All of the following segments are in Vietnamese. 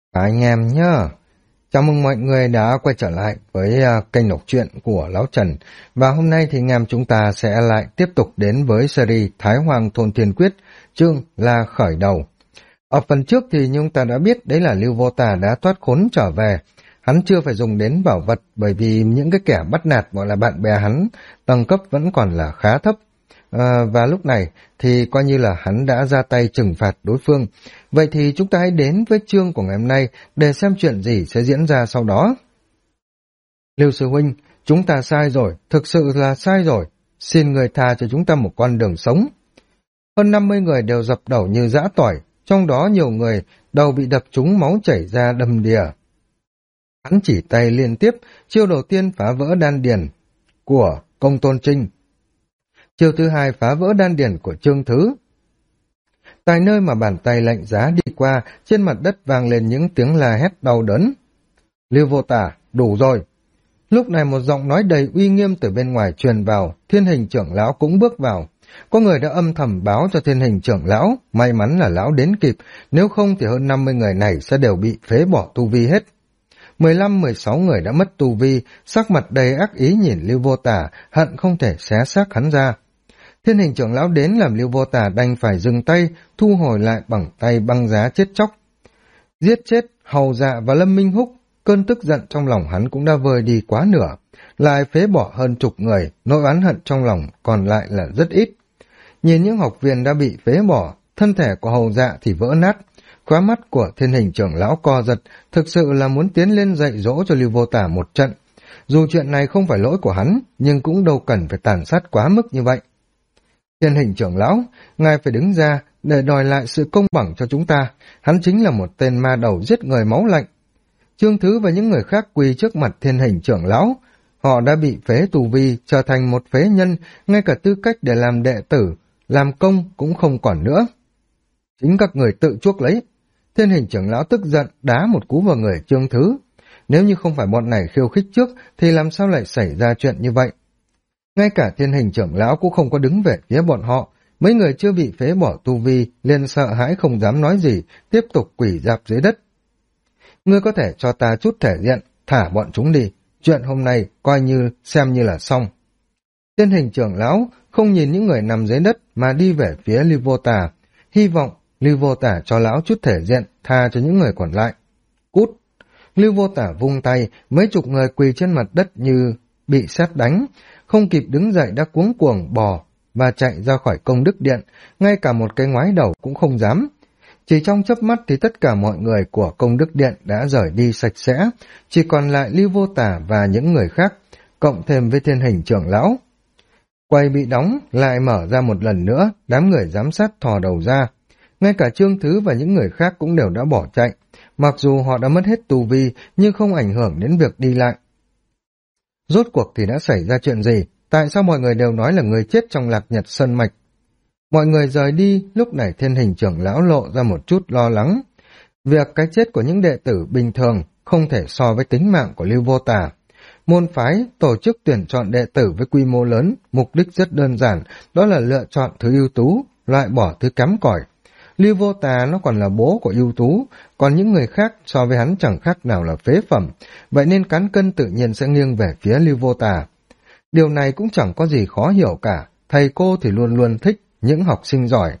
Cả anh em nhá. Chào mừng mọi người đã quay trở lại với kênh đọc truyện của Lão Trần. Và hôm nay thì anh em chúng ta sẽ lại tiếp tục đến với series Thái Hoàng Thôn Thiên Quyết, chương là khởi đầu. Ở phần trước thì chúng ta đã biết đấy là Lưu Vô Tà đã thoát khốn trở về. Hắn chưa phải dùng đến bảo vật bởi vì những cái kẻ bắt nạt gọi là bạn bè hắn tầng cấp vẫn còn là khá thấp. Và lúc này thì coi như là hắn đã ra tay trừng phạt đối phương. Vậy thì chúng ta hãy đến với chương của ngày hôm nay để xem chuyện gì sẽ diễn ra sau đó. Lưu sư huynh, chúng ta sai rồi, thực sự là sai rồi. Xin người tha cho chúng ta một con đường sống. Hơn 50 người đều dập đầu như giã tỏi, trong đó nhiều người đầu bị đập trúng máu chảy ra đầm đìa. Hắn chỉ tay liên tiếp, chiêu đầu tiên phá vỡ đan điền của Công Tôn Trinh. Chiêu thứ hai phá vỡ đan điền của Trương Thứ. Tại nơi mà bàn tay lạnh giá đi qua, trên mặt đất vang lên những tiếng la hét đau đớn. Lưu Vô Tà, đủ rồi. Lúc này một giọng nói đầy uy nghiêm từ bên ngoài truyền vào, Thiên Hình trưởng lão cũng bước vào. Có người đã âm thầm báo cho Thiên Hình trưởng lão, may mắn là lão đến kịp, nếu không thì hơn 50 người này sẽ đều bị phế bỏ tu vi hết. 15-16 người đã mất tu vi, sắc mặt đầy ác ý nhìn Lưu Vô Tà, hận không thể xé xác hắn ra. Thiên Hình trưởng lão đến làm Lưu Vô Tà đành phải dừng tay, thu hồi lại bằng tay băng giá chết chóc. Giết chết Hầu Dạ và Lâm Minh Húc, cơn tức giận trong lòng hắn cũng đã vơi đi quá nửa, lại phế bỏ hơn chục người, nỗi oán hận trong lòng còn lại là rất ít. Nhìn những học viên đã bị phế bỏ, thân thể của Hầu Dạ thì vỡ nát, khóe mắt của Thiên Hình trưởng lão co giật, thực sự là muốn tiến lên dạy dỗ cho Lưu Vô Tà một trận. Dù chuyện này không phải lỗi của hắn, nhưng cũng đâu cần phải tàn sát quá mức như vậy. Thiên Hình trưởng lão, ngài phải đứng ra để đòi lại sự công bằng cho chúng ta. Hắn chính là một tên ma đầu giết người máu lạnh. Trương Thứ và những người khác quỳ trước mặt Thiên Hình trưởng lão. Họ đã bị phế tù vi, trở thành một phế nhân, ngay cả tư cách để làm đệ tử, làm công cũng không còn nữa. Chính các người tự chuốc lấy. Thiên Hình trưởng lão tức giận đá một cú vào người Trương Thứ. Nếu như không phải bọn này khiêu khích trước, thì làm sao lại xảy ra chuyện như vậy? Ngay cả Thiên Hình trưởng lão cũng không có đứng về phía bọn họ, mấy người chưa bị phế bỏ tu vi, liền sợ hãi không dám nói gì, tiếp tục quỳ rạp dưới đất. Ngươi có thể cho ta chút thể diện, thả bọn chúng đi, chuyện hôm nay coi như xem như là xong. Thiên Hình trưởng lão không nhìn những người nằm dưới đất mà đi về phía Lưu Vô Tà, hy vọng Lưu Vô Tà cho lão chút thể diện, tha cho những người còn lại. Cút! Lưu Vô Tà vung tay, mấy chục người quỳ trên mặt đất như bị sét đánh, không kịp đứng dậy đã cuống cuồng bò và chạy ra khỏi Công Đức Điện, ngay cả một cái ngoái đầu cũng không dám. Chỉ trong chớp mắt thì tất cả mọi người của Công Đức Điện đã rời đi sạch sẽ, chỉ còn lại Lưu Vô Tà và những người khác, cộng thêm với Thiên Hình trưởng lão. Quầy bị đóng lại mở ra một lần nữa, đám người giám sát thò đầu ra. Ngay cả Trương Thứ và những người khác cũng đều đã bỏ chạy, mặc dù họ đã mất hết tu vi nhưng không ảnh hưởng đến việc đi lại. Rốt cuộc thì đã xảy ra chuyện gì? Tại sao mọi người đều nói là người chết trong Lạc Nhật Sơn Mạch? Mọi người rời đi, lúc này Thiên Hình trưởng lão lộ ra một chút lo lắng. Việc cái chết của những đệ tử bình thường không thể so với tính mạng của Lưu Vô Tà. Môn phái tổ chức tuyển chọn đệ tử với quy mô lớn, mục đích rất đơn giản, đó là lựa chọn thứ ưu tú, loại bỏ thứ kém cỏi. Lưu Vô Tà nó còn là bố của ưu tú, còn những người khác so với hắn chẳng khác nào là phế phẩm, vậy nên cán cân tự nhiên sẽ nghiêng về phía Lưu Vô Tà. Điều này cũng chẳng có gì khó hiểu cả, thầy cô thì luôn luôn thích những học sinh giỏi.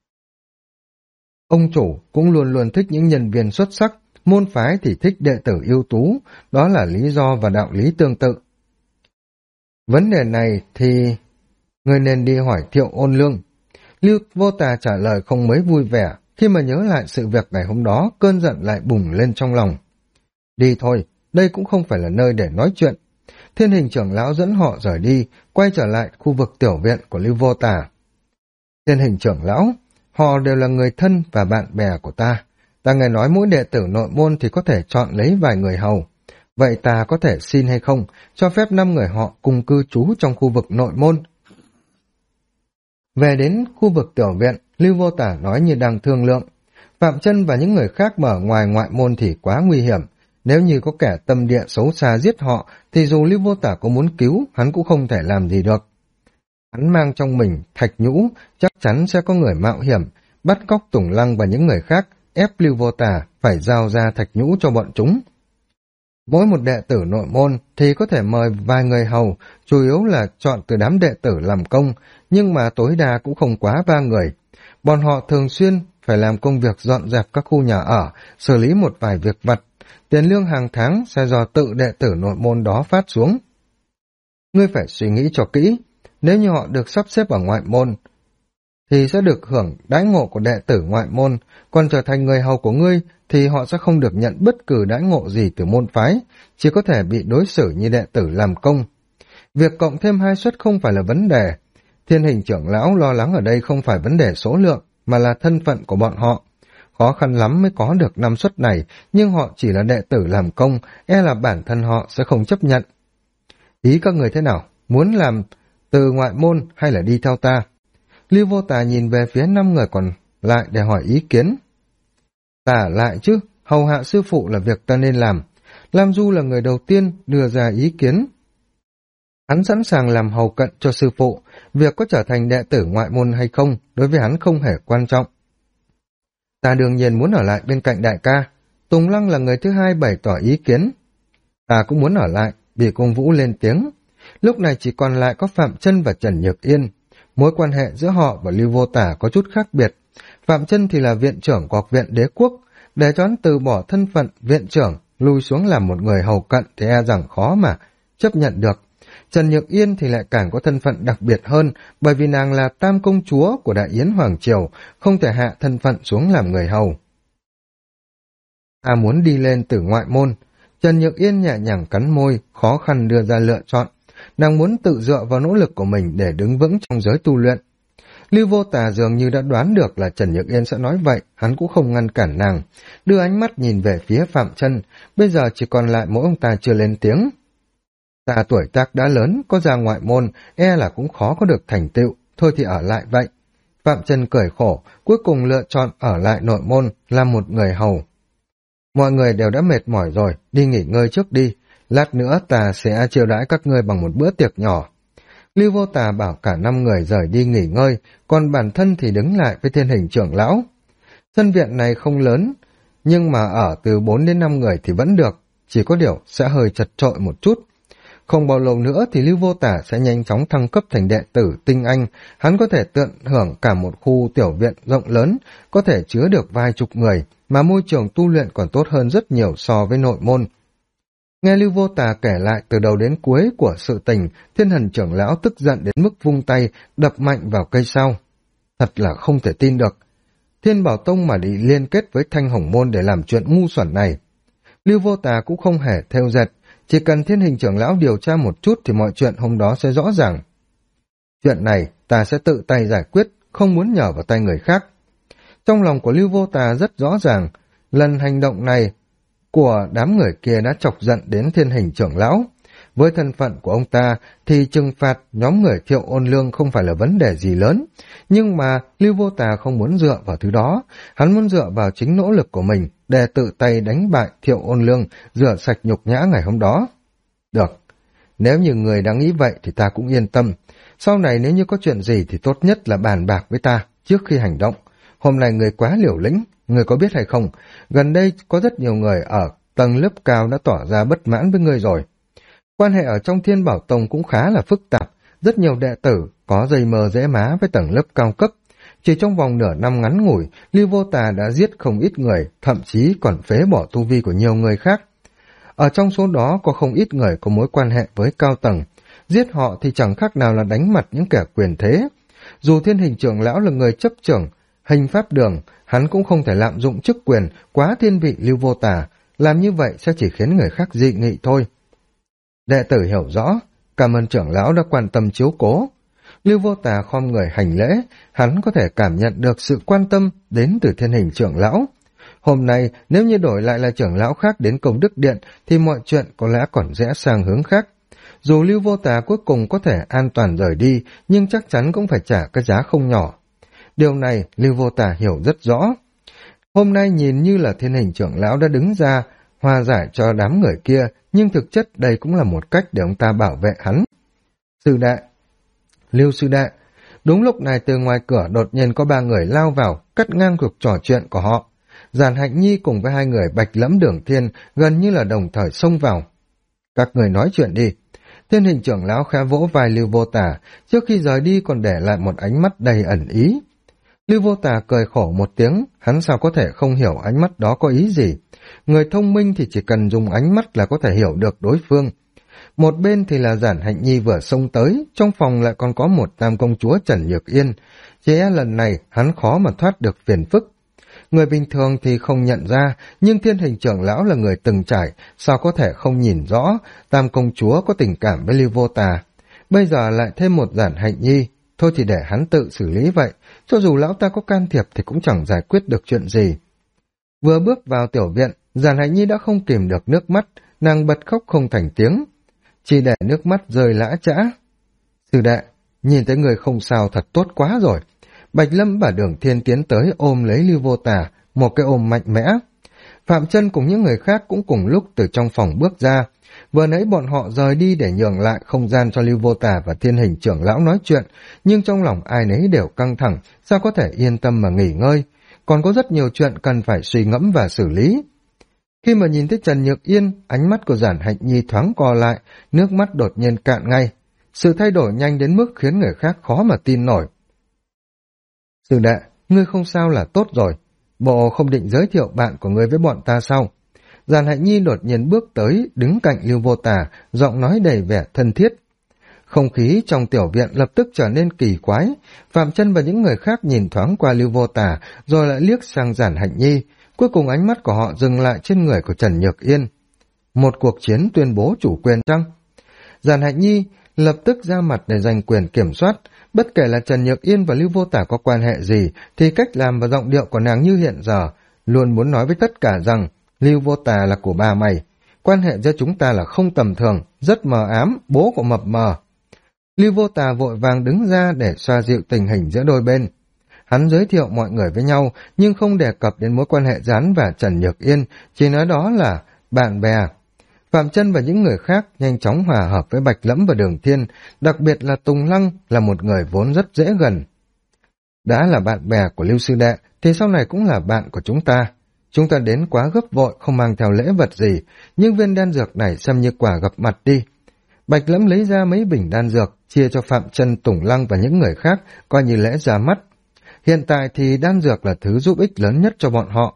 Ông chủ cũng luôn luôn thích những nhân viên xuất sắc, môn phái thì thích đệ tử ưu tú, đó là lý do và đạo lý tương tự. Vấn đề này thì người nên đi hỏi Thiệu Ôn Lương. Lưu Vô Tà trả lời không mấy vui vẻ, khi mà nhớ lại sự việc ngày hôm đó, cơn giận lại bùng lên trong lòng. Đi thôi, đây cũng không phải là nơi để nói chuyện. Thiên Hình trưởng lão dẫn họ rời đi, quay trở lại khu vực tiểu viện của Lưu Vô Tà. Thiên Hình trưởng lão, họ đều là người thân và bạn bè của ta. Ta nghe nói mỗi đệ tử nội môn thì có thể chọn lấy vài người hầu. Vậy ta có thể xin hay không, cho phép 5 người họ cùng cư trú trong khu vực nội môn. Về đến khu vực tiểu viện, Lưu Vô Tà nói như đang thương lượng. Phạm Chân và những người khác mở ngoài ngoại môn thì quá nguy hiểm. Nếu như có kẻ tâm địa xấu xa giết họ, thì dù Lưu Vô Tà có muốn cứu, hắn cũng không thể làm gì được. Hắn mang trong mình thạch nhũ, chắc chắn sẽ có người mạo hiểm, bắt cóc Tùng Lăng và những người khác, ép Lưu Vô Tà phải giao ra thạch nhũ cho bọn chúng. Mỗi một đệ tử nội môn thì có thể mời vài người hầu, chủ yếu là chọn từ đám đệ tử làm công, nhưng mà tối đa cũng không quá 3 người. Bọn họ thường xuyên phải làm công việc dọn dẹp các khu nhà ở, xử lý một vài việc vặt. Tiền lương hàng tháng sẽ do tự đệ tử nội môn đó phát xuống. Ngươi phải suy nghĩ cho kỹ, nếu như họ được sắp xếp ở ngoại môn, thì sẽ được hưởng đãi ngộ của đệ tử ngoại môn, còn trở thành người hầu của ngươi thì họ sẽ không được nhận bất cứ đãi ngộ gì từ môn phái, chỉ có thể bị đối xử như đệ tử làm công. Việc cộng thêm 2 suất không phải là vấn đề. Thiên Hình trưởng lão lo lắng ở đây không phải vấn đề số lượng, mà là thân phận của bọn họ. Khó khăn lắm mới có được 5 suất này, nhưng họ chỉ là đệ tử làm công, e là bản thân họ sẽ không chấp nhận. Ý các người thế nào? Muốn làm từ ngoại môn hay là đi theo ta? Lưu Vô Tà nhìn về phía 5 người còn lại để hỏi ý kiến. Ta ở lại chứ, hầu hạ sư phụ là việc ta nên làm. Lam Du là người đầu tiên đưa ra ý kiến. Hắn sẵn sàng làm hầu cận cho sư phụ, việc có trở thành đệ tử ngoại môn hay không đối với hắn không hề quan trọng. Ta đương nhiên muốn ở lại bên cạnh đại ca. Tùng Lăng là người thứ hai bày tỏ ý kiến. Ta cũng muốn ở lại, Bỉ Cung Vũ lên tiếng. Lúc này chỉ còn lại có Phạm Chân và Trần Nhược Yên. Mối quan hệ giữa họ và Lưu Vô Tà có chút khác biệt. Phạm Chân thì là viện trưởng của Học viện Đế Quốc, để cho hắn từ bỏ thân phận viện trưởng, lui xuống làm một người hầu cận thì e rằng khó mà chấp nhận được. Trần Nhược Yên thì lại càng có thân phận đặc biệt hơn, bởi vì nàng là tam công chúa của Đại Yến Hoàng Triều, không thể hạ thân phận xuống làm người hầu. Muốn đi lên từ ngoại môn. Trần Nhược Yên nhẹ nhàng cắn môi, khó khăn đưa ra lựa chọn. Nàng muốn tự dựa vào nỗ lực của mình để đứng vững trong giới tu luyện. Lưu Vô Tà dường như đã đoán được là Trần Nhược Yên sẽ nói vậy, hắn cũng không ngăn cản nàng, đưa ánh mắt nhìn về phía Phạm Chân. Bây giờ chỉ còn lại mỗi ông ta chưa lên tiếng. Ta tuổi tác đã lớn, có ra ngoại môn, e là cũng khó có được thành tựu, thôi thì ở lại vậy. Phạm Chân cười khổ, cuối cùng lựa chọn ở lại nội môn, làm một người hầu. Mọi người đều đã mệt mỏi rồi, đi nghỉ ngơi trước đi, lát nữa ta sẽ chiêu đãi các ngươi bằng một bữa tiệc nhỏ. Lưu Vô Tà bảo cả 5 người rời đi nghỉ ngơi, còn bản thân thì đứng lại với Thiên Hình trưởng lão. Sân viện này không lớn, nhưng mà ở từ 4 đến 5 người thì vẫn được, chỉ có điều sẽ hơi chật chội một chút. Không bao lâu nữa thì Lưu Vô Tà sẽ nhanh chóng thăng cấp thành đệ tử tinh anh, hắn có thể tận hưởng cả một khu tiểu viện rộng lớn, có thể chứa được vài chục người, mà môi trường tu luyện còn tốt hơn rất nhiều so với nội môn. Nghe Lưu Vô Tà kể lại từ đầu đến cuối của sự tình, Thiên Hình trưởng lão tức giận đến mức vung tay, đập mạnh vào cây sau. Thật là không thể tin được. Thiên Bảo Tông mà đi liên kết với Thanh Hồng Môn để làm chuyện ngu xuẩn này. Lưu Vô Tà cũng không hề theo dệt, chỉ cần Thiên Hình trưởng lão điều tra một chút thì mọi chuyện hôm đó sẽ rõ ràng. Chuyện này ta sẽ tự tay giải quyết, không muốn nhờ vào tay người khác. Trong lòng của Lưu Vô Tà rất rõ ràng, lần hành động này của đám người kia đã chọc giận đến Thiên Hình trưởng lão. Với thân phận của ông ta thì trừng phạt nhóm người Thiệu Ôn Lương không phải là vấn đề gì lớn, nhưng mà Lưu Vô Tà không muốn dựa vào thứ đó, hắn muốn dựa vào chính nỗ lực của mình để tự tay đánh bại Thiệu Ôn Lương, rửa sạch nhục nhã ngày hôm đó. Được, nếu như người đã nghĩ vậy thì ta cũng yên tâm. Sau này nếu như có chuyện gì thì tốt nhất là bàn bạc với ta trước khi hành động. Hôm nay người quá liều lĩnh, người có biết hay không, gần đây có rất nhiều người ở tầng lớp cao đã tỏ ra bất mãn với người rồi. Quan hệ ở trong Thiên Bảo Tông cũng khá là phức tạp, rất nhiều đệ tử có dây mờ dễ má với tầng lớp cao cấp. Chỉ trong vòng nửa năm ngắn ngủi, Lưu Vô Tà đã giết không ít người, thậm chí còn phế bỏ tu vi của nhiều người khác. Ở trong số đó có không ít người có mối quan hệ với cao tầng, giết họ thì chẳng khác nào là đánh mặt những kẻ quyền thế. Dù Thiên Hình trưởng lão là người chấp trưởng Hình Pháp Đường, hắn cũng không thể lạm dụng chức quyền quá thiên vị Lưu Vô Tà, làm như vậy sẽ chỉ khiến người khác dị nghị thôi. Đệ tử hiểu rõ, cảm ơn trưởng lão đã quan tâm chiếu cố. Lưu Vô Tà khom người hành lễ, hắn có thể cảm nhận được sự quan tâm đến từ Thiên Hình trưởng lão. Hôm nay nếu như đổi lại là trưởng lão khác đến Công Đức Điện thì mọi chuyện có lẽ còn rẽ sang hướng khác. Dù Lưu Vô Tà cuối cùng có thể an toàn rời đi, nhưng chắc chắn cũng phải trả cái giá không nhỏ. Điều này Lưu Vô Tà hiểu rất rõ. Hôm nay nhìn như là Thiên Hình trưởng lão đã đứng ra hòa giải cho đám người kia, nhưng thực chất đây cũng là một cách để ông ta bảo vệ hắn. Sư đệ, Lưu sư đệ. Đúng lúc này từ ngoài cửa đột nhiên có 3 người lao vào, cắt ngang cuộc trò chuyện của họ. Giản Hạnh Nhi cùng với hai người Bạch Lẫm Đường Thiên gần như là đồng thời xông vào. Các người nói chuyện đi. Thiên Hình trưởng lão khẽ vỗ vai Lưu Vô Tà, trước khi rời đi còn để lại một ánh mắt đầy ẩn ý. Lưu Vô Tà cười khổ một tiếng, hắn sao có thể không hiểu ánh mắt đó có ý gì. Người thông minh thì chỉ cần dùng ánh mắt là có thể hiểu được đối phương. Một bên thì là Giản Hạnh Nhi vừa xông tới, trong phòng lại còn có một tam công chúa Trần Nhược Yên. Chỉ e lần này hắn khó mà thoát được phiền phức. Người bình thường thì không nhận ra, nhưng Thiên Hình trưởng lão là người từng trải, sao có thể không nhìn rõ tam công chúa có tình cảm với Lưu Vô Tà. Bây giờ lại thêm một Giản Hạnh Nhi, thôi thì để hắn tự xử lý vậy, cho dù lão ta có can thiệp thì cũng chẳng giải quyết được chuyện gì. Vừa bước vào tiểu viện, Giản Hạnh Nhi đã không kìm được nước mắt, nàng bật khóc không thành tiếng, chỉ để nước mắt rơi lã chã. Sư đệ, nhìn thấy người không sao thật tốt quá rồi. Bạch Lâm và Đường Thiên tiến tới ôm lấy Lưu Vô Tà, một cái ôm mạnh mẽ. Phạm Chân cùng những người khác cũng cùng lúc từ trong phòng bước ra. Vừa nãy bọn họ rời đi để nhường lại không gian cho Lưu Vô Tà và Thiên Hình trưởng lão nói chuyện, nhưng trong lòng ai nấy đều căng thẳng, sao có thể yên tâm mà nghỉ ngơi. Còn có rất nhiều chuyện cần phải suy ngẫm và xử lý. Khi mà nhìn thấy Trần Nhược Yên, ánh mắt của Giản Hạnh Nhi thoáng co lại, nước mắt đột nhiên cạn ngay. Sự thay đổi nhanh đến mức khiến người khác khó mà tin nổi. Sư đệ, ngươi không sao là tốt rồi. Bộ không định giới thiệu bạn của ngươi với bọn ta sao? Giản Hạnh Nhi đột nhiên bước tới, đứng cạnh Lưu Vô Tà, giọng nói đầy vẻ thân thiết. Không khí trong tiểu viện lập tức trở nên kỳ quái. Phạm Chân và những người khác nhìn thoáng qua Lưu Vô Tà, rồi lại liếc sang Giản Hạnh Nhi. Cuối cùng ánh mắt của họ dừng lại trên người của Trần Nhược Yên. Một cuộc chiến tuyên bố chủ quyền chăng? Giản Hạnh Nhi lập tức ra mặt để giành quyền kiểm soát. Bất kể là Trần Nhược Yên và Lưu Vô Tà có quan hệ gì, thì cách làm và giọng điệu của nàng như hiện giờ, luôn muốn nói với tất cả rằng Lưu Vô Tà là của ba mày. Quan hệ giữa chúng ta là không tầm thường, rất mờ ám, bố của mập mờ. Lưu Vô Tà vội vàng đứng ra để xoa dịu tình hình giữa đôi bên. Hắn giới thiệu mọi người với nhau, nhưng không đề cập đến mối quan hệ Gián và Trần Nhược Yên, chỉ nói đó là bạn bè. Phạm Chân và những người khác nhanh chóng hòa hợp với Bạch Lẫm và Đường Thiên, đặc biệt là Tùng Lăng là một người vốn rất dễ gần. Đã là bạn bè của Lưu sư đệ, thì sau này cũng là bạn của chúng ta. Chúng ta đến quá gấp vội, không mang theo lễ vật gì, nhưng viên đan dược này xem như quà gặp mặt đi. Bạch Lẫm lấy ra mấy bình đan dược, chia cho Phạm Chân, Tùng Lăng và những người khác, coi như lễ ra mắt. Hiện tại thì đan dược là thứ giúp ích lớn nhất cho bọn họ.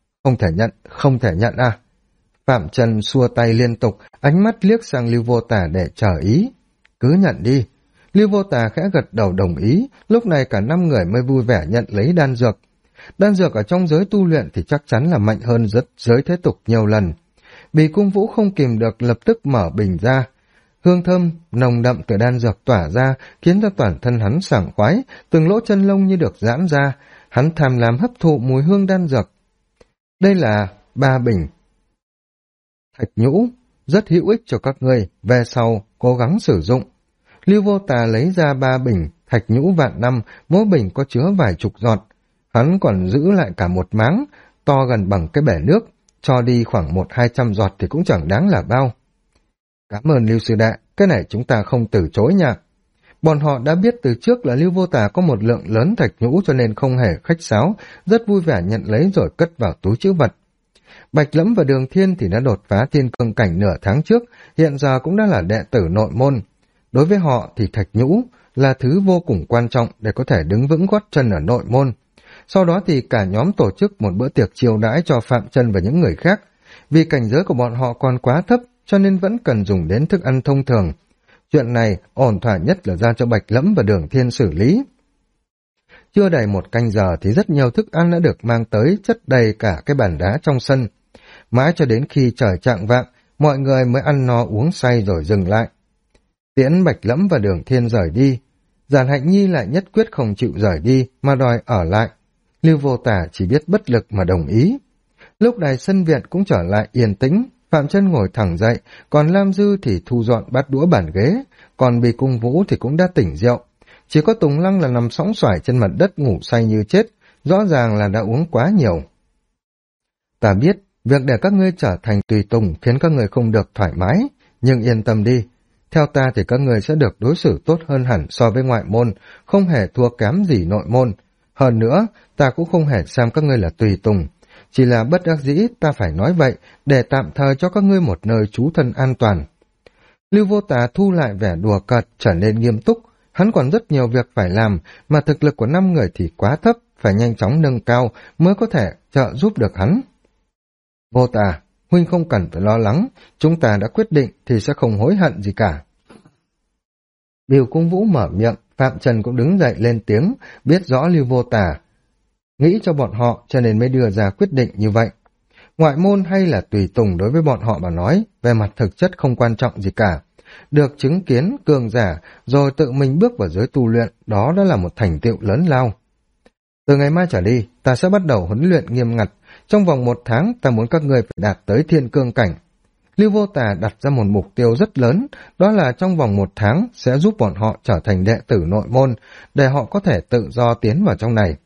Không thể nhận à? Phạm Chân xua tay liên tục, ánh mắt liếc sang Lưu Vô Tà để chờ ý. Cứ nhận đi. Lưu Vô Tà khẽ gật đầu đồng ý, lúc này cả 5 người mới vui vẻ nhận lấy đan dược. Đan dược ở trong giới tu luyện thì chắc chắn là mạnh hơn giới thế tục nhiều lần. Bì Cung Vũ không kìm được lập tức mở bình ra. Hương thơm, nồng đậm từ đan dược tỏa ra, khiến cho toàn thân hắn sảng khoái, từng lỗ chân lông như được giãn ra. Hắn tham lam hấp thụ mùi hương đan dược. Đây là 3 bình thạch nhũ, rất hữu ích cho các ngươi, về sau cố gắng sử dụng. Lưu Vô Tà lấy ra 3 bình thạch nhũ vạn năm, mỗi bình có chứa vài chục giọt. Hắn còn giữ lại cả một máng, to gần bằng cái bể nước, cho đi khoảng 100-200 giọt thì cũng chẳng đáng là bao. Cảm ơn Lưu sư đệ, cái này chúng ta không từ chối nha. Bọn họ đã biết từ trước là Lưu Vô Tà có một lượng lớn thạch nhũ cho nên không hề khách sáo, rất vui vẻ nhận lấy rồi cất vào túi trữ vật. Bạch Lẫm và Đường Thiên thì đã đột phá thiên cương cảnh nửa tháng trước, hiện giờ cũng đã là đệ tử nội môn. Đối với họ thì thạch nhũ là thứ vô cùng quan trọng để có thể đứng vững gót chân ở nội môn. Sau đó thì cả nhóm tổ chức một bữa tiệc chiêu đãi cho Phạm Chân và những người khác. Vì cảnh giới của bọn họ còn quá thấp, cho nên vẫn cần dùng đến thức ăn thông thường. Chuyện này ổn thỏa nhất là giao cho Bạch Lẫm và Đường Thiên xử lý. Chưa đầy 1 canh giờ thì rất nhiều thức ăn đã được mang tới, chất đầy cả cái bàn đá trong sân. Mãi cho đến khi trời chạng vạng, mọi người mới ăn no uống say rồi dừng lại. Tiễn Bạch Lẫm và Đường Thiên rời đi. Giản Hạnh Nhi lại nhất quyết không chịu rời đi mà đòi ở lại. Lưu Vô Tà chỉ biết bất lực mà đồng ý. Lúc này sân viện cũng trở lại yên tĩnh, Phạm Chân ngồi thẳng dậy, còn Lam Dư thì thu dọn bát đũa bàn ghế, còn Bì Cung Vũ thì cũng đã tỉnh rượu. Chỉ có Tùng Lăng là nằm sõng xoài trên mặt đất ngủ say như chết, rõ ràng là đã uống quá nhiều. Ta biết, việc để các ngươi trở thành tùy tùng khiến các ngươi không được thoải mái, nhưng yên tâm đi. Theo ta thì các ngươi sẽ được đối xử tốt hơn hẳn so với ngoại môn, không hề thua kém gì nội môn. Hơn nữa, ta cũng không hề xem các ngươi là tùy tùng. chỉ là bất đắc dĩ ta phải nói vậy để tạm thời cho các ngươi một nơi trú thân an toàn. Lưu Vô Tà thu lại vẻ đùa cợt, trở nên nghiêm túc. Hắn còn rất nhiều việc phải làm, mà thực lực của 5 người thì quá thấp, phải nhanh chóng nâng cao mới có thể trợ giúp được hắn. Vô Tà, huynh không cần phải lo lắng, chúng ta đã quyết định thì sẽ không hối hận gì cả. Bìu Cung Vũ mở miệng, Phạm Trần cũng đứng dậy lên tiếng, biết rõ Lưu Vô Tà nghĩ cho bọn họ cho nên mới đưa ra quyết định như vậy. Ngoại môn hay là tùy tùng đối với bọn họ mà nói, về mặt thực chất không quan trọng gì cả. Được chứng kiến cường giả rồi tự mình bước vào giới tu luyện, đó đã là một thành tựu lớn lao. Từ ngày mai trở đi, ta sẽ bắt đầu huấn luyện nghiêm ngặt. Trong vòng 1 tháng, ta muốn các ngươi phải đạt tới thiên cương cảnh. Lưu Vô Tà đặt ra một mục tiêu rất lớn, đó là trong vòng 1 tháng sẽ giúp bọn họ trở thành đệ tử nội môn, để họ có thể tự do tiến vào trong này.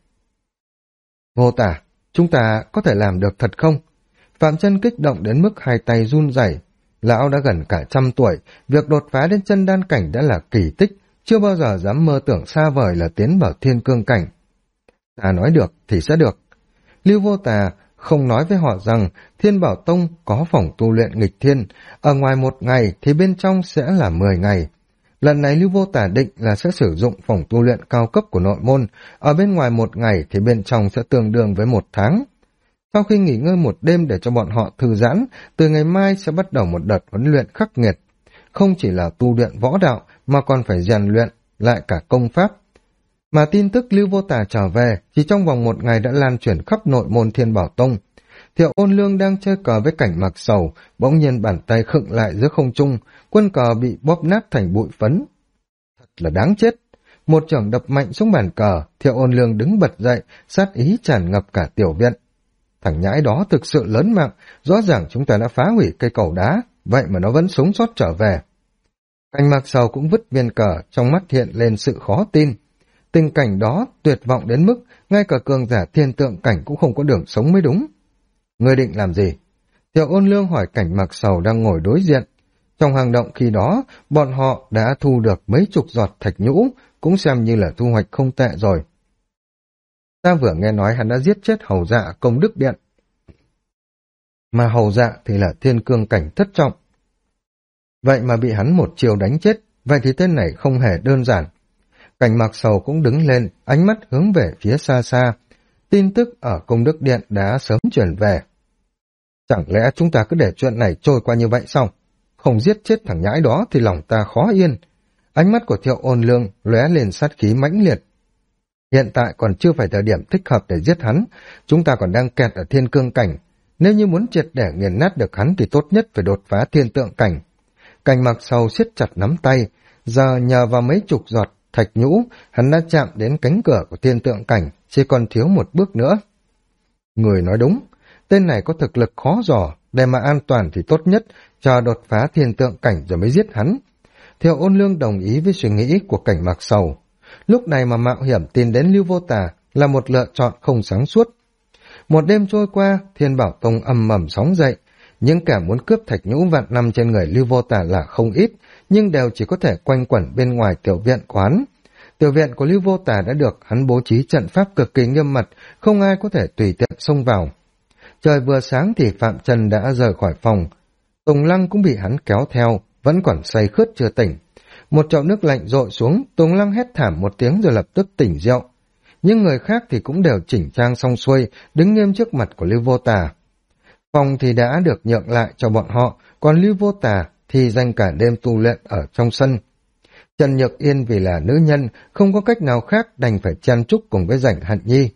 Vô Tà, chúng ta có thể làm được thật không? Phạm Chân kích động đến mức 2 tay run rẩy. Lão đã gần cả 100 tuổi, việc đột phá đến chân đan cảnh đã là kỳ tích, chưa bao giờ dám mơ tưởng xa vời là tiến vào thiên cương cảnh. Ta nói được thì sẽ được. Lưu Vô Tà không nói với họ rằng Thiên Bảo Tông có phòng tu luyện nghịch thiên, ở ngoài 1 ngày thì bên trong sẽ là 10 ngày. Lần này Lưu Vô Tà định là sẽ sử dụng phòng tu luyện cao cấp của nội môn, ở bên ngoài 1 ngày thì bên trong sẽ tương đương với 1 tháng. Sau khi nghỉ ngơi 1 đêm để cho bọn họ thư giãn, từ ngày mai sẽ bắt đầu một đợt huấn luyện khắc nghiệt. Không chỉ là tu luyện võ đạo mà còn phải rèn luyện lại cả công pháp. Mà tin tức Lưu Vô Tà trở về chỉ trong vòng 1 ngày đã lan truyền khắp nội môn Thiên Bảo Tông. Thiệu Ôn Lương đang chơi cờ với Cảnh Mặc Sầu, bỗng nhiên bàn tay khựng lại giữa không trung, quân cờ bị bóp nát thành bụi phấn. Thật là đáng chết. Một chưởng đập mạnh xuống bàn cờ, Thiệu Ôn Lương đứng bật dậy, sát ý tràn ngập cả tiểu viện. Thằng nhãi đó thực sự lớn mạng, rõ ràng chúng ta đã phá hủy cây cầu đá, vậy mà nó vẫn sống sót trở về. Cảnh Mặc Sầu cũng vứt viên cờ, trong mắt hiện lên sự khó tin. Tình cảnh đó tuyệt vọng đến mức ngay cả cường giả thiên tượng cảnh cũng không có đường sống mới đúng. Ngươi định làm gì? Thiệu Ôn Lương hỏi Cảnh Mặc Sầu đang ngồi đối diện. Trong hang động khi đó, bọn họ đã thu được mấy chục giọt thạch nhũ, cũng xem như là thu hoạch không tệ rồi. Ta vừa nghe nói hắn đã giết chết hầu dạ Công Đức Điện. Mà hầu dạ thì là thiên cương cảnh thất trọng. Vậy mà bị hắn một chiều đánh chết, vậy thì tên này không hề đơn giản. Cảnh Mặc Sầu cũng đứng lên, ánh mắt hướng về phía xa xa. Tin tức ở Công Đức Điện đã sớm chuyển về. Chẳng lẽ chúng ta cứ để chuyện này trôi qua như vậy sao? Không giết chết thằng nhãi đó thì lòng ta khó yên. Ánh mắt của Thiệu Ôn Lương lóe lên sát khí mãnh liệt. Hiện tại còn chưa phải thời điểm thích hợp để giết hắn, chúng ta còn đang kẹt ở thiên cương cảnh. Nếu như muốn triệt để nghiền nát được hắn thì tốt nhất phải đột phá thiên tượng cảnh. Cảnh Mặc Sầu siết chặt nắm tay, giờ nhờ vào mấy chục giọt thạch nhũ, hắn đã chạm đến cánh cửa của thiên tượng cảnh, chỉ còn thiếu 1 bước nữa. Người nói đúng, tên này có thực lực khó dò, để mà an toàn thì tốt nhất chờ đột phá thiên tượng cảnh rồi mới giết hắn. Thiệu Ôn Lương đồng ý với suy nghĩ của Cảnh Mặc Sầu. Lúc này mà mạo hiểm tìm đến Lưu Vô Tà là một lựa chọn không sáng suốt. Một đêm trôi qua, Thiên Bảo Tông ầm ầm sóng dậy. Những kẻ muốn cướp thạch nhũ vạn năm trên người Lưu Vô Tà là không ít, nhưng đều chỉ có thể quanh quẩn bên ngoài tiểu viện quán. Tiểu viện của Lưu Vô Tà đã được hắn bố trí trận pháp cực kỳ nghiêm mật, không ai có thể tùy tiện xông vào. Trời vừa sáng thì Phạm Trần đã rời khỏi phòng. Tùng Lăng cũng bị hắn kéo theo, vẫn còn say khướt chưa tỉnh. Một chậu nước lạnh dội xuống, Tùng Lăng hét thảm một tiếng rồi lập tức tỉnh rượu. Nhưng người khác thì cũng đều chỉnh trang xong xuôi, đứng nghiêm trước mặt của Lưu Vô Tà. Phòng thì đã được nhượng lại cho bọn họ, còn Lưu Vô Tà thì dành cả đêm tu luyện ở trong sân. Trần Nhược Yên vì là nữ nhân, không có cách nào khác đành phải chen chúc cùng với Rảnh Hận Nhi.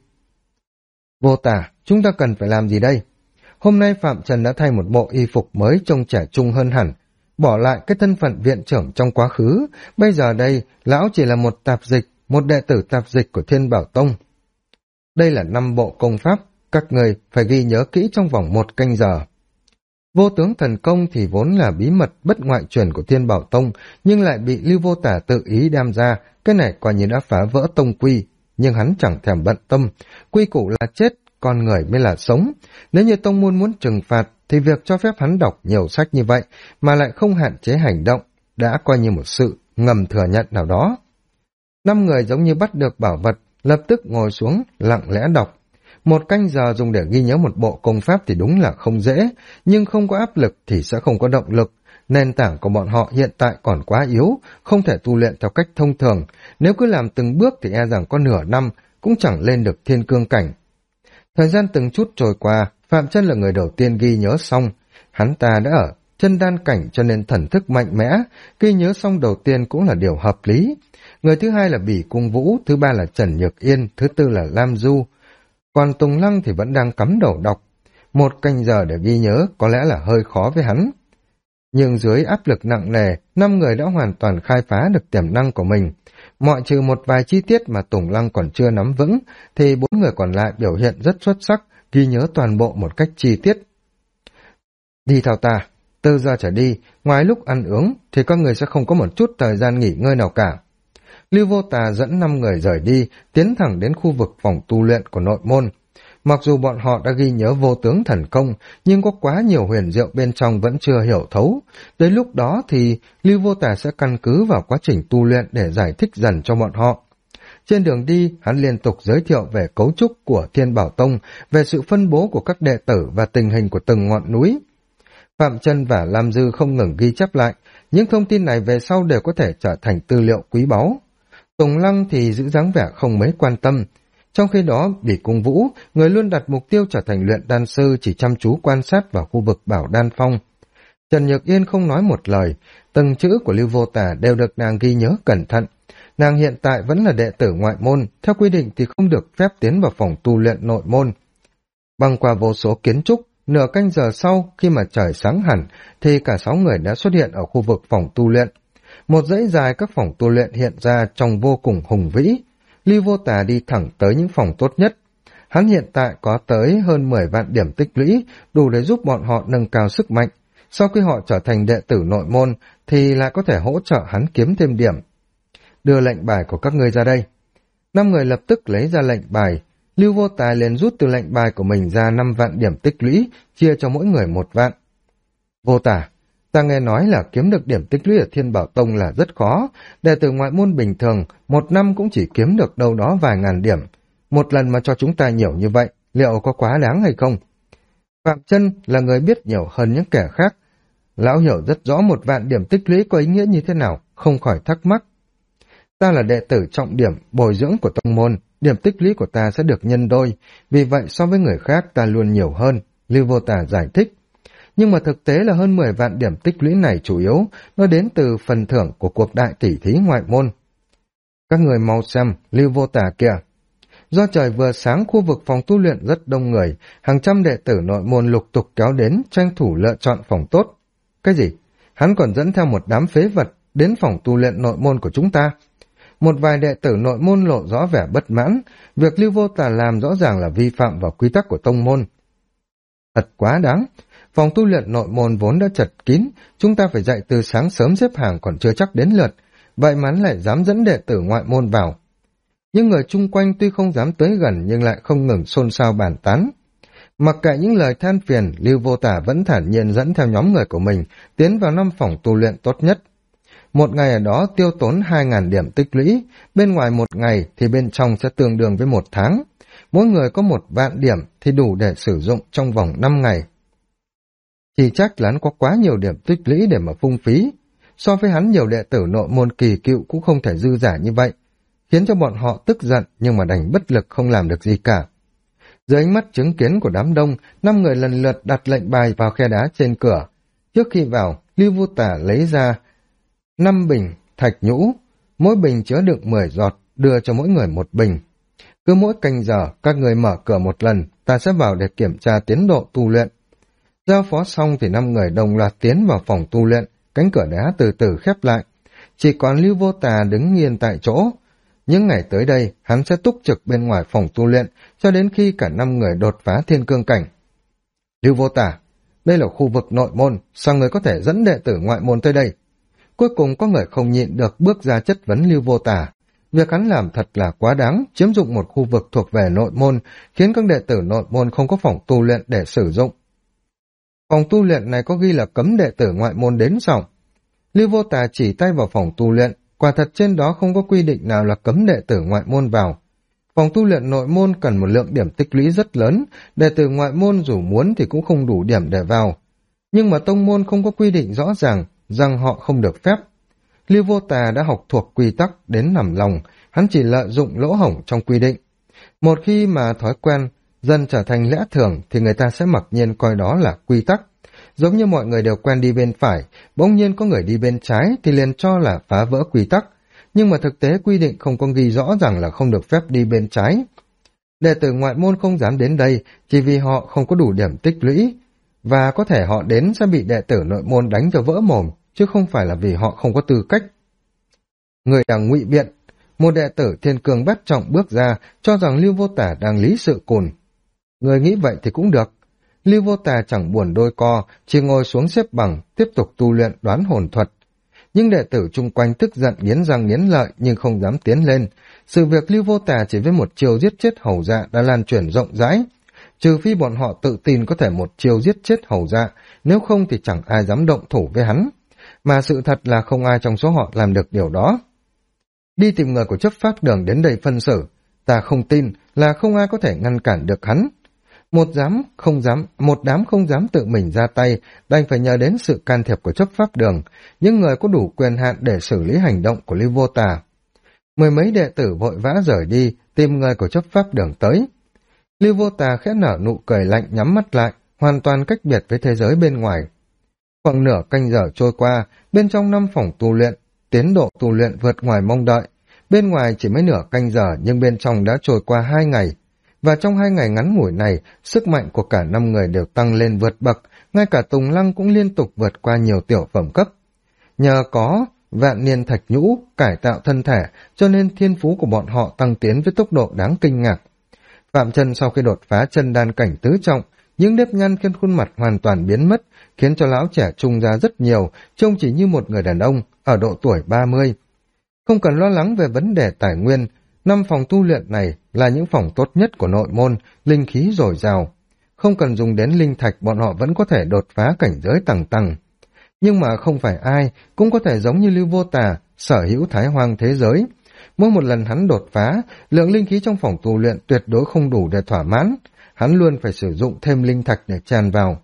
Vô Tà, chúng ta cần phải làm gì đây? Hôm nay Phạm Trần đã thay một bộ y phục mới trông trẻ trung hơn hẳn, bỏ lại cái thân phận viện trưởng trong quá khứ, bây giờ đây, lão chỉ là một tạp dịch, một đệ tử tạp dịch của Thiên Bảo Tông. Đây là 5 bộ công pháp, các người phải ghi nhớ kỹ trong vòng 1 canh giờ. Vô tướng thần công thì vốn là bí mật bất ngoại truyền của Thiên Bảo Tông, nhưng lại bị Lưu Vô Tà tự ý đem ra, cái này coi như đã phá vỡ tông quy, nhưng hắn chẳng thèm bận tâm, quy củ là chết, con người mới là sống. Nếu như tông môn muốn trừng phạt, thì việc cho phép hắn đọc nhiều sách như vậy, mà lại không hạn chế hành động, đã coi như một sự ngầm thừa nhận nào đó. 5 người giống như bắt được bảo vật, lập tức ngồi xuống, lặng lẽ đọc. Một canh giờ dùng để ghi nhớ một bộ công pháp thì đúng là không dễ, nhưng không có áp lực thì sẽ không có động lực. Nền tảng của bọn họ hiện tại còn quá yếu, không thể tu luyện theo cách thông thường. Nếu cứ làm từng bước thì e rằng có nửa năm cũng chẳng lên được thiên cương cảnh. Thời gian từng chút trôi qua, Phạm Chân là người đầu tiên ghi nhớ xong. Hắn ta đã ở chân đan cảnh cho nên thần thức mạnh mẽ, ghi nhớ xong đầu tiên cũng là điều hợp lý. Người thứ hai là Bỉ Cung Vũ, thứ ba là Trần Nhược Yên, thứ tư là Lam Du. Còn Tùng Lăng thì vẫn đang cắm đầu đọc. Một canh giờ để ghi nhớ có lẽ là hơi khó với hắn. Nhưng dưới áp lực nặng nề, 5 người đã hoàn toàn khai phá được tiềm năng của mình. Ngoại trừ một vài chi tiết mà Tùng Lăng còn chưa nắm vững, thì 4 người còn lại biểu hiện rất xuất sắc, ghi nhớ toàn bộ một cách chi tiết. Đi theo ta, từ giờ trở đi, ngoài lúc ăn uống thì các người sẽ không có một chút thời gian nghỉ ngơi nào cả. Lưu Vô Tà dẫn 5 người rời đi, tiến thẳng đến khu vực phòng tu luyện của nội môn. Mặc dù bọn họ đã ghi nhớ vô tướng thần công, nhưng có quá nhiều huyền diệu bên trong vẫn chưa hiểu thấu. Đến lúc đó thì Lưu Vô Tà sẽ căn cứ vào quá trình tu luyện để giải thích dần cho bọn họ. Trên đường đi, hắn liên tục giới thiệu về cấu trúc của Thiên Bảo Tông, về sự phân bố của các đệ tử và tình hình của từng ngọn núi. Phạm Chân và Lam Dư không ngừng ghi chép lại, những thông tin này về sau đều có thể trở thành tư liệu quý báu. Tùng Lăng thì giữ dáng vẻ không mấy quan tâm. Trong khi đó, Bỉ Cung Vũ, người luôn đặt mục tiêu trở thành luyện đan sư, chỉ chăm chú quan sát vào khu vực Bảo Đan Phong. Trần Nhược Yên không nói một lời, từng chữ của Lưu Vô Tà đều được nàng ghi nhớ cẩn thận. Nàng hiện tại vẫn là đệ tử ngoại môn, theo quy định thì không được phép tiến vào phòng tu luyện nội môn. Băng qua vô số kiến trúc, nửa canh giờ sau, khi mà trời sáng hẳn, thì cả 6 người đã xuất hiện ở khu vực phòng tu luyện. Một dãy dài các phòng tu luyện hiện ra trông vô cùng hùng vĩ. Lưu Vô Tà đi thẳng tới những phòng tốt nhất. Hắn hiện tại có tới hơn 10 vạn điểm tích lũy, đủ để giúp bọn họ nâng cao sức mạnh. Sau khi họ trở thành đệ tử nội môn, thì lại có thể hỗ trợ hắn kiếm thêm điểm. Đưa lệnh bài của các ngươi ra đây. 5 người lập tức lấy ra lệnh bài. Lưu Vô Tà liền rút từ lệnh bài của mình ra 5 vạn điểm tích lũy, chia cho mỗi người 1 vạn. Vô Tà, ta nghe nói là kiếm được điểm tích lũy ở Thiên Bảo Tông là rất khó, đệ tử ngoại môn bình thường, 1 năm cũng chỉ kiếm được đâu đó vài ngàn điểm. Một lần mà cho chúng ta nhiều như vậy, liệu có quá đáng hay không? Phạm Chân là người biết nhiều hơn những kẻ khác. Lão hiểu rất rõ 1 vạn điểm tích lũy có ý nghĩa như thế nào, không khỏi thắc mắc. Ta là đệ tử trọng điểm, bồi dưỡng của tông môn, điểm tích lũy của ta sẽ được nhân đôi, vì vậy so với người khác ta luôn nhiều hơn, Lưu Vô Tà giải thích. Nhưng mà thực tế là hơn 10 vạn điểm tích lũy này chủ yếu, nó đến từ phần thưởng của cuộc đại tỷ thí ngoại môn. Các người mau xem, Lưu Vô Tà kìa. Do trời vừa sáng, khu vực phòng tu luyện rất đông người, hàng trăm đệ tử nội môn lục tục kéo đến, tranh thủ lựa chọn phòng tốt. Cái gì? Hắn còn dẫn theo một đám phế vật đến phòng tu luyện nội môn của chúng ta. Một vài đệ tử nội môn lộ rõ vẻ bất mãn, việc Lưu Vô Tà làm rõ ràng là vi phạm vào quy tắc của tông môn. Thật quá đáng, phòng tu luyện nội môn vốn đã chật kín, chúng ta phải dậy từ sáng sớm xếp hàng còn chưa chắc đến lượt, vậy mà hắn lại dám dẫn đệ tử ngoại môn vào. Những người chung quanh tuy không dám tới gần nhưng lại không ngừng xôn xao bàn tán. Mặc kệ những lời than phiền, Lưu Vô Tà vẫn thản nhiên dẫn theo nhóm người của mình tiến vào 5 phòng tu luyện tốt nhất. Một ngày ở đó tiêu tốn 2.000 điểm tích lũy, bên ngoài 1 ngày thì bên trong sẽ tương đương với 1 tháng. Mỗi người có 1 vạn điểm thì đủ để sử dụng trong vòng 5 ngày. Chỉ trách là hắn có quá nhiều điểm tích lũy để mà phung phí. So với hắn, nhiều đệ tử nội môn kỳ cựu cũng không thể dư giả như vậy, khiến cho bọn họ tức giận nhưng mà đành bất lực không làm được gì cả. Dưới ánh mắt chứng kiến của đám đông, 5 người lần lượt đặt lệnh bài vào khe đá trên cửa. Trước khi vào, Lưu Vô Tà lấy ra 5 bình thạch nhũ, mỗi bình chứa đựng 10 giọt, đưa cho mỗi người 1 bình. Cứ mỗi canh giờ, các người mở cửa 1 lần, ta sẽ vào để kiểm tra tiến độ tu luyện. Giao phó xong thì 5 người đồng loạt tiến vào phòng tu luyện, cánh cửa đá từ từ khép lại. Chỉ còn Lưu Vô Tà đứng nghiêng tại chỗ. Những ngày tới đây, hắn sẽ túc trực bên ngoài phòng tu luyện, cho đến khi cả 5 người đột phá thiên cương cảnh. Lưu Vô Tà, đây là khu vực nội môn, sao người có thể dẫn đệ tử ngoại môn tới đây? Cuối cùng có người không nhịn được bước ra chất vấn Lưu Vô Tà. Việc hắn làm thật là quá đáng, chiếm dụng một khu vực thuộc về nội môn, khiến các đệ tử nội môn không có phòng tu luyện để sử dụng. Phòng tu luyện này có ghi là cấm đệ tử ngoại môn đến sao? Lưu Vô Tà chỉ tay vào phòng tu luyện, quả thật trên đó không có quy định nào là cấm đệ tử ngoại môn vào. Phòng tu luyện nội môn cần một lượng điểm tích lũy rất lớn, đệ tử ngoại môn dù muốn thì cũng không đủ điểm để vào. Nhưng mà tông môn không có quy định rõ ràng rằng họ không được phép. Lưu Vô Tà đã học thuộc quy tắc đến nằm lòng, hắn chỉ lợi dụng lỗ hổng trong quy định. Một khi mà thói quen dần trở thành lẽ thường thì người ta sẽ mặc nhiên coi đó là quy tắc. Giống như mọi người đều quen đi bên phải, bỗng nhiên có người đi bên trái thì liền cho là phá vỡ quy tắc. Nhưng mà thực tế quy định không có ghi rõ rằng là không được phép đi bên trái. Đệ tử ngoại môn không dám đến đây chỉ vì họ không có đủ điểm tích lũy, và có thể họ đến sẽ bị đệ tử nội môn đánh cho vỡ mồm, chứ không phải là vì họ không có tư cách. Người đang ngụy biện, một đệ tử thiên cương bát trọng bước ra, cho rằng Lưu Vô Tả đang lý sự cùn. Người nghĩ vậy thì cũng được. Lưu Vô Tà chẳng buồn đôi co, chỉ ngồi xuống xếp bằng, tiếp tục tu luyện đoán hồn thuật. Nhưng đệ tử chung quanh tức giận nghiến răng nghiến lợi nhưng không dám tiến lên. Sự việc Lưu Vô Tà chỉ với một chiêu giết chết hầu dạ đã lan truyền rộng rãi. Trừ phi bọn họ tự tin có thể một chiêu giết chết hầu dạ, nếu không thì chẳng ai dám động thủ với hắn. Mà sự thật là không ai trong số họ làm được điều đó. Đi tìm người của chấp pháp đường đến đây phân xử, ta không tin là không ai có thể ngăn cản được hắn. Một đám không dám tự mình ra tay, đành phải nhờ đến sự can thiệp của chấp pháp đường, những người có đủ quyền hạn để xử lý hành động của Lưu Vô Tà. Mười mấy đệ tử vội vã rời đi, tìm người của chấp pháp đường tới. Lưu Vô Tà khẽ nở nụ cười lạnh nhắm mắt lại, hoàn toàn cách biệt với thế giới bên ngoài. Khoảng nửa canh giờ trôi qua, bên trong 5 phòng tu luyện, tiến độ tu luyện vượt ngoài mong đợi. Bên ngoài chỉ mới nửa canh giờ nhưng bên trong đã trôi qua 2 ngày. Và trong 2 ngày ngắn ngủi này, sức mạnh của cả 5 người đều tăng lên vượt bậc, ngay cả Tùng Lăng cũng liên tục vượt qua nhiều tiểu phẩm cấp. Nhờ có vạn niên thạch nhũ cải tạo thân thể, cho nên thiên phú của bọn họ tăng tiến với tốc độ đáng kinh ngạc. Phạm Chân sau khi đột phá chân đan cảnh tứ trọng, những nếp nhăn trên khuôn mặt hoàn toàn biến mất, khiến cho lão trẻ trung ra rất nhiều, trông chỉ như một người đàn ông ở độ tuổi 30. Không cần lo lắng về vấn đề tài nguyên, 5 phòng tu luyện này là những phòng tốt nhất của nội môn, linh khí dồi dào. Không cần dùng đến linh thạch, bọn họ vẫn có thể đột phá cảnh giới tầng tầng. Nhưng mà không phải ai cũng có thể giống như Lưu Vô Tà, sở hữu thái hoang thế giới. Mỗi một lần hắn đột phá, lượng linh khí trong phòng tu luyện tuyệt đối không đủ để thỏa mãn. Hắn luôn phải sử dụng thêm linh thạch để tràn vào.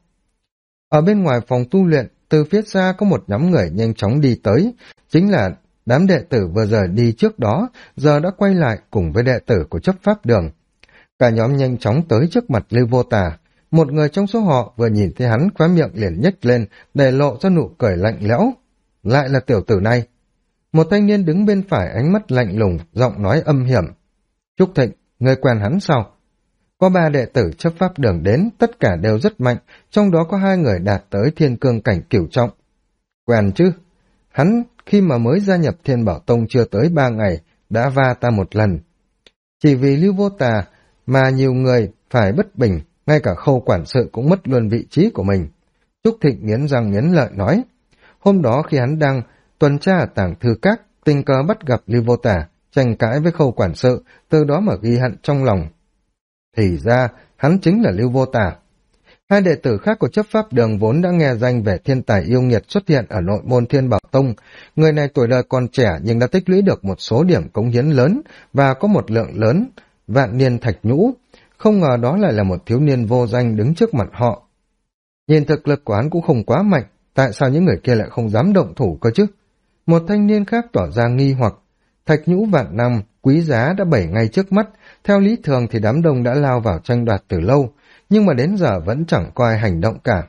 Ở bên ngoài phòng tu luyện, từ phía xa có một nhóm người nhanh chóng đi tới, chính là đám đệ tử vừa rời đi trước đó, giờ đã quay lại cùng với đệ tử của chấp pháp đường. Cả nhóm nhanh chóng tới trước mặt Lưu Vô Tà. Một người trong số họ vừa nhìn thấy hắn, khóe miệng liền nhếch lên, để lộ ra nụ cười lạnh lẽo. Lại là tiểu tử này. Một thanh niên đứng bên phải, ánh mắt lạnh lùng, giọng nói âm hiểm. Trúc Thịnh, ngươi quen hắn sao? Có 3 đệ tử chấp pháp đường đến, tất cả đều rất mạnh, trong đó có 2 người đạt tới thiên cương cảnh cửu trọng. Quen chứ? Hắn khi mà mới gia nhập Thiên Bảo Tông chưa tới 3 ngày, đã va ta một lần. Chỉ vì Lưu Vô Tà mà nhiều người phải bất bình, ngay cả Khâu quản sự cũng mất luôn vị trí của mình. Trúc Thịnh nghiến răng nghiến lợi nói. Hôm đó khi hắn đang tuần tra ở tàng thư các, tình cờ bắt gặp Lưu Vô Tà, tranh cãi với Khâu quản sự, từ đó mà ghi hận trong lòng. Thì ra, hắn chính là Lưu Vô Tà. 2 đệ tử khác của chấp pháp đường vốn đã nghe danh về thiên tài yêu nghiệt xuất hiện ở nội môn Thiên Bảo Tông. Người này tuổi đời còn trẻ nhưng đã tích lũy được một số điểm cống hiến lớn và có một lượng lớn vạn niên thạch nhũ. Không ngờ đó lại là một thiếu niên vô danh đứng trước mặt họ. Nhìn thực lực của hắn cũng không quá mạnh, tại sao những người kia lại không dám động thủ cơ chứ? Một thanh niên khác tỏ ra nghi hoặc. Thạch nhũ vạn năm, quý giá đã bày ngay trước mắt, theo lý thường thì đám đông đã lao vào tranh đoạt từ lâu, nhưng mà đến giờ vẫn chẳng có ai hành động cả.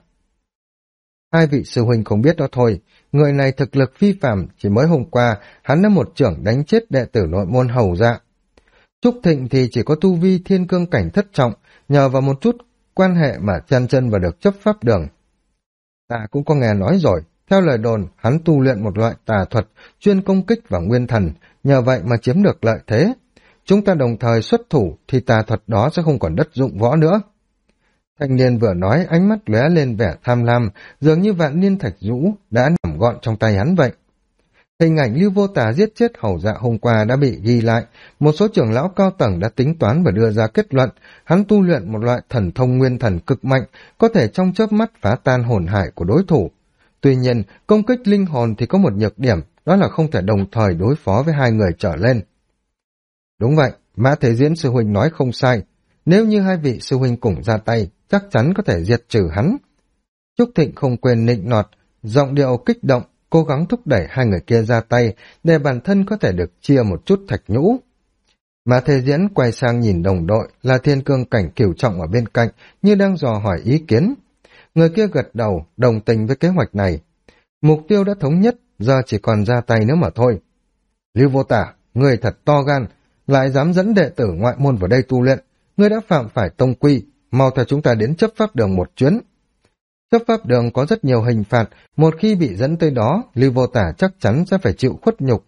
2 vị sư huynh không biết đó thôi, người này thực lực phi phàm, chỉ mới hôm qua hắn đã một chưởng đánh chết đệ tử nội môn hầu dạ. Trúc Thịnh thì chỉ có tu vi thiên cương cảnh thất trọng, nhờ vào một chút quan hệ mà chen chân vào được chấp pháp đường. Ta cũng có nghe nói rồi, theo lời đồn hắn tu luyện một loại tà thuật chuyên công kích vào nguyên thần, nhờ vậy mà chiếm được lợi thế. Chúng ta đồng thời xuất thủ thì tà thuật đó sẽ không còn đất dụng võ nữa. Thanh niên vừa nói, ánh mắt lóe lên vẻ tham lam, dường như vạn niên thạch nhũ đã nằm gọn trong tay hắn vậy. Hình ảnh Lưu Vô Tà giết chết hầu dạ hôm qua đã bị ghi lại, một số trưởng lão cao tầng đã tính toán và đưa ra kết luận, hắn tu luyện một loại thần thông nguyên thần cực mạnh, có thể trong chớp mắt phá tan hồn hải của đối thủ. Tuy nhiên, công kích linh hồn thì có một nhược điểm, đó là không thể đồng thời đối phó với 2 người trở lên. Đúng vậy, Mã Thế Diễn sư huynh nói không sai. Nếu như hai vị sư huynh cùng ra tay, chắc chắn có thể diệt trừ hắn. Trúc Thịnh không quên nịnh nọt, giọng điệu kích động, cố gắng thúc đẩy hai người kia ra tay để bản thân có thể được chia một chút thạch nhũ. Mã Thế Diễn quay sang nhìn đồng đội là Thiên Cương Cảnh Cửu Trọng ở bên cạnh như đang dò hỏi ý kiến. Người kia gật đầu, đồng tình với kế hoạch này. Mục tiêu đã thống nhất, giờ chỉ còn ra tay nữa mà thôi. Lưu Vô Tả, người thật to gan, lại dám dẫn đệ tử ngoại môn vào đây tu luyện. Ngươi đã phạm phải tông quy, mau theo chúng ta đến chấp pháp đường một chuyến. Chấp pháp đường có rất nhiều hình phạt, một khi bị dẫn tới đó, Lưu Vô Tả chắc chắn sẽ phải chịu khuất nhục.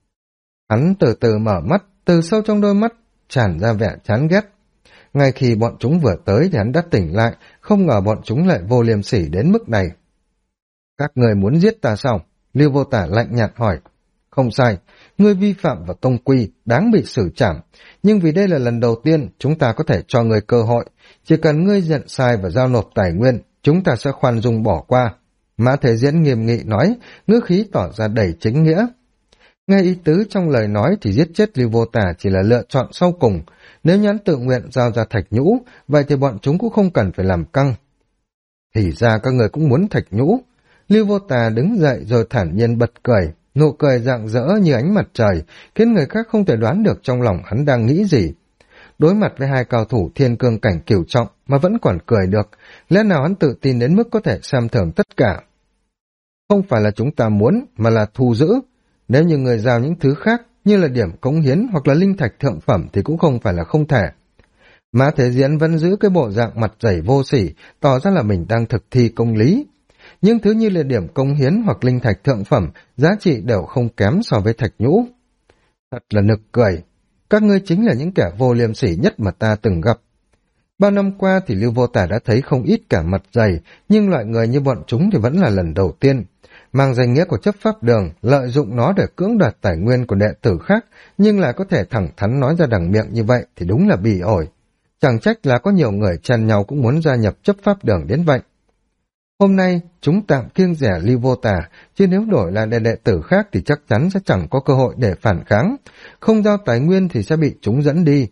Hắn từ từ mở mắt, từ sâu trong đôi mắt tràn ra vẻ chán ghét. Ngay khi bọn chúng vừa tới thì hắn đã tỉnh lại, không ngờ bọn chúng lại vô liêm sỉ đến mức này. Các người muốn giết ta sao? Lưu Vô Tả lạnh nhạt hỏi. Không sai, ngươi vi phạm vào tông quy, đáng bị xử trảm. Nhưng vì đây là lần đầu tiên, chúng ta có thể cho ngươi cơ hội. Chỉ cần ngươi nhận sai và giao nộp tài nguyên, chúng ta sẽ khoan dung bỏ qua. Mã Thế Diễn nghiêm nghị nói, ngữ khí tỏ ra đầy chính nghĩa. Nghe ý tứ trong lời nói thì giết chết Lưu Vô Tả chỉ là lựa chọn sau cùng. Nếu nhắn tự nguyện giao ra thạch nhũ, vậy thì bọn chúng cũng không cần phải làm căng. Thì ra các người cũng muốn thạch nhũ. Lưu Vô Tả đứng dậy rồi thản nhiên bật cười. Nụ cười rạng rỡ như ánh mặt trời, khiến người khác không thể đoán được trong lòng hắn đang nghĩ gì. Đối mặt với hai cao thủ Thiên Cương Cảnh Cửu Trọng mà vẫn còn cười được, lẽ nào hắn tự tin đến mức có thể xem thường tất cả. Không phải là chúng ta muốn, mà là thu giữ. Nếu như người giao những thứ khác, như là điểm cống hiến hoặc là linh thạch thượng phẩm thì cũng không phải là không thể. Mã Thế Diễn vẫn giữ cái bộ dạng mặt dày vô sỉ, tỏ ra là mình đang thực thi công lý. Những thứ như là điểm công hiến hoặc linh thạch thượng phẩm, giá trị đều không kém so với thạch nhũ. Thật là nực cười. Các ngươi chính là những kẻ vô liêm sỉ nhất mà ta từng gặp. Bao năm qua thì Lưu Vô Tả đã thấy không ít cả mặt dày, nhưng loại người như bọn chúng thì vẫn là lần đầu tiên. Mang danh nghĩa của chấp pháp đường, lợi dụng nó để cưỡng đoạt tài nguyên của đệ tử khác, nhưng lại có thể thẳng thắn nói ra đằng miệng như vậy thì đúng là bỉ ổi. Chẳng trách là có nhiều người chen nhau cũng muốn gia nhập chấp pháp đường đến vậy. Hôm nay, chúng tạm kiêng rẻ Lưu Vô Tả, chứ nếu đổi lại đệ tử khác thì chắc chắn sẽ chẳng có cơ hội để phản kháng. Không giao tài nguyên thì sẽ bị chúng dẫn đi.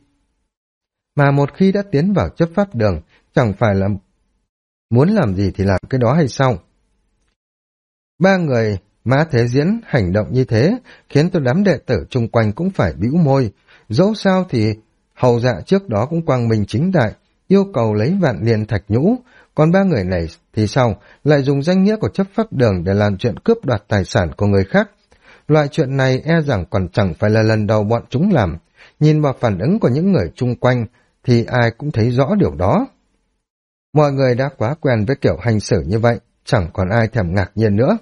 Mà một khi đã tiến vào chấp pháp đường, chẳng phải là muốn làm gì thì làm cái đó hay sao? Ba người Mã Thế Diễn hành động như thế, khiến tôi đám đệ tử chung quanh cũng phải bĩu môi. Dẫu sao thì hầu dạ trước đó cũng quang minh chính đại, yêu cầu lấy vạn niên thạch nhũ. Còn ba người này thì sao, lại dùng danh nghĩa của chấp pháp đường để làm chuyện cướp đoạt tài sản của người khác. Loại chuyện này e rằng còn chẳng phải là lần đầu bọn chúng làm. Nhìn vào phản ứng của những người chung quanh thì ai cũng thấy rõ điều đó. Mọi người đã quá quen với kiểu hành xử như vậy, chẳng còn ai thèm ngạc nhiên nữa.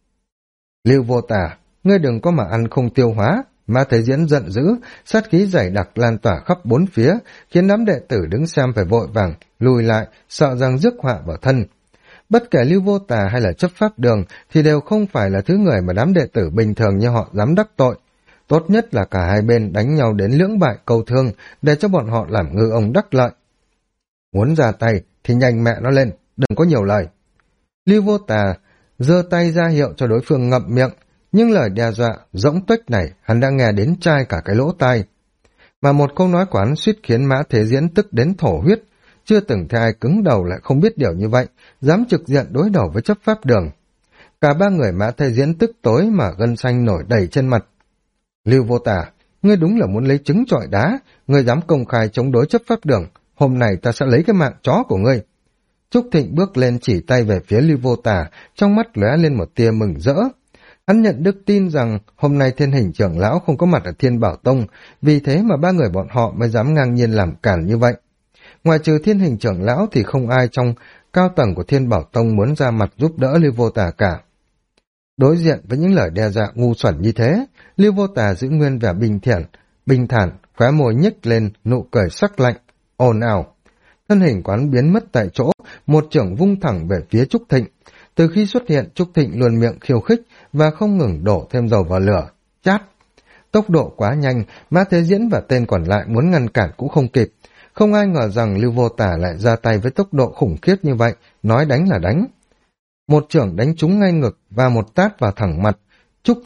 Lưu Vô Tả, ngươi đừng có mà ăn không tiêu hóa. Mã Thế Diễn giận dữ, sát khí dày đặc lan tỏa khắp bốn phía, khiến đám đệ tử đứng xem phải vội vàng lùi lại, sợ rằng rước họa vào thân. Bất kể Lưu Vô Tả hay là chấp pháp đường thì đều không phải là thứ người mà đám đệ tử bình thường như họ dám đắc tội. Tốt nhất là cả hai bên đánh nhau đến lưỡng bại câu thương để cho bọn họ làm ngư ông đắc lợi. Muốn ra tay thì nhanh mẹ nó lên, đừng có nhiều lời. Lưu Vô Tả giơ tay ra hiệu cho đối phương ngậm miệng, nhưng lời đe dọa rỗng tuếch này hắn đã nghe đến chai cả cái lỗ tai. Mà một câu nói của hắn suýt khiến Mã Thế Diễn tức đến thổ huyết. Chưa từng thấy ai cứng đầu lại không biết điều như vậy, dám trực diện đối đầu với chấp pháp đường. Cả ba người Mã Thế Diễn tức tối mà gân xanh nổi đầy trên mặt. Lưu Vô Tả, ngươi đúng là muốn lấy trứng trọi đá, ngươi dám công khai chống đối chấp pháp đường, hôm nay ta sẽ lấy cái mạng chó của ngươi. Trúc Thịnh bước lên chỉ tay về phía Lưu Vô Tả, trong mắt lóe lên một tia mừng rỡ. Hắn nhận được tin rằng hôm nay Thiên Hình trưởng lão không có mặt ở Thiên Bảo Tông, vì thế mà ba người bọn họ mới dám ngang nhiên làm cản như vậy. Ngoài trừ Thiên Hình trưởng lão thì không ai trong cao tầng của Thiên Bảo Tông muốn ra mặt giúp đỡ Lưu Vô Tả cả. Đối diện với những lời đe dọa ngu xuẩn như thế, Lưu Vô Tả giữ nguyên vẻ bình thản, khóe môi nhếch lên nụ cười sắc lạnh, ồn ào. Thân hình quán biến mất tại chỗ, một chưởng vung thẳng về phía Trúc Thịnh. Từ khi xuất hiện, Trúc Thịnh luôn miệng khiêu khích và không ngừng đổ thêm dầu vào lửa. Chát! Tốc độ quá nhanh, Mã Thế Diễn và tên còn lại muốn ngăn cản cũng không kịp. Không ai ngờ rằng Lưu Vô Tả lại ra tay với tốc độ khủng khiếp như vậy, nói đánh là đánh. Một chưởng đánh trúng ngay ngực và một tát vào thẳng mặt. Trúc Thịnh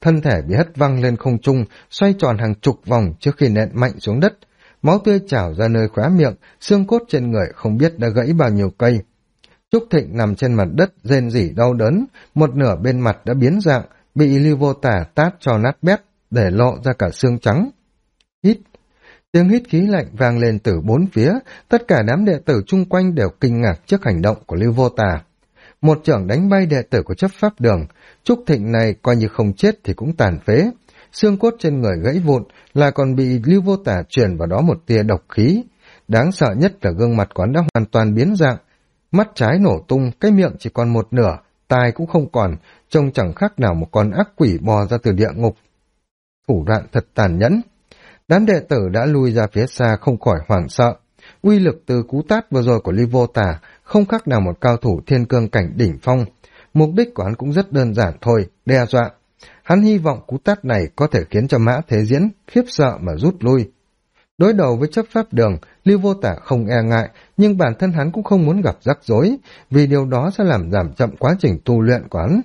thân thể bị hất văng lên không trung, xoay tròn hàng chục vòng trước khi nện mạnh xuống đất. Máu tươi trào ra nơi khóe miệng, xương cốt trên người không biết đã gãy bao nhiêu cây. Trúc Thịnh nằm trên mặt đất, rên rỉ đau đớn, một nửa bên mặt đã biến dạng, bị Lưu Vô Tà tát cho nát bét, để lộ ra cả xương trắng. Hít. Tiếng hít khí lạnh vang lên từ bốn phía, tất cả đám đệ tử chung quanh đều kinh ngạc trước hành động của Lưu Vô Tà. Một chưởng đánh bay đệ tử của chấp pháp đường, Trúc Thịnh này coi như không chết thì cũng tàn phế. Xương cốt trên người gãy vụn, là còn bị Lưu Vô Tà truyền vào đó một tia độc khí. Đáng sợ nhất là gương mặt quán đã hoàn toàn biến dạng. Mắt trái nổ tung, cái miệng chỉ còn một nửa, tai cũng không còn, trông chẳng khác nào một con ác quỷ bò ra từ địa ngục. Thủ đoạn thật tàn nhẫn. Đám đệ tử đã lui ra phía xa không khỏi hoảng sợ. Uy lực từ cú tát vừa rồi của Lưu Vô Tà không khác nào một cao thủ thiên cương cảnh đỉnh phong. Mục đích của hắn cũng rất đơn giản thôi, đe dọa. Hắn hy vọng cú tát này có thể khiến cho Mã Thế Diễn khiếp sợ mà rút lui. Đối đầu với chấp pháp đường, Lưu Vô Tà không e ngại, nhưng bản thân hắn cũng không muốn gặp rắc rối, vì điều đó sẽ làm giảm chậm quá trình tu luyện của hắn.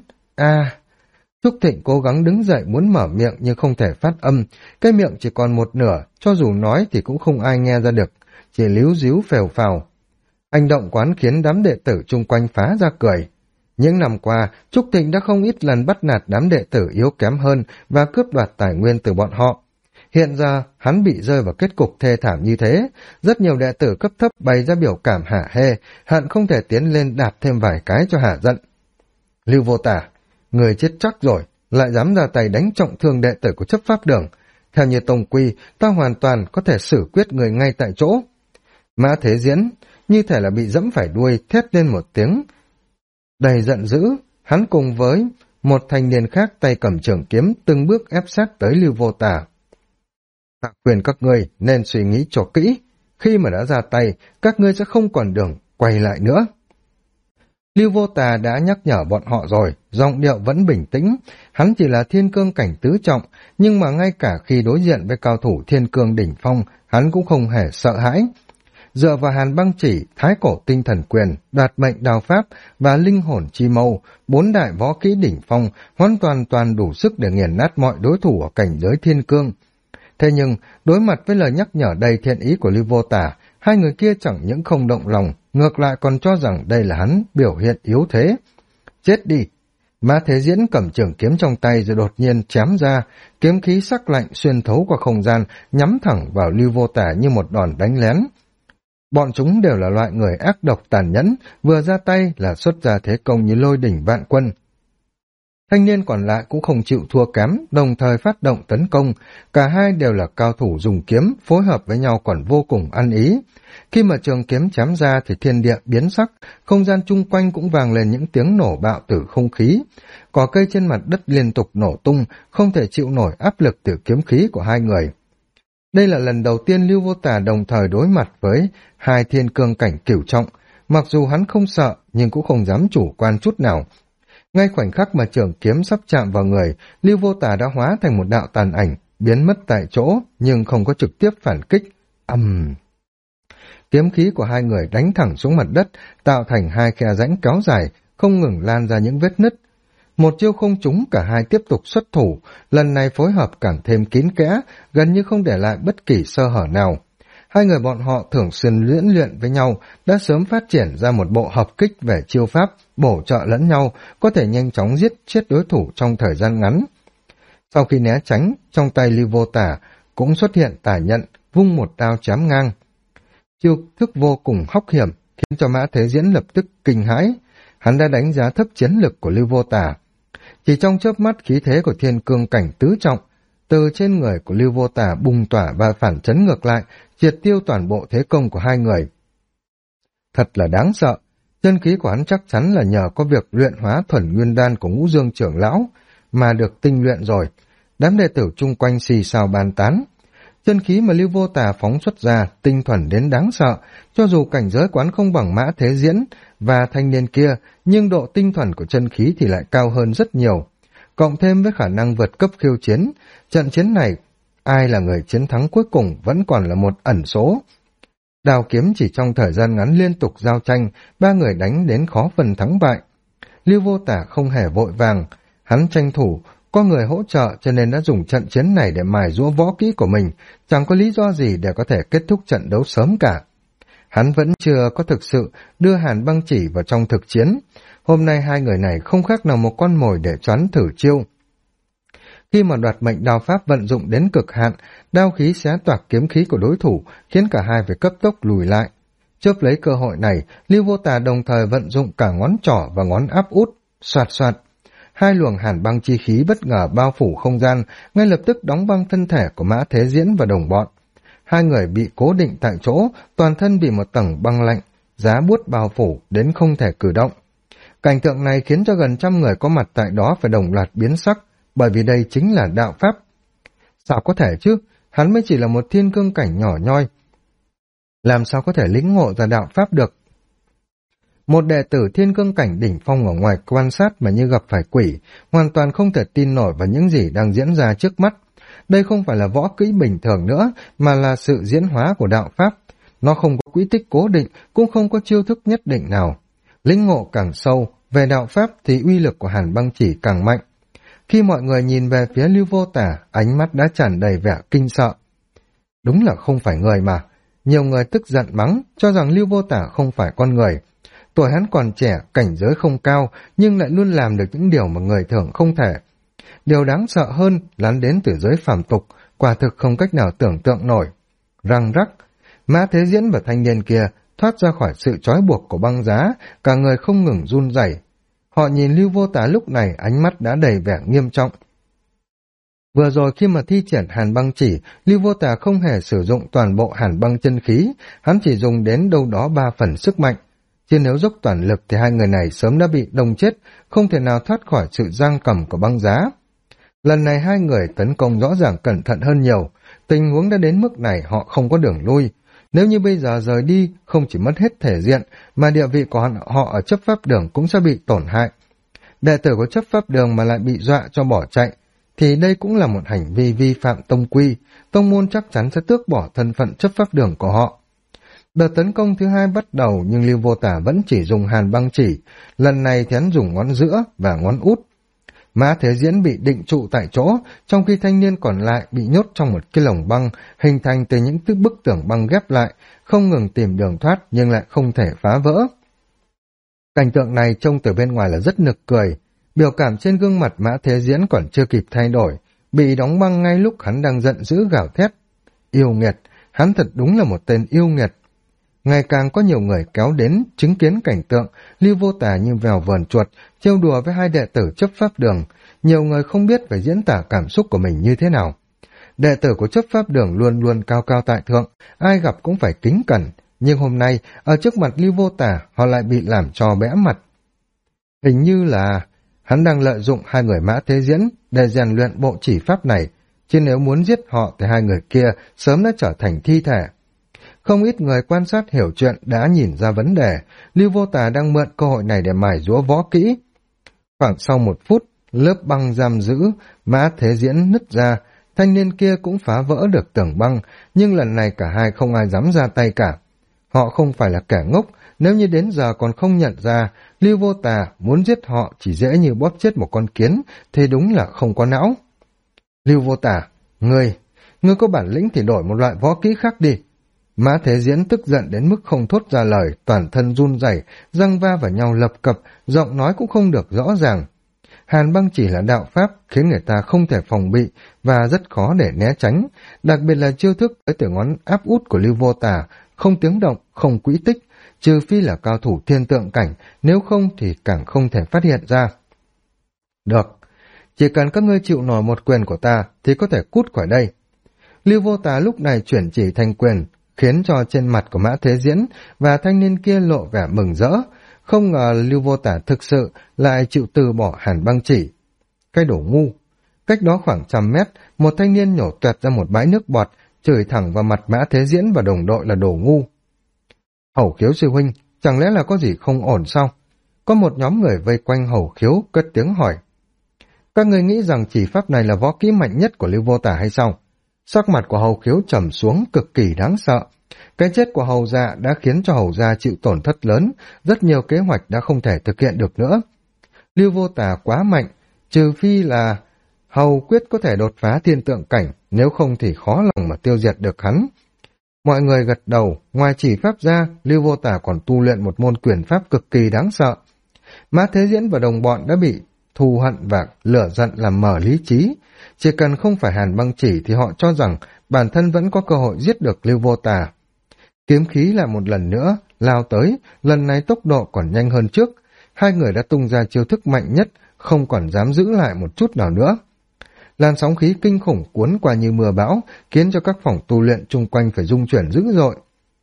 Trúc Thịnh cố gắng đứng dậy muốn mở miệng nhưng không thể phát âm, cái miệng chỉ còn một nửa, cho dù nói thì cũng không ai nghe ra được, chỉ líu díu phèo phào. Hành động quán khiến đám đệ tử chung quanh phá ra cười. Những năm qua, Trúc Thịnh đã không ít lần bắt nạt đám đệ tử yếu kém hơn và cướp đoạt tài nguyên từ bọn họ. Hiện giờ, hắn bị rơi vào kết cục thê thảm như thế, rất nhiều đệ tử cấp thấp bày ra biểu cảm hả hê, hận không thể tiến lên đạp thêm vài cái cho hả giận. Lưu Vô Tà, người chết chắc rồi, lại dám ra tay đánh trọng thương đệ tử của chấp pháp đường. Theo như tông quy, ta hoàn toàn có thể xử quyết người ngay tại chỗ. Mã Thế Diễn, như thể là bị dẫm phải đuôi, thét lên một tiếng. Đầy giận dữ, hắn cùng với một thanh niên khác tay cầm trường kiếm từng bước ép sát tới Lưu Vô Tà. Ta khuyên các ngươi nên suy nghĩ cho kỹ, khi mà đã ra tay, các ngươi sẽ không còn đường quay lại nữa. Lưu Vô Tà đã nhắc nhở bọn họ rồi, giọng điệu vẫn bình tĩnh, hắn chỉ là thiên cương cảnh tứ trọng, nhưng mà ngay cả khi đối diện với cao thủ thiên cương đỉnh phong, hắn cũng không hề sợ hãi. Dựa vào Hàn Băng Chỉ, Thái Cổ Tinh Thần Quyền, Đoạt Mệnh Đao Pháp và Linh Hồn Chi Mâu, bốn đại võ kỹ đỉnh phong, hoàn toàn đủ sức để nghiền nát mọi đối thủ ở cảnh giới thiên cương. Thế nhưng, đối mặt với lời nhắc nhở đầy thiện ý của Lưu Vô Tà, hai người kia chẳng những không động lòng, ngược lại còn cho rằng đây là hắn biểu hiện yếu thế. Chết đi! Mã Thế Diễn cầm trường kiếm trong tay rồi đột nhiên chém ra, kiếm khí sắc lạnh xuyên thấu qua không gian, nhắm thẳng vào Lưu Vô Tà như một đòn đánh lén. Bọn chúng đều là loại người ác độc tàn nhẫn, vừa ra tay là xuất ra thế công như lôi đỉnh vạn quân. Thanh niên còn lại cũng không chịu thua kém, đồng thời phát động tấn công, cả hai đều là cao thủ dùng kiếm, phối hợp với nhau còn vô cùng ăn ý. Khi mà trường kiếm chém ra thì thiên địa biến sắc, không gian chung quanh cũng vang lên những tiếng nổ bạo từ không khí. Cỏ cây trên mặt đất liên tục nổ tung, không thể chịu nổi áp lực từ kiếm khí của hai người. Đây là lần đầu tiên Lưu Vô Tà đồng thời đối mặt với hai thiên cương cảnh cửu trọng, mặc dù hắn không sợ nhưng cũng không dám chủ quan chút nào. Ngay khoảnh khắc mà trường kiếm sắp chạm vào người, Lưu Vô Tà đã hóa thành một đạo tàn ảnh, biến mất tại chỗ nhưng không có trực tiếp phản kích. Kiếm khí của hai người đánh thẳng xuống mặt đất, tạo thành hai khe rãnh kéo dài, không ngừng lan ra những vết nứt. Một chiêu không trúng, cả hai tiếp tục xuất thủ, lần này phối hợp càng thêm kín kẽ, gần như không để lại bất kỳ sơ hở nào. Hai người bọn họ thường xuyên luyện với nhau, đã sớm phát triển ra một bộ hợp kích về chiêu pháp, bổ trợ lẫn nhau, có thể nhanh chóng giết chết đối thủ trong thời gian ngắn. Sau khi né tránh, trong tay Lưu Vô Tà cũng xuất hiện tà nhận, vung một đao chém ngang. Chiêu thức vô cùng hóc hiểm, khiến cho Mã Thế Diễn lập tức kinh hãi. Hắn đã đánh giá thấp chiến lực của Lưu Vô Tà. Chỉ trong chớp mắt, khí thế của thiên cương cảnh tứ trọng từ trên người của Lưu Vô Tà bùng tỏa và phản chấn ngược lại, triệt tiêu toàn bộ thế công của hai người. Thật là đáng sợ, chân khí của hắn chắc chắn là nhờ có việc luyện hóa thuần nguyên đan của Ngũ Dương trưởng lão mà được tinh luyện rồi. Đám đệ tử chung quanh xì xào bàn tán. Chân khí mà Lưu Vô Tà phóng xuất ra tinh thuần đến đáng sợ, cho dù cảnh giới quán không bằng Mã Thế Diễn và thanh niên kia, nhưng độ tinh thuần của chân khí thì lại cao hơn rất nhiều. Cộng thêm với khả năng vượt cấp khiêu chiến, trận chiến này ai là người chiến thắng cuối cùng vẫn còn là một ẩn số. Đao kiếm chỉ trong thời gian ngắn liên tục giao tranh, ba người đánh đến khó phần thắng bại. Lưu Vô Tà không hề vội vàng, hắn tranh thủ Có người hỗ trợ cho nên đã dùng trận chiến này để mài giũa võ kỹ của mình, chẳng có lý do gì để có thể kết thúc trận đấu sớm cả. Hắn vẫn chưa có thực sự đưa Hàn Băng Chỉ vào trong thực chiến. Hôm nay hai người này không khác nào một con mồi để choán thử chiêu. Khi mà đoạt mệnh đao pháp vận dụng đến cực hạn, đao khí xé toạc kiếm khí của đối thủ, khiến cả hai phải cấp tốc lùi lại. Chớp lấy cơ hội này, Lưu Vô Tà đồng thời vận dụng cả ngón trỏ và ngón áp út, soạt soạt. Hai luồng hàn băng chi khí bất ngờ bao phủ không gian, ngay lập tức đóng băng thân thể của Mã Thế Diễn và đồng bọn. Hai người bị cố định tại chỗ, toàn thân bị một tầng băng lạnh, giá buốt bao phủ đến không thể cử động. Cảnh tượng này khiến cho gần 100 người có mặt tại đó phải đồng loạt biến sắc, bởi vì đây chính là đạo pháp. Sao có thể chứ, hắn mới chỉ là một thiên cương cảnh nhỏ nhoi. Làm sao có thể lĩnh ngộ ra đạo pháp được? Một đệ tử thiên cương cảnh đỉnh phong ở ngoài quan sát mà như gặp phải quỷ, hoàn toàn không thể tin nổi vào những gì đang diễn ra trước mắt. Đây không phải là võ kỹ bình thường nữa, mà là sự diễn hóa của đạo pháp. Nó không có quỹ tích cố định, cũng không có chiêu thức nhất định nào. Lĩnh ngộ càng sâu, về đạo pháp thì uy lực của Hàn Băng Chỉ càng mạnh. Khi mọi người nhìn về phía Lưu Vô Tà, ánh mắt đã tràn đầy vẻ kinh sợ. Đúng là không phải người mà. Nhiều người tức giận mắng, cho rằng Lưu Vô Tà không phải con người. Tuổi hắn còn trẻ, cảnh giới không cao, nhưng lại luôn làm được những điều mà người thường không thể. Điều đáng sợ hơn là hắn đến từ giới phàm tục, quả thực không cách nào tưởng tượng nổi. Răng rắc, Mã Thế Diễn và thanh niên kia thoát ra khỏi sự trói buộc của băng giá, cả người không ngừng run rẩy. Họ nhìn Lưu Vô Tà lúc này ánh mắt đã đầy vẻ nghiêm trọng. Vừa rồi khi mà thi triển Hàn Băng Chỉ, Lưu Vô Tà không hề sử dụng toàn bộ Hàn Băng chân khí, hắn chỉ dùng đến đâu đó 3 phần sức mạnh. Chứ nếu dốc toàn lực thì hai người này sớm đã bị đông chết, không thể nào thoát khỏi sự giam cầm của băng giá. Lần này hai người tấn công rõ ràng cẩn thận hơn nhiều, tình huống đã đến mức này họ không có đường lui. Nếu như bây giờ rời đi, không chỉ mất hết thể diện, mà địa vị của họ ở chấp pháp đường cũng sẽ bị tổn hại. Đệ tử của chấp pháp đường mà lại bị dọa cho bỏ chạy, thì đây cũng là một hành vi vi phạm tông quy, tông môn chắc chắn sẽ tước bỏ thân phận chấp pháp đường của họ. Đợt tấn công thứ hai bắt đầu nhưng Lưu Vô Tà vẫn chỉ dùng Hàn Băng Chỉ, lần này thì hắn dùng ngón giữa và ngón út. Mã Thế Diễn bị định trụ tại chỗ, trong khi thanh niên còn lại bị nhốt trong một cái lồng băng, hình thành từ những bức tường băng ghép lại, không ngừng tìm đường thoát nhưng lại không thể phá vỡ. Cảnh tượng này trông từ bên ngoài là rất nực cười, biểu cảm trên gương mặt Mã Thế Diễn còn chưa kịp thay đổi, bị đóng băng ngay lúc hắn đang giận dữ gào thét. Yêu nghiệt, hắn thật đúng là một tên yêu nghiệt. Ngày càng có nhiều người kéo đến chứng kiến cảnh tượng Lưu Vô Tà như vèo vờn chuột, trêu đùa với hai đệ tử chấp pháp đường. Nhiều người không biết phải diễn tả cảm xúc của mình như thế nào. Đệ tử của chấp pháp đường luôn luôn cao cao tại thượng, ai gặp cũng phải kính cẩn. Nhưng hôm nay, ở trước mặt Lưu Vô Tà, họ lại bị làm cho bẽ mặt. Hình như là hắn đang lợi dụng hai người Mã Thế Diễn để rèn luyện bộ chỉ pháp này, chứ nếu muốn giết họ thì hai người kia sớm đã trở thành thi thể. Không ít người quan sát hiểu chuyện đã nhìn ra vấn đề, Lưu Vô Tà đang mượn cơ hội này để mài giũa võ kỹ. Khoảng sau 1 phút, lớp băng giam giữ, Mã Thế Diễn nứt ra, thanh niên kia cũng phá vỡ được tường băng, nhưng lần này cả hai không ai dám ra tay cả. Họ không phải là kẻ ngốc, nếu như đến giờ còn không nhận ra, Lưu Vô Tà muốn giết họ chỉ dễ như bóp chết một con kiến, thì đúng là không có não. Lưu Vô Tà, ngươi có bản lĩnh thì đổi một loại võ kỹ khác đi. Mã Thế Diễn tức giận đến mức không thốt ra lời, toàn thân run rẩy, răng va vào nhau lập cập, giọng nói cũng không được rõ ràng. Hàn Băng Chỉ là đạo pháp, khiến người ta không thể phòng bị và rất khó để né tránh, đặc biệt là chiêu thức với từ ngón áp út của Lưu Vô Tà, không tiếng động, không quỹ tích, trừ phi là cao thủ thiên tượng cảnh, nếu không thì càng không thể phát hiện ra. Được, chỉ cần các ngươi chịu nổi một quyền của ta thì có thể cút khỏi đây. Lưu Vô Tà lúc này chuyển chỉ thành quyền, khiến cho trên mặt của Mã Thế Diễn và thanh niên kia lộ vẻ mừng rỡ. Không ngờ Lưu Vô Tà thực sự lại chịu từ bỏ Hàn Băng Chỉ. Cái đồ ngu! Cách đó khoảng 100 mét, một thanh niên nhổ toẹt ra một bãi nước bọt, chửi thẳng vào mặt Mã Thế Diễn và đồng đội là đồ ngu. Hầu Khiếu sư huynh, chẳng lẽ là có gì không ổn sao? Có một nhóm người vây quanh Hầu Khiếu cất tiếng hỏi. Các người nghĩ rằng chỉ pháp này là võ kỹ mạnh nhất của Lưu Vô Tà hay sao? Sắc mặt của Hầu Khiếu trầm xuống cực kỳ đáng sợ. Cái chết của Hầu Dạ đã khiến cho Hầu Gia chịu tổn thất lớn, rất nhiều kế hoạch đã không thể thực hiện được nữa. Lưu Vô Tà quá mạnh, trừ phi là hầu quyết có thể đột phá thiên tượng cảnh, nếu không thì khó lòng mà tiêu diệt được hắn. Mọi người gật đầu, ngoài chỉ pháp ra, Lưu Vô Tả còn tu luyện một môn quyền pháp cực kỳ đáng sợ. Mã Thế Diễn và đồng bọn đã bị thù hận và lửa giận làm mờ lý trí. Chỉ cần không phải Hàn Băng Chỉ thì họ cho rằng bản thân vẫn có cơ hội giết được Lưu Vô Tả. Kiếm khí lại một lần nữa, lao tới, lần này tốc độ còn nhanh hơn trước. Hai người đã tung ra chiêu thức mạnh nhất, không còn dám giữ lại một chút nào nữa. Làn sóng khí kinh khủng cuốn qua như mưa bão, khiến cho các phòng tu luyện chung quanh phải rung chuyển dữ dội.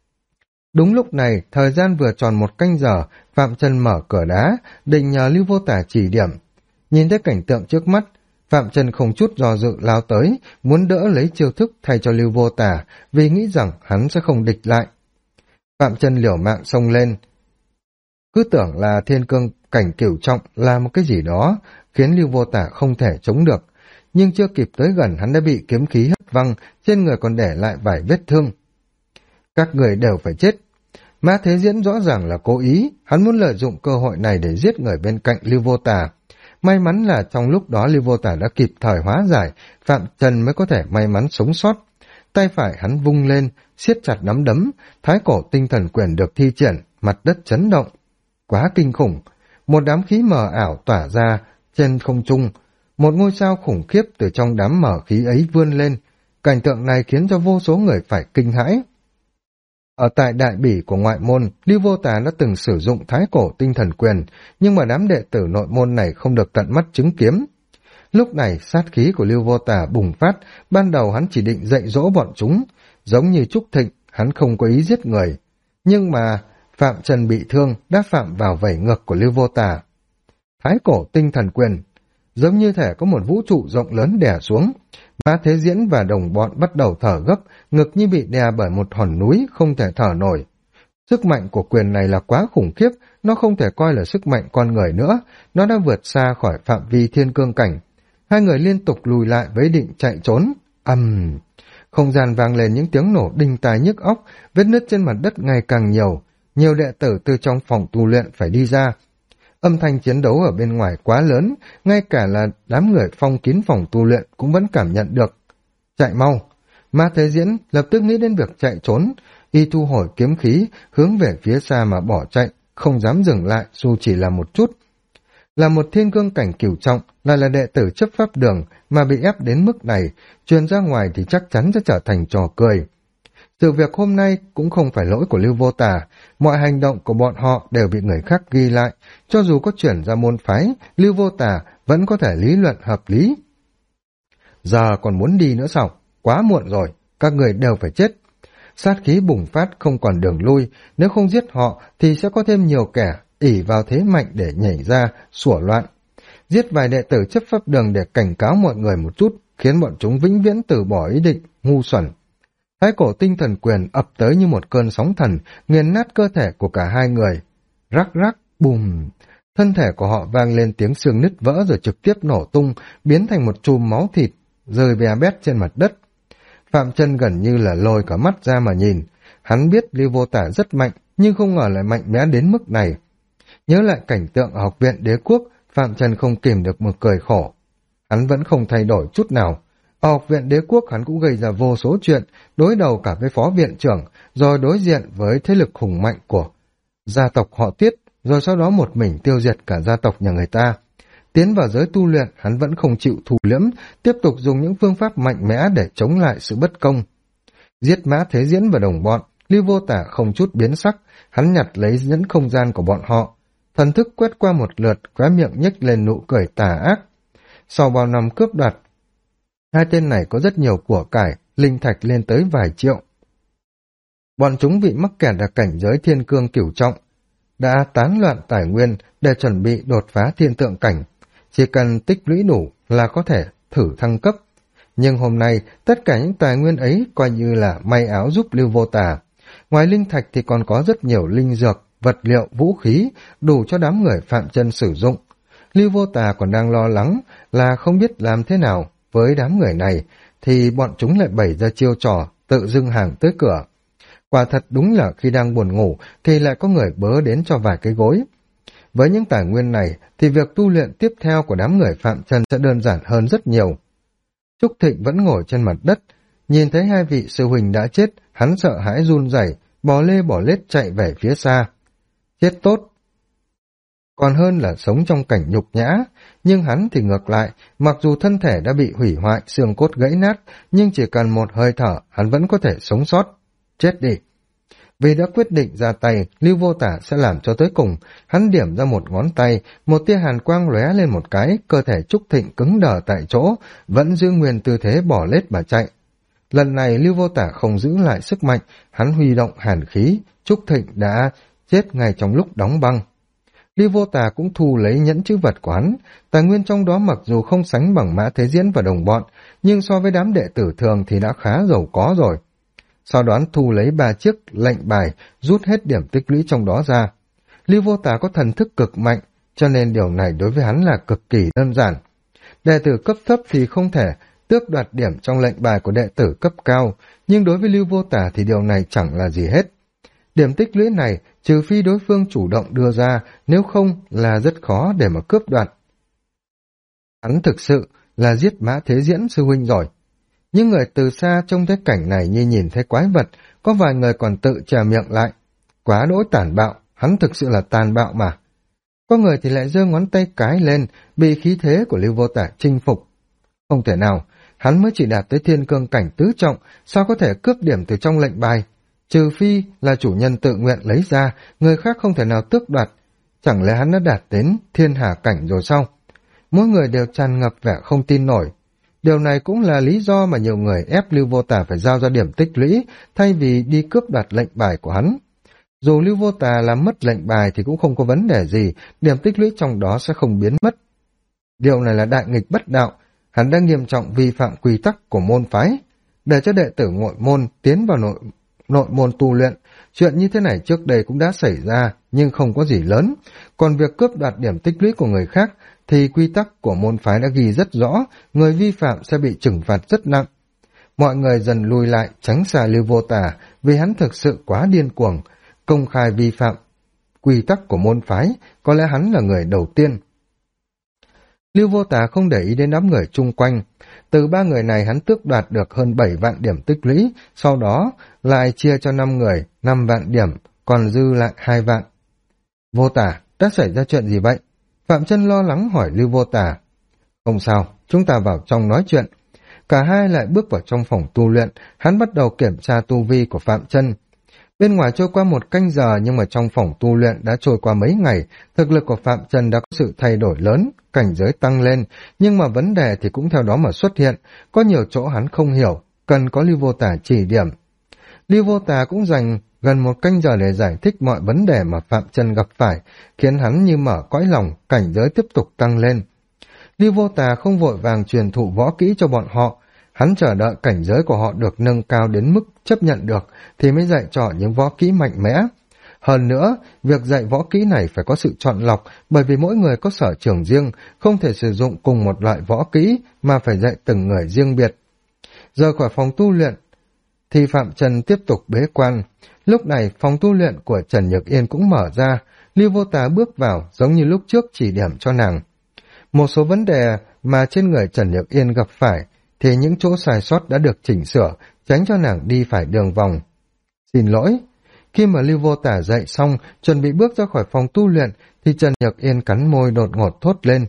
Đúng lúc này, thời gian vừa tròn 1 canh giờ, Phạm Chân mở cửa đá, định nhờ Lưu Vô Tả chỉ điểm. Nhìn thấy cảnh tượng trước mắt, Phạm Chân không chút do dự lao tới, muốn đỡ lấy chiêu thức thay cho Lưu Vô Tả, vì nghĩ rằng hắn sẽ không địch lại. Phạm Chân liều mạng xông lên, cứ tưởng là thiên cương cảnh cửu trọng là một cái gì đó, khiến Lưu Vô Tả không thể chống được. Nhưng chưa kịp tới gần hắn đã bị kiếm khí hất văng, trên người còn để lại vài vết thương. Các người đều phải chết. Mã Thế Diễn rõ ràng là cố ý, hắn muốn lợi dụng cơ hội này để giết người bên cạnh Lưu Vô Tả. May mắn là trong lúc đó Lưu Vô Tả đã kịp thời hóa giải, Phạm Chân mới có thể may mắn sống sót. Tay phải hắn vung lên, siết chặt nắm đấm, thái cổ tinh thần quyền được thi triển, mặt đất chấn động. Quá kinh khủng, một đám khí mờ ảo tỏa ra trên không trung, một ngôi sao khủng khiếp từ trong đám mờ khí ấy vươn lên. Cảnh tượng này khiến cho vô số người phải kinh hãi. Ở tại đại bỉ của ngoại môn, Lưu Vô Tả đã từng sử dụng thái cổ tinh thần quyền, nhưng mà đám đệ tử nội môn này không được tận mắt chứng kiến. Lúc này, sát khí của Lưu Vô Tả bùng phát, ban đầu hắn chỉ định dạy dỗ bọn chúng, giống như Trúc Thịnh, hắn không có ý giết người. Nhưng mà, Phạm Chân bị thương đã phạm vào vảy ngược của Lưu Vô Tả. Thái cổ tinh thần quyền, giống như thể có một vũ trụ rộng lớn đè xuống. Mã Thế Diễn và đồng bọn bắt đầu thở gấp, ngực như bị đè bởi một hòn núi, không thể thở nổi. Sức mạnh của quyền này là quá khủng khiếp, nó không thể coi là sức mạnh con người nữa, nó đã vượt xa khỏi phạm vi thiên cương cảnh. Hai người liên tục lùi lại với ý định chạy trốn. Không gian vang lên những tiếng nổ đinh tai nhức óc, vết nứt trên mặt đất ngày càng nhiều. Nhiều đệ tử từ trong phòng tu luyện phải đi ra. Âm thanh chiến đấu ở bên ngoài quá lớn, ngay cả là đám người phong kín phòng tu luyện cũng vẫn cảm nhận được. Chạy mau! Mã Thế Diễn lập tức nghĩ đến việc chạy trốn, y thu hồi kiếm khí, hướng về phía xa mà bỏ chạy, không dám dừng lại dù chỉ là một chút. Là một thiên cương cảnh cửu trọng, lại là đệ tử chấp pháp đường mà bị ép đến mức này, truyền ra ngoài thì chắc chắn sẽ trở thành trò cười. Sự việc hôm nay cũng không phải lỗi của Lưu Vô Tả, mọi hành động của bọn họ đều bị người khác ghi lại, cho dù có chuyển ra môn phái, Lưu Vô Tả vẫn có thể lý luận hợp lý. Giờ còn muốn đi nữa sao? Quá muộn rồi, các người đều phải chết. Sát khí bùng phát không còn đường lui, nếu không giết họ thì sẽ có thêm nhiều kẻ ỷ vào thế mạnh để nhảy ra, sủa loạn. Giết vài đệ tử chấp pháp đường để cảnh cáo mọi người một chút, khiến bọn chúng vĩnh viễn từ bỏ ý định, ngu xuẩn. Thái cổ tinh thần quyền ập tới như một cơn sóng thần, nghiền nát cơ thể của cả hai người. Rắc rắc, bùm. Thân thể của họ vang lên tiếng xương nứt vỡ rồi trực tiếp nổ tung, biến thành một chùm máu thịt, rơi bè bét trên mặt đất. Phạm Chân gần như là lồi cả mắt ra mà nhìn. Hắn biết Lưu Vô Tả rất mạnh, nhưng không ngờ lại mạnh mẽ đến mức này. Nhớ lại cảnh tượng ở học viện đế quốc, Phạm Chân không kìm được một cười khổ. Hắn vẫn không thay đổi chút nào. Ở học viện đế quốc hắn cũng gây ra vô số chuyện, đối đầu cả với phó viện trưởng, rồi đối diện với thế lực hùng mạnh của gia tộc họ Tiết, rồi sau đó một mình tiêu diệt cả gia tộc nhà người ta. Tiến vào giới tu luyện, hắn vẫn không chịu thu liễm, tiếp tục dùng những phương pháp mạnh mẽ để chống lại sự bất công. Giết Mã Thế Diễn và đồng bọn, Lưu Vô Tả không chút biến sắc, hắn nhặt lấy nhẫn không gian của bọn họ. Thần thức quét qua một lượt, khóe miệng nhếch lên nụ cười tà ác. Sau bao năm cướp đoạt, hai tên này có rất nhiều của cải, linh thạch lên tới vài triệu. Bọn chúng bị mắc kẹt ở cảnh giới thiên cương cửu trọng, đã tán loạn tài nguyên để chuẩn bị đột phá thiên tượng cảnh. Chỉ cần tích lũy đủ là có thể thử thăng cấp. Nhưng hôm nay, tất cả những tài nguyên ấy coi như là may áo giúp Lưu Vô Tả. Ngoài linh thạch thì còn có rất nhiều linh dược, vật liệu, vũ khí, đủ cho đám người Phạm Chân sử dụng. Lưu Vô Tả còn đang lo lắng là không biết làm thế nào với đám người này, thì bọn chúng lại bày ra chiêu trò, tự dưng hàng tới cửa. Quả thật đúng là khi đang buồn ngủ thì lại có người bớ đến cho vài cái gối. Với những tài nguyên này thì việc tu luyện tiếp theo của đám người Phạm Chân sẽ đơn giản hơn rất nhiều. Trúc Thịnh vẫn ngồi trên mặt đất, nhìn thấy hai vị sư huynh đã chết, hắn sợ hãi run rẩy, bò lê bò lết chạy về phía xa. Chết tốt, còn hơn là sống trong cảnh nhục nhã, nhưng hắn thì ngược lại, mặc dù thân thể đã bị hủy hoại, xương cốt gãy nát, nhưng chỉ cần một hơi thở, hắn vẫn có thể sống sót. Chết đi! Vì đã quyết định ra tay, Lưu Vô Tả sẽ làm cho tới cùng, hắn điểm ra một ngón tay, một tia hàn quang lóe lên một cái, cơ thể Trúc Thịnh cứng đờ tại chỗ, vẫn giữ nguyên tư thế bỏ lết mà chạy. Lần này Lưu Vô Tả không giữ lại sức mạnh, hắn huy động hàn khí, Trúc Thịnh đã chết ngay trong lúc đóng băng. Lưu Vô Tà cũng thu lấy nhẫn chữ vật của hắn, tài nguyên trong đó mặc dù không sánh bằng Mã Thế Diễn và đồng bọn, nhưng so với đám đệ tử thường thì đã khá giàu có rồi. Sau đó thu lấy 3 chiếc lệnh bài, rút hết điểm tích lũy trong đó ra. Lưu Vô Tà có thần thức cực mạnh, cho nên điều này đối với hắn là cực kỳ đơn giản. Đệ tử cấp thấp thì không thể tước đoạt điểm trong lệnh bài của đệ tử cấp cao, nhưng đối với Lưu Vô Tà thì điều này chẳng là gì hết. Điểm tích lũy này trừ phi đối phương chủ động đưa ra, nếu không là rất khó để mà cướp đoạt. Hắn thực sự là giết Mã Thế Diễn sư huynh rồi. Những người từ xa trông thấy cảnh này như nhìn thấy quái vật, có vài người còn tự trà miệng lại. Quá đỗi tàn bạo, hắn thực sự là tàn bạo mà. Có người thì lại giơ ngón tay cái lên, bị khí thế của Lưu Vô Tả chinh phục. Không thể nào, hắn mới chỉ đạt tới thiên cương cảnh tứ trọng, sao có thể cướp điểm từ trong lệnh bài? Trừ phi là chủ nhân tự nguyện lấy ra, người khác không thể nào tước đoạt. Chẳng lẽ hắn đã đạt đến thiên hà cảnh rồi sao? Mỗi người đều tràn ngập vẻ không tin nổi. Điều này cũng là lý do mà nhiều người ép Lưu Vô Tà phải giao ra điểm tích lũy, thay vì đi cướp đoạt lệnh bài của hắn. Dù Lưu Vô Tà làm mất lệnh bài thì cũng không có vấn đề gì, điểm tích lũy trong đó sẽ không biến mất. Điều này là đại nghịch bất đạo, hắn đang nghiêm trọng vi phạm quy tắc của môn phái. Để cho đệ tử nội môn tiến vào nội môn tu luyện, chuyện như thế này trước đây cũng đã xảy ra, nhưng không có gì lớn. Còn việc cướp đoạt điểm tích lũy của người khác, thì quy tắc của môn phái đã ghi rất rõ, người vi phạm sẽ bị trừng phạt rất nặng. Mọi người dần lùi lại, tránh xa Lưu Vô Tà, vì hắn thực sự quá điên cuồng, công khai vi phạm quy tắc của môn phái, có lẽ hắn là người đầu tiên. Lưu Vô Tà không để ý đến đám người chung quanh. Từ 3 người này hắn tước đoạt được hơn 7 vạn điểm tích lũy, sau đó lại chia cho 5 người, 5 vạn điểm, còn dư lại 2 vạn. Vô Tà, đã xảy ra chuyện gì vậy? Phạm Chân lo lắng hỏi Lưu Vô Tà. Không sao, chúng ta vào trong nói chuyện. Cả hai lại bước vào trong phòng tu luyện, hắn bắt đầu kiểm tra tu vi của Phạm Chân. Bên ngoài trôi qua 1 canh giờ nhưng mà trong phòng tu luyện đã trôi qua mấy ngày, thực lực của Phạm Chân đã có sự thay đổi lớn, cảnh giới tăng lên, nhưng mà vấn đề thì cũng theo đó mà xuất hiện, có nhiều chỗ hắn không hiểu, cần có Lưu Vô Tà chỉ điểm. Lưu Vô Tà cũng dành gần 1 canh giờ để giải thích mọi vấn đề mà Phạm Chân gặp phải, khiến hắn như mở cõi lòng, cảnh giới tiếp tục tăng lên. Lưu Vô Tà không vội vàng truyền thụ võ kỹ cho bọn họ, hắn chờ đợi cảnh giới của họ được nâng cao đến mức chấp nhận được thì mới dạy cho những võ kỹ mạnh mẽ. Hơn nữa, việc dạy võ kỹ này phải có sự chọn lọc, bởi vì mỗi người có sở trường riêng, không thể sử dụng cùng một loại võ kỹ mà phải dạy từng người riêng biệt. Rời khỏi phòng tu luyện thì Phạm Trần tiếp tục bế quan. Lúc này phòng tu luyện của Trần Nhược Yên cũng mở ra, Lưu Vô Tà bước vào giống như lúc trước chỉ điểm cho nàng. Một số vấn đề mà trên người Trần Nhược Yên gặp phải thì những chỗ sai sót đã được chỉnh sửa, tránh cho nàng đi phải đường vòng. Xin lỗi. Khi mà Lưu Vô Tà dậy xong, chuẩn bị bước ra khỏi phòng tu luyện, thì Trần Nhược Yên cắn môi đột ngột thốt lên.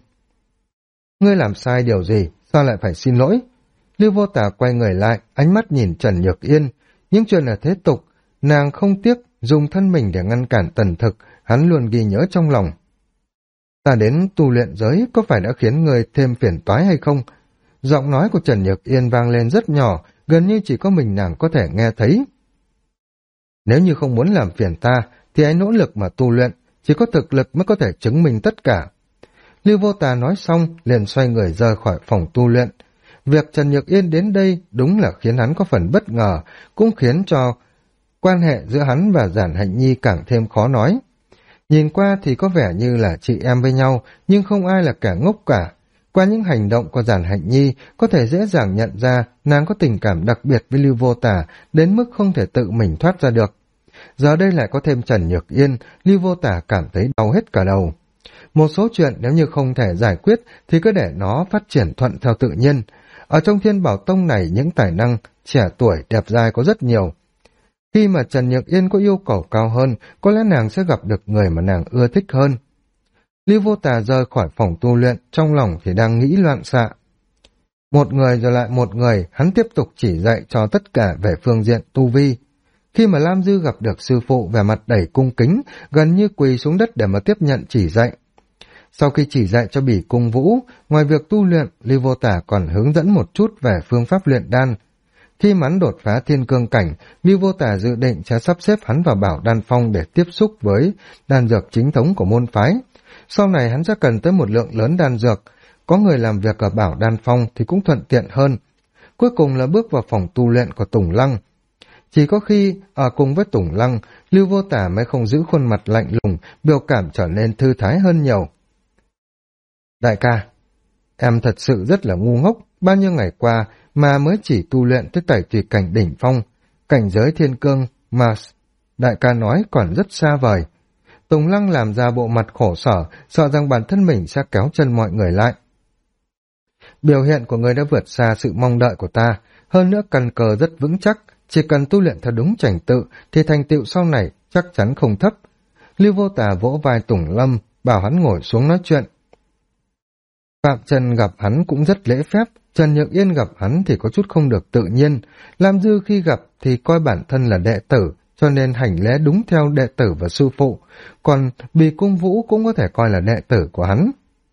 Ngươi làm sai điều gì, sao lại phải xin lỗi? Lưu Vô Tà quay người lại, ánh mắt nhìn Trần Nhược Yên. Những chuyện là thế tục, nàng không tiếc dùng thân mình để ngăn cản Tần Thực, hắn luôn ghi nhớ trong lòng. Ta đến tu luyện giới có phải đã khiến người thêm phiền toái hay không? Giọng nói của Trần Nhược Yên vang lên rất nhỏ, gần như chỉ có mình nàng có thể nghe thấy. Nếu như không muốn làm phiền ta, thì hãy nỗ lực mà tu luyện, chỉ có thực lực mới có thể chứng minh tất cả. Lưu Vô Tà nói xong, liền xoay người rời khỏi phòng tu luyện. Việc Trần Nhược Yên đến đây đúng là khiến hắn có phần bất ngờ, cũng khiến cho quan hệ giữa hắn và Giản Hạnh Nhi càng thêm khó nói. Nhìn qua thì có vẻ như là chị em với nhau, nhưng không ai là kẻ ngốc cả. Qua những hành động của Giản Hạnh Nhi, có thể dễ dàng nhận ra nàng có tình cảm đặc biệt với Lưu Vô Tà, đến mức không thể tự mình thoát ra được. Giờ đây lại có thêm Trần Nhược Yên, Lưu Vô Tà cảm thấy đau hết cả đầu. Một số chuyện nếu như không thể giải quyết thì cứ để nó phát triển thuận theo tự nhiên. Ở trong Thiên Bảo Tông này những tài năng trẻ tuổi đẹp dai có rất nhiều. Khi mà Trần Nhược Yên có yêu cầu cao hơn, có lẽ nàng sẽ gặp được người mà nàng ưa thích hơn. Lưu Vô Tà rời khỏi phòng tu luyện, trong lòng thì đang nghĩ loạn xạ. Một người rồi lại một người, hắn tiếp tục chỉ dạy cho tất cả về phương diện tu vi. Khi mà Lam Dư gặp được sư phụ vẻ mặt đầy cung kính, gần như quỳ xuống đất để mà tiếp nhận chỉ dạy. Sau khi chỉ dạy cho Bỉ Cung Vũ, ngoài việc tu luyện, Lưu Vô Tả còn hướng dẫn một chút về phương pháp luyện đan. Khi hắn đột phá thiên cương cảnh, Lưu Vô Tả dự định sẽ sắp xếp hắn vào Bảo Đan Phong để tiếp xúc với đan dược chính thống của môn phái. Sau này hắn sẽ cần tới một lượng lớn đan dược, có người làm việc ở Bảo Đan Phong thì cũng thuận tiện hơn. Cuối cùng là bước vào phòng tu luyện của Tùng Lăng. Chỉ có khi ở cùng với Tùng Lăng, Lưu Vô Tả mới không giữ khuôn mặt lạnh lùng, biểu cảm trở nên thư thái hơn nhiều. Đại ca, em thật sự rất là ngu ngốc, bao nhiêu ngày qua mà mới chỉ tu luyện tới tẩy tùy cảnh đỉnh phong, cảnh giới thiên cương mà đại ca nói còn rất xa vời. Tùng Lăng làm ra bộ mặt khổ sở, sợ rằng bản thân mình sẽ kéo chân mọi người lại. Biểu hiện của người đã vượt xa sự mong đợi của ta, hơn nữa căn cơ rất vững chắc, chỉ cần tu luyện theo đúng trình tự thì thành tựu sau này chắc chắn không thấp. Lưu Vô Tà vỗ vai Tùng Lâm, bảo hắn ngồi xuống nói chuyện. Phạm Trần gặp hắn cũng rất lễ phép, Trần Nhược Yên gặp hắn thì có chút không được tự nhiên, Lam Dư khi gặp thì coi bản thân là đệ tử, cho nên hành lễ đúng theo đệ tử và sư phụ, còn Bì Cung Vũ cũng có thể coi là đệ tử của hắn.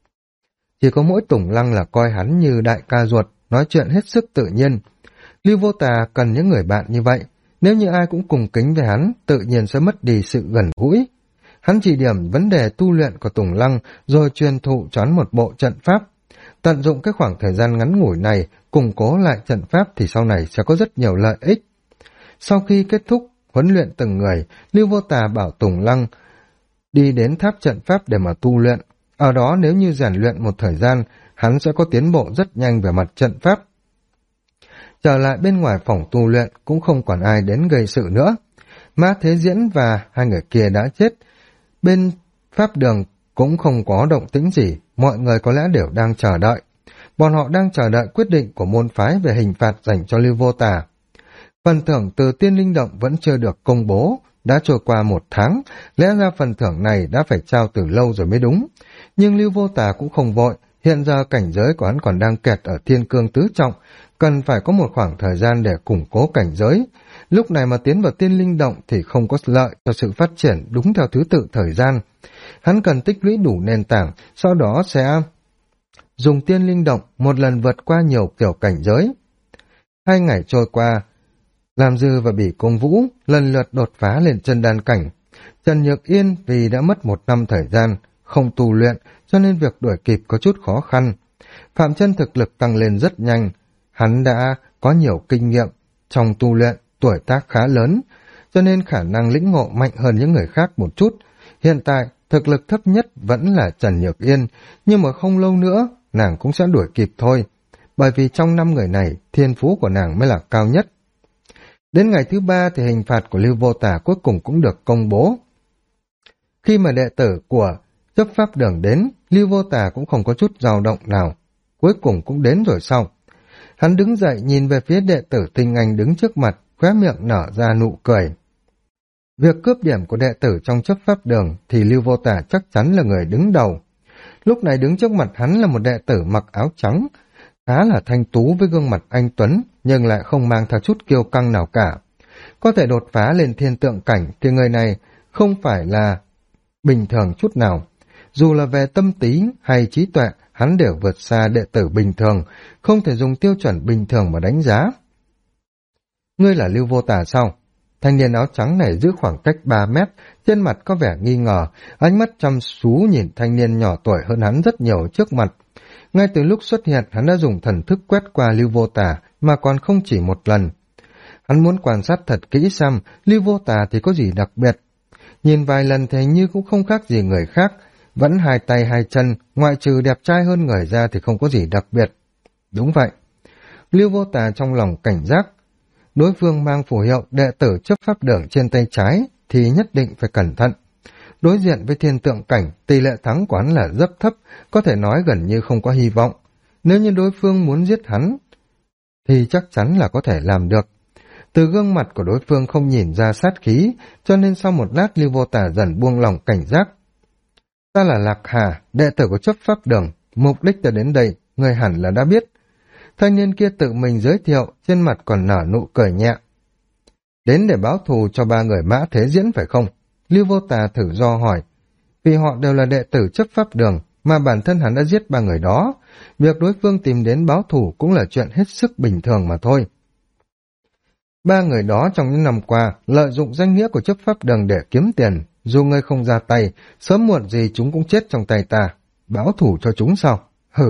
Chỉ có mỗi Tùng Lăng là coi hắn như đại ca ruột, nói chuyện hết sức tự nhiên. Lưu Vô Tà cần những người bạn như vậy, nếu như ai cũng cùng kính với hắn, tự nhiên sẽ mất đi sự gần gũi. Hắn chỉ điểm vấn đề tu luyện của Tùng Lăng, rồi truyền thụ cho hắn một bộ trận pháp. Tận dụng cái khoảng thời gian ngắn ngủi này, củng cố lại trận pháp thì sau này sẽ có rất nhiều lợi ích. Sau khi kết thúc huấn luyện từng người, Lưu Vô Tà bảo Tùng Lăng đi đến tháp trận pháp để mà tu luyện. Ở đó nếu như rèn luyện một thời gian, hắn sẽ có tiến bộ rất nhanh về mặt trận pháp. Trở lại bên ngoài phòng tu luyện cũng không còn ai đến gây sự nữa. Mã Thế Diễn và hai người kia đã chết. Bên pháp đường cũng không có động tĩnh gì, mọi người có lẽ đều đang chờ đợi. Bọn họ đang chờ đợi quyết định của môn phái về hình phạt dành cho Lưu Vô Tà. Phần thưởng từ Tiên Linh Động vẫn chưa được công bố, đã trôi qua 1 tháng, lẽ ra phần thưởng này đã phải trao từ lâu rồi mới đúng. Nhưng Lưu Vô Tà cũng không vội, hiện giờ cảnh giới của hắn còn đang kẹt ở Thiên Cương tứ trọng, cần phải có một khoảng thời gian để củng cố cảnh giới. Lúc này mà tiến vào Tiên Linh Động thì không có lợi cho sự phát triển đúng theo thứ tự thời gian. Hắn cần tích lũy đủ nền tảng, sau đó sẽ dùng Tiên Linh Động một lần vượt qua nhiều kiểu cảnh giới. 2 ngày trôi qua, Lam Dư và Bỉ Cung Vũ lần lượt đột phá lên chân đan cảnh. Trần Nhược Yên vì đã mất 1 năm thời gian, không tu luyện, cho nên việc đuổi kịp có chút khó khăn. Phạm Chân thực lực tăng lên rất nhanh, hắn đã có nhiều kinh nghiệm trong tu luyện, tuổi tác khá lớn, cho nên khả năng lĩnh ngộ mạnh hơn những người khác một chút. Hiện tại, thực lực thấp nhất vẫn là Trần Nhược Yên, nhưng mà không lâu nữa, nàng cũng sẽ đuổi kịp thôi, bởi vì trong 5 người này, thiên phú của nàng mới là cao nhất. Đến ngày thứ 3 thì hình phạt của Lưu Vô Tà cuối cùng cũng được công bố. Khi mà đệ tử của chấp pháp đường đến, Lưu Vô Tà cũng không có chút dao động nào, cuối cùng cũng đến rồi sau. Hắn đứng dậy nhìn về phía đệ tử Tinh Anh đứng trước mặt, khóe miệng nở ra nụ cười. Việc cướp điểm của đệ tử trong chấp pháp đường thì Lưu Vô Tà chắc chắn là người đứng đầu. Lúc này đứng trước mặt hắn là một đệ tử mặc áo trắng, khá là thanh tú với gương mặt anh tuấn, nhưng lại không mang theo chút kiêu căng nào cả. Có thể đột phá lên thiên tượng cảnh thì người này không phải là bình thường chút nào. Dù là về tâm trí hay trí tuệ, hắn đều vượt xa đệ tử bình thường, không thể dùng tiêu chuẩn bình thường mà đánh giá. Ngươi là Lưu Vô Tà sao? Thanh niên áo trắng này giữ khoảng cách 3 mét, trên mặt có vẻ nghi ngờ, ánh mắt chăm chú nhìn thanh niên nhỏ tuổi hơn hắn rất nhiều trước mặt. Ngay từ lúc xuất hiện, hắn đã dùng thần thức quét qua Lưu Vô Tà, mà còn không chỉ một lần. Hắn muốn quan sát thật kỹ xem Lưu Vô Tà thì có gì đặc biệt. Nhìn vài lần thì hình như cũng không khác gì người khác, vẫn 2 tay 2 chân, ngoại trừ đẹp trai hơn người ra thì không có gì đặc biệt. Đúng vậy. Lưu Vô Tà trong lòng cảnh giác. Đối phương mang phù hiệu đệ tử chấp pháp đường trên tay trái thì nhất định phải cẩn thận. Đối diện với thiên tượng cảnh, tỷ lệ thắng của hắn là rất thấp, có thể nói gần như không có hy vọng. Nếu như đối phương muốn giết hắn, thì chắc chắn là có thể làm được. Từ gương mặt của đối phương không nhìn ra sát khí, cho nên sau một lát Lưu Vô Tà dần buông lòng cảnh giác. Ta là Lạc Hà, đệ tử của chấp pháp đường, mục đích ta đến đây, người hẳn là đã biết. Thanh niên kia tự mình giới thiệu, trên mặt còn nở nụ cười nhẹ. Đến để báo thù cho ba người Mã Thế Diễn phải không? Lưu Vô Tà thử do hỏi. Vì họ đều là đệ tử chấp pháp đường, mà bản thân hắn đã giết ba người đó. Việc đối phương tìm đến báo thù cũng là chuyện hết sức bình thường mà thôi. Ba người đó trong những năm qua lợi dụng danh nghĩa của chấp pháp đường để kiếm tiền. Dù ngươi không ra tay, sớm muộn gì chúng cũng chết trong tay ta. Báo thù cho chúng sao? Hử!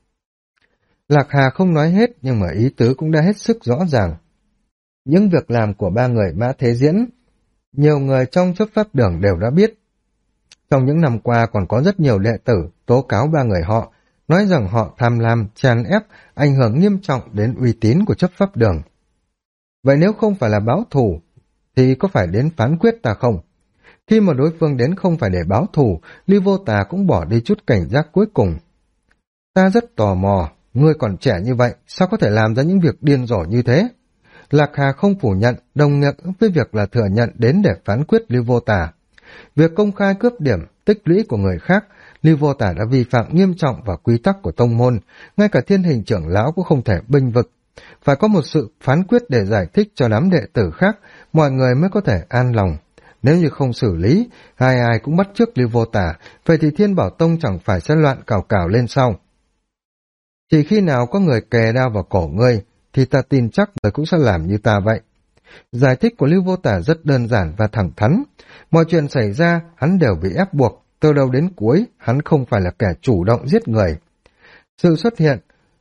Lạc Hà không nói hết nhưng mà ý tứ cũng đã hết sức rõ ràng. Những việc làm của ba người Mã Thế Diễn, nhiều người trong chấp pháp đường đều đã biết. Trong những năm qua còn có rất nhiều đệ tử tố cáo ba người họ, nói rằng họ tham lam, tràn ép, ảnh hưởng nghiêm trọng đến uy tín của chấp pháp đường. Vậy nếu không phải là báo thù, thì có phải đến phán quyết ta không? Khi mà đối phương đến không phải để báo thù, Lưu Vô Tà cũng bỏ đi chút cảnh giác cuối cùng. Ta rất tò mò, ngươi còn trẻ như vậy, sao có thể làm ra những việc điên rồ như thế? Lạc Hà không phủ nhận, đồng nghĩa với việc là thừa nhận đến để phán quyết Lưu Vô Tà. Việc công khai cướp điểm, tích lũy của người khác, Lưu Vô Tà đã vi phạm nghiêm trọng vào quy tắc của tông môn, ngay cả Thiên Hình trưởng lão cũng không thể bênh vực. Phải có một sự phán quyết để giải thích cho đám đệ tử khác, mọi người mới có thể an lòng. Nếu như không xử lý, ai cũng bắt chước Lưu Vô Tà, vậy thì Thiên Bảo Tông chẳng phải sẽ loạn cào cào lên sau. Chỉ khi nào có người kề đao vào cổ ngươi, thì ta tin chắc người cũng sẽ làm như ta vậy. Giải thích của Lưu Vô Tà rất đơn giản và thẳng thắn. Mọi chuyện xảy ra, hắn đều bị ép buộc, từ đầu đến cuối, hắn không phải là kẻ chủ động giết người. Sự xuất hiện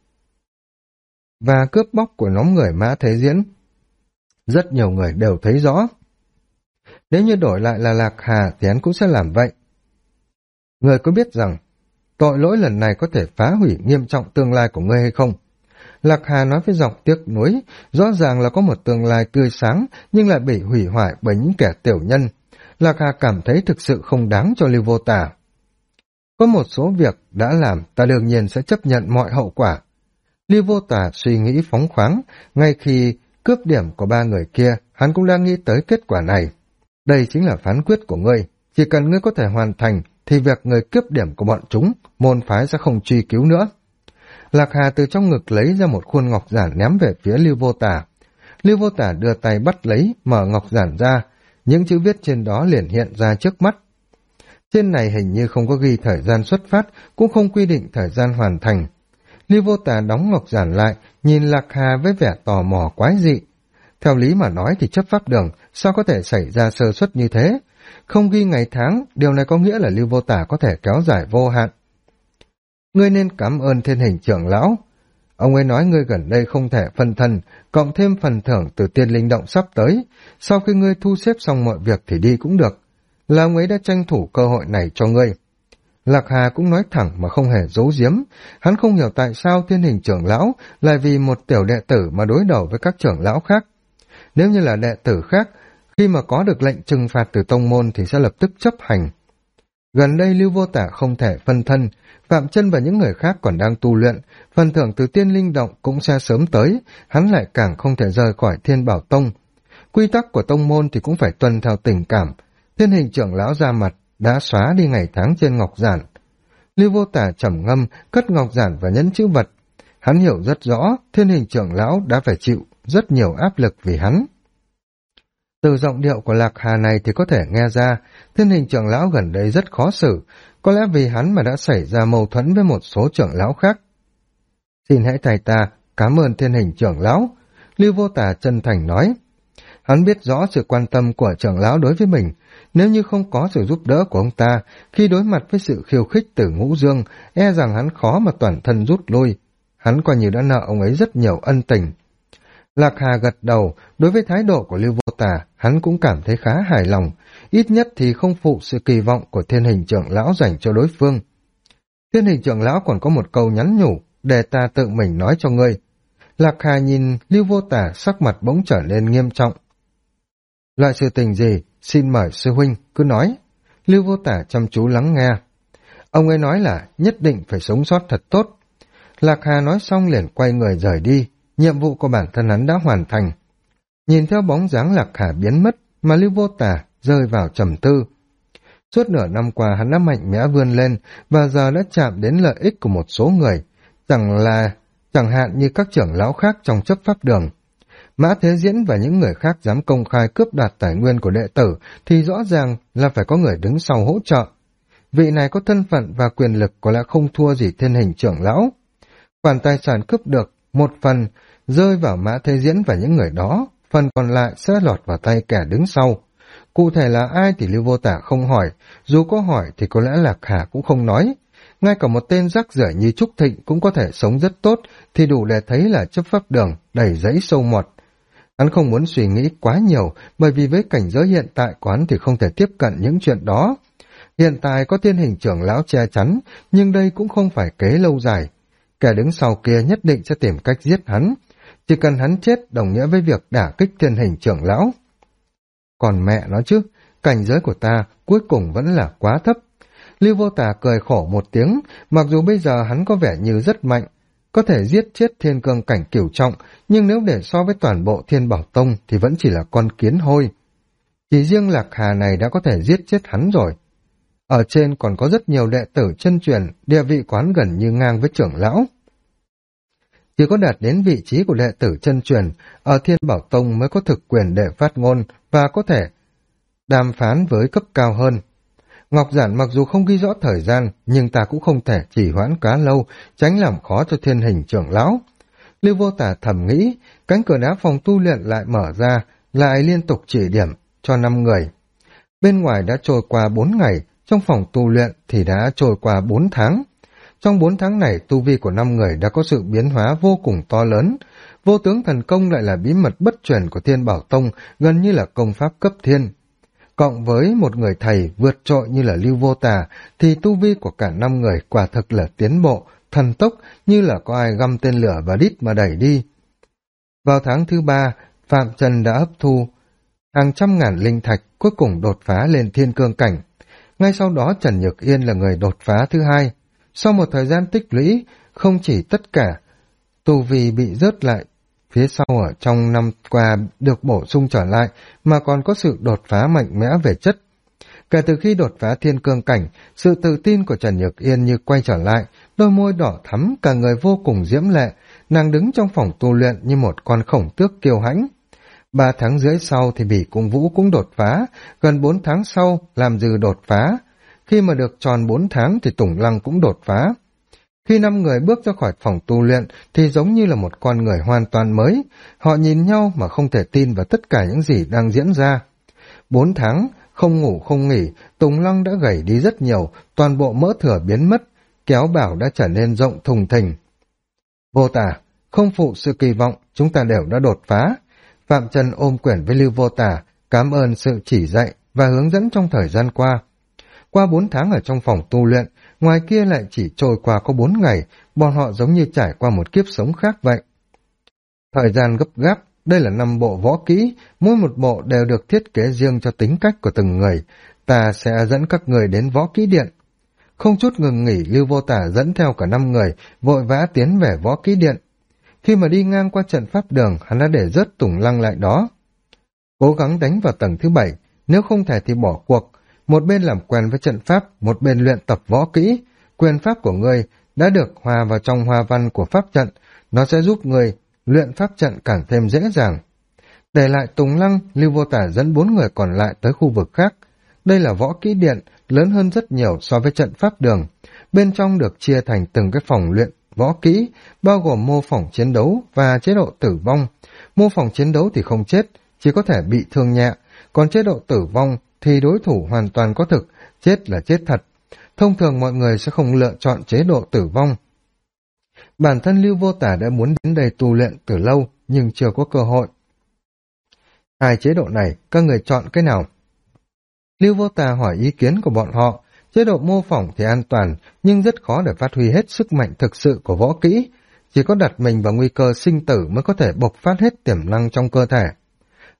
và cướp bóc của nhóm người Mã Thế Diễn, rất nhiều người đều thấy rõ. Nếu như đổi lại là Lạc Hà thì hắn cũng sẽ làm vậy. Người có biết rằng tội lỗi lần này có thể phá hủy nghiêm trọng tương lai của ngươi hay không? Lạc Hà nói với giọng tiếc nuối, rõ ràng là có một tương lai tươi sáng nhưng lại bị hủy hoại bởi những kẻ tiểu nhân. Lạc Hà cảm thấy thực sự không đáng cho Lưu Vô Tà. Có một số việc đã làm, ta đương nhiên sẽ chấp nhận mọi hậu quả. Lưu Vô Tà suy nghĩ phóng khoáng, ngay khi cướp điểm của ba người kia, hắn cũng đang nghĩ tới kết quả này. Đây chính là phán quyết của ngươi, chỉ cần ngươi có thể hoàn thành, thì việc người cướp điểm của bọn chúng, môn phái sẽ không truy cứu nữa. Lạc Hà từ trong ngực lấy ra một khuôn ngọc giản ném về phía Lưu Vô Tà. Lưu Vô Tà đưa tay bắt lấy, mở ngọc giản ra, những chữ viết trên đó liền hiện ra trước mắt. Trên này hình như không có ghi thời gian xuất phát, cũng không quy định thời gian hoàn thành. Lưu Vô Tà đóng ngọc giản lại, nhìn Lạc Hà với vẻ tò mò quái dị. Theo lý mà nói thì chấp pháp đường, sao có thể xảy ra sơ suất như thế? Không ghi ngày tháng, điều này có nghĩa là Lưu Vô Tà có thể kéo dài vô hạn. Ngươi nên cảm ơn Thiên Hình trưởng lão. Ông ấy nói ngươi gần đây không thể phân thân, cộng thêm phần thưởng từ Tiên Linh Động sắp tới. Sau khi ngươi thu xếp xong mọi việc thì đi cũng được. Là ông ấy đã tranh thủ cơ hội này cho ngươi. Lạc Hà cũng nói thẳng mà không hề giấu giếm. Hắn không hiểu tại sao Thiên Hình trưởng lão lại vì một tiểu đệ tử mà đối đầu với các trưởng lão khác. Nếu như là đệ tử khác, khi mà có được lệnh trừng phạt từ tông môn thì sẽ lập tức chấp hành. Gần đây Lưu Vô Tà không thể phân thân, Phạm Chân và những người khác còn đang tu luyện, phần thưởng từ Tiên Linh Động cũng sẽ sớm tới, hắn lại càng không thể rời khỏi Thiên Bảo Tông. Quy tắc của tông môn thì cũng phải tuân theo tình cảm. Thiên Hình trưởng lão ra mặt, đã xóa đi ngày tháng trên ngọc giản. Lưu Vô Tà trầm ngâm, cất ngọc giản và nhấn chữ vật. Hắn hiểu rất rõ, Thiên Hình trưởng lão đã phải chịu rất nhiều áp lực vì hắn. Từ giọng điệu của Lạc Hà này thì có thể nghe ra, Thiên Hình trưởng lão gần đây rất khó xử, có lẽ vì hắn mà đã xảy ra mâu thuẫn với một số trưởng lão khác. Xin hãy thay ta, cảm ơn Thiên Hình trưởng lão. Lưu Vô Tà chân thành nói. Hắn biết rõ sự quan tâm của trưởng lão đối với mình, nếu như không có sự giúp đỡ của ông ta, khi đối mặt với sự khiêu khích từ Ngũ Dương, e rằng hắn khó mà toàn thân rút lui. Hắn coi như đã nợ ông ấy rất nhiều ân tình. Lạc Hà gật đầu, đối với thái độ của Lưu Vô Tà, hắn cũng cảm thấy khá hài lòng, ít nhất thì không phụ sự kỳ vọng của Thiên Hình trưởng lão dành cho đối phương. Thiên Hình trưởng lão còn có một câu nhắn nhủ, để ta tự mình nói cho ngươi. Lạc Hà nhìn Lưu Vô Tà, sắc mặt bỗng trở nên nghiêm trọng. Loại sự tình gì, xin mời sư huynh, cứ nói. Lưu Vô Tả chăm chú lắng nghe. Ông ấy nói là nhất định phải sống sót thật tốt. Lạc Hà nói xong liền quay người rời đi, nhiệm vụ của bản thân hắn đã hoàn thành. Nhìn theo bóng dáng Lạc Hà biến mất mà Lưu Vô Tả rơi vào trầm tư. Suốt nửa năm qua hắn đã mạnh mẽ vươn lên và giờ đã chạm đến lợi ích của một số người, chẳng hạn như các trưởng lão khác trong chấp pháp đường. Mã Thế Diễn và những người khác dám công khai cướp đoạt tài nguyên của đệ tử thì rõ ràng là phải có người đứng sau hỗ trợ. Vị này có thân phận và quyền lực có lẽ không thua gì Thiên Hình trưởng lão. Khoản tài sản cướp được, một phần rơi vào Mã Thế Diễn và những người đó, phần còn lại sẽ lọt vào tay kẻ đứng sau. Cụ thể là ai thì Lưu Vô Tả không hỏi, dù có hỏi thì có lẽ Lạc Hà cũng không nói. Ngay cả một tên rác rưởi như Trúc Thịnh cũng có thể sống rất tốt thì đủ để thấy là chấp pháp đường đầy giấy sâu mọt. Hắn không muốn suy nghĩ quá nhiều bởi vì với cảnh giới hiện tại của hắn thì không thể tiếp cận những chuyện đó. Hiện tại có Thiên Hình trưởng lão che chắn, nhưng đây cũng không phải kế lâu dài. Kẻ đứng sau kia nhất định sẽ tìm cách giết hắn. Chỉ cần hắn chết đồng nghĩa với việc đả kích Thiên Hình trưởng lão. Còn mẹ nó chứ, cảnh giới của ta cuối cùng vẫn là quá thấp. Lưu Vô Tả cười khổ một tiếng, mặc dù bây giờ hắn có vẻ như rất mạnh, có thể giết chết thiên cương cảnh cửu trọng, nhưng nếu để so với toàn bộ Thiên Bảo Tông thì vẫn chỉ là con kiến hôi. Chỉ riêng Lạc Hà này đã có thể giết chết hắn rồi. Ở trên còn có rất nhiều đệ tử chân truyền, địa vị quán gần như ngang với trưởng lão. Chỉ có đạt đến vị trí của đệ tử chân truyền, ở Thiên Bảo Tông mới có thực quyền để phát ngôn và có thể đàm phán với cấp cao hơn. Ngọc Giản mặc dù không ghi rõ thời gian, nhưng ta cũng không thể trì hoãn quá lâu, tránh làm khó cho Thiên Hình trưởng lão. Lưu Vô Tả thầm nghĩ, cánh cửa đá phòng tu luyện lại mở ra, lại liên tục chỉ điểm cho 5 người. Bên ngoài đã trôi qua 4 ngày, trong phòng tu luyện thì đã trôi qua 4 tháng. Trong 4 tháng này, tu vi của 5 người đã có sự biến hóa vô cùng to lớn. Vô tướng thần công lại là bí mật bất truyền của Thiên Bảo Tông, gần như là công pháp cấp thiên. Cộng với một người thầy vượt trội như là Lưu Vô Tả, thì tu vi của cả 5 người quả thực là tiến bộ, thần tốc như là có ai găm tên lửa và đít mà đẩy đi. Vào tháng thứ 3, Phạm Trần đã hấp thu hàng trăm ngàn linh thạch, cuối cùng đột phá lên thiên cương cảnh. Ngay sau đó Trần Nhược Yên là người đột phá thứ 2. Sau một thời gian tích lũy, không chỉ tất cả tu vi bị rớt lại phía sau ở trong năm qua được bổ sung trở lại, mà còn có sự đột phá mạnh mẽ về chất. Kể từ khi đột phá thiên cương cảnh, sự tự tin của Trần Nhược Yên như quay trở lại, đôi môi đỏ thắm, cả người vô cùng diễm lệ, nàng đứng trong phòng tu luyện như một con khổng tước kiêu hãnh. 3 tháng rưỡi sau thì Bỉ Cung Vũ cũng đột phá, gần 4 tháng sau làm Dư đột phá. Khi mà được tròn 4 tháng thì Tùng Lăng cũng đột phá. Khi 5 người bước ra khỏi phòng tu luyện thì giống như là một con người hoàn toàn mới, họ nhìn nhau mà không thể tin vào tất cả những gì đang diễn ra. 4 tháng, không ngủ không nghỉ, Tùng Lăng đã gầy đi rất nhiều, toàn bộ mỡ thừa biến mất, kéo bảo đã trở nên rộng thùng thình. Vô Tả, không phụ sự kỳ vọng, chúng ta đều đã đột phá. Phạm Trần ôm quyển với Lưu Vô Tả, cảm ơn sự chỉ dạy và hướng dẫn trong thời gian qua. Qua 4 tháng ở trong phòng tu luyện, ngoài kia lại chỉ trôi qua có 4 ngày, bọn họ giống như trải qua một kiếp sống khác vậy. Thời gian gấp gáp, đây là 5 bộ võ kỹ, mỗi một bộ đều được thiết kế riêng cho tính cách của từng người. Ta sẽ dẫn các người đến võ kỹ điện. Không chút ngừng nghỉ, Lưu Vô Tả dẫn theo cả 5 người, vội vã tiến về võ kỹ điện. Khi mà đi ngang qua trận pháp đường, hắn đã để rớt Tùng Lăng lại đó. Cố gắng đánh vào tầng thứ 7, nếu không thể thì bỏ cuộc. Một bên làm quen với trận pháp, một bên luyện tập võ kỹ. Quyền pháp của ngươi đã được hòa vào trong hoa văn của pháp trận, nó sẽ giúp ngươi luyện pháp trận càng thêm dễ dàng. Để lại Tùng Lăng, Lưu Vô Tả dẫn 4 người còn lại tới khu vực khác. Đây là võ kỹ điện, lớn hơn rất nhiều so với trận pháp đường. Bên trong được chia thành từng cái phòng luyện võ kỹ, bao gồm mô phỏng chiến đấu và chế độ tử vong. Mô phỏng chiến đấu thì không chết, chỉ có thể bị thương nhẹ, còn chế độ tử vong thì đối thủ hoàn toàn có thực, chết là chết thật. Thông thường mọi người sẽ không lựa chọn chế độ tử vong. Bản thân Lưu Vô Tả đã muốn đến đây tu luyện từ lâu, nhưng chưa có cơ hội. 2 chế độ này, các người chọn cái nào? Lưu Vô Tả hỏi ý kiến của bọn họ. Chế độ mô phỏng thì an toàn, nhưng rất khó để phát huy hết sức mạnh thực sự của võ kỹ. Chỉ có đặt mình vào nguy cơ sinh tử mới có thể bộc phát hết tiềm năng trong cơ thể.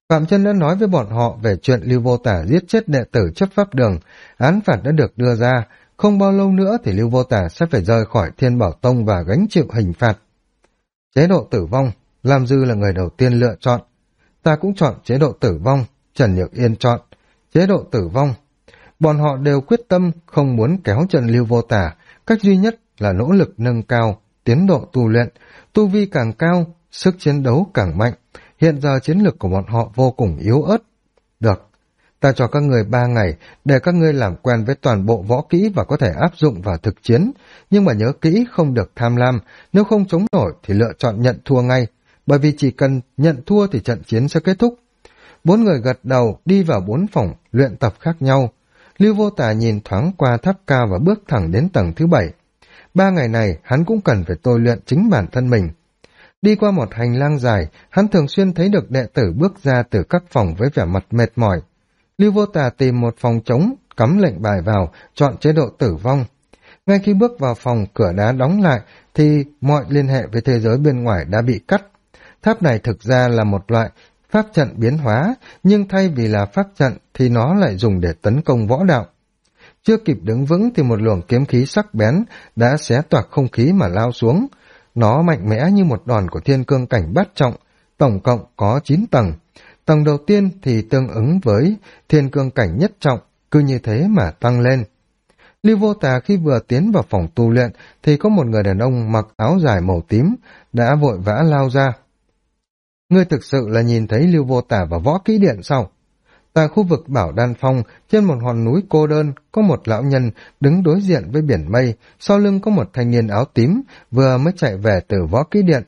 Phạm Chân đã nói với bọn họ về chuyện Lưu Vô Tả giết chết đệ tử chấp pháp đường, án phạt đã được đưa ra, không bao lâu nữa thì Lưu Vô Tả sẽ phải rời khỏi Thiên Bảo Tông và gánh chịu hình phạt. Chế độ tử vong, Lam Dư là người đầu tiên lựa chọn. Ta cũng chọn chế độ tử vong, Trần Nhược Yên chọn chế độ tử vong. Bọn họ đều quyết tâm không muốn kéo chân Lưu Vô Tả, cách duy nhất là nỗ lực nâng cao tiến độ tu luyện, tu vi càng cao, sức chiến đấu càng mạnh. Hiện giờ chiến lược của bọn họ vô cùng yếu ớt. Được, ta cho các người 3 ngày để các ngươi làm quen với toàn bộ võ kỹ và có thể áp dụng vào thực chiến, nhưng mà nhớ kỹ không được tham lam, nếu không chống nổi thì lựa chọn nhận thua ngay, bởi vì chỉ cần nhận thua thì trận chiến sẽ kết thúc. 4 người gật đầu đi vào 4 phòng luyện tập khác nhau. Lưu Vô Tả nhìn thoáng qua tháp cao và bước thẳng đến tầng thứ 7. 3 ngày này hắn cũng cần phải tôi luyện chính bản thân mình. Đi qua một hành lang dài, hắn thường xuyên thấy được đệ tử bước ra từ các phòng với vẻ mặt mệt mỏi. Lưu Vô Tả tìm một phòng trống, cắm lệnh bài vào, chọn chế độ tử vong. Ngay khi bước vào phòng, cửa đá đóng lại, thì mọi liên hệ với thế giới bên ngoài đã bị cắt. Tháp này thực ra là một loại pháp trận biến hóa, nhưng thay vì là pháp trận thì nó lại dùng để tấn công võ đạo. Chưa kịp đứng vững thì một luồng kiếm khí sắc bén đã xé toạc không khí mà lao xuống. Nó mạnh mẽ như một đòn của thiên cương cảnh bát trọng, tổng cộng có 9 tầng. Tầng đầu tiên thì tương ứng với thiên cương cảnh nhất trọng, cứ như thế mà tăng lên. Lưu Vô Tà khi vừa tiến vào phòng tu luyện thì có một người đàn ông mặc áo dài màu tím đã vội vã lao ra. Ngươi thực sự là nhìn thấy Lưu Vô Tả vào võ kỹ điện sao? Tại khu vực Bảo Đan Phong, trên một hòn núi cô đơn, có một lão nhân đứng đối diện với biển mây, sau lưng có một thanh niên áo tím, vừa mới chạy về từ võ kỹ điện.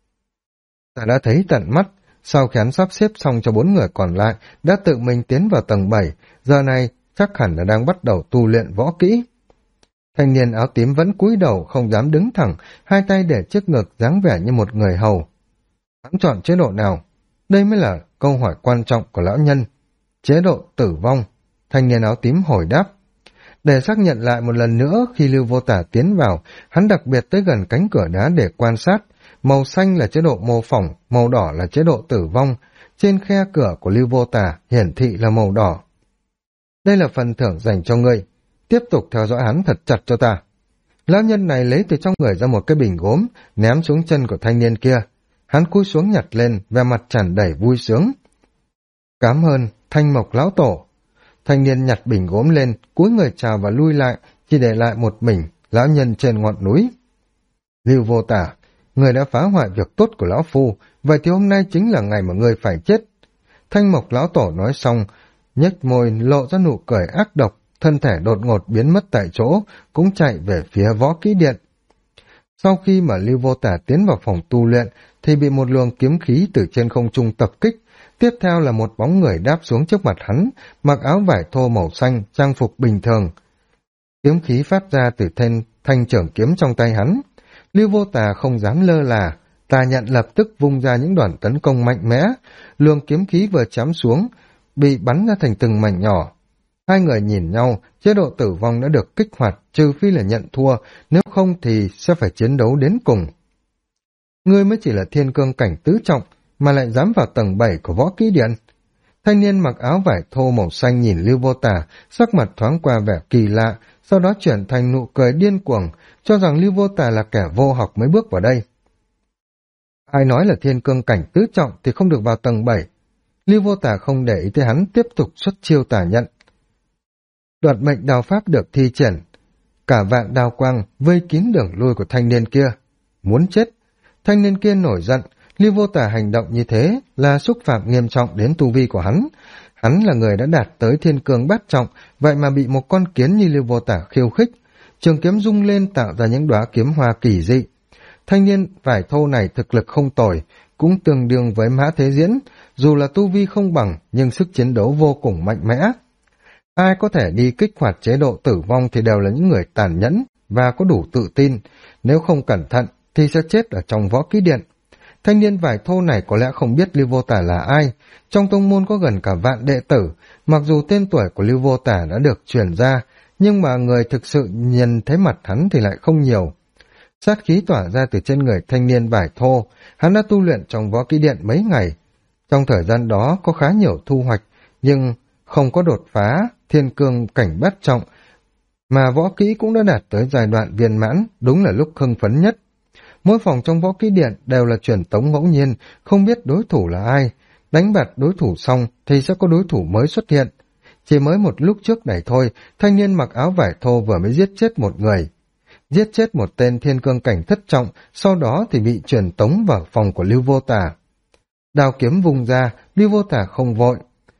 Ta đã thấy tận mắt, sau khi hắn sắp xếp xong cho 4 người còn lại, đã tự mình tiến vào tầng 7, giờ này chắc hẳn là đang bắt đầu tu luyện võ kỹ. Thanh niên áo tím vẫn cúi đầu, không dám đứng thẳng, hai tay để trước ngực dáng vẻ như một người hầu. Hắn chọn chế độ nào? Đây mới là câu hỏi quan trọng của lão nhân. Chế độ tử vong. Thanh niên áo tím hồi đáp. Để xác nhận lại một lần nữa, khi Lưu Vô Tả tiến vào, hắn đặc biệt tới gần cánh cửa đá để quan sát. Màu xanh là chế độ mô phỏng, màu đỏ là chế độ tử vong. Trên khe cửa của Lưu Vô Tả hiển thị là màu đỏ. Đây là phần thưởng dành cho ngươi. Tiếp tục theo dõi hắn thật chặt cho ta. Lão nhân này lấy từ trong người ra một cái bình gốm, ném xuống chân của thanh niên kia. Hắn cúi xuống nhặt lên, vẻ mặt tràn đầy vui sướng. Cảm ơn, Thanh Mộc lão tổ. Thanh niên nhặt bình gốm lên, cúi người chào và lui lại, chỉ để lại một mình, lão nhân trên ngọn núi. Lưu Vô Tả, người đã phá hoại việc tốt của lão phu, vậy thì hôm nay chính là ngày mà người phải chết. Thanh Mộc lão tổ nói xong, nhếch môi lộ ra nụ cười ác độc, thân thể đột ngột biến mất tại chỗ, cũng chạy về phía võ kỹ điện. Sau khi mà Lưu Vô Tả tiến vào phòng tu luyện, thì bị một luồng kiếm khí từ trên không trung tập kích. Tiếp theo là một bóng người đáp xuống trước mặt hắn, mặc áo vải thô màu xanh, trang phục bình thường. Kiếm khí phát ra từ thanh trưởng kiếm trong tay hắn. Lưu Vô Tả không dám lơ là, tà nhận lập tức vung ra những đòn tấn công mạnh mẽ. Luồng kiếm khí vừa chém xuống, bị bắn ra thành từng mảnh nhỏ. Hai người nhìn nhau, chế độ tử vong đã được kích hoạt, trừ phi là nhận thua, nếu không thì sẽ phải chiến đấu đến cùng. Ngươi mới chỉ là thiên cương cảnh tứ trọng, mà lại dám vào tầng 7 của võ kỹ điện. Thanh niên mặc áo vải thô màu xanh nhìn Lưu Vô Tả, sắc mặt thoáng qua vẻ kỳ lạ, sau đó chuyển thành nụ cười điên cuồng, cho rằng Lưu Vô Tả là kẻ vô học mới bước vào đây. Ai nói là thiên cương cảnh tứ trọng thì không được vào tầng 7. Lưu Vô Tả không để ý tới hắn, tiếp tục xuất chiêu tà nhận. Đoạt mệnh đao pháp được thi triển, cả vạn đao quang vây kín đường lui của thanh niên kia. Muốn chết. Thanh niên kia nổi giận, Lưu Vô Tả hành động như thế là xúc phạm nghiêm trọng đến tu vi của hắn. Hắn là người đã đạt tới thiên cương bát trọng, vậy mà bị một con kiến như Lưu Vô Tả khiêu khích. Trường kiếm rung lên tạo ra những đóa kiếm hoa kỳ dị. Thanh niên vải thô này thực lực không tồi, cũng tương đương với Mã Thế Diễn, dù là tu vi không bằng nhưng sức chiến đấu vô cùng mạnh mẽ. Ai có thể đi kích hoạt chế độ tử vong thì đều là những người tàn nhẫn và có đủ tự tin, nếu không cẩn thận thì sẽ chết ở trong võ kỹ điện. Thanh niên vải thô này có lẽ không biết Lưu Vô Tả là ai, trong tông môn có gần cả vạn đệ tử, mặc dù tên tuổi của Lưu Vô Tả đã được truyền ra, nhưng mà người thực sự nhìn thấy mặt hắn thì lại không nhiều. Sát khí tỏa ra từ trên người thanh niên vải thô, hắn đã tu luyện trong võ kỹ điện mấy ngày. Trong thời gian đó có khá nhiều thu hoạch, nhưng không có đột phá thiên cương cảnh bát trọng, mà võ kỹ cũng đã đạt tới giai đoạn viên mãn, đúng là lúc hưng phấn nhất. Mỗi phòng trong võ kỹ điện đều là truyền tống ngẫu nhiên, không biết đối thủ là ai. Đánh bại đối thủ xong thì sẽ có đối thủ mới xuất hiện. Chỉ mới một lúc trước này thôi, thanh niên mặc áo vải thô vừa mới giết chết một người. Giết chết một tên thiên cương cảnh thất trọng, sau đó thì bị truyền tống vào phòng của Lưu Vô Tà. Đao kiếm vung ra, Lưu Vô Tà không vội.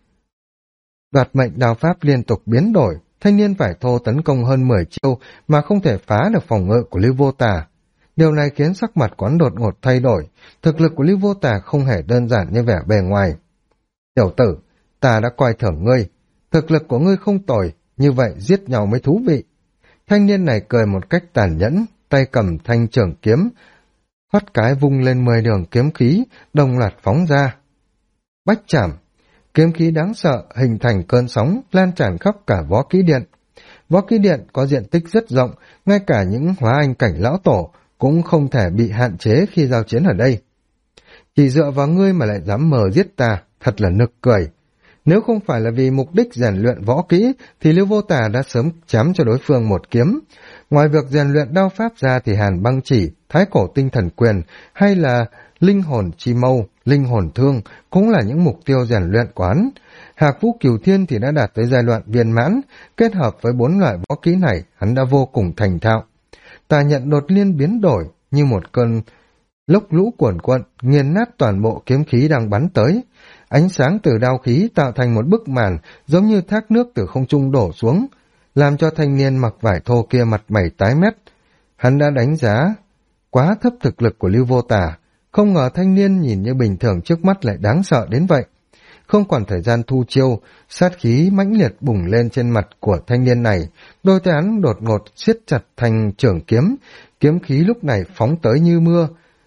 Đoạt mệnh đao pháp liên tục biến đổi, thanh niên vải thô tấn công hơn 10 chiêu mà không thể phá được phòng ngự của Lưu Vô Tà. Điều này khiến sắc mặt quán đột ngột thay đổi, thực lực của Lưu Vô Tà không hề đơn giản như vẻ bề ngoài. Tiểu tử, ta đã coi thường ngươi, thực lực của ngươi không tồi, như vậy giết nhau mới thú vị. Thanh niên này cười một cách tàn nhẫn, tay cầm thanh trường kiếm, thoát cái vung lên 10 đường kiếm khí, đồng loạt phóng ra. Bách chảm, kiếm khí đáng sợ hình thành cơn sóng lan tràn khắp cả võ kỹ điện. Võ kỹ điện có diện tích rất rộng, ngay cả những hóa anh cảnh lão tổ cũng không thể bị hạn chế khi giao chiến ở đây. Chỉ dựa vào ngươi mà lại dám mờ giết ta, thật là nực cười. Nếu không phải là vì mục đích rèn luyện võ kỹ, thì Lưu Vô Tà đã sớm chém cho đối phương một kiếm. Ngoài việc rèn luyện đao pháp ra thì Hàn Băng Chỉ, Thái Cổ Tinh Thần Quyền hay là Linh Hồn Chi Mâu, Linh Hồn Thương cũng là những mục tiêu rèn luyện quán. Hạc Vũ Cửu Thiên thì đã đạt tới giai đoạn viên mãn, kết hợp với 4 loại võ kỹ này, hắn đã vô cùng thành thạo. Tà nhận đột nhiên biến đổi như một cơn lốc lũ cuồn cuộn, nghiền nát toàn bộ kiếm khí đang bắn tới. Ánh sáng từ đao khí tạo thành một bức màn giống như thác nước từ không trung đổ xuống, làm cho thanh niên mặc vải thô kia mặt mày tái mét. Hắn đã đánh giá quá thấp thực lực của Lưu Vô Tà, không ngờ thanh niên nhìn như bình thường trước mắt lại đáng sợ đến vậy. Không còn thời gian thu chiêu, sát khí mãnh liệt bùng lên trên mặt của thanh niên này, đôi tay hắn đột ngột siết chặt thành trường kiếm, kiếm khí lúc này phóng tới như mưa,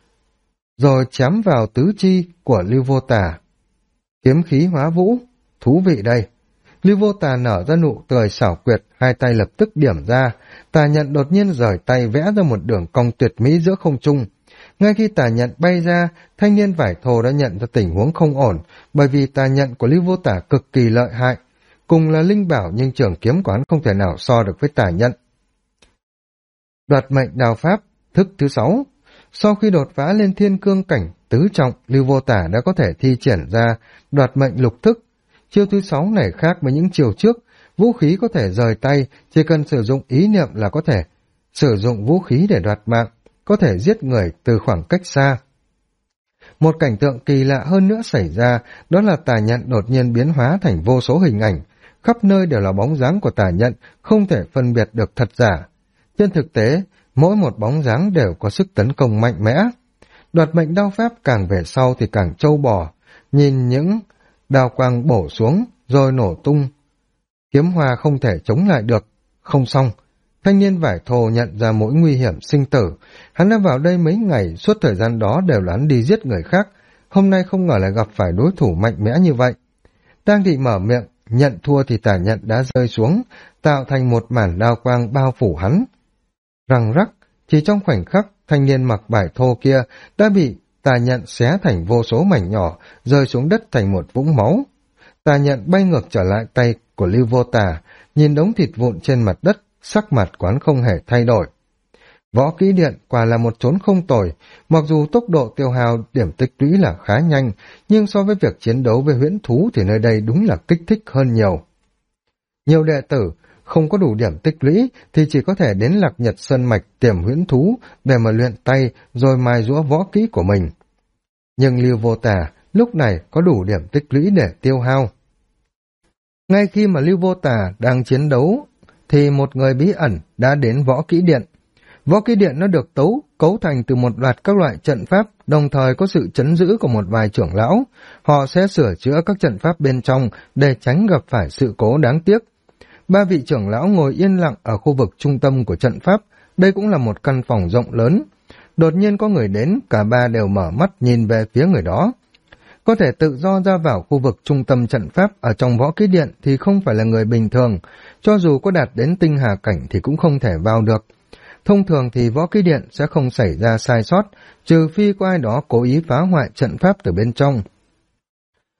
rồi chém vào tứ chi của Lưu Vô Tà. Kiếm khí hóa vũ, thú vị đây. Lưu Vô Tà nở ra nụ cười xảo quyệt, hai tay lập tức điểm ra, tà nhận đột nhiên rời tay vẽ ra một đường cong tuyệt mỹ giữa không trung. Ngay khi tà nhận bay ra, thanh niên vải thô đã nhận ra tình huống không ổn, bởi vì tà nhận của Lưu Vô Tà cực kỳ lợi hại. Cùng là linh bảo nhưng trường kiếm của hắn không thể nào so được với tà nhận. Đoạt mệnh đao pháp, thức thứ 6. Sau khi đột phá lên thiên cương cảnh tứ trọng, Lưu Vô Tà đã có thể thi triển ra đoạt mệnh lục thức. Chiêu thứ 6 này khác với những chiêu trước, vũ khí có thể rời tay, chỉ cần sử dụng ý niệm là có thể sử dụng vũ khí để đoạt mạng, có thể giết người từ khoảng cách xa. Một cảnh tượng kỳ lạ hơn nữa xảy ra, đó là tà nhận đột nhiên biến hóa thành vô số hình ảnh, khắp nơi đều là bóng dáng của tà nhận, không thể phân biệt được thật giả. Trên thực tế, mỗi một bóng dáng đều có sức tấn công mạnh mẽ. Đoạt mệnh đao pháp càng về sau thì càng trâu bò, nhìn những đao quang bổ xuống rồi nổ tung. Kiếm hoa không thể chống lại được. Không xong, thanh niên vải thô nhận ra mỗi nguy hiểm sinh tử. Hắn đã vào đây mấy ngày, suốt thời gian đó đều là hắn đi giết người khác. Hôm nay không ngờ lại gặp phải đối thủ mạnh mẽ như vậy. Đang định mở miệng, nhận thua thì tà nhận đã rơi xuống, tạo thành một màn đao quang bao phủ hắn. Răng rắc, chỉ trong khoảnh khắc, thanh niên mặc vải thô kia đã bị tà nhận xé thành vô số mảnh nhỏ, rơi xuống đất thành một vũng máu. Tà nhận bay ngược trở lại tay của Lưu Vô Tà, nhìn đống thịt vụn trên mặt đất, sắc mặt quán không hề thay đổi. Võ kỹ điện quả là một chốn không tồi, mặc dù tốc độ tiêu hao điểm tích lũy là khá nhanh, nhưng so với việc chiến đấu với huyễn thú thì nơi đây đúng là kích thích hơn nhiều. Nhiều đệ tử không có đủ điểm tích lũy thì chỉ có thể đến Lạc Nhật Sơn Mạch tìm huyễn thú để mà luyện tay rồi mài giũa võ kỹ của mình. Nhưng Lưu Vô Tà lúc này có đủ điểm tích lũy để tiêu hao. Ngay khi mà Lưu Vô Tà đang chiến đấu thì một người bí ẩn đã đến võ kỹ điện. Võ kỹ điện nó được cấu thành từ một loạt các loại trận pháp, đồng thời có sự trấn giữ của một vài trưởng lão. Họ sẽ sửa chữa các trận pháp bên trong để tránh gặp phải sự cố đáng tiếc. 3 vị trưởng lão ngồi yên lặng ở khu vực trung tâm của trận pháp, đây cũng là một căn phòng rộng lớn. Đột nhiên có người đến, cả ba đều mở mắt nhìn về phía người đó. Có thể tự do ra vào khu vực trung tâm trận pháp ở trong võ kỹ điện thì không phải là người bình thường, cho dù có đạt đến tinh hà cảnh thì cũng không thể vào được. Thông thường thì võ kỹ điện sẽ không xảy ra sai sót, trừ phi có ai đó cố ý phá hoại trận pháp từ bên trong.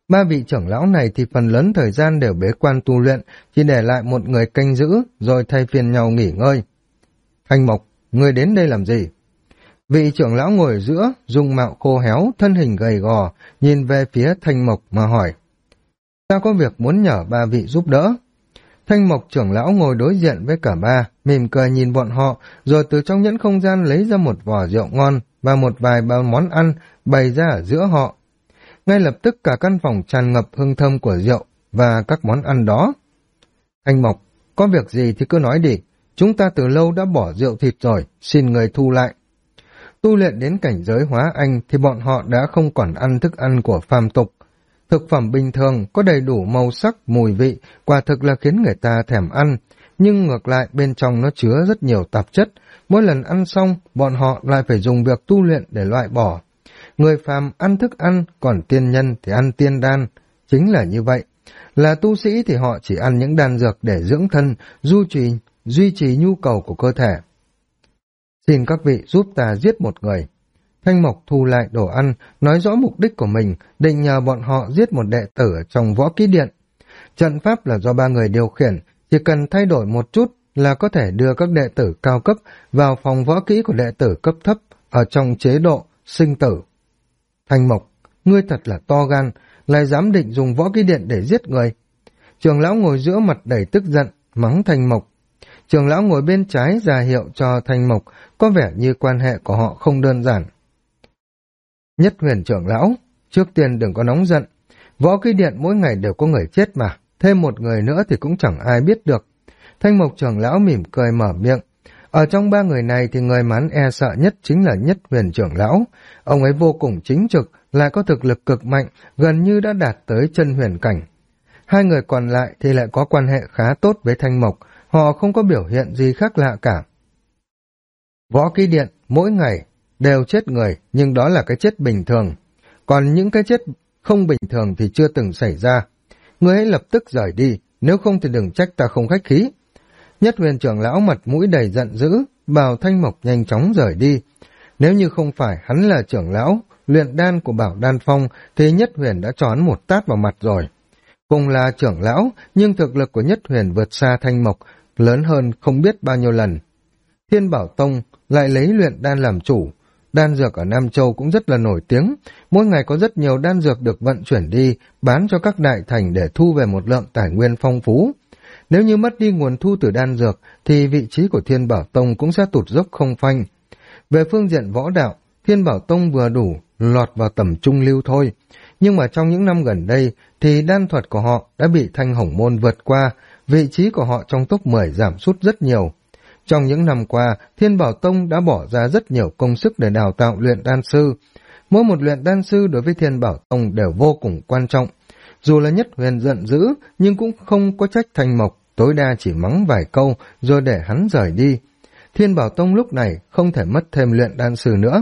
Ba vị trưởng lão này thì phần lớn thời gian đều bế quan tu luyện, chỉ để lại một người canh giữ, rồi thay phiên nhau nghỉ ngơi. Thanh Mộc, người đến đây làm gì? Vị trưởng lão ngồi ở giữa, dung mạo khô héo, thân hình gầy gò, nhìn về phía Thanh Mộc mà hỏi. Ta có việc muốn nhờ ba vị giúp đỡ. Thanh Mộc trưởng lão ngồi đối diện với cả ba, mỉm cười nhìn bọn họ, rồi từ trong nhẫn không gian lấy ra một vò rượu ngon và một vài bao món ăn bày ra ở giữa họ. Ngay lập tức cả căn phòng tràn ngập hương thơm của rượu và các món ăn đó. Thanh Mộc, có việc gì thì cứ nói đi, chúng ta từ lâu đã bỏ rượu thịt rồi, xin người thu lại. Tu luyện đến cảnh giới hóa anh thì bọn họ đã không còn ăn thức ăn của phàm tục. Thực phẩm bình thường có đầy đủ màu sắc, mùi vị, quả thực là khiến người ta thèm ăn, nhưng ngược lại bên trong nó chứa rất nhiều tạp chất, mỗi lần ăn xong bọn họ lại phải dùng việc tu luyện để loại bỏ. Người phàm ăn thức ăn, còn tiên nhân thì ăn tiên đan, chính là như vậy. Là tu sĩ thì họ chỉ ăn những đan dược để dưỡng thân, duy trì nhu cầu của cơ thể. Xin các vị giúp ta giết một người. Thanh Mộc thu lại đồ ăn, nói rõ mục đích của mình, định nhờ bọn họ giết một đệ tử ở trong võ kỹ điện. Trận pháp là do ba người điều khiển, chỉ cần thay đổi một chút là có thể đưa các đệ tử cao cấp vào phòng võ kỹ của đệ tử cấp thấp ở trong chế độ sinh tử. Thanh Mộc, ngươi thật là to gan, lại dám định dùng võ kỹ điện để giết người. Trưởng lão ngồi giữa mặt đầy tức giận, mắng Thanh Mộc. Trưởng lão ngồi bên trái ra hiệu cho Thanh Mộc, có vẻ như quan hệ của họ không đơn giản. Nhất Huyền trưởng lão, trước tiên đừng có nóng giận. Võ kỹ điện mỗi ngày đều có người chết mà, thêm một người nữa thì cũng chẳng ai biết được. Thanh Mộc trưởng lão mỉm cười mở miệng. Ở trong ba người này thì người mà hắn e sợ nhất chính là Nhất Huyền trưởng lão. Ông ấy vô cùng chính trực, lại có thực lực cực mạnh, gần như đã đạt tới chân huyền cảnh. Hai người còn lại thì lại có quan hệ khá tốt với Thanh Mộc, họ không có biểu hiện gì khác lạ cả. Võ kỹ điện mỗi ngày đều chết người, nhưng đó là cái chết bình thường. Còn những cái chết không bình thường thì chưa từng xảy ra. Ngươi hãy lập tức rời đi, nếu không thì đừng trách ta không khách khí. Nhất Huyền trưởng lão mặt mũi đầy giận dữ, bảo Thanh Mộc nhanh chóng rời đi. Nếu như không phải hắn là trưởng lão, luyện đan của Bảo Đan Phong, thì Nhất Huyền đã cho hắn một tát vào mặt rồi. Cùng là trưởng lão, nhưng thực lực của Nhất Huyền vượt xa Thanh Mộc, lớn hơn không biết bao nhiêu lần. Thiên Bảo Tông lại lấy luyện đan làm chủ. Đan dược ở Nam Châu cũng rất là nổi tiếng, mỗi ngày có rất nhiều đan dược được vận chuyển đi, bán cho các đại thành để thu về một lượng tài nguyên phong phú. Nếu như mất đi nguồn thu từ đan dược, thì vị trí của Thiên Bảo Tông cũng sẽ tụt dốc không phanh. Về phương diện võ đạo, Thiên Bảo Tông vừa đủ lọt vào tầm trung lưu thôi, nhưng mà trong những năm gần đây thì đan thuật của họ đã bị Thanh Hồng Môn vượt qua, vị trí của họ trong top 10 giảm sút rất nhiều. Trong những năm qua, Thiên Bảo Tông đã bỏ ra rất nhiều công sức để đào tạo luyện đan sư. Mỗi một luyện đan sư đối với Thiên Bảo Tông đều vô cùng quan trọng. Dù là Nhất Huyền giận dữ, nhưng cũng không có trách Thanh Mộc, tối đa chỉ mắng vài câu rồi để hắn rời đi. Thiên Bảo Tông lúc này không thể mất thêm luyện đan sư nữa.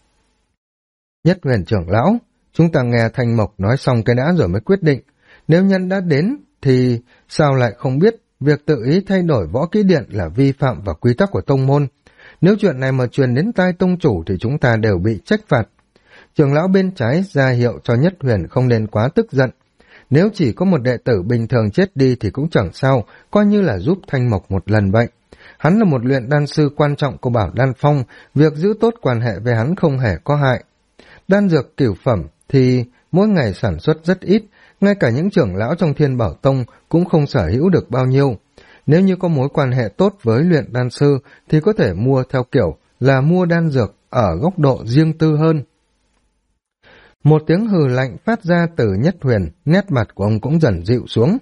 Nhất Huyền trưởng lão, chúng ta nghe Thanh Mộc nói xong cái đã rồi mới quyết định. Nếu nhân đã đến thì sao lại không biết việc tự ý thay đổi võ kỹ điện là vi phạm vào quy tắc của tông môn. Nếu chuyện này mà truyền đến tai tông chủ thì chúng ta đều bị trách phạt. Trưởng lão bên trái ra hiệu cho Nhất Huyền không nên quá tức giận. Nếu chỉ có một đệ tử bình thường chết đi thì cũng chẳng sao, coi như là giúp Thanh Mộc một lần vậy. Hắn là một luyện đan sư quan trọng của Bảo Đan Phong, việc giữ tốt quan hệ với hắn không hề có hại. Đan dược cửu phẩm thì mỗi ngày sản xuất rất ít, ngay cả những trưởng lão trong Thiên Bảo Tông cũng không sở hữu được bao nhiêu. Nếu như có mối quan hệ tốt với luyện đan sư thì có thể mua theo kiểu là mua đan dược ở góc độ riêng tư hơn. Một tiếng hừ lạnh phát ra từ Nhất Huyền, nét mặt của ông cũng dần dịu xuống.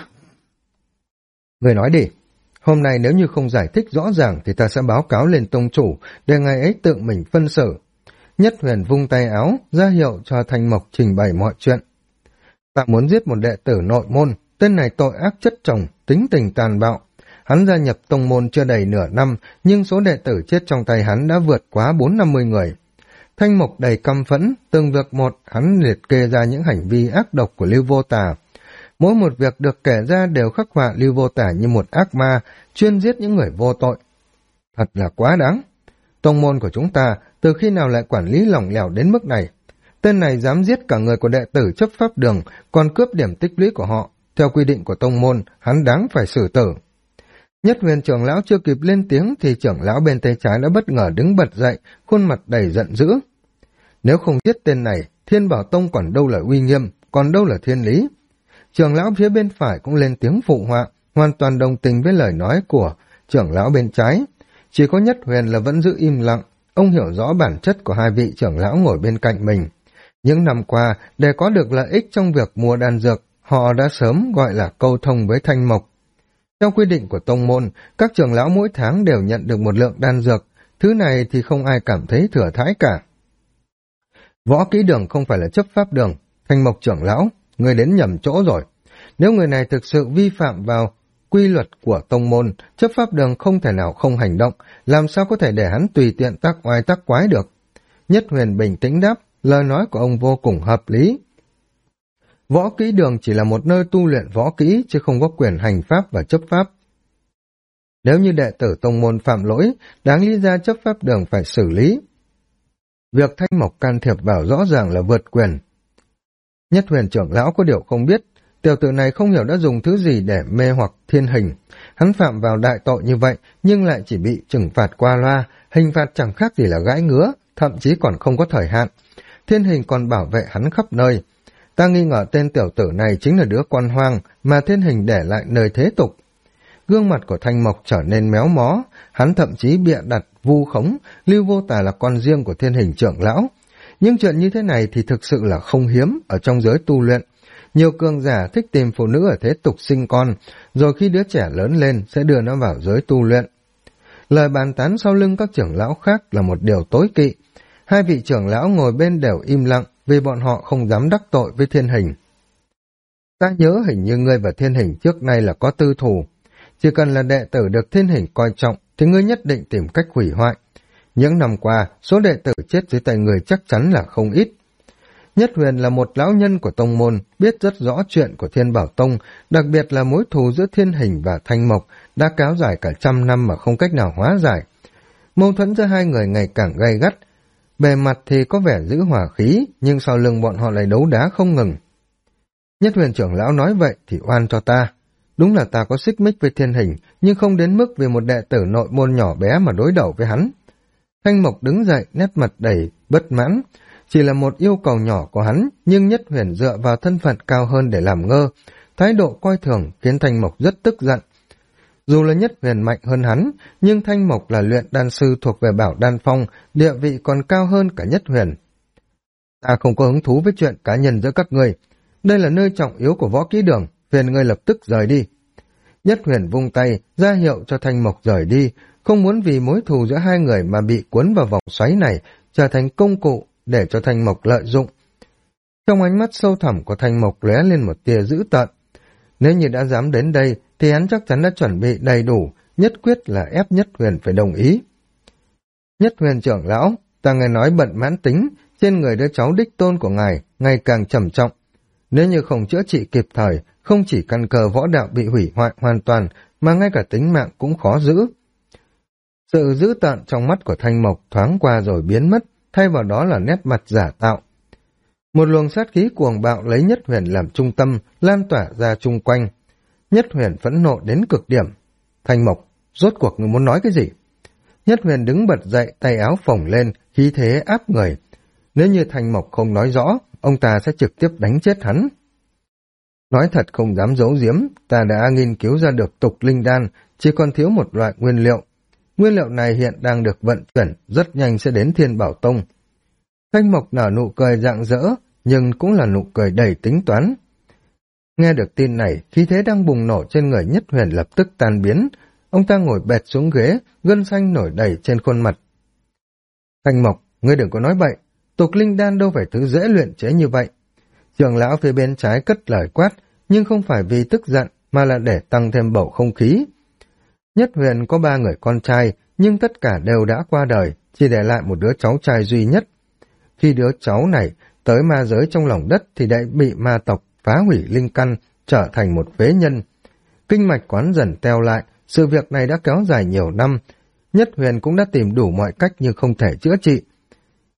Người nói đi, hôm nay nếu như không giải thích rõ ràng thì ta sẽ báo cáo lên tông chủ để ngày ấy tự mình phân xử. Nhất Huyền vung tay áo, ra hiệu cho Thanh Mộc trình bày mọi chuyện. Ta muốn giết một đệ tử nội môn, tên này tội ác chất chồng, tính tình tàn bạo. Hắn gia nhập tông môn chưa đầy nửa năm, nhưng số đệ tử chết trong tay hắn đã vượt quá 450 người. Thanh Mộc đầy căm phẫn, từng việc một hắn liệt kê ra những hành vi ác độc của Lưu Vô Tà. Mỗi một việc được kể ra đều khắc họa Lưu Vô Tà như một ác ma, chuyên giết những người vô tội. Thật là quá đáng. Tông môn của chúng ta từ khi nào lại quản lý lỏng lẻo đến mức này? Tên này dám giết cả người của đệ tử chấp pháp đường, còn cướp điểm tích lũy của họ. Theo quy định của tông môn, hắn đáng phải xử tử. Nhất Huyền trưởng lão chưa kịp lên tiếng thì trưởng lão bên tay trái đã bất ngờ đứng bật dậy, khuôn mặt đầy giận dữ. Nếu không giết tên này, Thiên Bảo Tông còn đâu là uy nghiêm, còn đâu là thiên lý. Trưởng lão phía bên phải cũng lên tiếng phụ họa, hoàn toàn đồng tình với lời nói của trưởng lão bên trái. Chỉ có Nhất Huyền là vẫn giữ im lặng, ông hiểu rõ bản chất của hai vị trưởng lão ngồi bên cạnh mình. Những năm qua, để có được lợi ích trong việc mua đan dược, họ đã sớm gọi là câu thông với Thanh Mộc. Theo quy định của tông môn, các trưởng lão mỗi tháng đều nhận được một lượng đan dược, thứ này thì không ai cảm thấy thừa thãi cả. Võ Kỹ Đường không phải là chấp pháp đường, Thanh Mộc trưởng lão, người đến nhầm chỗ rồi. Nếu người này thực sự vi phạm vào quy luật của tông môn, chấp pháp đường không thể nào không hành động, làm sao có thể để hắn tùy tiện tác oai tác quái được. Nhất Huyền bình tĩnh đáp, lời nói của ông vô cùng hợp lý. Võ Kỹ Đường chỉ là một nơi tu luyện võ kỹ, chứ không có quyền hành pháp và chấp pháp. Nếu như đệ tử tông môn phạm lỗi, đáng lý ra chấp pháp đường phải xử lý. Việc Thanh Mộc can thiệp vào rõ ràng là vượt quyền. Nhất Huyền trưởng lão có điều không biết, tiểu tử này không hiểu đã dùng thứ gì để mê hoặc Thiên Hình. Hắn phạm vào đại tội như vậy, nhưng lại chỉ bị trừng phạt qua loa, hình phạt chẳng khác gì là gãi ngứa, thậm chí còn không có thời hạn. Thiên Hình còn bảo vệ hắn khắp nơi. Ta nghi ngờ tên tiểu tử này chính là đứa con hoang mà Thiên Hình để lại nơi thế tục. Gương mặt của Thanh Mộc trở nên méo mó, hắn thậm chí bịa đặt vu khống Lưu Vô Tà là con riêng của Thiên Hình trưởng lão. Nhưng chuyện như thế này thì thực sự là không hiếm ở trong giới tu luyện. Nhiều cường giả thích tìm phụ nữ ở thế tục sinh con, rồi khi đứa trẻ lớn lên sẽ đưa nó vào giới tu luyện. Lời bàn tán sau lưng các trưởng lão khác là một điều tối kỵ. Hai vị trưởng lão ngồi bên đều im lặng vì bọn họ không dám đắc tội với Thiên Hình. Ta nhớ hình như ngươi và Thiên Hình trước nay là có tư thù. Chỉ cần là đệ tử được Thiên Hình coi trọng thì ngươi nhất định tìm cách hủy hoại. Những năm qua, số đệ tử chết dưới tay người chắc chắn là không ít. Nhất Huyền là một lão nhân của tông môn, biết rất rõ chuyện của Thiên Bảo Tông, đặc biệt là mối thù giữa Thiên Hình và Thanh Mộc đã kéo dài cả 100 năm mà không cách nào hóa giải. Mâu thuẫn giữa hai người ngày càng gay gắt. Bề mặt thì có vẻ giữ hòa khí, nhưng sau lưng bọn họ lại đấu đá không ngừng. Nhất Huyền trưởng lão nói vậy thì oan cho ta. Đúng là ta có xích mích với Thiên Hình, nhưng không đến mức vì một đệ tử nội môn nhỏ bé mà đối đầu với hắn. Thanh Mộc đứng dậy, nét mặt đầy bất mãn. Chỉ là một yêu cầu nhỏ của hắn, nhưng Nhất Huyền dựa vào thân phận cao hơn để làm ngơ. Thái độ coi thường khiến Thanh Mộc rất tức giận. Dù là Nhất Huyền mạnh hơn hắn, nhưng Thanh Mộc là luyện đan sư thuộc về Bảo Đan Phong, địa vị còn cao hơn cả Nhất Huyền. Ta không có hứng thú với chuyện cá nhân giữa các ngươi. Đây là nơi trọng yếu của Võ Kỹ Đường, phiền ngươi lập tức rời đi. Nhất Huyền vung tay, ra hiệu cho Thanh Mộc rời đi, không muốn vì mối thù giữa hai người mà bị cuốn vào vòng xoáy này, trở thành công cụ để cho Thanh Mộc lợi dụng. Trong ánh mắt sâu thẳm của Thanh Mộc lóe lên một tia dữ tợn. Nếu như đã dám đến đây, thì hắn chắc chắn đã chuẩn bị đầy đủ, nhất quyết là ép Nhất Huyền phải đồng ý. Nhất Huyền trưởng lão, ta nghe nói bận mãn tính, trên người đứa cháu đích tôn của ngài ngày càng trầm trọng. Nếu như không chữa trị kịp thời, không chỉ căn cơ võ đạo bị hủy hoại hoàn toàn, mà ngay cả tính mạng cũng khó giữ. Sự dữ tợn trong mắt của Thanh Mộc thoáng qua rồi biến mất, thay vào đó là nét mặt giả tạo. Một luồng sát khí cuồng bạo lấy Nhất Huyền làm trung tâm, lan tỏa ra chung quanh. Nhất Huyền phẫn nộ đến cực điểm. Thanh Mộc, rốt cuộc người muốn nói cái gì? Nhất Huyền đứng bật dậy, tay áo phồng lên, khí thế áp người. Nếu như Thanh Mộc không nói rõ, ông ta sẽ trực tiếp đánh chết hắn. Nói thật không dám giấu giếm, ta đã nghiên cứu ra được tục linh đan, chỉ còn thiếu một loại nguyên liệu. Nguyên liệu này hiện đang được vận chuyển, rất nhanh sẽ đến Thiên Bảo Tông. Thanh Mộc nở nụ cười rạng rỡ, nhưng cũng là nụ cười đầy tính toán. Nghe được tin này, khí thế đang bùng nổ trên người Nhất Huyền lập tức tan biến. Ông ta ngồi bệt xuống ghế, gân xanh nổi đầy trên khuôn mặt. Thanh Mộc, ngươi đừng có nói bậy, tục linh đan đâu phải thứ dễ luyện chế như vậy. Trưởng lão phía bên trái cất lời quát, nhưng không phải vì tức giận, mà là để tăng thêm bầu không khí. Nhất Huyền có 3 người con trai, nhưng tất cả đều đã qua đời, chỉ để lại một đứa cháu trai duy nhất. Khi đứa cháu này tới ma giới trong lòng đất thì đã bị ma tộc phá hủy linh căn, trở thành một phế nhân. Kinh mạch quán dần teo lại, sự việc này đã kéo dài nhiều năm. Nhất Huyền cũng đã tìm đủ mọi cách nhưng không thể chữa trị.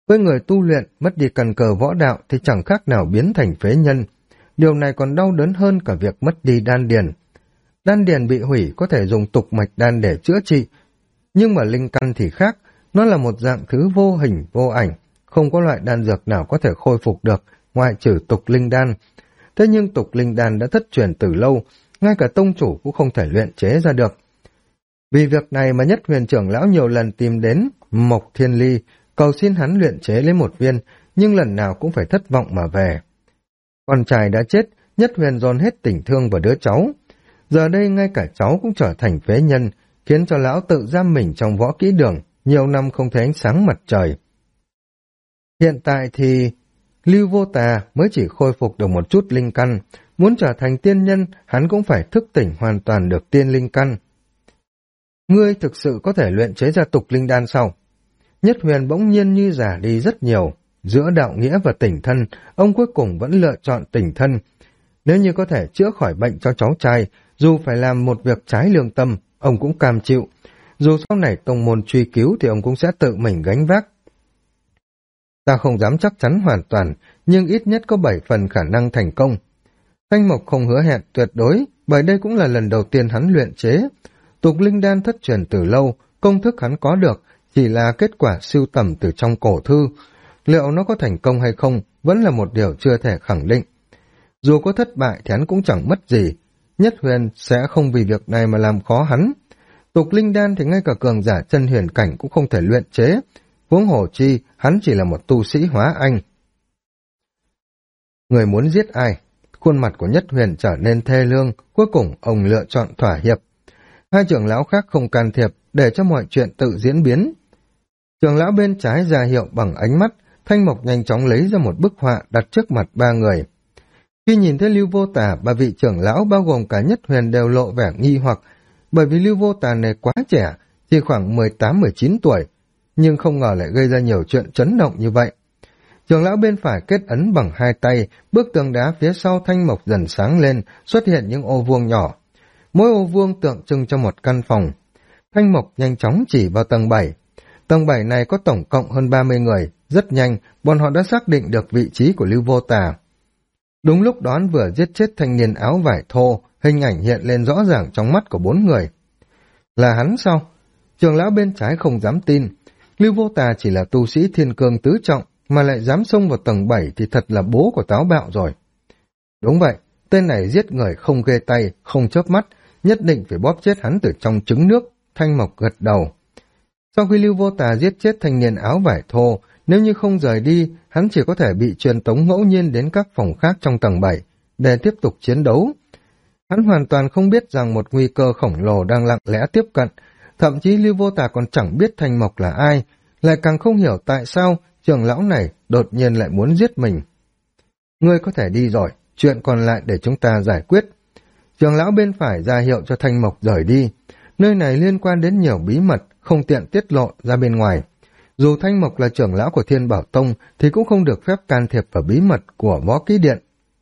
Với người tu luyện, mất đi căn cơ võ đạo thì chẳng khác nào biến thành phế nhân. Điều này còn đau đớn hơn cả việc mất đi đan điền. Đan điền bị hủy có thể dùng tục mạch đan để chữa trị, nhưng mà linh căn thì khác, nó là một dạng thứ vô hình, vô ảnh, không có loại đan dược nào có thể khôi phục được, ngoại trừ tục linh đan. Thế nhưng tục linh đan đã thất truyền từ lâu, ngay cả tông chủ cũng không thể luyện chế ra được. Vì việc này mà Nhất Huyền trưởng lão nhiều lần tìm đến Mộc Thiên Ly, cầu xin hắn luyện chế lấy một viên, nhưng lần nào cũng phải thất vọng mà về. Con trai đã chết, Nhất Huyền dồn hết tình thương vào đứa cháu. Giờ đây ngay cả cháu cũng trở thành phế nhân, khiến cho lão tự giam mình trong võ kỹ đường, nhiều năm không thấy ánh sáng mặt trời. Hiện tại thì Lưu Vô Tà mới chỉ khôi phục được một chút linh căn, muốn trở thành tiên nhân, hắn cũng phải thức tỉnh hoàn toàn được tiên linh căn. Ngươi thực sự có thể luyện chế ra tục linh đan sao? Nhất Huyền bỗng nhiên như già đi rất nhiều. Giữa đạo nghĩa và tình thân, ông cuối cùng vẫn lựa chọn tình thân. Nếu như có thể chữa khỏi bệnh cho cháu trai, dù phải làm một việc trái lương tâm, ông cũng cam chịu. Dù sau này tông môn truy cứu thì ông cũng sẽ tự mình gánh vác. Ta không dám chắc chắn hoàn toàn, nhưng ít nhất có 7 phần khả năng thành công. Thanh Mộc không hứa hẹn tuyệt đối, bởi đây cũng là lần đầu tiên hắn luyện chế. Tục linh đan thất truyền từ lâu, công thức hắn có được chỉ là kết quả sưu tầm từ trong cổ thư. Liệu nó có thành công hay không vẫn là một điều chưa thể khẳng định. Dù có thất bại thì hắn cũng chẳng mất gì. Nhất Huyền sẽ không vì việc này mà làm khó hắn. Tục linh đan thì ngay cả cường giả chân huyền cảnh cũng không thể luyện chế. Huống hồ chi, hắn chỉ là một tu sĩ hóa anh. Người muốn giết ai? Khuôn mặt của Nhất Huyền trở nên thê lương, cuối cùng ông lựa chọn thỏa hiệp. Hai trưởng lão khác không can thiệp, để cho mọi chuyện tự diễn biến. Trưởng lão bên trái ra hiệu bằng ánh mắt, Thanh Mộc nhanh chóng lấy ra một bức họa đặt trước mặt ba người. Khi nhìn thấy Lưu Vô Tà, ba vị trưởng lão bao gồm cả Nhất Huyền đều lộ vẻ nghi hoặc, bởi vì Lưu Vô Tà này quá trẻ, chỉ khoảng 18-19 tuổi, nhưng không ngờ lại gây ra nhiều chuyện chấn động như vậy. Trưởng lão bên phải kết ấn bằng hai tay, bức tường đá phía sau Thanh Mộc dần sáng lên, xuất hiện những ô vuông nhỏ. Mỗi ô vuông tượng trưng cho một căn phòng. Thanh Mộc nhanh chóng chỉ vào tầng 7. Tầng 7 này có tổng cộng hơn 30 người, rất nhanh, bọn họ đã xác định được vị trí của Lưu Vô Tà. Đúng lúc đó vừa giết chết thanh niên áo vải thô, hình ảnh hiện lên rõ ràng trong mắt của 4 người. Là hắn sao? Trưởng lão bên trái không dám tin. Lưu Vô Tà chỉ là tu sĩ thiên cương tứ trọng, mà lại dám xông vào tầng 7 thì thật là bố của táo bạo rồi. Đúng vậy, tên này giết người không ghê tay, không chớp mắt, nhất định phải bóp chết hắn từ trong trứng nước. Thanh Mộc gật đầu. Sau khi Lưu Vô Tà giết chết thanh niên áo vải thô, nếu như không rời đi, hắn chỉ có thể bị truyền tống ngẫu nhiên đến các phòng khác trong tầng 7 để tiếp tục chiến đấu. Hắn hoàn toàn không biết rằng một nguy cơ khổng lồ đang lặng lẽ tiếp cận, thậm chí Lưu Vô Tà còn chẳng biết Thanh Mộc là ai, lại càng không hiểu tại sao trưởng lão này đột nhiên lại muốn giết mình. Ngươi có thể đi rồi, chuyện còn lại để chúng ta giải quyết. Trưởng lão bên phải ra hiệu cho Thanh Mộc rời đi. Nơi này liên quan đến nhiều bí mật, không tiện tiết lộ ra bên ngoài. Dù Thanh Mộc là trưởng lão của Thiên Bảo Tông thì cũng không được phép can thiệp vào bí mật của Võ Kỹ Điện.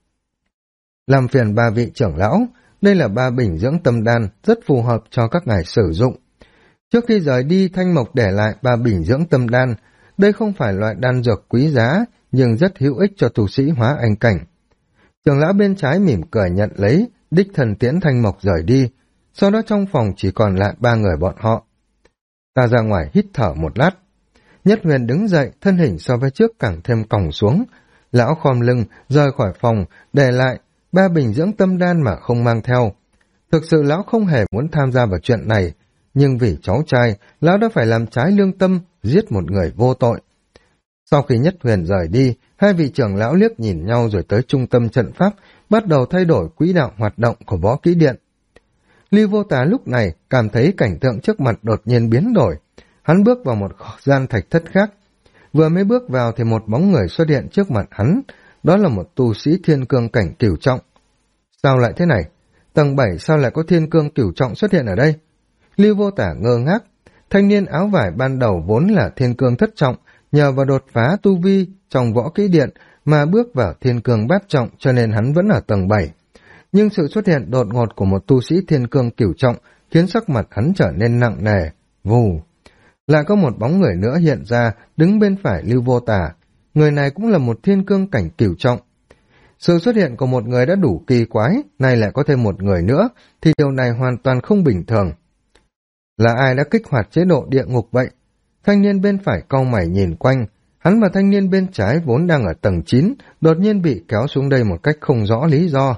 Làm phiền ba vị trưởng lão, đây là 3 bình dưỡng tâm đan, rất phù hợp cho các ngài sử dụng. Trước khi rời đi, Thanh Mộc để lại 3 bình dưỡng tâm đan. Đây không phải loại đan dược quý giá, nhưng rất hữu ích cho tu sĩ hóa anh cảnh. Trưởng lão bên trái mỉm cười nhận lấy, đích thần tiễn Thanh Mộc rời đi. Sau đó trong phòng chỉ còn lại 3 người bọn họ. Ta ra ngoài hít thở một lát. Nhất Huyền đứng dậy, thân hình so với trước càng thêm còng xuống. Lão khom lưng, rời khỏi phòng, để lại 3 bình dưỡng tâm đan mà không mang theo. Thực sự lão không hề muốn tham gia vào chuyện này, nhưng vì cháu trai, lão đã phải làm trái lương tâm, giết một người vô tội. Sau khi Nhất Huyền rời đi, hai vị trưởng lão liếc nhìn nhau rồi tới trung tâm trận pháp, bắt đầu thay đổi quỹ đạo hoạt động của Võ Kỹ Điện. Lưu Vô Tà lúc này cảm thấy cảnh tượng trước mặt đột nhiên biến đổi. Hắn bước vào một gian thạch thất khác. Vừa mới bước vào thì một bóng người xuất hiện trước mặt hắn, đó là một tu sĩ thiên cương cảnh cửu trọng. Sao lại thế này? Tầng 7 sao lại có thiên cương cửu trọng xuất hiện ở đây? Lưu Vô Tà ngơ ngác. Thanh niên áo vải ban đầu vốn là thiên cương thất trọng, nhờ vào đột phá tu vi trong Võ Kỹ Điện mà bước vào thiên cương bát trọng, cho nên hắn vẫn ở tầng 7. Nhưng sự xuất hiện đột ngột của một tu sĩ thiên cương cửu trọng khiến sắc mặt hắn trở nên nặng nề. Vù! Lại có một bóng người nữa hiện ra, đứng bên phải Lưu Vô Tà. Người này cũng là một thiên cương cảnh cửu trọng. Sự xuất hiện của một người đã đủ kỳ quái, nay lại có thêm một người nữa, thì điều này hoàn toàn không bình thường. Là ai đã kích hoạt chế độ địa ngục vậy? Thanh niên bên phải cau mày nhìn quanh, hắn và thanh niên bên trái vốn đang ở tầng 9, đột nhiên bị kéo xuống đây một cách không rõ lý do.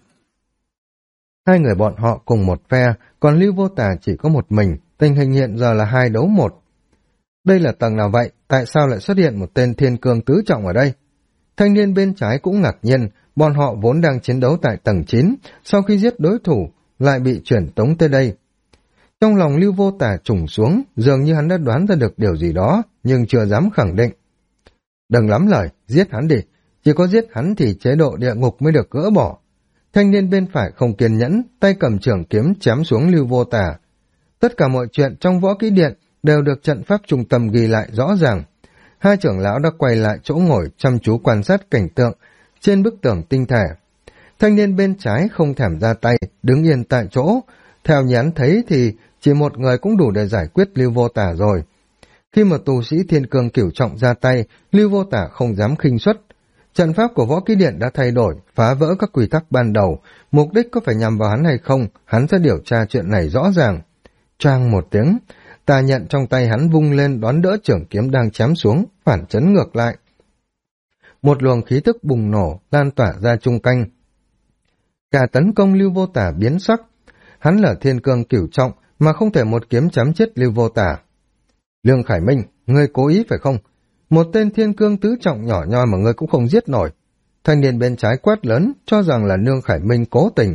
Hai người bọn họ cùng một phe, còn Lưu Vô Tà chỉ có một mình, tình hình hiện giờ là 2 đấu 1. Đây là tầng nào vậy? Tại sao lại xuất hiện một tên thiên cương tứ trọng ở đây? Thanh niên bên trái cũng ngạc nhiên, bọn họ vốn đang chiến đấu tại tầng 9, sau khi giết đối thủ, lại bị chuyển tống tới đây. Trong lòng Lưu Vô Tà trùng xuống, dường như hắn đã đoán ra được điều gì đó, nhưng chưa dám khẳng định. Đừng lắm lời, giết hắn đi, chỉ có giết hắn thì chế độ địa ngục mới được gỡ bỏ. Thanh niên bên phải không kiên nhẫn, tay cầm trường kiếm chém xuống Lưu Vô Tà. Tất cả mọi chuyện trong võ kỹ điện đều được trận pháp trung tâm ghi lại rõ ràng. Hai trưởng lão đã quay lại chỗ ngồi chăm chú quan sát cảnh tượng trên bức tường tinh thể. Thanh niên bên trái không thèm ra tay, đứng yên tại chỗ. Theo như hắn thấy thì chỉ một người cũng đủ để giải quyết Lưu Vô Tà rồi. Khi mà tù sĩ thiên cương cửu trọng ra tay, Lưu Vô Tà không dám khinh suất. Trận pháp của võ kỹ điện đã thay đổi, phá vỡ các quy tắc ban đầu. Mục đích có phải nhằm vào hắn hay không, hắn sẽ điều tra chuyện này rõ ràng. Choang một tiếng, tà nhận trong tay hắn vung lên đón đỡ trưởng kiếm đang chém xuống, phản chấn ngược lại. Một luồng khí tức bùng nổ, lan tỏa ra chung quanh. Cả tấn công Lưu Vô Tà biến sắc. Hắn là thiên cương cửu trọng, mà không thể một kiếm chém chết Lưu Vô Tà. Lương Khải Minh, ngươi cố ý phải không? Một tên thiên cương tứ trọng nhỏ nhoi mà ngươi cũng không giết nổi. Thanh niên bên trái quát lớn, cho rằng là Lương Khải Minh cố tình.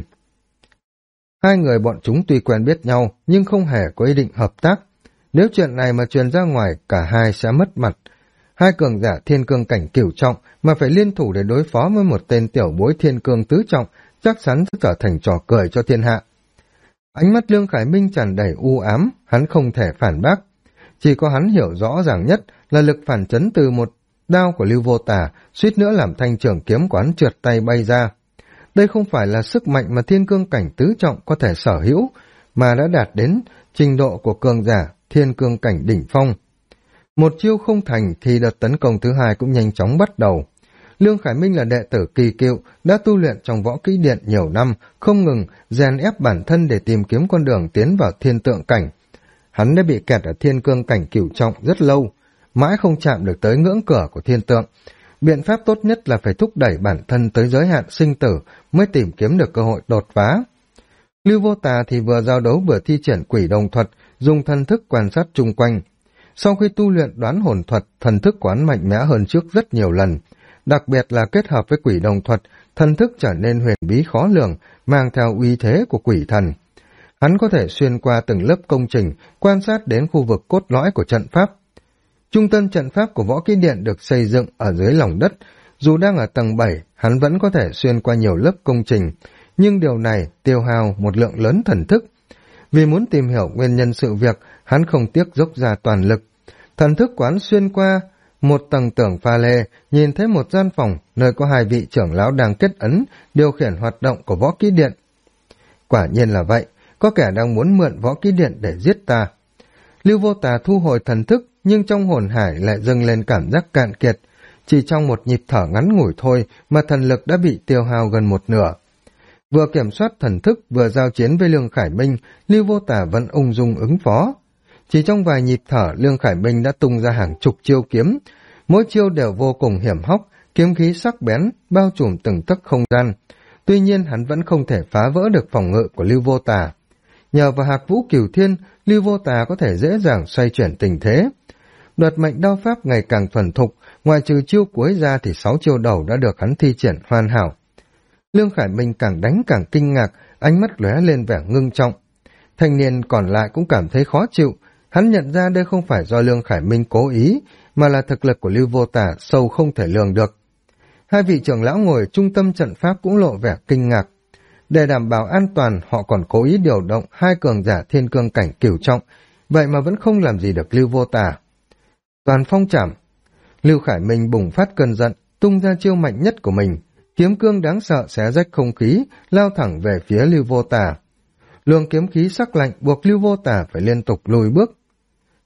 Hai người bọn chúng tuy quen biết nhau, nhưng không hề có ý định hợp tác. Nếu chuyện này mà truyền ra ngoài, cả hai sẽ mất mặt. Hai cường giả thiên cương cảnh cửu trọng mà phải liên thủ để đối phó với một tên tiểu bối thiên cương tứ trọng, chắc chắn sẽ trở thành trò cười cho thiên hạ. Ánh mắt Lương Khải Minh tràn đầy u ám, hắn không thể phản bác. Chỉ có hắn hiểu rõ ràng nhất là lực phản chấn từ một đao của Lưu Vô Tà, suýt nữa làm thanh trường kiếm của hắn trượt tay bay ra. Đây không phải là sức mạnh mà thiên cương cảnh tứ trọng có thể sở hữu, mà đã đạt đến trình độ của cường giả thiên cương cảnh đỉnh phong. Một chiêu không thành thì đợt tấn công thứ hai cũng nhanh chóng bắt đầu. Lương Khải Minh là đệ tử kỳ cựu, đã tu luyện trong võ kỹ điện nhiều năm, không ngừng rèn ép bản thân để tìm kiếm con đường tiến vào thiên tượng cảnh. Hắn đã bị kẹt ở thiên cương cảnh cửu trọng rất lâu, mãi không chạm được tới ngưỡng cửa của thiên tượng. Biện pháp tốt nhất là phải thúc đẩy bản thân tới giới hạn sinh tử mới tìm kiếm được cơ hội đột phá. Lưu Vô Tà thì vừa giao đấu vừa thi triển quỷ đồng thuật, dùng thần thức quan sát chung quanh. Sau khi tu luyện đoán hồn thuật, thần thức quán mạnh mẽ hơn trước rất nhiều lần. Đặc biệt là kết hợp với quỷ đồng thuật, thần thức trở nên huyền bí khó lường, mang theo uy thế của quỷ thần. Hắn có thể xuyên qua từng lớp công trình, quan sát đến khu vực cốt lõi của trận pháp. Trung tâm trận pháp của võ kỹ điện được xây dựng ở dưới lòng đất. Dù đang ở tầng 7, hắn vẫn có thể xuyên qua nhiều lớp công trình, nhưng điều này tiêu hao một lượng lớn thần thức. Vì muốn tìm hiểu nguyên nhân sự việc, hắn không tiếc dốc ra toàn lực. Thần thức quán xuyên qua một tầng tường pha lê, nhìn thấy một gian phòng nơi có hai vị trưởng lão đang kết ấn, điều khiển hoạt động của võ kỹ điện. Quả nhiên là vậy, có kẻ đang muốn mượn võ kỹ điện để giết ta. Lưu Vô Tà thu hồi thần thức, nhưng trong hồn hải lại dâng lên cảm giác cạn kiệt. Chỉ trong một nhịp thở ngắn ngủi thôi mà thần lực đã bị tiêu hao gần một nửa. Vừa kiểm soát thần thức, vừa giao chiến với Lương Khải Minh, Lưu Vô Tà vẫn ung dung ứng phó. Chỉ trong vài nhịp thở, Lương Khải Minh đã tung ra hàng chục chiêu kiếm. Mỗi chiêu đều vô cùng hiểm hóc, kiếm khí sắc bén, bao trùm từng tấc không gian. Tuy nhiên hắn vẫn không thể phá vỡ được phòng ngự của Lưu Vô Tà. Nhờ vào Hạc Vũ Cửu Thiên, Lưu Vô Tà có thể dễ dàng xoay chuyển tình thế. Đoạt mệnh đao pháp ngày càng thuần thục, ngoài trừ chiêu cuối ra thì 6 chiêu đầu đã được hắn thi triển hoàn hảo. Lương Khải Minh càng đánh càng kinh ngạc, ánh mắt lóe lên vẻ ngưng trọng. Thanh niên còn lại cũng cảm thấy khó chịu, hắn nhận ra đây không phải do Lương Khải Minh cố ý, mà là thực lực của Lưu Vô Tà sâu không thể lường được. Hai vị trưởng lão ngồi trung tâm trận pháp cũng lộ vẻ kinh ngạc. Để đảm bảo an toàn, họ còn cố ý điều động hai cường giả thiên cương cảnh cửu trọng, vậy mà vẫn không làm gì được Lưu Vô Tà. Toàn phong chảm. Lưu Khải Minh bùng phát cơn giận, tung ra chiêu mạnh nhất của mình, kiếm cương đáng sợ xé rách không khí, lao thẳng về phía Lưu Vô Tà. Luồng kiếm khí sắc lạnh buộc Lưu Vô Tà phải liên tục lùi bước.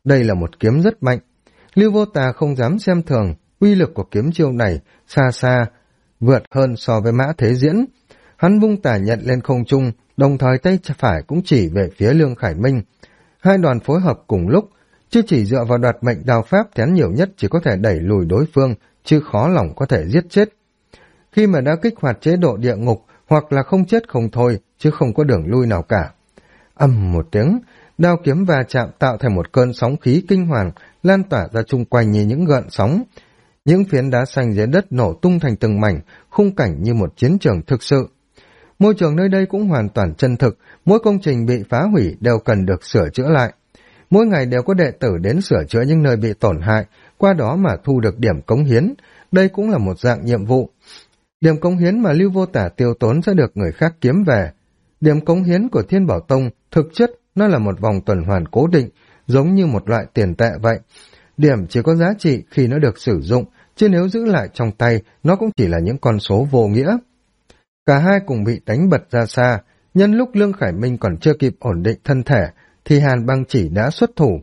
Đây là một kiếm rất mạnh. Lưu Vô Tà không dám xem thường, uy lực của kiếm chiêu này xa xa vượt hơn so với Mã Thế Diễn. Hắn vung tà nhận lên không trung, đồng thời tay phải cũng chỉ về phía Lương Khải Minh. Hai đoàn phối hợp cùng lúc, chứ chỉ dựa vào đoạt mệnh đao pháp thì hắn nhiều nhất chỉ có thể đẩy lùi đối phương, chứ khó lòng có thể giết chết. Khi mà đã kích hoạt chế độ địa ngục, hoặc là không chết không thôi, chứ không có đường lui nào cả. Ầm một tiếng, đao kiếm va chạm tạo thành một cơn sóng khí kinh hoàng, lan tỏa ra chung quanh như những gợn sóng. Những phiến đá xanh dưới đất nổ tung thành từng mảnh, khung cảnh như một chiến trường thực sự. Môi trường nơi đây cũng hoàn toàn chân thực, mỗi công trình bị phá hủy đều cần được sửa chữa lại. Mỗi ngày đều có đệ tử đến sửa chữa những nơi bị tổn hại, qua đó mà thu được điểm cống hiến. Đây cũng là một dạng nhiệm vụ. Điểm cống hiến mà Lưu Vô Tà tiêu tốn sẽ được người khác kiếm về. Điểm cống hiến của Thiên Bảo Tông thực chất nó là một vòng tuần hoàn cố định, giống như một loại tiền tệ vậy. Điểm chỉ có giá trị khi nó được sử dụng, chứ nếu giữ lại trong tay, nó cũng chỉ là những con số vô nghĩa. Cả hai cùng bị đánh bật ra xa, nhân lúc Lương Khải Minh còn chưa kịp ổn định thân thể, thì Hàn Băng Chỉ đã xuất thủ.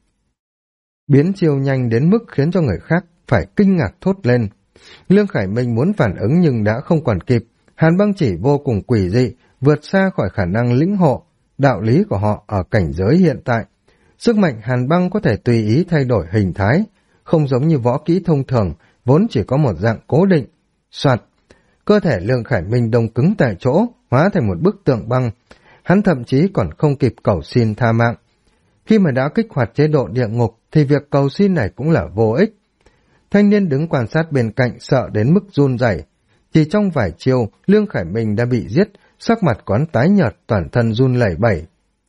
Biến chiêu nhanh đến mức khiến cho người khác phải kinh ngạc thốt lên. Lương Khải Minh muốn phản ứng nhưng đã không còn kịp. Hàn Băng Chỉ vô cùng quỷ dị, vượt xa khỏi khả năng lĩnh hộ, đạo lý của họ ở cảnh giới hiện tại. Sức mạnh Hàn Băng có thể tùy ý thay đổi hình thái, không giống như võ kỹ thông thường, vốn chỉ có một dạng cố định. Soạt, cơ thể Lương Khải Minh đông cứng tại chỗ, hóa thành một bức tượng băng. Hắn thậm chí còn không kịp cầu xin tha mạng. Khi mà đã kích hoạt chế độ địa ngục, thì việc cầu xin này cũng là vô ích. Thanh niên đứng quan sát bên cạnh sợ đến mức run rẩy. Chỉ trong vài chiêu, Lương Khải Minh đã bị giết, sắc mặt quán tái nhợt, toàn thân run lẩy bẩy.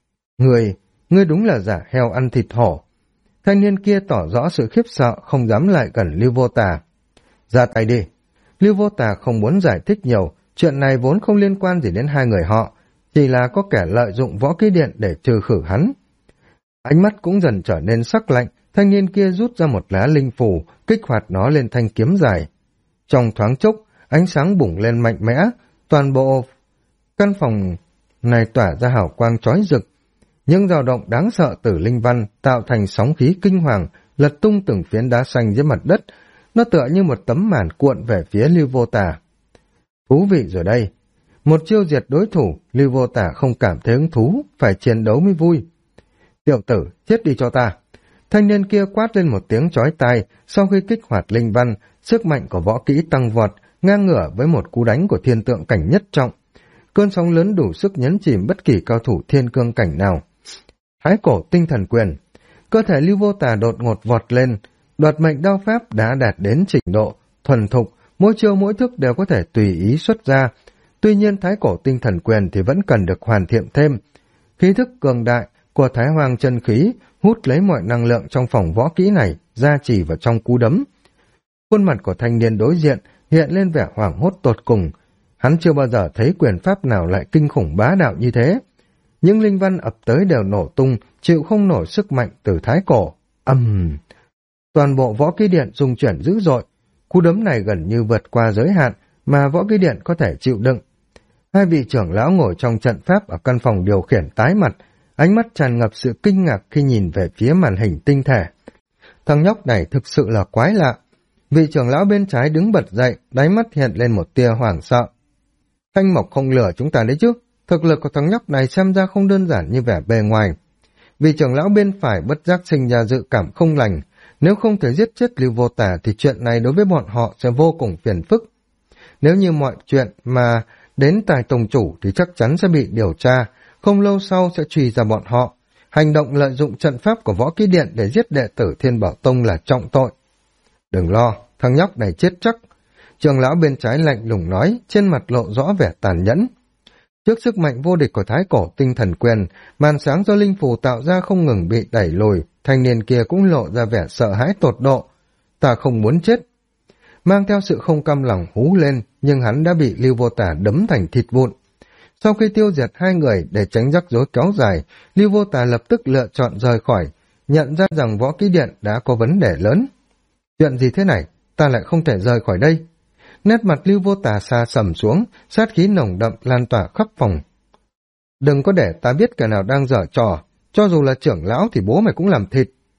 Ngươi đúng là giả heo ăn thịt hổ. Thanh niên kia tỏ rõ sự khiếp sợ, không dám lại gần Lưu Vô Tà. Ra tay đi. Lưu Vô Tà không muốn giải thích nhiều, chuyện này vốn không liên quan gì đến hai người họ, chỉ là có kẻ lợi dụng võ kỹ điện để trừ khử hắn. Ánh mắt cũng dần trở nên sắc lạnh, thanh niên kia rút ra một lá linh phù, kích hoạt nó lên thanh kiếm dài. Trong thoáng chốc, ánh sáng bùng lên mạnh mẽ, toàn bộ căn phòng này tỏa ra hào quang chói rực. Những dao động đáng sợ từ linh văn tạo thành sóng khí kinh hoàng, lật tung từng phiến đá xanh dưới mặt đất. Nó tựa như một tấm màn cuộn về phía Lưu Vô Tà. Thú vị rồi đây. Một chiêu diệt đối thủ, Lưu Vô Tà không cảm thấy hứng thú, phải chiến đấu mới vui. Tiểu tử, chết đi cho ta. Thanh niên kia quát lên một tiếng chói tai, sau khi kích hoạt linh văn, sức mạnh của võ kỹ tăng vọt, ngang ngửa với một cú đánh của thiên tượng cảnh nhất trọng. Cơn sóng lớn đủ sức nhấn chìm bất kỳ cao thủ thiên cương cảnh nào. Thái cổ tinh thần quyền. Cơ thể Lưu Vô Tà đột ngột vọt lên, đoạt mệnh đao pháp đã đạt đến trình độ thuần thục, mỗi chiêu mỗi thức đều có thể tùy ý xuất ra. Tuy nhiên thái cổ tinh thần quyền thì vẫn cần được hoàn thiện thêm. Khí thức cường đại của Thái Hoàng chân khí hút lấy mọi năng lượng trong phòng võ kỹ này, gia trì vào trong cú đấm. Khuôn mặt của thanh niên đối diện hiện lên vẻ hoảng hốt tột cùng. Hắn chưa bao giờ thấy quyền pháp nào lại kinh khủng bá đạo như thế. Những linh văn ập tới đều nổ tung, chịu không nổi sức mạnh từ thái cổ. Toàn bộ võ kỹ điện rung chuyển dữ dội. Cú đấm này gần như vượt qua giới hạn mà võ kỹ điện có thể chịu đựng. Hai vị trưởng lão ngồi trong trận pháp ở căn phòng điều khiển tái mặt, ánh mắt tràn ngập sự kinh ngạc khi nhìn về phía màn hình tinh thể. Thằng nhóc này thực sự là quái lạ. Vị trưởng lão bên trái đứng bật dậy, đáy mắt hiện lên một tia hoảng sợ. Thanh Mộc không lừa chúng ta đấy chứ, thực lực của thằng nhóc này xem ra không đơn giản như vẻ bề ngoài. Vị trưởng lão bên phải bất giác sinh ra dự cảm không lành, nếu không thể giết chết Lưu Vô Tà thì chuyện này đối với bọn họ sẽ vô cùng phiền phức. Nếu như mọi chuyện mà đến tài tông chủ thì chắc chắn sẽ bị điều tra, không lâu sau sẽ truy ra bọn họ. Hành động lợi dụng trận pháp của võ kỹ điện để giết đệ tử Thiên Bảo Tông là trọng tội. Đừng lo, thằng nhóc này chết chắc. Trưởng lão bên trái lạnh lùng nói, trên mặt lộ rõ vẻ tàn nhẫn. Trước sức mạnh vô địch của thái cổ tinh thần quyền, màn sáng do linh phù tạo ra không ngừng bị đẩy lùi, thanh niên kia cũng lộ ra vẻ sợ hãi tột độ. Ta không muốn chết. Mang theo sự không cam lòng hú lên, nhưng hắn đã bị Lưu Vô Tà đấm thành thịt vụn. Sau khi tiêu diệt hai người để tránh rắc rối kéo dài, Lưu Vô Tà lập tức lựa chọn rời khỏi, nhận ra rằng võ kỹ điện đã có vấn đề lớn. Chuyện gì thế này? Ta lại không thể rời khỏi đây. Nét mặt Lưu Vô Tà xa sầm xuống, sát khí nồng đậm lan tỏa khắp phòng. Đừng có để ta biết kẻ nào đang giở trò, cho dù là trưởng lão thì bố mày cũng làm thịt.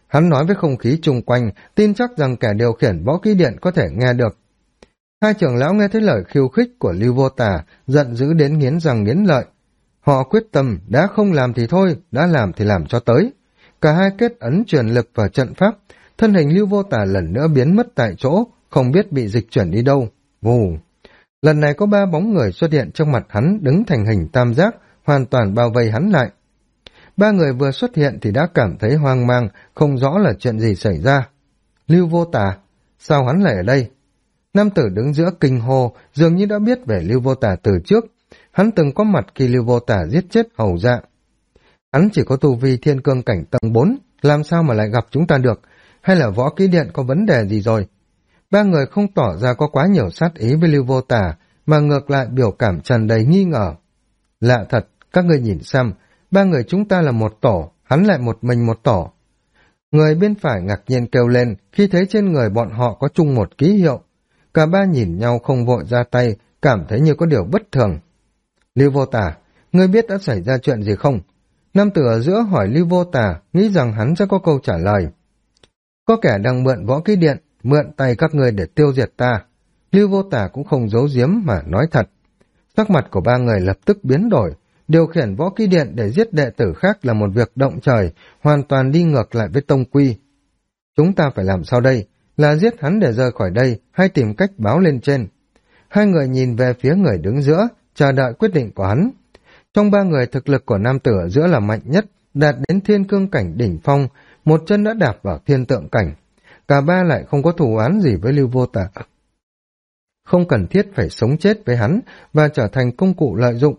Hắn nói với không khí chung quanh, tin chắc rằng kẻ điều khiển võ kỹ điện có thể nghe được. Hai trưởng lão nghe thấy lời khiêu khích của Lưu Vô Tà, giận dữ đến nghiến răng nghiến lợi. Họ quyết tâm, đã không làm thì thôi, đã làm thì làm cho tới. Cả hai kết ấn truyền lực vào trận pháp, thân hình Lưu Vô Tà lần nữa biến mất tại chỗ, không biết bị dịch chuyển đi đâu. Vù! Lần này có 3 bóng người xuất hiện trong mặt hắn, đứng thành hình tam giác, hoàn toàn bao vây hắn lại. 3 người vừa xuất hiện thì đã cảm thấy hoang mang, không rõ là chuyện gì xảy ra. Lưu Vô Tà, sao hắn lại ở đây? Nam tử đứng giữa kinh hô, dường như đã biết về Lưu Vô Tà từ trước. Hắn từng có mặt khi Lưu Vô Tà giết chết Hầu Dạ. Hắn chỉ có tu vi thiên cương cảnh tầng 4, làm sao mà lại gặp chúng ta được? Hay là võ kỹ điện có vấn đề gì rồi? 3 người không tỏ ra có quá nhiều sát ý với Lưu Vô Tà, mà ngược lại biểu cảm tràn đầy nghi ngờ. Lạ thật, các ngươi nhìn xem, 3 người chúng ta là một tổ, hắn lại một mình một tổ. Người bên phải ngạc nhiên kêu lên khi thấy trên người bọn họ có chung một ký hiệu. Cả 3 nhìn nhau không vội ra tay, cảm thấy như có điều bất thường. Lưu Vô Tà, ngươi biết đã xảy ra chuyện gì không? Nam tử ở giữa hỏi Lưu Vô Tà, nghĩ rằng hắn sẽ có câu trả lời. Có kẻ đang mượn võ kỹ điện, mượn tay các ngươi để tiêu diệt ta. Lưu Vô Tà cũng không giấu giếm mà nói thật. Sắc mặt của 3 người lập tức biến đổi. Điều khiển võ kỹ điện để giết đệ tử khác là một việc động trời, hoàn toàn đi ngược lại với tông quy. Chúng ta phải làm sao đây? Là giết hắn để rời khỏi đây, hay tìm cách báo lên trên? Hai người nhìn về phía người đứng giữa, chờ đợi quyết định của hắn. Trong 3 người, thực lực của nam tử ở giữa là mạnh nhất, đạt đến thiên cương cảnh đỉnh phong, một chân đã đạp vào thiên tượng cảnh. Cả 3 lại không có thù oán gì với Lưu Vô Tà. Không cần thiết phải sống chết với hắn và trở thành công cụ lợi dụng.